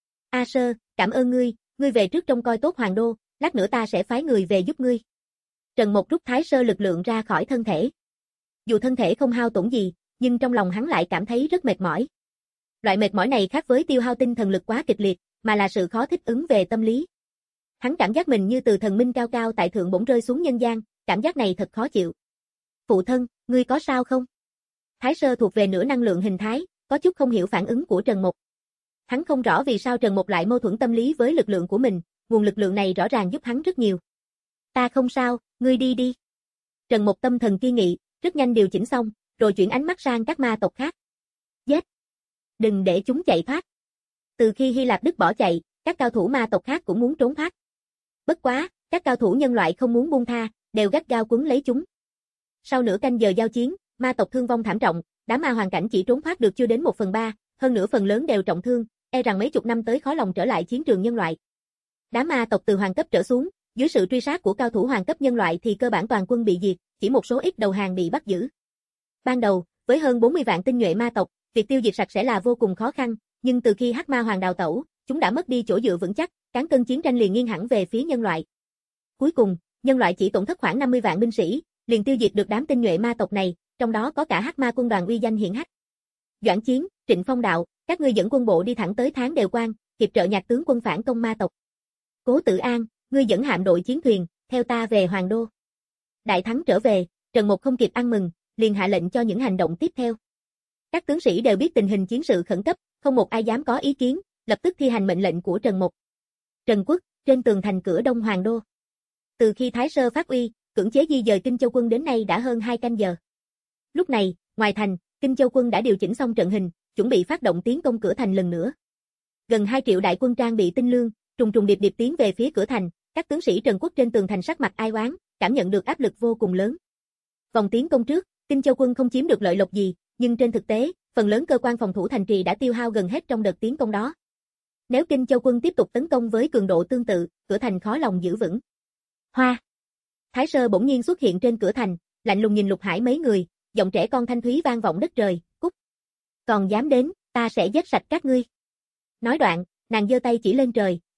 A Sơ, cảm ơn ngươi, ngươi về trước trông coi tốt Hoàng Đô, lát nữa ta sẽ phái người về giúp ngươi. Trần Mộc rút thái sơ lực lượng ra khỏi thân thể. Dù thân thể không hao tổn gì, nhưng trong lòng hắn lại cảm thấy rất mệt mỏi. Loại mệt mỏi này khác với tiêu hao tinh thần lực quá kịch liệt, mà là sự khó thích ứng về tâm lý. Hắn cảm giác mình như từ thần minh cao cao tại thượng bỗng rơi xuống nhân gian, cảm giác này thật khó chịu. Phụ thân, ngươi có sao không? Thái sơ thuộc về nửa năng lượng hình thái, có chút không hiểu phản ứng của Trần Mộc. Hắn không rõ vì sao Trần Mộc lại mâu thuẫn tâm lý với lực lượng của mình, nguồn lực lượng này rõ ràng giúp hắn rất nhiều. Ta không sao, ngươi đi đi. Trần Mộc tâm thần kiên nghị, rất nhanh điều chỉnh xong, rồi chuyển ánh mắt sang các ma tộc khác. Giết! Đừng để chúng chạy thoát. Từ khi Hy Lạp Đức bỏ chạy, các cao thủ ma tộc khác cũng muốn trốn thoát. Bất quá, các cao thủ nhân loại không muốn buông tha, đều gắt gao quấn lấy chúng. Sau nửa canh giờ giao chiến, ma tộc thương vong thảm trọng, đám ma hoàn cảnh chỉ trốn thoát được chưa đến một phần ba, hơn nữa phần lớn đều trọng thương, e rằng mấy chục năm tới khó lòng trở lại chiến trường nhân loại. Đám ma tộc từ hoàng cấp trở xuống, dưới sự truy sát của cao thủ hoàng cấp nhân loại thì cơ bản toàn quân bị diệt, chỉ một số ít đầu hàng bị bắt giữ. Ban đầu, với hơn bốn mươi vạn tinh nhuệ ma tộc, việc tiêu diệt sạch sẽ là vô cùng khó khăn, nhưng từ khi Hắc Ma Hoàng đào tẩu, chúng đã mất đi chỗ dựa vững chắc, cán cân chiến tranh liền nghiêng hẳn về phía nhân loại. Cuối cùng, nhân loại chỉ tổn thất khoảng năm mươi vạn binh sĩ, liền tiêu diệt được đám tinh nhuệ ma tộc này, trong đó có cả Hắc Ma quân đoàn uy danh hiển hách. Doãn Chiến, Trịnh Phong Đạo, các ngươi dẫn quân bộ đi thẳng tới Tháng Đều Quan, hiệp trợ nhạc tướng quân phản công ma tộc. Cố Tử An, ngươi dẫn hạm đội chiến thuyền, theo ta về Hoàng Đô. Đại thắng trở về, Trần Mộc không kịp ăn mừng, liền hạ lệnh cho những hành động tiếp theo. Các tướng sĩ đều biết tình hình chiến sự khẩn cấp, không một ai dám có ý kiến, lập tức thi hành mệnh lệnh của Trần Mộc. Trần Quốc, trên tường thành cửa Đông Hoàng Đô. Từ khi Thái Sơ phát uy, cưỡng chế di dời Kinh Châu quân đến nay đã hơn hai canh giờ. Lúc này, ngoài thành, Kinh Châu quân đã điều chỉnh xong trận hình, chuẩn bị phát động tiến công cửa thành lần nữa. Gần hai triệu đại quân trang bị tinh lương, trùng trùng điệp điệp tiến về phía cửa thành, các tướng sĩ Trần Quốc trên tường thành sắc mặt ai oán, cảm nhận được áp lực vô cùng lớn. Vòng tiến công trước, Kinh Châu quân không chiếm được lợi lộc gì, nhưng trên thực tế, phần lớn cơ quan phòng thủ thành trì đã tiêu hao gần hết trong đợt tiến công đó. Nếu Kinh Châu quân tiếp tục tấn công với cường độ tương tự, cửa thành khó lòng giữ vững. Hoa! Thái Sơ bỗng nhiên xuất hiện trên cửa thành, lạnh lùng nhìn Lục Hải mấy người, giọng trẻ con thanh thúy vang vọng đất trời, cút. Còn dám đến, ta sẽ giết sạch các ngươi. Nói đoạn, nàng giơ tay chỉ lên trời,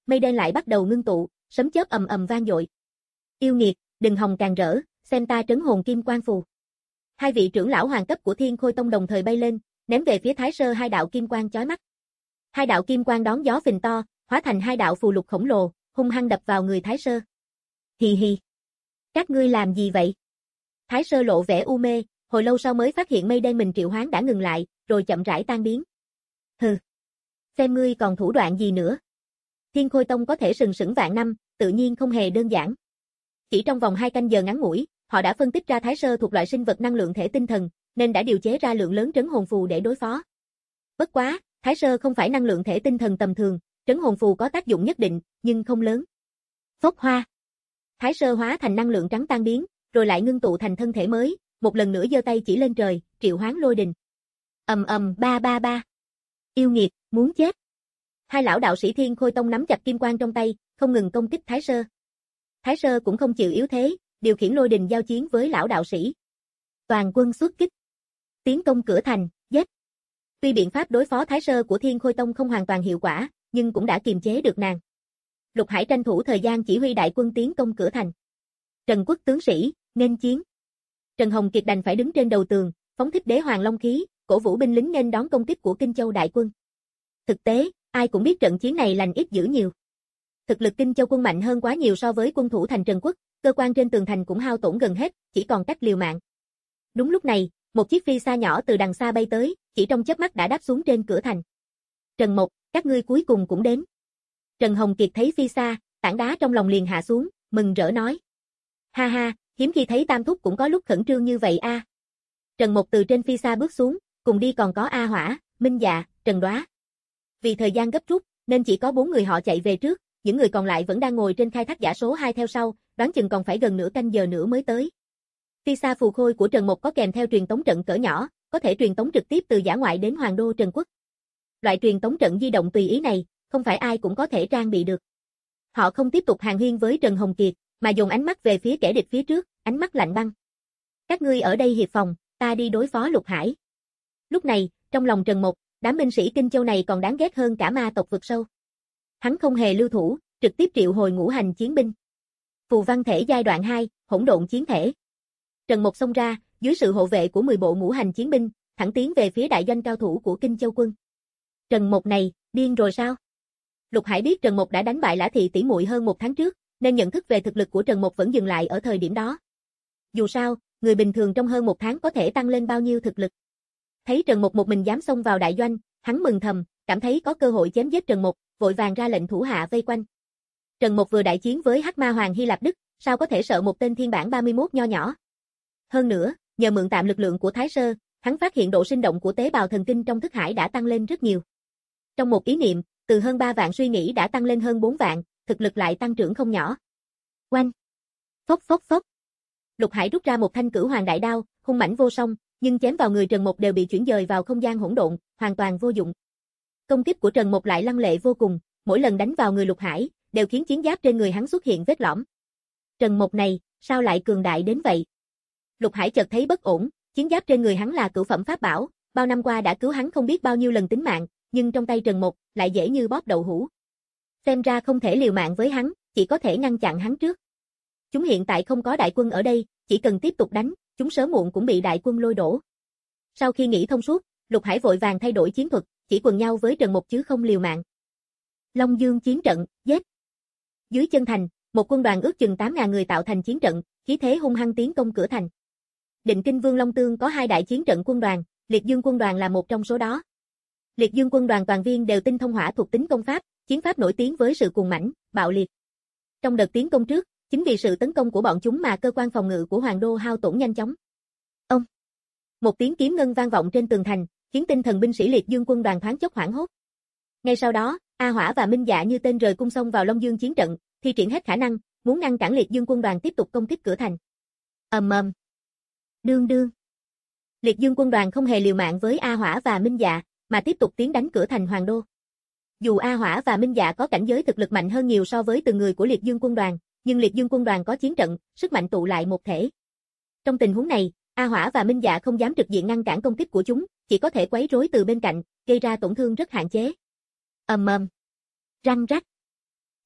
mây đen lại bắt đầu ngưng tụ, sấm chớp ầm ầm vang dội. Yêu nghiệt, đừng hòng càng rỡ, xem ta trấn hồn kim quang phù. Hai vị trưởng lão hoàng cấp của Thiên Khôi Tông đồng thời bay lên, ném về phía Thái Sơ hai đạo kim quang chói mắt. Hai đạo kim quang đón gió phình to, hóa thành hai đạo phù lục khổng lồ, hung hăng đập vào người Thái Sơ. Hì hì. Các ngươi làm gì vậy? Thái Sơ lộ vẻ u mê, hồi lâu sau mới phát hiện mây đen mình triệu hoán đã ngừng lại, rồi chậm rãi tan biến. Hừ. Xem ngươi còn thủ đoạn gì nữa. Thiên Khôi Tông có thể sừng sững vạn năm, tự nhiên không hề đơn giản. Chỉ trong vòng hai canh giờ ngắn ngủi, họ đã phân tích ra Thái Sơ thuộc loại sinh vật năng lượng thể tinh thần, nên đã điều chế ra lượng lớn trấn hồn phù để đối phó. Bất quá, Thái Sơ không phải năng lượng thể tinh thần tầm thường, trấn hồn phù có tác dụng nhất định, nhưng không lớn. Phốc hoa. Thái Sơ hóa thành năng lượng trắng tan biến, rồi lại ngưng tụ thành thân thể mới, một lần nữa giơ tay chỉ lên trời, triệu hoán lôi đình. Ầm ầm ba ba ba. Yêu nghiệt, muốn chết. Hai lão đạo sĩ Thiên Khôi Tông nắm chặt kim quang trong tay, không ngừng công kích Thái Sơ. Thái Sơ cũng không chịu yếu thế, điều khiển lôi đình giao chiến với lão đạo sĩ. Toàn quân xuất kích. Tiến công cửa thành, giết. Tuy biện pháp đối phó Thái Sơ của Thiên Khôi Tông không hoàn toàn hiệu quả, nhưng cũng đã kiềm chế được nàng. Lục Hải tranh thủ thời gian chỉ huy đại quân tiến công cửa thành. Trần Quốc tướng sĩ, nghênh chiến. Trần Hồng Kiệt đành phải đứng trên đầu tường, phóng thích đế hoàng long khí, cổ vũ binh lính nghênh đón công kích của Kinh Châu đại quân. Thực tế, ai cũng biết trận chiến này lành ít dữ nhiều. Thực lực Kinh Châu quân mạnh hơn quá nhiều so với quân thủ thành Trần Quốc, cơ quan trên tường thành cũng hao tổn gần hết, chỉ còn cách liều mạng. Đúng lúc này, một chiếc phi xa nhỏ từ đằng xa bay tới, chỉ trong chớp mắt đã đáp xuống trên cửa thành. Trần Mộc, các ngươi cuối cùng cũng đến. Trần Hồng Kiệt thấy phi xa, tảng đá trong lòng liền hạ xuống, mừng rỡ nói. Ha ha, hiếm khi thấy Tam Thúc cũng có lúc khẩn trương như vậy a. Trần Mộc từ trên phi xa bước xuống, cùng đi còn có A Hỏa, Minh Dạ, Trần Đoá. Vì thời gian gấp rút, nên chỉ có bốn người họ chạy về trước, những người còn lại vẫn đang ngồi trên khai thác giả số hai theo sau, đoán chừng còn phải gần nửa canh giờ nữa mới tới. Phi xa phù khôi của Trần Mộc có kèm theo truyền tống trận cỡ nhỏ, có thể truyền tống trực tiếp từ dã ngoại đến Hoàng đô Trần Quốc. Loại truyền tống trận di động tùy ý này, không phải ai cũng có thể trang bị được. Họ không tiếp tục hàn huyên với Trần Hồng Kiệt, mà dồn ánh mắt về phía kẻ địch phía trước, ánh mắt lạnh băng. Các ngươi ở đây hiệp phòng, ta đi đối phó Lục Hải. Lúc này, trong lòng Trần Mộc, đám binh sĩ Kinh Châu này còn đáng ghét hơn cả ma tộc vực sâu. Hắn không hề lưu thủ, trực tiếp triệu hồi ngũ hành chiến binh. Phù văn thể giai đoạn hai, hỗn độn chiến thể. Trần Mộc xông ra, dưới sự hộ vệ của mười bộ ngũ hành chiến binh, thẳng tiến về phía đại doanh cao thủ của Kinh Châu quân. Trần Mộc này, điên rồi sao? Lục Hải biết Trần Mộc đã đánh bại Lã Thị tỷ muội hơn một tháng trước, nên nhận thức về thực lực của Trần Mộc vẫn dừng lại ở thời điểm đó. Dù sao, người bình thường trong hơn một tháng có thể tăng lên bao nhiêu thực lực. Thấy Trần Mộc một mình dám xông vào đại doanh, hắn mừng thầm, cảm thấy có cơ hội chém giết Trần Mộc, vội vàng ra lệnh thủ hạ vây quanh. Trần Mộc vừa đại chiến với Hắc Ma Hoàng Hy Lạp Đức, sao có thể sợ một tên thiên bản ba mươi mốt nho nhỏ. Hơn nữa, nhờ mượn tạm lực lượng của Thái Sơ, hắn phát hiện độ sinh động của tế bào thần kinh trong thức hải đã tăng lên rất nhiều. Trong một ý niệm, từ hơn ba vạn suy nghĩ đã tăng lên hơn bốn vạn, thực lực lại tăng trưởng không nhỏ. Oanh! Phốc phốc phốc! Lục Hải rút ra một thanh Cửu Hoàng đại đao, hung mãnh vô song, nhưng chém vào người Trần Mộc đều bị chuyển dời vào không gian hỗn độn, hoàn toàn vô dụng. Công kích của Trần Mộc lại lăng lệ vô cùng, mỗi lần đánh vào người Lục Hải, đều khiến chiến giáp trên người hắn xuất hiện vết lõm. Trần Mộc này, sao lại cường đại đến vậy? Lục Hải chợt thấy bất ổn, chiến giáp trên người hắn là cửu phẩm pháp bảo, bao năm qua đã cứu hắn không biết bao nhiêu lần tính mạng, nhưng trong tay Trần Mộc lại dễ như bóp đậu hũ. Xem ra không thể liều mạng với hắn, chỉ có thể ngăn chặn hắn trước. Chúng hiện tại không có đại quân ở đây, chỉ cần tiếp tục đánh, chúng sớm muộn cũng bị đại quân lôi đổ. Sau khi nghĩ thông suốt, Lục Hải vội vàng thay đổi chiến thuật, chỉ quần nhau với Trần Mộc chứ không liều mạng. Long Dương chiến trận, giết. Dưới chân thành, một quân đoàn ước chừng tám nghìn người tạo thành chiến trận, khí thế hung hăng tiến công cửa thành. Định Kinh Vương Long Tương có hai đại chiến trận quân đoàn, Liệt Dương quân đoàn là một trong số đó. Liệt Dương quân đoàn toàn viên đều tinh thông hỏa thuộc tính công pháp, chiến pháp nổi tiếng với sự cuồng mãnh, bạo liệt. Trong đợt tiến công trước, chính vì sự tấn công của bọn chúng mà cơ quan phòng ngự của Hoàng đô hao tổn nhanh chóng. Ông! Một tiếng kiếm ngân vang vọng trên tường thành, khiến tinh thần binh sĩ Liệt Dương quân đoàn thoáng chốc hoảng hốt. Ngay sau đó, A Hỏa và Minh Dạ như tên rời cung xông vào Long Dương chiến trận, thi triển hết khả năng, muốn ngăn cản Liệt Dương quân đoàn tiếp tục công kích cửa thành. Ầm ầm. Đương đương. Liệt Dương quân đoàn không hề liều mạng với A Hỏa và Minh Dạ, mà tiếp tục tiến đánh cửa thành Hoàng đô. Dù A Hỏa và Minh Dạ có cảnh giới thực lực mạnh hơn nhiều so với từng người của Liệt Dương quân đoàn, nhưng Liệt Dương quân đoàn có chiến trận, sức mạnh tụ lại một thể. Trong tình huống này, A Hỏa và Minh Dạ không dám trực diện ngăn cản công kích của chúng, chỉ có thể quấy rối từ bên cạnh, gây ra tổn thương rất hạn chế. Ầm ầm. Răng rắc.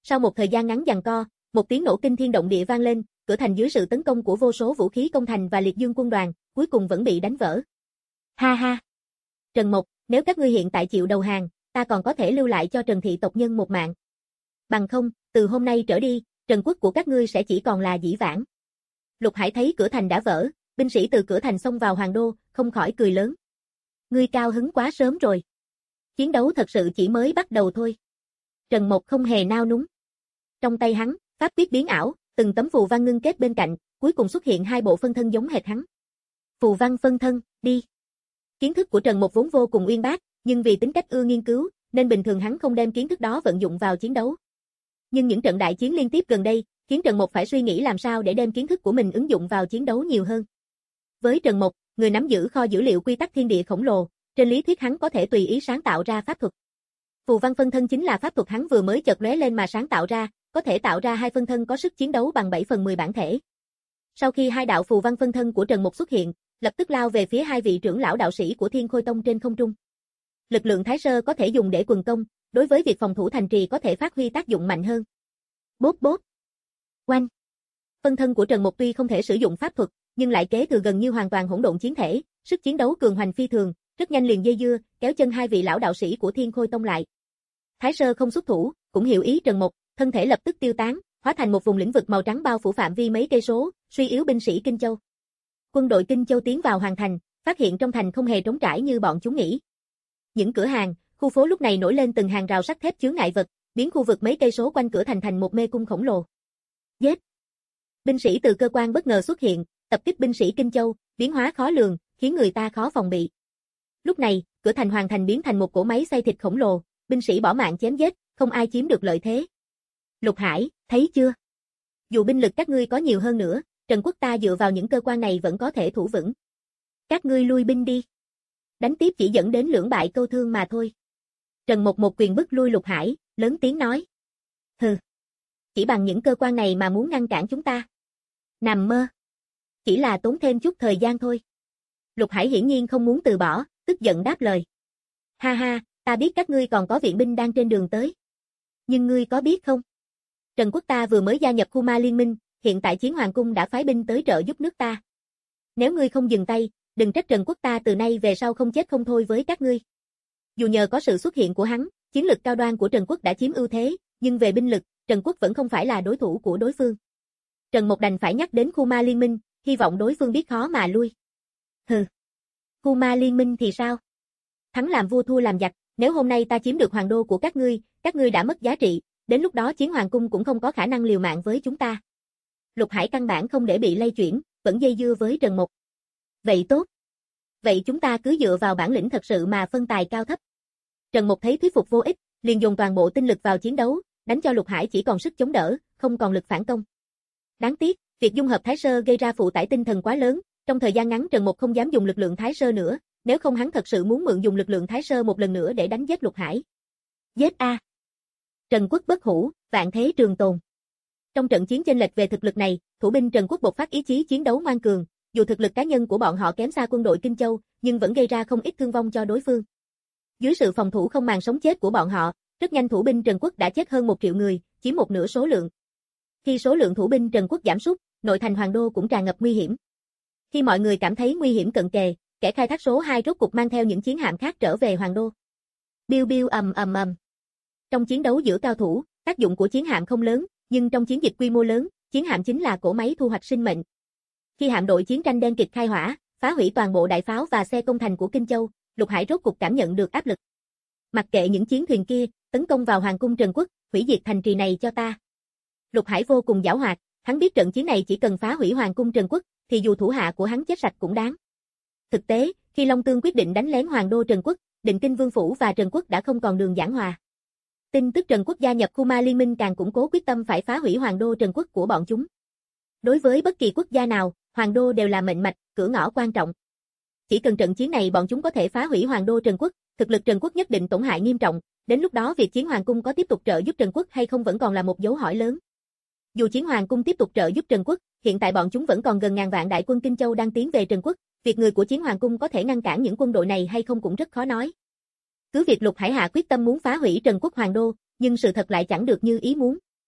Sau một thời gian ngắn giằng co, một tiếng nổ kinh thiên động địa vang lên, cửa thành dưới sự tấn công của vô số vũ khí công thành và liệt dương quân đoàn, cuối cùng vẫn bị đánh vỡ. Ha ha! Trần Mộc, nếu các ngươi hiện tại chịu đầu hàng, ta còn có thể lưu lại cho Trần thị tộc nhân một mạng. Bằng không, từ hôm nay trở đi, Trần quốc của các ngươi sẽ chỉ còn là dĩ vãng. Lục Hải thấy cửa thành đã vỡ, binh sĩ từ cửa thành xông vào hoàng đô, không khỏi cười lớn. Ngươi cao hứng quá sớm rồi. Chiến đấu thật sự chỉ mới bắt đầu thôi. Trần Mộc không hề nao núng. Trong tay hắn, pháp quyết biến ảo, từng tấm phù văn ngưng kết bên cạnh, cuối cùng xuất hiện hai bộ phân thân giống hệt hắn. Phù văn phân thân, đi. Kiến thức của Trần Mộc vốn vô cùng uyên bác, nhưng vì tính cách ưa nghiên cứu, nên bình thường hắn không đem kiến thức đó vận dụng vào chiến đấu. Nhưng những trận đại chiến liên tiếp gần đây, khiến Trần Mộc phải suy nghĩ làm sao để đem kiến thức của mình ứng dụng vào chiến đấu nhiều hơn. Với Trần Mộc, người nắm giữ kho dữ liệu quy tắc thiên địa khổng lồ, trên lý thuyết hắn có thể tùy ý sáng tạo ra pháp thuật. Phù văn phân thân chính là pháp thuật hắn vừa mới chợt lóe lên mà sáng tạo ra, có thể tạo ra hai phân thân có sức chiến đấu bằng bảy phần mười bản thể. Sau khi hai đạo phù văn phân thân của Trần Mộc xuất hiện, lập tức lao về phía hai vị trưởng lão đạo sĩ của Thiên Khôi Tông trên không trung. Lực lượng Thái Sơ có thể dùng để quần công, đối với việc phòng thủ thành trì có thể phát huy tác dụng mạnh hơn. Bốp bốp. Oanh. Phân thân của Trần Mộc tuy không thể sử dụng pháp thuật, nhưng lại kế thừa gần như hoàn toàn hỗn độn chiến thể, sức chiến đấu cường hoành phi thường, rất nhanh liền dây dưa, kéo chân hai vị lão đạo sĩ của Thiên Khôi Tông lại. Thái Sơ không xuất thủ, cũng hiểu ý Trần Mộc, thân thể lập tức tiêu tán, hóa thành một vùng lĩnh vực màu trắng bao phủ phạm vi mấy cây số, suy yếu binh sĩ Kinh Châu. Quân đội Kinh Châu tiến vào hoàng thành, phát hiện trong thành không hề trống trải như bọn chúng nghĩ. Những cửa hàng, khu phố lúc này nổi lên từng hàng rào sắt thép chướng ngại vật, biến khu vực mấy cây số quanh cửa thành thành một mê cung khổng lồ. Giết! Binh sĩ từ cơ quan bất ngờ xuất hiện, tập kích binh sĩ Kinh Châu, biến hóa khó lường, khiến người ta khó phòng bị. Lúc này, cửa thành hoàng thành biến thành một cỗ máy xay thịt khổng lồ, binh sĩ bỏ mạng chém giết, không ai chiếm được lợi thế. Lục Hải, thấy chưa? Dù binh lực các ngươi có nhiều hơn nữa, Trần quốc ta dựa vào những cơ quan này vẫn có thể thủ vững. Các ngươi lui binh đi. Đánh tiếp chỉ dẫn đến lưỡng bại câu thương mà thôi. Trần Mộc một quyền bức lui Lục Hải, lớn tiếng nói. Hừ. Chỉ bằng những cơ quan này mà muốn ngăn cản chúng ta. Nằm mơ. Chỉ là tốn thêm chút thời gian thôi. Lục Hải hiển nhiên không muốn từ bỏ, tức giận đáp lời. Ha ha, ta biết các ngươi còn có viện binh đang trên đường tới. Nhưng ngươi có biết không? Trần quốc ta vừa mới gia nhập khu ma liên minh, hiện tại Chiến Hoàng cung đã phái binh tới trợ giúp nước ta. Nếu ngươi không dừng tay, đừng trách Trần quốc ta từ nay về sau không chết không thôi với các ngươi. Dù nhờ có sự xuất hiện của hắn, chiến lực cao đoan của Trần quốc đã chiếm ưu thế, nhưng về binh lực, Trần quốc vẫn không phải là đối thủ của đối phương. Trần Mộc đành phải nhắc đến khu ma liên minh, hy vọng đối phương biết khó mà lui. Hừ. Khu ma liên minh thì sao? Thắng làm vua thua làm giặc, nếu hôm nay ta chiếm được hoàng đô của các ngươi, các ngươi đã mất giá trị, đến lúc đó Chiến Hoàng cung cũng không có khả năng liều mạng với chúng ta. Lục Hải căn bản không để bị lay chuyển, vẫn dây dưa với Trần Mộc. Vậy tốt. Vậy chúng ta cứ dựa vào bản lĩnh thật sự mà phân tài cao thấp. Trần Mộc thấy thuyết phục vô ích, liền dùng toàn bộ tinh lực vào chiến đấu, đánh cho Lục Hải chỉ còn sức chống đỡ, không còn lực phản công. Đáng tiếc, việc dung hợp Thái Sơ gây ra phụ tải tinh thần quá lớn, trong thời gian ngắn Trần Mộc không dám dùng lực lượng Thái Sơ nữa, nếu không hắn thật sự muốn mượn dùng lực lượng Thái Sơ một lần nữa để đánh giết Lục Hải. Giết a! Trần quốc bất hủ, vạn thế trường tồn. Trong trận chiến chênh lệch về thực lực này, thủ binh Trần quốc bộc phát ý chí chiến đấu ngoan cường, dù thực lực cá nhân của bọn họ kém xa quân đội Kinh Châu, nhưng vẫn gây ra không ít thương vong cho đối phương. Dưới sự phòng thủ không màng sống chết của bọn họ, rất nhanh thủ binh Trần quốc đã chết hơn một triệu người, chiếm một nửa số lượng. Khi số lượng thủ binh Trần quốc giảm sút, nội thành hoàng đô cũng tràn ngập nguy hiểm. Khi mọi người cảm thấy nguy hiểm cận kề, kẻ khai thác số hai rốt cục mang theo những chiến hạm khác trở về hoàng đô. Biu biu ầm ầm ầm. Trong chiến đấu giữa cao thủ, tác dụng của chiến hạm không lớn, nhưng trong chiến dịch quy mô lớn, chiến hạm chính là cỗ máy thu hoạch sinh mệnh. Khi hạm đội chiến tranh đen kịch khai hỏa, phá hủy toàn bộ đại pháo và xe công thành của Kinh Châu, Lục Hải rốt cục cảm nhận được áp lực. Mặc kệ những chiến thuyền kia, tấn công vào hoàng cung Trần quốc, hủy diệt thành trì này cho ta. Lục Hải vô cùng giảo hoạt, hắn biết trận chiến này chỉ cần phá hủy hoàng cung Trần quốc, thì dù thủ hạ của hắn chết sạch cũng đáng. Thực tế, khi Long Tương quyết định đánh lén hoàng đô Trần quốc, Định Kinh Vương phủ và Trần quốc đã không còn đường giảng hòa. Tin tức Trần quốc gia nhập khu ma liên minh càng củng cố quyết tâm phải phá hủy hoàng đô Trần quốc của bọn chúng. Đối với bất kỳ quốc gia nào, hoàng đô đều là mệnh mạch, cửa ngõ quan trọng. Chỉ cần trận chiến này bọn chúng có thể phá hủy hoàng đô Trần quốc, thực lực Trần quốc nhất định tổn hại nghiêm trọng, đến lúc đó việc Chiến Hoàng cung có tiếp tục trợ giúp Trần quốc hay không vẫn còn là một dấu hỏi lớn. Dù Chiến Hoàng cung tiếp tục trợ giúp Trần quốc, hiện tại bọn chúng vẫn còn gần ngàn vạn đại quân Kinh Châu đang tiến về Trần quốc, việc người của Chiến Hoàng cung có thể ngăn cản những quân đội này hay không cũng rất khó nói. Cứ việc Lục Hải hạ quyết tâm muốn phá hủy Trần quốc hoàng đô, nhưng sự thật lại chẳng được như ý muốn.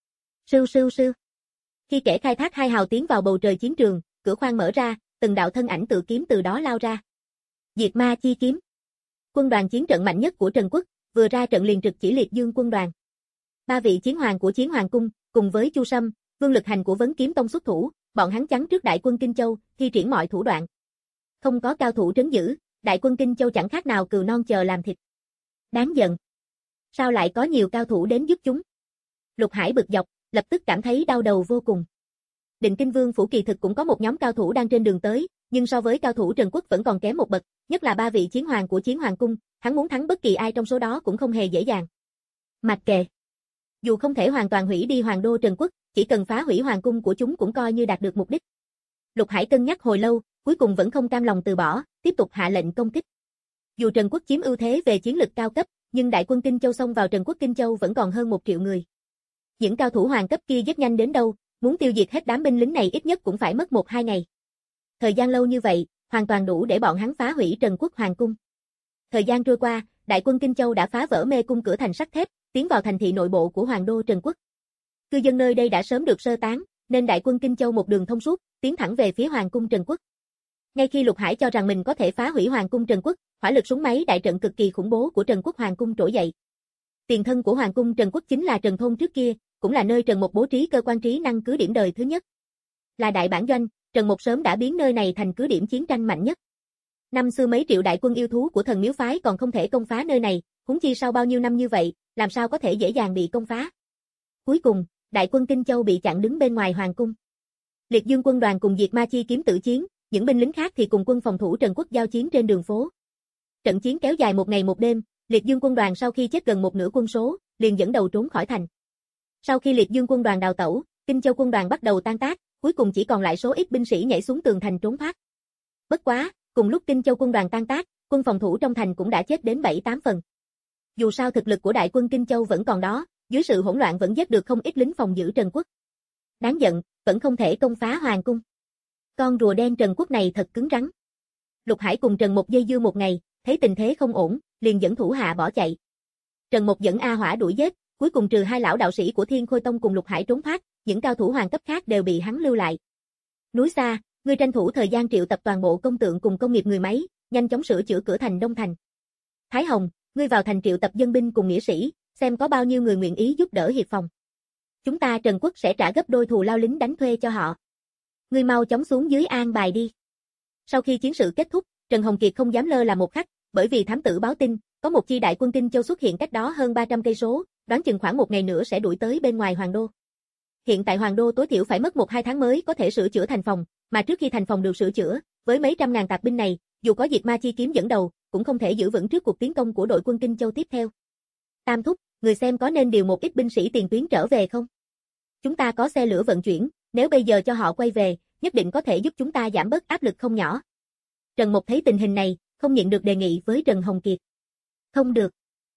Sưu sưu sưu. Khi kẻ khai thác hai hào tiến vào bầu trời chiến trường, cửa khoang mở ra, từng đạo thân ảnh tự kiếm từ đó lao ra. Diệt ma chi kiếm. Quân đoàn chiến trận mạnh nhất của Trần Quốc, vừa ra trận liền trực chỉ Liệt Dương quân đoàn. Ba vị chiến hoàng của Chiến Hoàng cung, cùng với Chu Sâm, Vương Lực Hành của Vấn Kiếm Tông xuất thủ, bọn hắn chắn trước đại quân Kinh Châu, thi triển mọi thủ đoạn. Không có cao thủ trấn giữ, đại quân Kinh Châu chẳng khác nào cừu non chờ làm thịt. Đáng giận. Sao lại có nhiều cao thủ đến giúp chúng? Lục Hải bực dọc, lập tức cảm thấy đau đầu vô cùng. Định Kinh Vương phủ kỳ thực cũng có một nhóm cao thủ đang trên đường tới, nhưng so với cao thủ Trần Quốc vẫn còn kém một bậc, nhất là ba vị chiến hoàng của Chiến Hoàng cung, hắn muốn thắng bất kỳ ai trong số đó cũng không hề dễ dàng. Mặc kệ. Dù không thể hoàn toàn hủy đi Hoàng đô Trần Quốc, chỉ cần phá hủy hoàng cung của chúng cũng coi như đạt được mục đích. Lục Hải cân nhắc hồi lâu, cuối cùng vẫn không cam lòng từ bỏ, tiếp tục hạ lệnh công kích. Dù Trần Quốc chiếm ưu thế về chiến lực cao cấp, nhưng đại quân Kinh Châu xông vào Trần Quốc Kinh Châu vẫn còn hơn một triệu người. Những cao thủ hoàng cấp kia rất nhanh đến đâu, muốn tiêu diệt hết đám binh lính này ít nhất cũng phải mất một hai ngày. Thời gian lâu như vậy, hoàn toàn đủ để bọn hắn phá hủy Trần Quốc hoàng cung. Thời gian trôi qua, đại quân Kinh Châu đã phá vỡ mê cung cửa thành sắt thép, tiến vào thành thị nội bộ của Hoàng đô Trần Quốc. Cư dân nơi đây đã sớm được sơ tán, nên đại quân Kinh Châu một đường thông suốt, tiến thẳng về phía Hoàng cung Trần Quốc. Ngay khi Lục Hải cho rằng mình có thể phá hủy Hoàng cung Trần Quốc, hỏa lực súng máy đại trận cực kỳ khủng bố của Trần Quốc Hoàng cung trỗi dậy. Tiền thân của Hoàng cung Trần Quốc chính là Trần thôn trước kia, cũng là nơi Trần Mục bố trí cơ quan trí năng cứ điểm đời thứ nhất. Là đại bản doanh, Trần Mục sớm đã biến nơi này thành cứ điểm chiến tranh mạnh nhất. Năm xưa mấy triệu đại quân yêu thú của thần miếu phái còn không thể công phá nơi này, huống chi sau bao nhiêu năm như vậy, làm sao có thể dễ dàng bị công phá. Cuối cùng, đại quân Kinh Châu bị chặn đứng bên ngoài hoàng cung. Liệt Dương quân đoàn cùng Diệt Ma chi kiếm tử chiến, những binh lính khác thì cùng quân phòng thủ Trần Quốc giao chiến trên đường phố. Trận chiến kéo dài một ngày một đêm, Liệt Dương quân đoàn sau khi chết gần một nửa quân số, liền dẫn đầu trốn khỏi thành. Sau khi Liệt Dương quân đoàn đào tẩu, Kinh Châu quân đoàn bắt đầu tan tác, cuối cùng chỉ còn lại số ít binh sĩ nhảy xuống tường thành trốn thoát. Bất quá, cùng lúc Kinh Châu quân đoàn tan tác, quân phòng thủ trong thành cũng đã chết đến bảy tám phần. Dù sao thực lực của đại quân Kinh Châu vẫn còn đó, dưới sự hỗn loạn vẫn giết được không ít lính phòng giữ Trần Quốc. Đáng giận, vẫn không thể công phá hoàng cung. Con rùa đen Trần Quốc này thật cứng rắn. Lục Hải cùng Trần Mục dây dưa một ngày, thấy tình thế không ổn, liền dẫn thủ hạ bỏ chạy. Trần Mục dẫn A Hỏa đuổi giết, cuối cùng trừ hai lão đạo sĩ của Thiên Khôi Tông cùng Lục Hải trốn thoát, những cao thủ hoàng cấp khác đều bị hắn lưu lại. Núi xa, ngươi tranh thủ thời gian triệu tập toàn bộ công tượng cùng công nghiệp người máy, nhanh chóng sửa chữa cửa thành Đông Thành. Thái Hồng, ngươi vào thành triệu tập dân binh cùng nghĩa sĩ, xem có bao nhiêu người nguyện ý giúp đỡ hiệp phòng. Chúng ta Trần Quốc sẽ trả gấp đôi thù lao lính đánh thuê cho họ. Ngươi mau chóng xuống dưới an bài đi. Sau khi chiến sự kết thúc, Trần Hồng Kiệt không dám lơ là một khắc, bởi vì thám tử báo tin, có một chi đại quân Kinh Châu xuất hiện cách đó hơn ba trăm cây số, đoán chừng khoảng một ngày nữa sẽ đuổi tới bên ngoài Hoàng đô. Hiện tại Hoàng đô tối thiểu phải mất một hai tháng mới có thể sửa chữa thành phòng, mà trước khi thành phòng được sửa chữa, với mấy trăm ngàn tạp binh này, dù có Diệt Ma chi kiếm dẫn đầu, cũng không thể giữ vững trước cuộc tiến công của đội quân Kinh Châu tiếp theo. Tam thúc, người xem có nên điều một ít binh sĩ tiền tuyến trở về không? Chúng ta có xe lửa vận chuyển, nếu bây giờ cho họ quay về, nhất định có thể giúp chúng ta giảm bớt áp lực không nhỏ. Trần Mục thấy tình hình này, không nhịn được đề nghị với Trần Hồng Kiệt. Không được.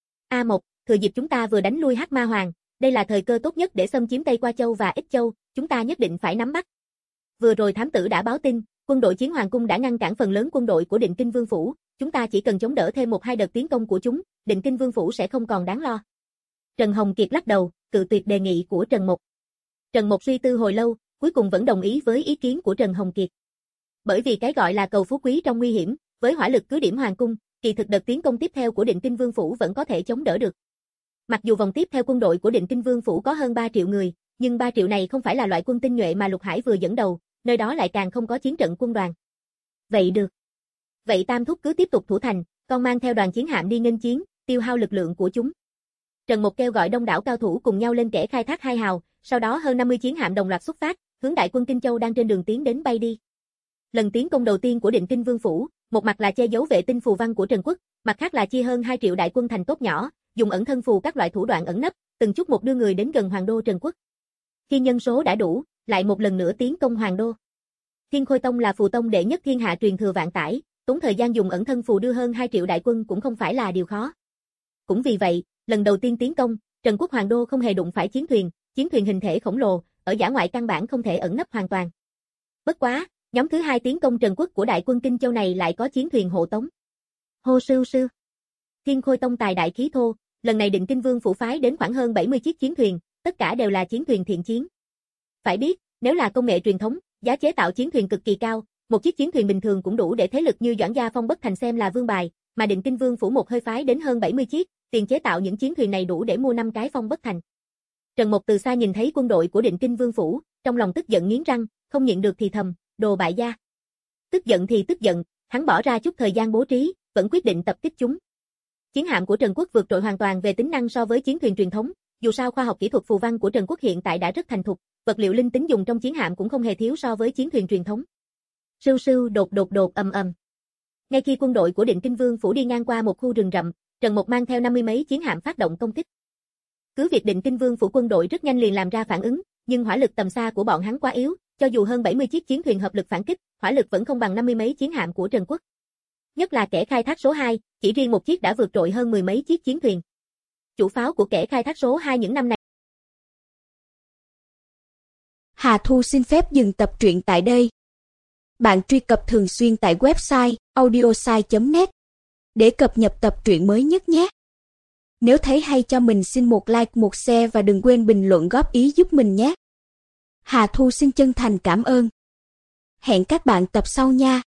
A Mộc, thừa dịp chúng ta vừa đánh lui Hắc Ma Hoàng, đây là thời cơ tốt nhất để xâm chiếm Tây Qua Châu và Ích Châu, chúng ta nhất định phải nắm bắt. Vừa rồi thám tử đã báo tin, quân đội Chiến Hoàng cung đã ngăn cản phần lớn quân đội của Định Kinh Vương phủ, chúng ta chỉ cần chống đỡ thêm một hai đợt tiến công của chúng, Định Kinh Vương phủ sẽ không còn đáng lo. Trần Hồng Kiệt lắc đầu, cự tuyệt đề nghị của Trần Mục. Trần Mục suy tư hồi lâu, cuối cùng vẫn đồng ý với ý kiến của Trần Hồng Kiệt. Bởi vì cái gọi là cầu phú quý trong nguy hiểm, với hỏa lực cứ điểm hoàng cung, kỳ thực đợt tiến công tiếp theo của Định Kinh Vương phủ vẫn có thể chống đỡ được. Mặc dù vòng tiếp theo quân đội của Định Kinh Vương phủ có hơn ba triệu người, nhưng ba triệu này không phải là loại quân tinh nhuệ mà Lục Hải vừa dẫn đầu, nơi đó lại càng không có chiến trận quân đoàn. Vậy được. Vậy Tam thúc cứ tiếp tục thủ thành, con mang theo đoàn chiến hạm đi nghênh chiến, tiêu hao lực lượng của chúng. Trần Mục kêu gọi đông đảo cao thủ cùng nhau lên kẻ khai thác hai hào, sau đó hơn năm mươi chiến hạm đồng loạt xuất phát, hướng đại quân Kinh Châu đang trên đường tiến đến bay đi. Lần tiến công đầu tiên của Định Kinh Vương phủ, một mặt là che giấu vệ tinh phù văn của Trần Quốc, mặt khác là chia hơn hai triệu đại quân thành tốt nhỏ, dùng ẩn thân phù các loại thủ đoạn ẩn nấp, từng chút một đưa người đến gần Hoàng đô Trần Quốc. Khi nhân số đã đủ, lại một lần nữa tiến công Hoàng đô. Thiên Khôi Tông là phù tông đệ nhất thiên hạ truyền thừa vạn tải, tốn thời gian dùng ẩn thân phù đưa hơn hai triệu đại quân cũng không phải là điều khó. Cũng vì vậy, lần đầu tiên tiến công, Trần Quốc Hoàng đô không hề đụng phải chiến thuyền, chiến thuyền hình thể khổng lồ, ở dã ngoại căn bản không thể ẩn nấp hoàn toàn. Bất quá, nhóm thứ hai tiến công Trần Quốc của đại quân Kinh Châu này lại có chiến thuyền hộ tống. Hô sư sư. Thiên Khôi Tông tài đại khí thô, lần này Định Kinh Vương phủ phái đến khoảng hơn bảy mươi chiếc chiến thuyền, tất cả đều là chiến thuyền thiện chiến. Phải biết, nếu là công nghệ truyền thống, giá chế tạo chiến thuyền cực kỳ cao, một chiếc chiến thuyền bình thường cũng đủ để thế lực như Doãn gia Phong Bất Thành xem là vương bài, mà Định Kinh Vương phủ một hơi phái đến hơn bảy mươi chiếc, tiền chế tạo những chiến thuyền này đủ để mua năm cái Phong Bất Thành. Trần Mộc từ xa nhìn thấy quân đội của Định Kinh Vương phủ, trong lòng tức giận nghiến răng, không nhịn được thì thầm, đồ bại gia. Tức giận thì tức giận, hắn bỏ ra chút thời gian bố trí, vẫn quyết định tập kích chúng. Chiến hạm của Trần Quốc vượt trội hoàn toàn về tính năng so với chiến thuyền truyền thống, dù sao khoa học kỹ thuật phù văn của Trần Quốc hiện tại đã rất thành thục, vật liệu linh tính dùng trong chiến hạm cũng không hề thiếu so với chiến thuyền truyền thống. Sưu sưu đột đột đột ầm ầm. Ngay khi quân đội của Định Kinh Vương phủ đi ngang qua một khu rừng rậm, Trần Mộc mang theo năm mươi mấy chiến hạm phát động công kích. Cứ việc Định Kinh Vương phủ quân đội rất nhanh liền làm ra phản ứng, nhưng hỏa lực tầm xa của bọn hắn quá yếu, cho dù hơn bảy mươi chiếc chiến thuyền hợp lực phản kích, hỏa lực vẫn không bằng năm mươi mấy chiến hạm của Trần Quốc. Nhất là kẻ khai thác số hai, chỉ riêng một chiếc đã vượt trội hơn mười mấy chiếc chiến thuyền. Chủ pháo của kẻ khai thác số hai những năm này. Hà Thu xin phép dừng tập truyện tại đây. Bạn truy cập thường xuyên tại website audiosai chấm net để cập nhật tập truyện mới nhất nhé. Nếu thấy hay cho mình xin một like, một share và đừng quên bình luận góp ý giúp mình nhé. Hà Thu xin chân thành cảm ơn. Hẹn các bạn tập sau nha.